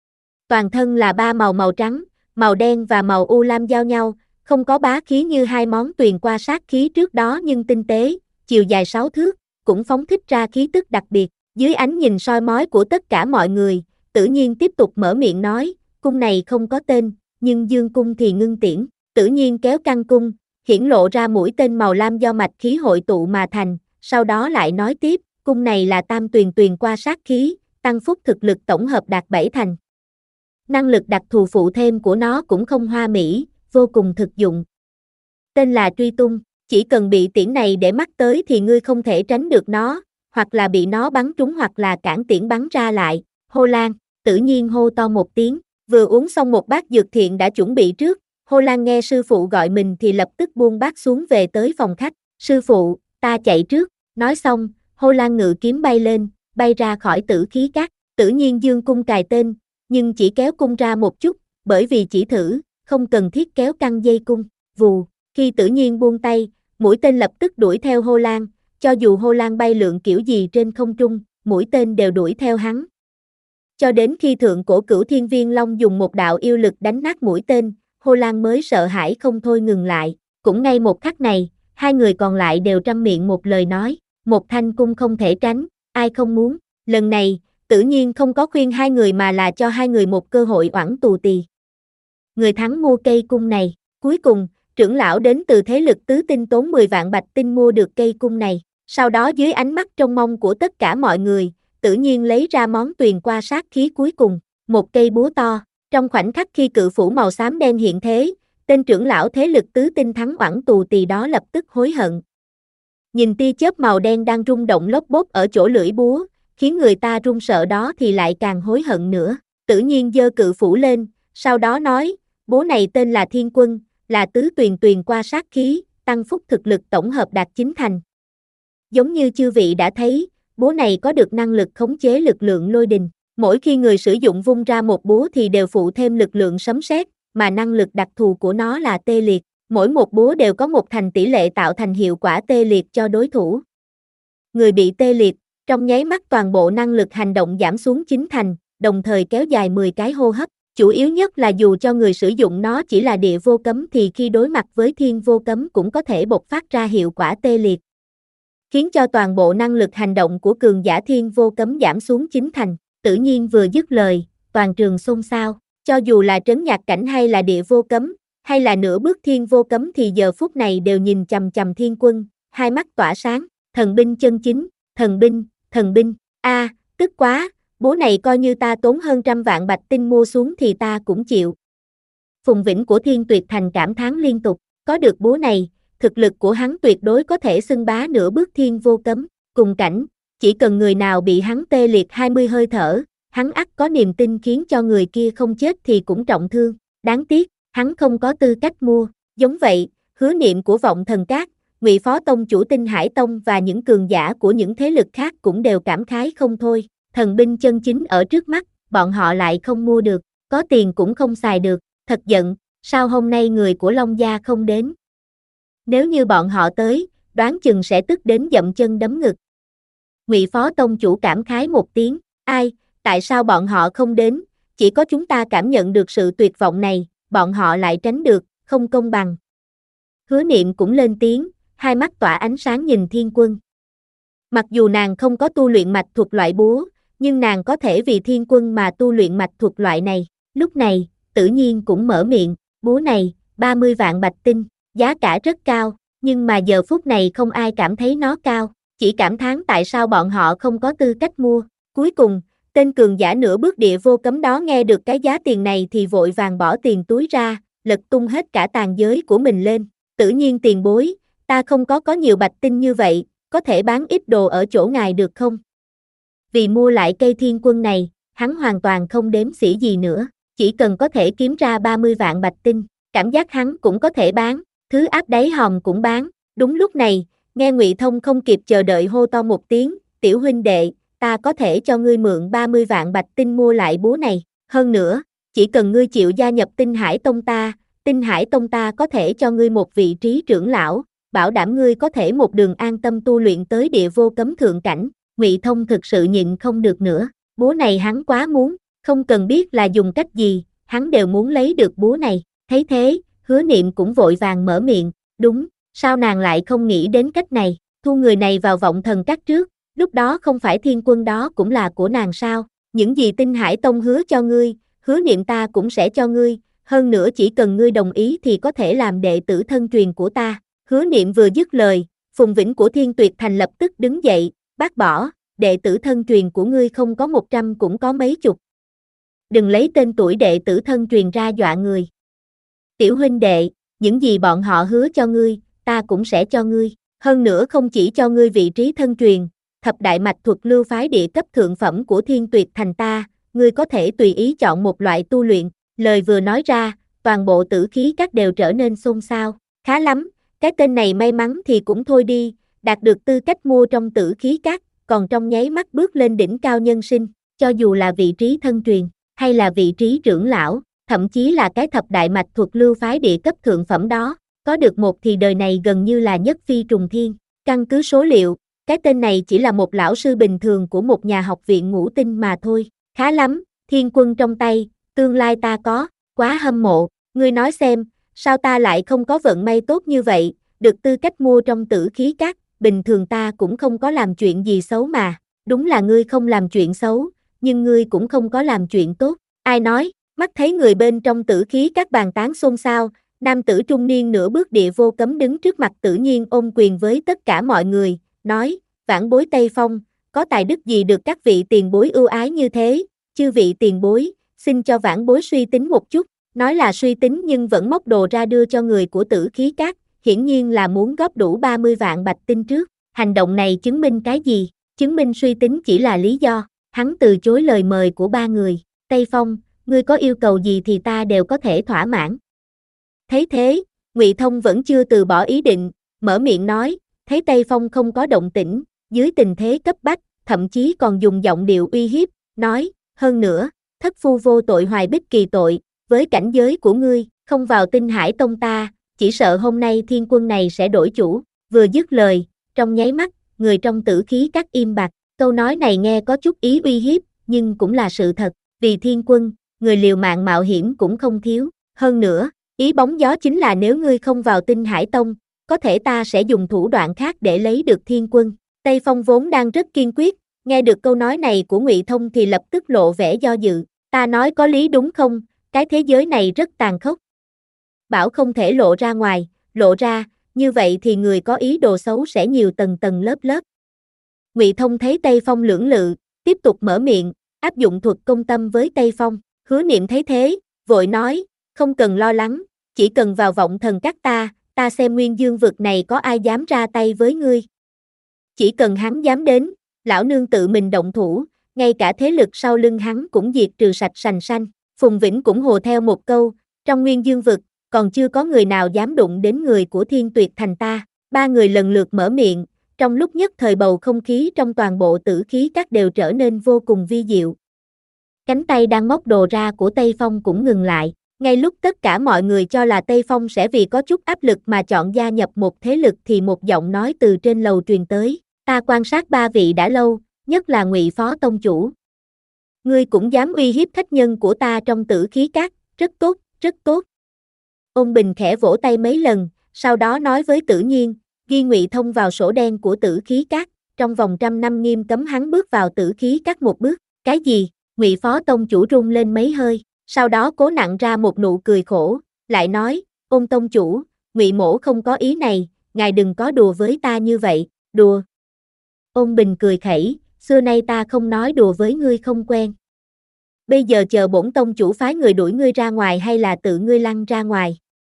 Toàn thân là ba màu màu trắng, màu đen và màu u lam giao nhau, không có bá khí như hai món tuyền qua sát khí trước đó nhưng tinh tế, chiều dài sáu thước, cũng phóng thích ra khí tức đặc biệt. Dưới ánh nhìn soi mói của tất cả mọi người, Tử Nhiên tiếp tục mở miệng nói, cung này không có tên, nhưng dương cung thì ngưng tiễn. Tử Nhiên kéo căng cung, hiển lộ ra mũi tên màu lam do mạch khí hội tụ mà thành, sau đó lại nói tiếp, cung này là tam tuyền tuyền qua sát khí, tăng phúc thực lực tổng hợp đạt bảy thành. Năng lực đặc thù phụ thêm của nó cũng không hoa mỹ, vô cùng thực dụng. Tên là truy tung, chỉ cần bị tiễn này để mắt tới thì ngươi không thể tránh được nó, hoặc là bị nó bắn trúng hoặc là cản tiễn bắn ra lại. Hô Lan, Tử Nhiên hô to một tiếng, vừa uống xong một bát dược thiện đã chuẩn bị trước, Hô Lan nghe sư phụ gọi mình thì lập tức buông bát xuống về tới phòng khách. Sư phụ, ta chạy trước. Nói xong, Hô Lan ngự kiếm bay lên, bay ra khỏi tử khí các. Tử Nhiên dương cung cài tên, nhưng chỉ kéo cung ra một chút, bởi vì chỉ thử, không cần thiết kéo căng dây cung. Vù, khi Tử Nhiên buông tay, mũi tên lập tức đuổi theo Hô Lan, cho dù Hô Lan bay lượn kiểu gì trên không trung, mũi tên đều đuổi theo hắn. Cho đến khi thượng cổ Cửu Thiên Viên Long dùng một đạo yêu lực đánh nát mũi tên, Hô Lan mới sợ hãi không thôi ngừng lại. Cũng ngay một khắc này, hai người còn lại đều trăm miệng một lời nói, một thanh cung không thể tránh, ai không muốn. Lần này, Tử Nhiên không có khuyên hai người mà là cho hai người một cơ hội oản tù tì. Người thắng mua cây cung này, cuối cùng, trưởng lão đến từ thế lực tứ tinh tốn mười vạn bạch tinh mua được cây cung này. Sau đó dưới ánh mắt trông mong của tất cả mọi người, Tử Nhiên lấy ra món tuyền qua sát khí cuối cùng, một cây búa to. Trong khoảnh khắc khi cự phủ màu xám đen hiện thế, tên trưởng lão thế lực tứ tinh thắng oản tù tì đó lập tức hối hận. Nhìn tia chớp màu đen đang rung động lốp bốp ở chỗ lưỡi búa, khiến người ta run sợ đó thì lại càng hối hận nữa. Tử Nhiên giơ cự phủ lên, sau đó nói, búa này tên là Thiên Quân, là tứ tuyền tuyền qua sát khí, tăng phúc thực lực tổng hợp đạt chín thành. Giống như chư vị đã thấy, búa này có được năng lực khống chế lực lượng lôi đình. Mỗi khi người sử dụng vung ra một búa thì đều phụ thêm lực lượng sấm sét, mà năng lực đặc thù của nó là tê liệt. Mỗi một búa đều có một thành tỷ lệ tạo thành hiệu quả tê liệt cho đối thủ. Người bị tê liệt, trong nháy mắt toàn bộ năng lực hành động giảm xuống chín thành, đồng thời kéo dài mười cái hô hấp. Chủ yếu nhất là dù cho người sử dụng nó chỉ là địa vô cấm thì khi đối mặt với thiên vô cấm cũng có thể bộc phát ra hiệu quả tê liệt, khiến cho toàn bộ năng lực hành động của cường giả thiên vô cấm giảm xuống chín thành. Tử Nhiên vừa dứt lời, toàn trường xôn xao, cho dù là trấn nhạc cảnh hay là địa vô cấm, hay là nửa bước thiên vô cấm thì giờ phút này đều nhìn chằm chằm Thiên Quân, hai mắt tỏa sáng, thần binh chân chính, thần binh, thần binh, a, à, tức quá, búa này coi như ta tốn hơn trăm vạn bạch tinh mua xuống thì ta cũng chịu. Phùng Vĩnh của Thiên Tuyệt Thành cảm thán liên tục, có được búa này, thực lực của hắn tuyệt đối có thể xưng bá nửa bước thiên vô cấm, cùng cảnh, chỉ cần người nào bị hắn tê liệt hai mươi hơi thở, hắn ắt có niềm tin khiến cho người kia không chết thì cũng trọng thương, đáng tiếc, hắn không có tư cách mua. Giống vậy, Hứa Niệm của Vọng Thần Các, Ngụy Phó Tông chủ Tinh Hải Tông và những cường giả của những thế lực khác cũng đều cảm khái không thôi, thần binh chân chính ở trước mắt, bọn họ lại không mua được, có tiền cũng không xài được, thật giận, sao hôm nay người của Long Gia không đến? Nếu như bọn họ tới, đoán chừng sẽ tức đến dậm chân đấm ngực. Ngụy Phó Tông chủ cảm khái một tiếng, ai, tại sao bọn họ không đến, chỉ có chúng ta cảm nhận được sự tuyệt vọng này, bọn họ lại tránh được, không công bằng. Hứa Niệm cũng lên tiếng, hai mắt tỏa ánh sáng nhìn Thiên Quân. Mặc dù nàng không có tu luyện mạch thuật loại búa, nhưng nàng có thể vì Thiên Quân mà tu luyện mạch thuật loại này. Lúc này, Tử Nhiên cũng mở miệng, búa này, ba mươi vạn bạch tinh, giá cả rất cao, nhưng mà giờ phút này không ai cảm thấy nó cao, chỉ cảm thán tại sao bọn họ không có tư cách mua. Cuối cùng, tên cường giả nửa bước địa vô cấm đó nghe được cái giá tiền này thì vội vàng bỏ tiền túi ra, lật tung hết cả tàn giới của mình lên. Tử Nhiên tiền bối, ta không có có nhiều bạch tinh như vậy, có thể bán ít đồ ở chỗ ngài được không? Vì mua lại cây Thiên Quân này, hắn hoàn toàn không đếm xỉa gì nữa, chỉ cần có thể kiếm ra ba mươi vạn bạch tinh, cảm giác hắn cũng có thể bán, thứ áp đáy hòm cũng bán. Đúng lúc này, nghe Ngụy Thông không kịp chờ đợi hô to một tiếng, tiểu huynh đệ, ta có thể cho ngươi mượn ba mươi vạn bạch tinh mua lại búa này, hơn nữa, chỉ cần ngươi chịu gia nhập Tinh Hải Tông ta, Tinh Hải Tông ta có thể cho ngươi một vị trí trưởng lão, bảo đảm ngươi có thể một đường an tâm tu luyện tới địa vô cấm thượng cảnh. Ngụy Thông thực sự nhịn không được nữa, búa này hắn quá muốn, không cần biết là dùng cách gì, hắn đều muốn lấy được búa này. Thấy thế, Hứa Niệm cũng vội vàng mở miệng, đúng, sao nàng lại không nghĩ đến cách này, thu người này vào vọng thần các trước, lúc đó không phải Thiên Quân đó cũng là của nàng sao, những gì Tinh Hải Tông hứa cho ngươi, Hứa Niệm ta cũng sẽ cho ngươi, hơn nữa chỉ cần ngươi đồng ý thì có thể làm đệ tử thân truyền của ta. Hứa Niệm vừa dứt lời, Phùng Vĩnh của Thiên Tuyệt Thành lập tức đứng dậy, bác bỏ, đệ tử thân truyền của ngươi không có một trăm cũng có mấy chục. Đừng lấy tên tuổi đệ tử thân truyền ra dọa người. Tiểu huynh đệ, những gì bọn họ hứa cho ngươi, ta cũng sẽ cho ngươi, hơn nữa không chỉ cho ngươi vị trí thân truyền, thập đại mạch thuật lưu phái địa cấp thượng phẩm của Thiên Tuyệt Thành ta, ngươi có thể tùy ý chọn một loại tu luyện. Lời vừa nói ra, toàn bộ tử khí các đều trở nên xôn xao, khá lắm, cái tên này may mắn thì cũng thôi đi, đạt được tư cách mua trong tử khí các, còn trong nháy mắt bước lên đỉnh cao nhân sinh, cho dù là vị trí thân truyền, hay là vị trí trưởng lão, thậm chí là cái thập đại mạch thuật lưu phái địa cấp thượng phẩm đó, có được một thì đời này gần như là nhất phi trùng thiên. Căn cứ số liệu, cái tên này chỉ là một lão sư bình thường của một nhà học viện ngũ tinh mà thôi, khá lắm, Thiên Quân trong tay, tương lai ta có, quá hâm mộ, ngươi nói xem, sao ta lại không có vận may tốt như vậy, được tư cách mua trong tử khí các, bình thường ta cũng không có làm chuyện gì xấu mà, đúng là ngươi không làm chuyện xấu, nhưng ngươi cũng không có làm chuyện tốt, ai nói, mắt thấy người bên trong tử khí các bàn tán xôn xao, nam tử trung niên nửa bước địa vô cấm đứng trước mặt Tử Nhiên ôm quyền với tất cả mọi người, nói, vãn bối Tây Phong, có tài đức gì được các vị tiền bối ưu ái như thế, chư vị tiền bối, xin cho vãn bối suy tính một chút, nói là suy tính nhưng vẫn móc đồ ra đưa cho người của tử khí các, hiển nhiên là muốn góp đủ ba mươi vạn bạch tinh trước, hành động này chứng minh cái gì, chứng minh suy tính chỉ là lý do, hắn từ chối lời mời của ba người, Tây Phong, ngươi có yêu cầu gì thì ta đều có thể thỏa mãn. Thấy thế, Ngụy Thông vẫn chưa từ bỏ ý định, mở miệng nói, thấy Tây Phong không có động tĩnh, dưới tình thế cấp bách, thậm chí còn dùng giọng điệu uy hiếp, nói, hơn nữa, thất phu vô tội hoài bích kỳ tội, với cảnh giới của ngươi, không vào Tinh Hải Tông ta, chỉ sợ hôm nay Thiên Quân này sẽ đổi chủ. Vừa dứt lời, trong nháy mắt, người trong tử khí các im bặt, câu nói này nghe có chút ý uy hiếp, nhưng cũng là sự thật, vì Thiên Quân, người liều mạng mạo hiểm cũng không thiếu, hơn nữa, ý bóng gió chính là nếu ngươi không vào Tinh Hải Tông, có thể ta sẽ dùng thủ đoạn khác để lấy được Thiên Quân. Tây Phong vốn đang rất kiên quyết, nghe được câu nói này của Ngụy Thông thì lập tức lộ vẻ do dự, ta nói có lý đúng không, cái thế giới này rất tàn khốc. Bảo không thể lộ ra ngoài, lộ ra, như vậy thì người có ý đồ xấu sẽ nhiều tầng tầng lớp lớp. Ngụy Thông thấy Tây Phong lưỡng lự, tiếp tục mở miệng, áp dụng thuật công tâm với Tây Phong, Hứa Niệm thấy thế, vội nói, không cần lo lắng, chỉ cần vào vọng thần các ta, ta xem nguyên dương vực này có ai dám ra tay với ngươi. Chỉ cần hắn dám đến, lão nương tự mình động thủ, ngay cả thế lực sau lưng hắn cũng diệt trừ sạch sành sanh. Phùng Vĩnh cũng hồ theo một câu, trong nguyên dương vực, còn chưa có người nào dám đụng đến người của Thiên Tuyệt Thành ta. Ba người lần lượt mở miệng, trong lúc nhất thời bầu không khí trong toàn bộ tử khí các đều trở nên vô cùng vi diệu. Cánh tay đang móc đồ ra của Tây Phong cũng ngừng lại, ngay lúc tất cả mọi người cho là Tây Phong sẽ vì có chút áp lực mà chọn gia nhập một thế lực thì một giọng nói từ trên lầu truyền tới, ta quan sát ba vị đã lâu, nhất là Ngụy Phó Tông Chủ. Ngươi cũng dám uy hiếp khách nhân của ta trong Tử Khí Các, rất tốt, rất tốt. Ôn Bình khẽ vỗ tay mấy lần, sau đó nói với Tử Nhiên, ghi Ngụy Thông vào sổ đen của Tử Khí Các, trong vòng trăm năm nghiêm cấm hắn bước vào Tử Khí Các một bước. Cái gì? Ngụy Phó Tông chủ rung lên mấy hơi, sau đó cố nặn ra một nụ cười khổ, lại nói, Ôn Tông chủ, Ngụy mỗ không có ý này, ngài đừng có đùa với ta như vậy. Đùa? Ôn Bình cười khẩy, xưa nay ta không nói đùa với ngươi không quen. Bây giờ chờ bổn tông chủ phái người đuổi ngươi ra ngoài hay là tự ngươi lăn ra ngoài?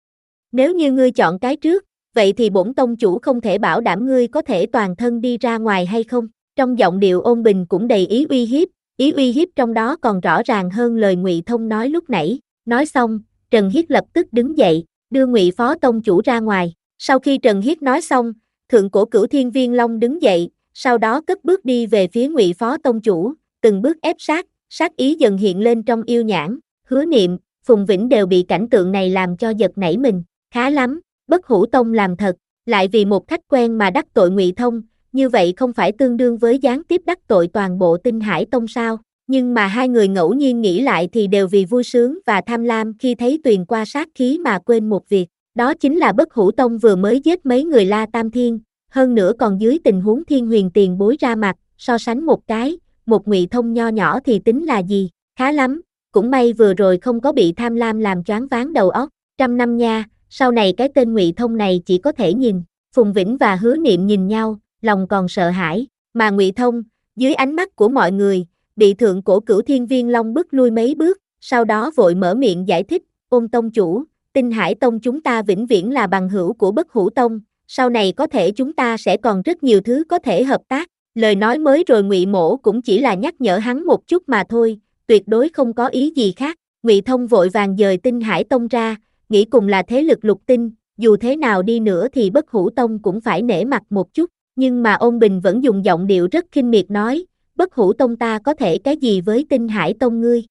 Nếu như ngươi chọn cái trước, vậy thì bổn tông chủ không thể bảo đảm ngươi có thể toàn thân đi ra ngoài hay không? Trong giọng điệu Ôn Bình cũng đầy ý uy hiếp, ý uy hiếp trong đó còn rõ ràng hơn lời Ngụy Thông nói lúc nãy. Nói xong, Trần Hiết lập tức đứng dậy, đưa Ngụy Phó Tông chủ ra ngoài. Sau khi Trần Hiết nói xong, thượng cổ Cửu Thiên Viên Long đứng dậy, sau đó cất bước đi về phía Ngụy Phó Tông chủ, từng bước ép sát, sát ý dần hiện lên trong yêu nhãn. Hứa Niệm, Phùng Vĩnh đều bị cảnh tượng này làm cho giật nảy mình. Khá lắm, Bất Hủ Tông làm thật, lại vì một khách quen mà đắc tội Ngụy Thông, như vậy không phải tương đương với gián tiếp đắc tội toàn bộ Tinh Hải Tông sao? Nhưng mà hai người ngẫu nhiên nghĩ lại thì đều vì vui sướng và tham lam khi thấy Tuyền qua sát khí mà quên một việc, đó chính là Bất Hủ Tông vừa mới giết mấy người La Tam Thiên, hơn nữa còn dưới tình huống Thiên Huyền tiền bối ra mặt, so sánh một cái, một Ngụy Thông nho nhỏ thì tính là gì? Khá lắm, cũng may vừa rồi không có bị tham lam làm choáng váng đầu óc. Trăm năm nha, sau này cái tên Ngụy Thông này chỉ có thể nhìn. Phùng Vĩnh và Hứa Niệm nhìn nhau, lòng còn sợ hãi, mà Ngụy Thông, dưới ánh mắt của mọi người, bị thượng cổ Cửu Thiên Viên Long bước lui mấy bước, sau đó vội mở miệng giải thích, Ôn Tông chủ, Tinh Hải Tông chúng ta vĩnh viễn là bằng hữu của Bất Hủ Tông, sau này có thể chúng ta sẽ còn rất nhiều thứ có thể hợp tác. Lời nói mới rồi Ngụy Mỗ cũng chỉ là nhắc nhở hắn một chút mà thôi, tuyệt đối không có ý gì khác. Ngụy Thông vội vàng dời Tinh Hải Tông ra, nghĩ cùng là thế lực lục tinh, dù thế nào đi nữa thì Bất Hủ Tông cũng phải nể mặt một chút, nhưng mà Ôn Bình vẫn dùng giọng điệu rất khinh miệt nói, Bất Hủ Tông ta có thể cái gì với Tinh Hải Tông ngươi?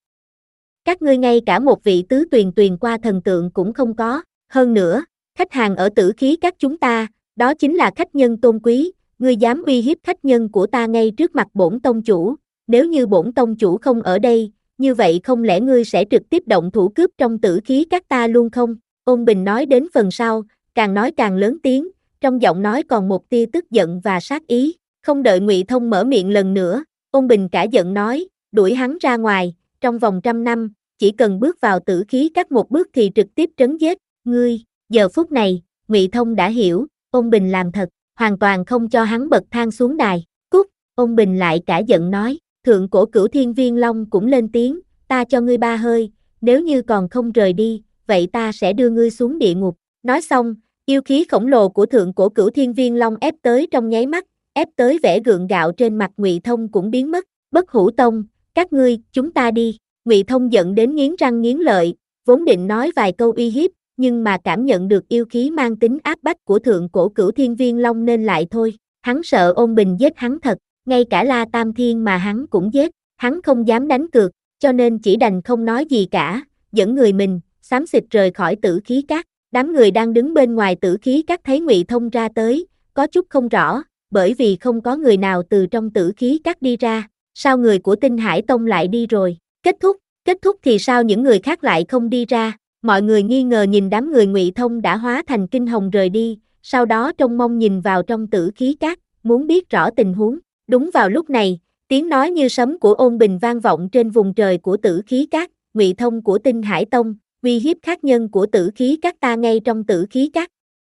Các ngươi ngay cả một vị tứ tuyền tuyền qua thần tượng cũng không có, hơn nữa, khách hàng ở Tử Khí Các chúng ta, đó chính là khách nhân tôn quý, ngươi dám uy hiếp khách nhân của ta ngay trước mặt bổn tông chủ, nếu như bổn tông chủ không ở đây, như vậy không lẽ ngươi sẽ trực tiếp động thủ cướp trong Tử Khí Các ta luôn không? Ôn Bình nói đến phần sau, càng nói càng lớn tiếng, trong giọng nói còn một tia tức giận và sát ý. Không đợi Ngụy Thông mở miệng lần nữa, Ôn Bình cả giận nói, đuổi hắn ra ngoài, trong vòng trăm năm, chỉ cần bước vào Tử Khí Các một bước thì trực tiếp trấn giết. Ngươi, giờ phút này, Ngụy Thông đã hiểu, Ôn Bình làm thật, hoàn toàn không cho hắn bậc thang xuống đài. Cút, Ôn Bình lại cả giận nói, thượng cổ Cửu Thiên Viên Long cũng lên tiếng, ta cho ngươi ba hơi, nếu như còn không rời đi, vậy ta sẽ đưa ngươi xuống địa ngục. Nói xong, yêu khí khổng lồ của thượng cổ Cửu Thiên Viên Long ép tới trong nháy mắt, ép tới vẻ gượng gạo trên mặt Ngụy Thông cũng biến mất. Bất Hủ Tông, các ngươi, chúng ta đi. Ngụy Thông giận đến nghiến răng nghiến lợi, vốn định nói vài câu uy hiếp, nhưng mà cảm nhận được yêu khí mang tính áp bách của thượng cổ Cửu Thiên Viên Long nên lại thôi. Hắn sợ Ôn Bình giết hắn thật, ngay cả La Tam Thiên mà hắn cũng giết, hắn không dám đánh cược, cho nên chỉ đành không nói gì cả, dẫn người mình, xám xịt rời khỏi Tử Khí Các. Đám người đang đứng bên ngoài Tử Khí Các thấy Ngụy Thông ra tới, có chút không rõ, bởi vì không có người nào từ trong Tử Khí Các đi ra, sao người của Tinh Hải Tông lại đi rồi? Kết thúc, kết thúc thì sao những người khác lại không đi ra? Mọi người nghi ngờ nhìn đám người Ngụy Thông đã hóa thành kinh hồng rời đi, sau đó trông mong nhìn vào trong Tử Khí Các, muốn biết rõ tình huống. Đúng vào lúc này, tiếng nói như sấm của Ôn Bình vang vọng trên vùng trời của Tử Khí Các, Ngụy Thông của Tinh Hải Tông, uy hiếp khách nhân của Tử Khí Các ta ngay trong Tử Khí Các.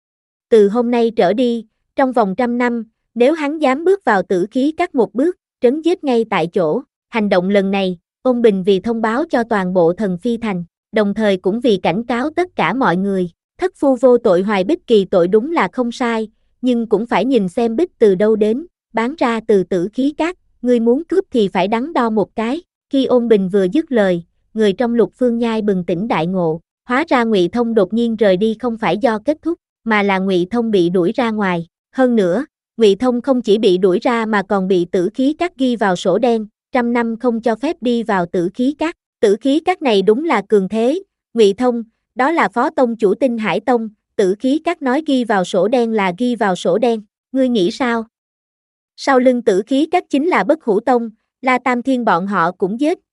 Từ hôm nay trở đi, trong vòng trăm năm, nếu hắn dám bước vào Tử Khí Các một bước, trấn giết ngay tại chỗ. Hành động lần này, Ôn Bình vì thông báo cho toàn bộ Thần Phi Thành, đồng thời cũng vì cảnh cáo tất cả mọi người, thất phu vô tội Hoài Bích Kỳ tội đúng là không sai, nhưng cũng phải nhìn xem Bích từ đâu đến, bán ra từ Tử Khí Các, ngươi muốn cướp thì phải đắn đo một cái. Khi Ôn Bình vừa dứt lời, người trong Lục Phương Nhai bừng tỉnh đại ngộ, hóa ra Ngụy Thông đột nhiên rời đi không phải do kết thúc, mà là Ngụy Thông bị đuổi ra ngoài. Hơn nữa, Ngụy Thông không chỉ bị đuổi ra mà còn bị Tử Khí Các ghi vào sổ đen, trăm năm không cho phép đi vào Tử Khí Các. Tử Khí Các này đúng là cường thế. Ngụy Thông, đó là phó tông chủ Tinh Hải Tông, Tử Khí Các nói ghi vào sổ đen là ghi vào sổ đen, ngươi nghĩ sao? Sau lưng Tử Khí Các chính là Bất Hủ Tông, La Tam Thiên bọn họ cũng giết,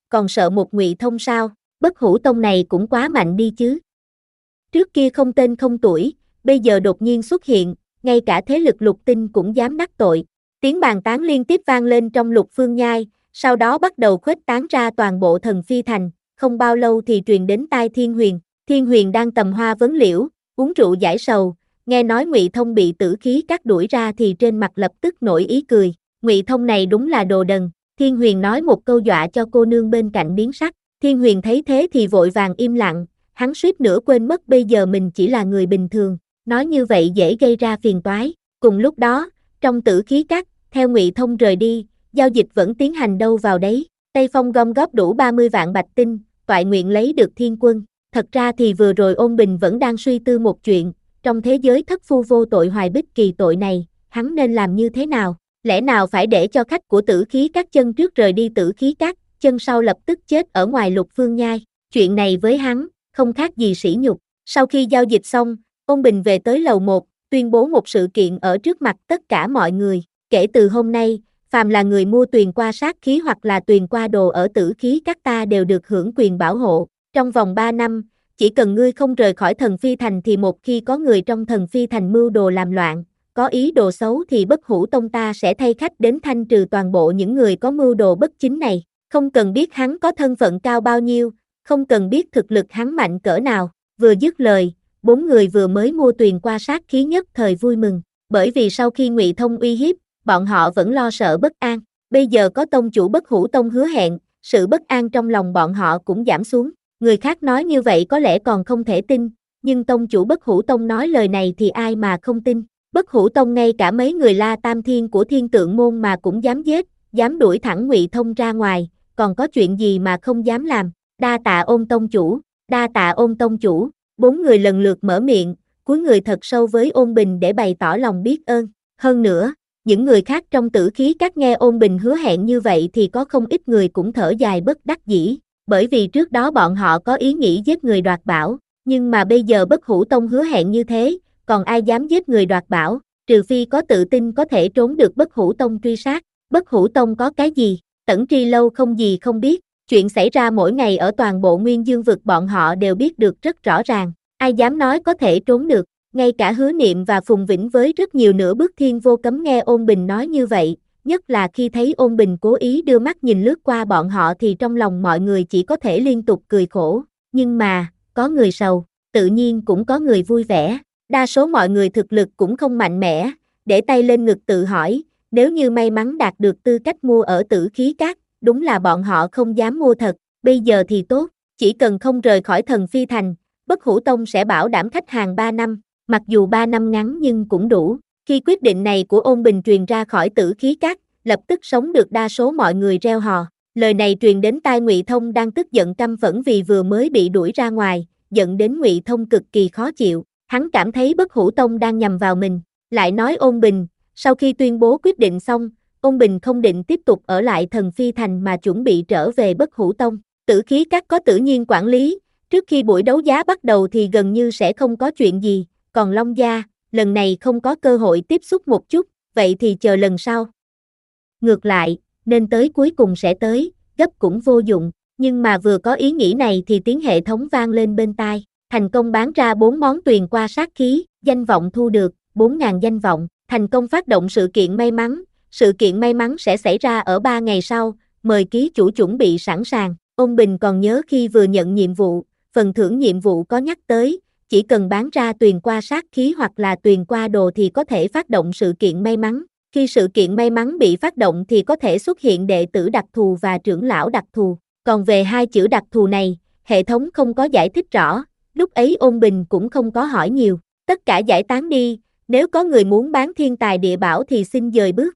còn sợ một Ngụy Thông sao? Bất Hủ Tông này cũng quá mạnh đi chứ. Trước kia không tên không tuổi, bây giờ đột nhiên xuất hiện, ngay cả thế lực Lục Tinh cũng dám đắc tội. Tiếng bàn tán liên tiếp vang lên trong Lục Phương Nhai, sau đó bắt đầu khuếch tán ra toàn bộ Thần Phi Thành, không bao lâu thì truyền đến tai Thiên Huyền. Thiên Huyền đang tầm hoa vấn liễu, uống rượu giải sầu, nghe nói Ngụy Thông bị tử khí cắt đuổi ra thì trên mặt lập tức nổi ý cười. Ngụy Thông này đúng là đồ đần. Thiên Huyền nói một câu dọa cho cô nương bên cạnh biến sắc. Thiên Huyền thấy thế thì vội vàng im lặng, hắn suýt nữa quên mất bây giờ mình chỉ là người bình thường, nói như vậy dễ gây ra phiền toái. Cùng lúc đó, trong tử khí các, theo Ngụy Thông rời đi, giao dịch vẫn tiến hành đâu vào đấy. Tây Phong gom góp đủ ba mươi vạn bạch tinh, toại nguyện lấy được thiên quân. Thật ra thì vừa rồi Ôn Bình vẫn đang suy tư một chuyện, trong thế giới thất phu vô tội Hoài Bích Kỳ tội này, hắn nên làm như thế nào? Lẽ nào phải để cho khách của tử khí các chân trước rời đi tử khí các, chân sau lập tức chết ở ngoài Lục Phương Nhai? Chuyện này với hắn, không khác gì sỉ nhục. Sau khi giao dịch xong, Ôn Bình về tới lầu một, tuyên bố một sự kiện ở trước mặt tất cả mọi người. Kể từ hôm nay, phàm là người mua tuyền qua sát khí hoặc là tuyền qua đồ ở tử khí các ta đều được hưởng quyền bảo hộ. Trong vòng ba năm, chỉ cần ngươi không rời khỏi Thần Phi Thành thì một khi có người trong Thần Phi Thành mưu đồ làm loạn, có ý đồ xấu thì Bất Hủ Tông ta sẽ thay khách đến thanh trừ toàn bộ những người có mưu đồ bất chính này. Không cần biết hắn có thân phận cao bao nhiêu, không cần biết thực lực hắn mạnh cỡ nào. Vừa dứt lời, bốn người vừa mới mua tuyền qua sát khí nhất thời vui mừng, bởi vì sau khi Ngụy Thông uy hiếp, bọn họ vẫn lo sợ bất an. Bây giờ có tông chủ Bất Hủ Tông hứa hẹn, sự bất an trong lòng bọn họ cũng giảm xuống. Người khác nói như vậy có lẽ còn không thể tin, nhưng tông chủ Bất Hủ Tông nói lời này thì ai mà không tin. Bất Hủ Tông ngay cả mấy người La Tam Thiên của Thiên Tượng Môn mà cũng dám giết, dám đuổi thẳng Ngụy Thông ra ngoài, còn có chuyện gì mà không dám làm. Đa tạ Ôn tông chủ, đa tạ Ôn tông chủ. Bốn người lần lượt mở miệng, cúi người thật sâu với Ôn Bình để bày tỏ lòng biết ơn. Hơn nữa, những người khác trong tử khí các nghe Ôn Bình hứa hẹn như vậy thì có không ít người cũng thở dài bất đắc dĩ, bởi vì trước đó bọn họ có ý nghĩ giết người đoạt bảo, nhưng mà bây giờ Bất Hủ Tông hứa hẹn như thế, còn ai dám giết người đoạt bảo, trừ phi có tự tin có thể trốn được Bất Hủ Tông truy sát. Bất Hủ Tông có cái gì? Tẩn Tri Lâu không gì không biết, chuyện xảy ra mỗi ngày ở toàn bộ Nguyên Dương vực bọn họ đều biết được rất rõ ràng, ai dám nói có thể trốn được. Ngay cả Hứa Niệm và Phùng Vĩnh với rất nhiều nửa bước thiên vô cấm nghe Ôn Bình nói như vậy, nhất là khi thấy Ôn Bình cố ý đưa mắt nhìn lướt qua bọn họ thì trong lòng mọi người chỉ có thể liên tục cười khổ. Nhưng mà, có người sầu, tự nhiên cũng có người vui vẻ. Đa số mọi người thực lực cũng không mạnh mẽ, để tay lên ngực tự hỏi, nếu như may mắn đạt được tư cách mua ở tử khí các, đúng là bọn họ không dám mua thật. Bây giờ thì tốt, chỉ cần không rời khỏi Thần Phi Thành, Bất Hủ Tông sẽ bảo đảm khách hàng ba năm. Mặc dù ba năm ngắn nhưng cũng đủ. Khi quyết định này của Ôn Bình truyền ra khỏi tử khí các, lập tức sống được đa số mọi người reo hò. Lời này truyền đến tai Ngụy Thông đang tức giận căm phẫn vì vừa mới bị đuổi ra ngoài, giận đến Ngụy Thông cực kỳ khó chịu. Hắn cảm thấy Bất Hủ Tông đang nhằm vào mình. Lại nói Ôn Bình, sau khi tuyên bố quyết định xong, Ôn Bình không định tiếp tục ở lại Thần Phi Thành mà chuẩn bị trở về Bất Hủ Tông. Tử khí các có Tử Nhiên quản lý, trước khi buổi đấu giá bắt đầu thì gần như sẽ không có chuyện gì. Còn Long Gia, lần này không có cơ hội tiếp xúc một chút, vậy thì chờ lần sau. Ngược lại, nên tới cuối cùng sẽ tới, gấp cũng vô dụng, nhưng mà vừa có ý nghĩ này thì tiếng hệ thống vang lên bên tai. Thành công bán ra bốn món tuyền qua sát khí, danh vọng thu được, bốn nghìn danh vọng, thành công phát động sự kiện may mắn, sự kiện may mắn sẽ xảy ra ở ba ngày sau, mời ký chủ chuẩn bị sẵn sàng. Ôn Bình còn nhớ khi vừa nhận nhiệm vụ, phần thưởng nhiệm vụ có nhắc tới, chỉ cần bán ra tuyền qua sát khí hoặc là tuyền qua đồ thì có thể phát động sự kiện may mắn. Khi sự kiện may mắn bị phát động thì có thể xuất hiện đệ tử đặc thù và trưởng lão đặc thù. Còn về hai chữ đặc thù này, hệ thống không có giải thích rõ, lúc ấy Ôn Bình cũng không có hỏi nhiều. Tất cả giải tán đi, nếu có người muốn bán thiên tài địa bảo thì xin dời bước.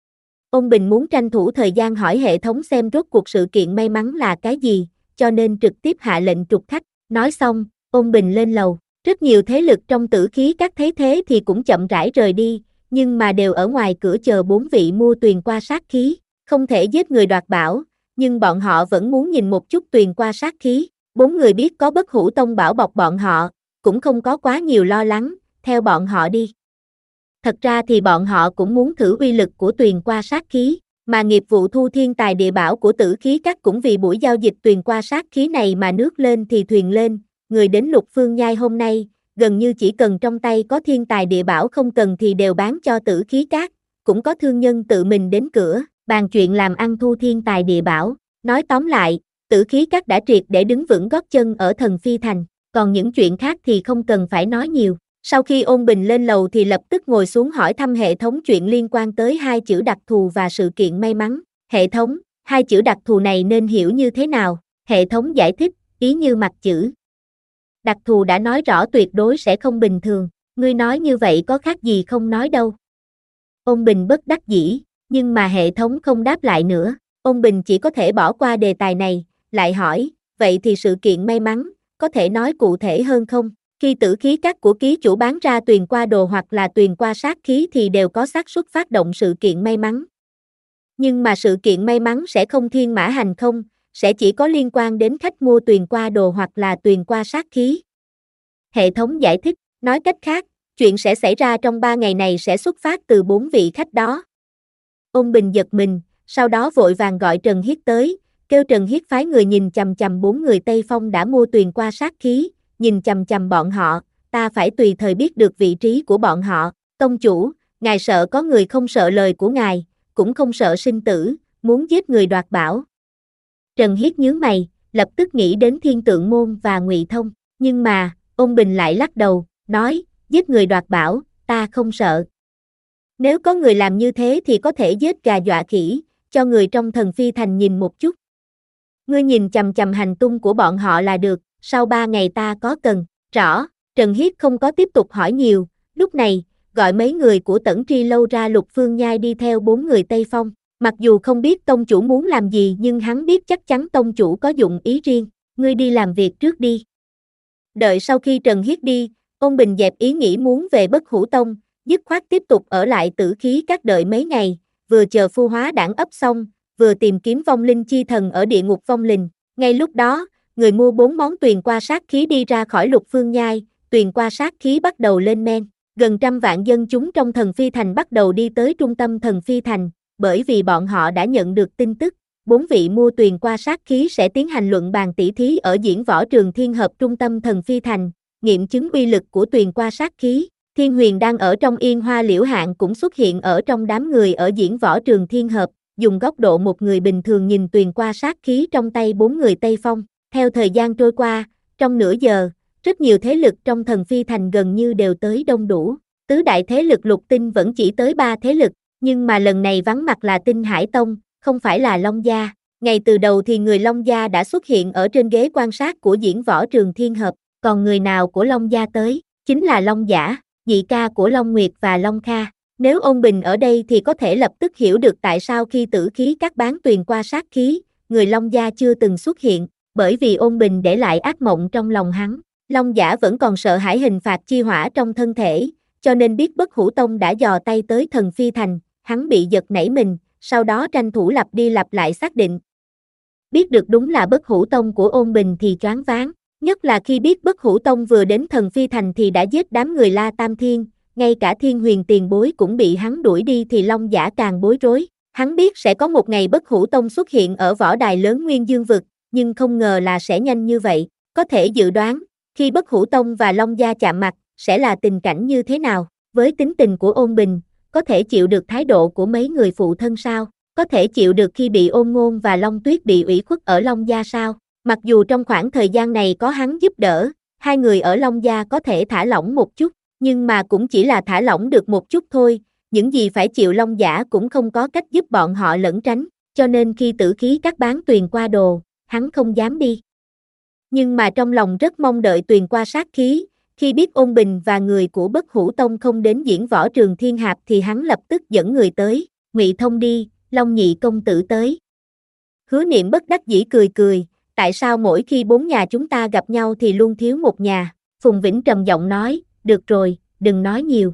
Ôn Bình muốn tranh thủ thời gian hỏi hệ thống xem rốt cuộc sự kiện may mắn là cái gì, cho nên trực tiếp hạ lệnh trục khách. Nói xong, Ôn Bình lên lầu. Rất nhiều thế lực trong tử khí các thấy thế thì cũng chậm rãi rời đi, nhưng mà đều ở ngoài cửa chờ bốn vị mua tuyền qua sát khí. Không thể giết người đoạt bảo, nhưng bọn họ vẫn muốn nhìn một chút tuyền qua sát khí. Bốn người biết có Bất Hủ Tông bảo bọc bọn họ, cũng không có quá nhiều lo lắng, theo bọn họ đi. Thật ra thì bọn họ cũng muốn thử uy lực của tuyền qua sát khí. mà nghiệp vụ thu thiên tài địa bảo của Tử Khí Các cũng vì buổi giao dịch tuyền qua sát khí này mà nước lên thì thuyền lên, người đến Lục Phương Nhai hôm nay, gần như chỉ cần trong tay có thiên tài địa bảo không cần thì đều bán cho Tử Khí Các, cũng có thương nhân tự mình đến cửa, bàn chuyện làm ăn thu thiên tài địa bảo. Nói tóm lại, Tử Khí Các đã triệt để đứng vững gót chân ở Thần Phi Thành, còn những chuyện khác thì không cần phải nói nhiều. Sau khi Ôn Bình lên lầu thì lập tức ngồi xuống hỏi thăm hệ thống chuyện liên quan tới hai chữ đặc thù và sự kiện may mắn. Hệ thống, hai chữ đặc thù này nên hiểu như thế nào? Hệ thống giải thích, ý như mặt chữ đặc thù đã nói rõ tuyệt đối sẽ không bình thường, ngươi nói như vậy có khác gì không nói đâu. Ôn Bình bất đắc dĩ, nhưng mà hệ thống không đáp lại nữa, Ôn Bình chỉ có thể bỏ qua đề tài này, lại hỏi, vậy thì sự kiện may mắn, có thể nói cụ thể hơn không? Khi Tử Khí Các của ký chủ bán ra tuyền qua đồ hoặc là tuyền qua sát khí thì đều có xác suất phát động sự kiện may mắn. Nhưng mà sự kiện may mắn sẽ không thiên mã hành không, sẽ chỉ có liên quan đến khách mua tuyền qua đồ hoặc là tuyền qua sát khí. Hệ thống giải thích, nói cách khác, chuyện sẽ xảy ra trong ba ngày này sẽ xuất phát từ bốn vị khách đó. Ôn Bình giật mình, sau đó vội vàng gọi Trần Hiết tới, kêu Trần Hiết phái người nhìn chằm chằm bốn người Tây Phong đã mua tuyền qua sát khí, nhìn chằm chằm bọn họ, ta phải tùy thời biết được vị trí của bọn họ. Tông chủ, ngài sợ có người không sợ lời của ngài, cũng không sợ sinh tử, muốn giết người đoạt bảo. Trần Hiết nhướng mày, lập tức nghĩ đến Thiên Tượng Môn và Ngụy Thông, nhưng mà, Ôn Bình lại lắc đầu, nói, giết người đoạt bảo, ta không sợ. Nếu có người làm như thế thì có thể giết gà dọa khỉ, cho người trong Thần Phi Thành nhìn một chút. Ngươi nhìn chằm chằm hành tung của bọn họ là được, sau ba ngày ta có cần, rõ, Trần Hiết không có tiếp tục hỏi nhiều, lúc này, gọi mấy người của Tẩn Tri Lâu ra Lục Phương Nhai đi theo bốn người Tây Phong, mặc dù không biết tông chủ muốn làm gì nhưng hắn biết chắc chắn tông chủ có dụng ý riêng, ngươi đi làm việc trước đi. Đợi sau khi Trần Hiết đi, Ôn Bình dẹp ý nghĩ muốn về Bất Hủ Tông, dứt khoát tiếp tục ở lại Tử Khí Các đợi mấy ngày, vừa chờ phu hóa đản ấp xong, vừa tìm kiếm vong linh chi thần ở địa ngục vong linh. Ngay lúc đó, người mua bốn món tuyền qua sát khí đi ra khỏi Lục Phương Nhai, tuyền qua sát khí bắt đầu lên men. Gần trăm vạn dân chúng trong Thần Phi Thành bắt đầu đi tới trung tâm Thần Phi Thành, bởi vì bọn họ đã nhận được tin tức, bốn vị mua tuyền qua sát khí sẽ tiến hành luận bàn tỷ thí ở diễn võ trường Thiên Hợp trung tâm Thần Phi Thành, nghiệm chứng uy lực của tuyền qua sát khí. Thiên Huyền đang ở trong Yên Hoa Liễu Hạng cũng xuất hiện ở trong đám người ở diễn võ trường Thiên Hợp, dùng góc độ một người bình thường nhìn tuyền qua sát khí trong tay bốn người Tây Phong. Theo thời gian trôi qua, trong nửa giờ, rất nhiều thế lực trong Thần Phi Thành gần như đều tới đông đủ. Tứ đại thế lực lục tinh vẫn chỉ tới ba thế lực, nhưng mà lần này vắng mặt là Tinh Hải Tông, không phải là Long Gia. Ngay từ đầu thì người Long Gia đã xuất hiện ở trên ghế quan sát của diễn võ trường Thiên Hợp, còn người nào của Long Gia tới, chính là Long Giả, nhị ca của Long Nguyệt và Long Kha. Nếu Ôn Bình ở đây thì có thể lập tức hiểu được tại sao khi Tử Khí Các bán tuyền qua sát khí, người Long Gia chưa từng xuất hiện, bởi vì Ôn Bình để lại ác mộng trong lòng hắn. Long Giả vẫn còn sợ hãi hình phạt chi hỏa trong thân thể, cho nên biết Bất Hủ Tông đã dò tay tới Thần Phi Thành, hắn bị giật nảy mình, sau đó tranh thủ lặp đi lặp lại xác định. Biết được đúng là Bất Hủ Tông của Ôn Bình thì choáng váng, nhất là khi biết Bất Hủ Tông vừa đến Thần Phi Thành thì đã giết đám người La Tam Thiên, ngay cả Thiên Huyền tiền bối cũng bị hắn đuổi đi thì Long Giả càng bối rối. Hắn biết sẽ có một ngày Bất Hủ Tông xuất hiện ở võ đài lớn Nguyên Dương Vực, nhưng không ngờ là sẽ nhanh như vậy. Có thể dự đoán, khi Bất Hủ Tông và Long Gia chạm mặt, sẽ là tình cảnh như thế nào? Với tính tình của Ôn Bình, có thể chịu được thái độ của mấy người phụ thân sao? Có thể chịu được khi bị Ôn Ngôn và Long Tuyết bị ủy khuất ở Long Gia sao? Mặc dù trong khoảng thời gian này có hắn giúp đỡ, hai người ở Long Gia có thể thả lỏng một chút, nhưng mà cũng chỉ là thả lỏng được một chút thôi, những gì phải chịu Long Giả cũng không có cách giúp bọn họ lẩn tránh, cho nên khi Tử Khí Các bán tuyền qua đồ, hắn không dám đi. Nhưng mà trong lòng rất mong đợi tuyền qua sát khí, khi biết Ôn Bình và người của Bất Hủ Tông không đến diễn võ trường Thiên Hạp thì hắn lập tức dẫn người tới, Ngụy Thông đi, Long nhị công tử tới. Hứa Niệm bất đắc dĩ cười cười, tại sao mỗi khi bốn nhà chúng ta gặp nhau thì luôn thiếu một nhà? Phùng Vĩnh trầm giọng nói, được rồi, đừng nói nhiều.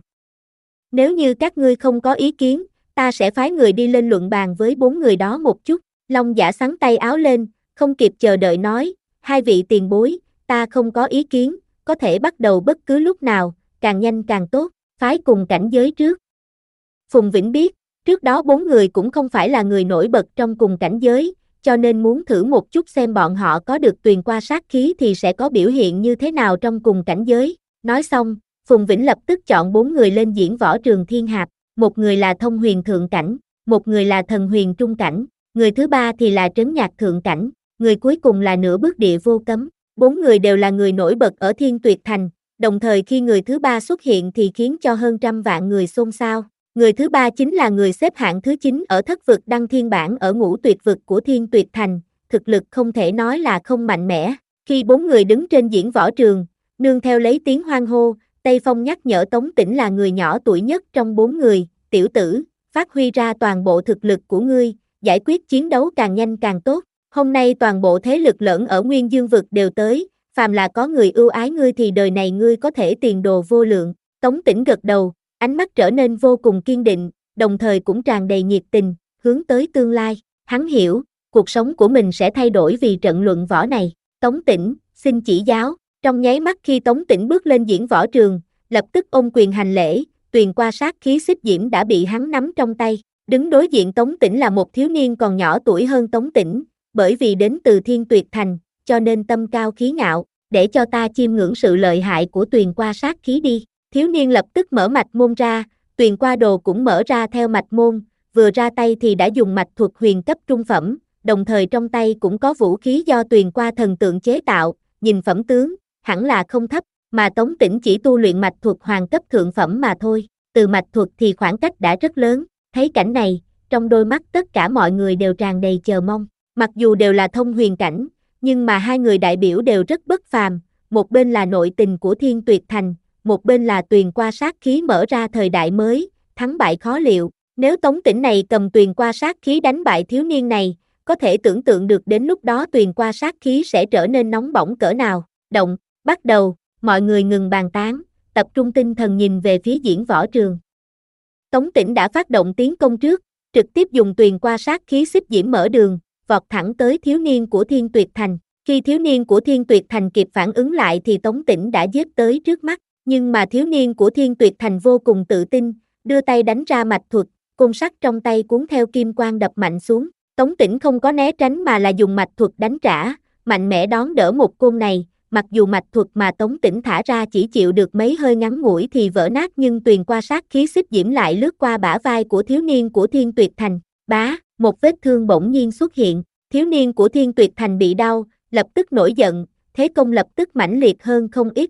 Nếu như các ngươi không có ý kiến, ta sẽ phái người đi lên luận bàn với bốn người đó một chút. Long Giả xắn tay áo lên, không kịp chờ đợi nói, hai vị tiền bối, ta không có ý kiến, có thể bắt đầu bất cứ lúc nào, càng nhanh càng tốt, phái cùng cảnh giới trước. Phùng Vĩnh biết, Trước đó bốn người cũng không phải là người nổi bật trong cùng cảnh giới, cho nên muốn thử một chút xem bọn họ có được tuyền qua sát khí thì sẽ có biểu hiện như thế nào trong cùng cảnh giới. Nói xong, Phùng Vĩnh lập tức chọn bốn người lên diễn võ trường thiên hạp, một người là thông huyền thượng cảnh, một người là thần huyền trung cảnh, người thứ ba thì là trấn nhạc thượng cảnh, người cuối cùng là nửa bước địa vô cấm. Bốn người đều là người nổi bật ở Thiên Tuyệt Thành, đồng thời khi người thứ ba xuất hiện thì khiến cho hơn trăm vạn người xôn xao. Người thứ ba chính là người xếp hạng thứ chín ở thất vực đăng thiên bảng ở ngũ tuyệt vực của Thiên Tuyệt Thành, thực lực không thể nói là không mạnh mẽ. Khi bốn người đứng trên diễn võ trường, nương theo lấy tiếng hoan hô, Tây Phong nhắc nhở Tống Tĩnh là người nhỏ tuổi nhất trong bốn người, tiểu tử, phát huy ra toàn bộ thực lực của ngươi, giải quyết chiến đấu càng nhanh càng tốt. Hôm nay toàn bộ thế lực lẫn ở Nguyên Dương vực đều tới, phàm là có người ưu ái ngươi thì đời này ngươi có thể tiền đồ vô lượng. Tống Tĩnh gật đầu, ánh mắt trở nên vô cùng kiên định, đồng thời cũng tràn đầy nhiệt tình, hướng tới tương lai. Hắn hiểu, cuộc sống của mình sẽ thay đổi vì trận luận võ này. Tống Tĩnh, xin chỉ giáo. Trong nháy mắt khi Tống Tĩnh bước lên diễn võ trường, lập tức ôm quyền hành lễ, tuyền qua sát khí xích diễm đã bị hắn nắm trong tay. Đứng đối diện Tống Tĩnh là một thiếu niên còn nhỏ tuổi hơn Tống Tĩnh, bởi vì đến từ Thiên Tuyệt Thành, cho nên tâm cao khí ngạo, để cho ta chiêm ngưỡng sự lợi hại của tuyền qua sát khí đi. Thiếu niên lập tức mở mạch môn ra, tuyền qua đồ cũng mở ra theo mạch môn, vừa ra tay thì đã dùng mạch thuật huyền cấp trung phẩm, đồng thời trong tay cũng có vũ khí do tuyền qua thần tượng chế tạo, nhìn phẩm tướng, hẳn là không thấp, mà Tống Tĩnh chỉ tu luyện mạch thuật hoàng cấp thượng phẩm mà thôi, từ mạch thuật thì khoảng cách đã rất lớn. Thấy cảnh này, trong đôi mắt tất cả mọi người đều tràn đầy chờ mong. Mặc dù đều là thông huyền cảnh, nhưng mà hai người đại biểu đều rất bất phàm, một bên là nội tình của Thiên Tuyệt Thành, một bên là tuyền qua sát khí mở ra thời đại mới, thắng bại khó liệu. Nếu Tống Tĩnh này cầm tuyền qua sát khí đánh bại thiếu niên này, có thể tưởng tượng được đến lúc đó tuyền qua sát khí sẽ trở nên nóng bỏng cỡ nào. Động, bắt đầu, mọi người ngừng bàn tán, tập trung tinh thần nhìn về phía diễn võ trường. Tống Tĩnh đã phát động tiến công trước, trực tiếp dùng tuyền qua sát khí xích diễm mở đường, vọt thẳng tới thiếu niên của Thiên Tuyệt Thành. Khi thiếu niên của Thiên Tuyệt Thành kịp phản ứng lại thì Tống Tĩnh đã giết tới trước mắt, nhưng mà thiếu niên của Thiên Tuyệt Thành vô cùng tự tin, đưa tay đánh ra mạch thuật, côn sắt trong tay cuốn theo kim quang đập mạnh xuống. Tống Tĩnh không có né tránh mà là dùng mạch thuật đánh trả, mạnh mẽ đón đỡ một côn này. Mặc dù mạch thuật mà Tống Tĩnh thả ra chỉ chịu được mấy hơi ngắn ngủi thì vỡ nát, nhưng tuyền qua sát khí xích diễm lại lướt qua bả vai của thiếu niên của Thiên Tuyệt Thành. Bá, một vết thương bỗng nhiên xuất hiện, thiếu niên của Thiên Tuyệt Thành bị đau, lập tức nổi giận, thế công lập tức mãnh liệt hơn không ít.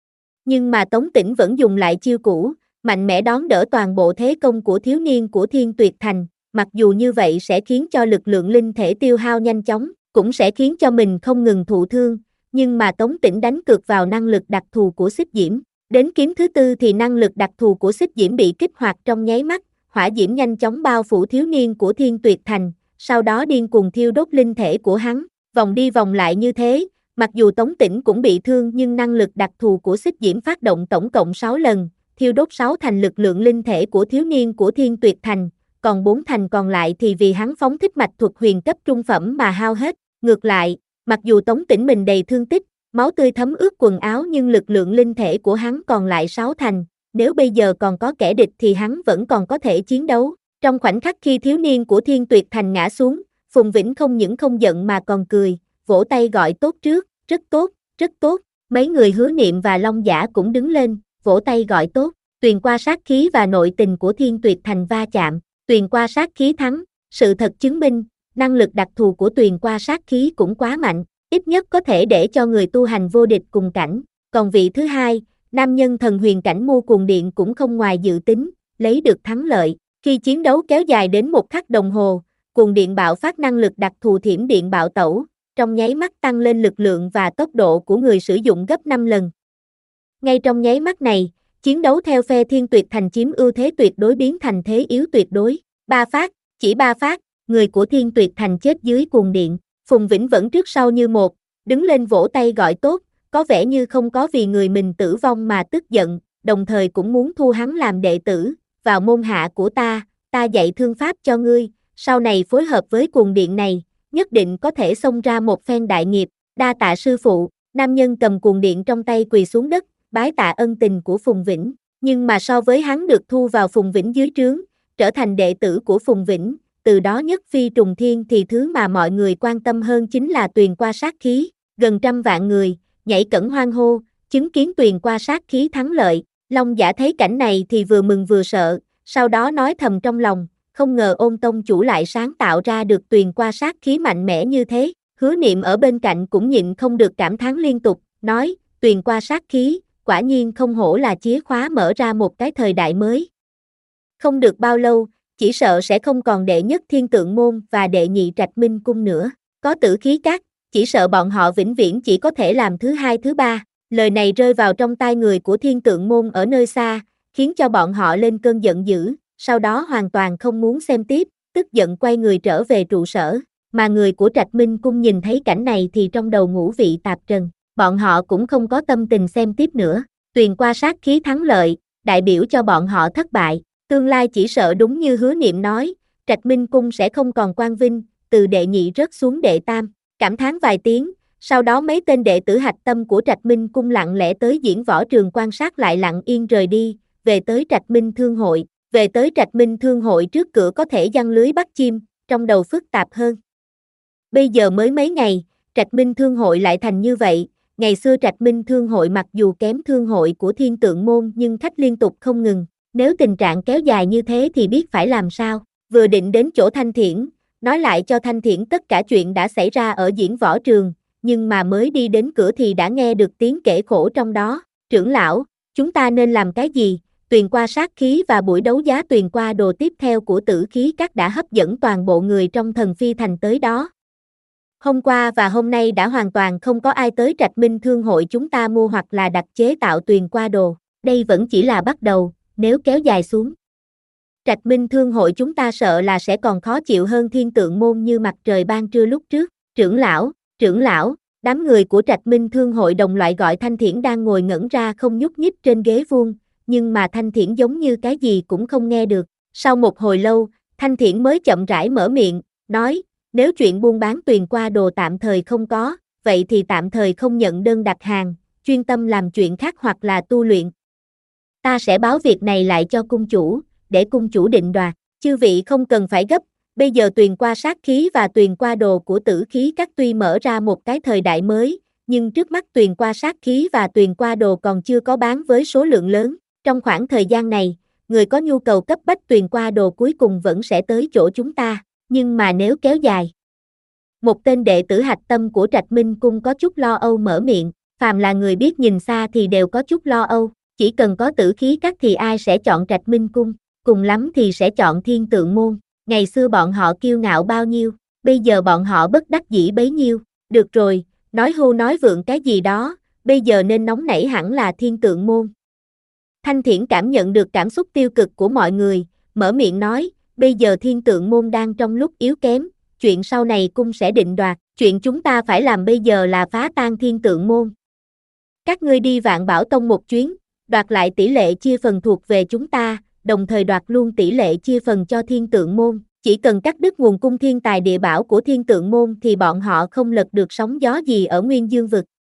Nhưng mà Tống Tĩnh vẫn dùng lại chiêu cũ, mạnh mẽ đón đỡ toàn bộ thế công của thiếu niên của Thiên Tuyệt Thành. Mặc dù như vậy sẽ khiến cho lực lượng linh thể tiêu hao nhanh chóng, cũng sẽ khiến cho mình không ngừng thụ thương. Nhưng mà Tống Tĩnh đánh cược vào năng lực đặc thù của xích diễm. Đến kiếm thứ tư thì năng lực đặc thù của xích diễm bị kích hoạt trong nháy mắt, hỏa diễm nhanh chóng bao phủ thiếu niên của Thiên Tuyệt Thành, sau đó điên cuồng thiêu đốt linh thể của hắn, vòng đi vòng lại như thế. Mặc dù Tống Tĩnh cũng bị thương nhưng năng lực đặc thù của xích diễm phát động tổng cộng sáu lần, thiêu đốt sáu thành lực lượng linh thể của thiếu niên của Thiên Tuyệt Thành, còn bốn thành còn lại thì vì hắn phóng thích mạch thuật huyền cấp trung phẩm mà hao hết. Ngược lại, mặc dù Tống Tĩnh mình đầy thương tích, máu tươi thấm ướt quần áo nhưng lực lượng linh thể của hắn còn lại sáu thành, nếu bây giờ còn có kẻ địch thì hắn vẫn còn có thể chiến đấu. Trong khoảnh khắc khi thiếu niên của Thiên Tuyệt Thành ngã xuống, Phùng Vĩnh không những không giận mà còn cười, vỗ tay gọi tốt trước, rất tốt, rất tốt. Mấy người Hứa Niệm và Long Giả cũng đứng lên, vỗ tay gọi tốt. Tuyền qua sát khí và nội tình của Thiên Tuyệt Thành va chạm, tuyền qua sát khí thắng. Sự thật chứng minh, năng lực đặc thù của tuyền qua sát khí cũng quá mạnh, ít nhất có thể để cho người tu hành vô địch cùng cảnh. Còn vị thứ hai, nam nhân thần huyền cảnh Mô Cuồng Điện cũng không ngoài dự tính, lấy được thắng lợi. Khi chiến đấu kéo dài đến một khắc đồng hồ, Cuồng Điện bạo phát năng lực đặc thù thiểm điện bạo tẩu, trong nháy mắt tăng lên lực lượng và tốc độ của người sử dụng gấp năm lần. Ngay trong nháy mắt này, chiến đấu theo phe Thiên Tuyệt Thành chiếm ưu thế tuyệt đối biến thành thế yếu tuyệt đối. Ba phát, chỉ ba phát, người của Thiên Tuyệt Thành chết dưới Cuồng Điện. Phùng Vĩnh vẫn trước sau như một, đứng lên vỗ tay gọi tốt, có vẻ như không có vì người mình tử vong mà tức giận, đồng thời cũng muốn thu hắn làm đệ tử, vào môn hạ của ta, ta dạy thương pháp cho ngươi, sau này phối hợp với Cuồng Điện này, nhất định có thể xông ra một phen đại nghiệp. Đa tạ sư phụ. Nam nhân cầm Cuồng Điện trong tay quỳ xuống đất, bái tạ ân tình của Phùng Vĩnh, nhưng mà so với hắn được thu vào Phùng Vĩnh dưới trướng, trở thành đệ tử của Phùng Vĩnh, từ đó nhất phi trùng thiên thì thứ mà mọi người quan tâm hơn chính là Tuyền qua sát khí, gần trăm vạn người, nhảy cẫng hoan hô, chứng kiến Tuyền qua sát khí thắng lợi, Long Giả thấy cảnh này thì vừa mừng vừa sợ, sau đó nói thầm trong lòng, không ngờ Ôn tông chủ lại sáng tạo ra được Tuyền qua sát khí mạnh mẽ như thế, Hứa Niệm ở bên cạnh cũng nhịn không được cảm thán liên tục, nói, Tuyền qua sát khí, quả nhiên không hổ là chìa khóa mở ra một cái thời đại mới. Không được bao lâu, chỉ sợ sẽ không còn đệ nhất Thiên Tượng Môn và đệ nhị Trạch Minh Cung nữa, có Tử Khí Các, chỉ sợ bọn họ vĩnh viễn chỉ có thể làm thứ hai thứ ba. Lời này rơi vào trong tai người của Thiên Tượng Môn ở nơi xa, khiến cho bọn họ lên cơn giận dữ, sau đó hoàn toàn không muốn xem tiếp, tức giận quay người trở về trụ sở, mà người của Trạch Minh Cung nhìn thấy cảnh này thì trong đầu ngũ vị tạp trần, bọn họ cũng không có tâm tình xem tiếp nữa, Tuyền qua sát khí thắng lợi, đại biểu cho bọn họ thất bại, tương lai chỉ sợ đúng như Hứa Niệm nói, Trạch Minh Cung sẽ không còn quang vinh, từ đệ nhị rớt xuống đệ tam, cảm thán vài tiếng. Sau đó mấy tên đệ tử hạch tâm của Trạch Minh Cung lặng lẽ tới diễn võ trường quan sát lại lặng yên rời đi, về tới Trạch Minh Thương Hội, về tới Trạch Minh Thương Hội trước cửa có thể giăng lưới bắt chim, trong đầu phức tạp hơn. Bây giờ mới mấy ngày, Trạch Minh Thương Hội lại thành như vậy, ngày xưa Trạch Minh Thương Hội mặc dù kém Thương Hội của Thiên Tượng Môn nhưng khách liên tục không ngừng, nếu tình trạng kéo dài như thế thì biết phải làm sao, vừa định đến chỗ Thanh Thiển, nói lại cho Thanh Thiển tất cả chuyện đã xảy ra ở diễn võ trường. Nhưng mà mới đi đến cửa thì đã nghe được tiếng kể khổ trong đó, trưởng lão, chúng ta nên làm cái gì, Tuyền qua sát khí và buổi đấu giá Tuyền qua đồ tiếp theo của Tử Khí Các đã hấp dẫn toàn bộ người trong Thần Phi Thành tới đó. Hôm qua và hôm nay đã hoàn toàn không có ai tới Trạch Minh Thương Hội chúng ta mua hoặc là đặt chế tạo Tuyền qua đồ, đây vẫn chỉ là bắt đầu, nếu kéo dài xuống. Trạch Minh Thương Hội chúng ta sợ là sẽ còn khó chịu hơn Thiên Tượng Môn như mặt trời ban trưa lúc trước, trưởng lão. Trưởng lão, đám người của Trạch Minh Thương Hội đồng loại gọi Thanh Thiển đang ngồi ngẩn ra không nhúc nhích trên ghế vuông, nhưng mà Thanh Thiển giống như cái gì cũng không nghe được. Sau một hồi lâu, Thanh Thiển mới chậm rãi mở miệng, nói, nếu chuyện buôn bán Tuyền qua đồ tạm thời không có, vậy thì tạm thời không nhận đơn đặt hàng, chuyên tâm làm chuyện khác hoặc là tu luyện. Ta sẽ báo việc này lại cho cung chủ, để cung chủ định đoạt, chư vị không cần phải gấp. Bây giờ Tuyền qua sát khí và Tuyền qua đồ của Tử Khí Các tuy mở ra một cái thời đại mới, nhưng trước mắt Tuyền qua sát khí và Tuyền qua đồ còn chưa có bán với số lượng lớn. Trong khoảng thời gian này, người có nhu cầu cấp bách Tuyền qua đồ cuối cùng vẫn sẽ tới chỗ chúng ta, nhưng mà nếu kéo dài. Một tên đệ tử hạch tâm của Trạch Minh Cung có chút lo âu mở miệng, phàm là người biết nhìn xa thì đều có chút lo âu, chỉ cần có Tử Khí Các thì ai sẽ chọn Trạch Minh Cung, cùng lắm thì sẽ chọn Thiên Tượng Môn. Ngày xưa bọn họ kiêu ngạo bao nhiêu, bây giờ bọn họ bất đắc dĩ bấy nhiêu, được rồi, nói hưu nói vượng cái gì đó, bây giờ nên nóng nảy hẳn là Thiên Tượng Môn. Thanh Thiển cảm nhận được cảm xúc tiêu cực của mọi người, mở miệng nói, bây giờ Thiên Tượng Môn đang trong lúc yếu kém, chuyện sau này cung sẽ định đoạt, chuyện chúng ta phải làm bây giờ là phá tan Thiên Tượng Môn. Các ngươi đi Vạn Bảo Tông một chuyến, đoạt lại tỷ lệ chia phần thuộc về chúng ta, đồng thời đoạt luôn tỷ lệ chia phần cho Thiên Tượng Môn, chỉ cần cắt đứt nguồn cung thiên tài địa bảo của Thiên Tượng Môn thì bọn họ không lật được sóng gió gì ở Nguyên Dương Vực.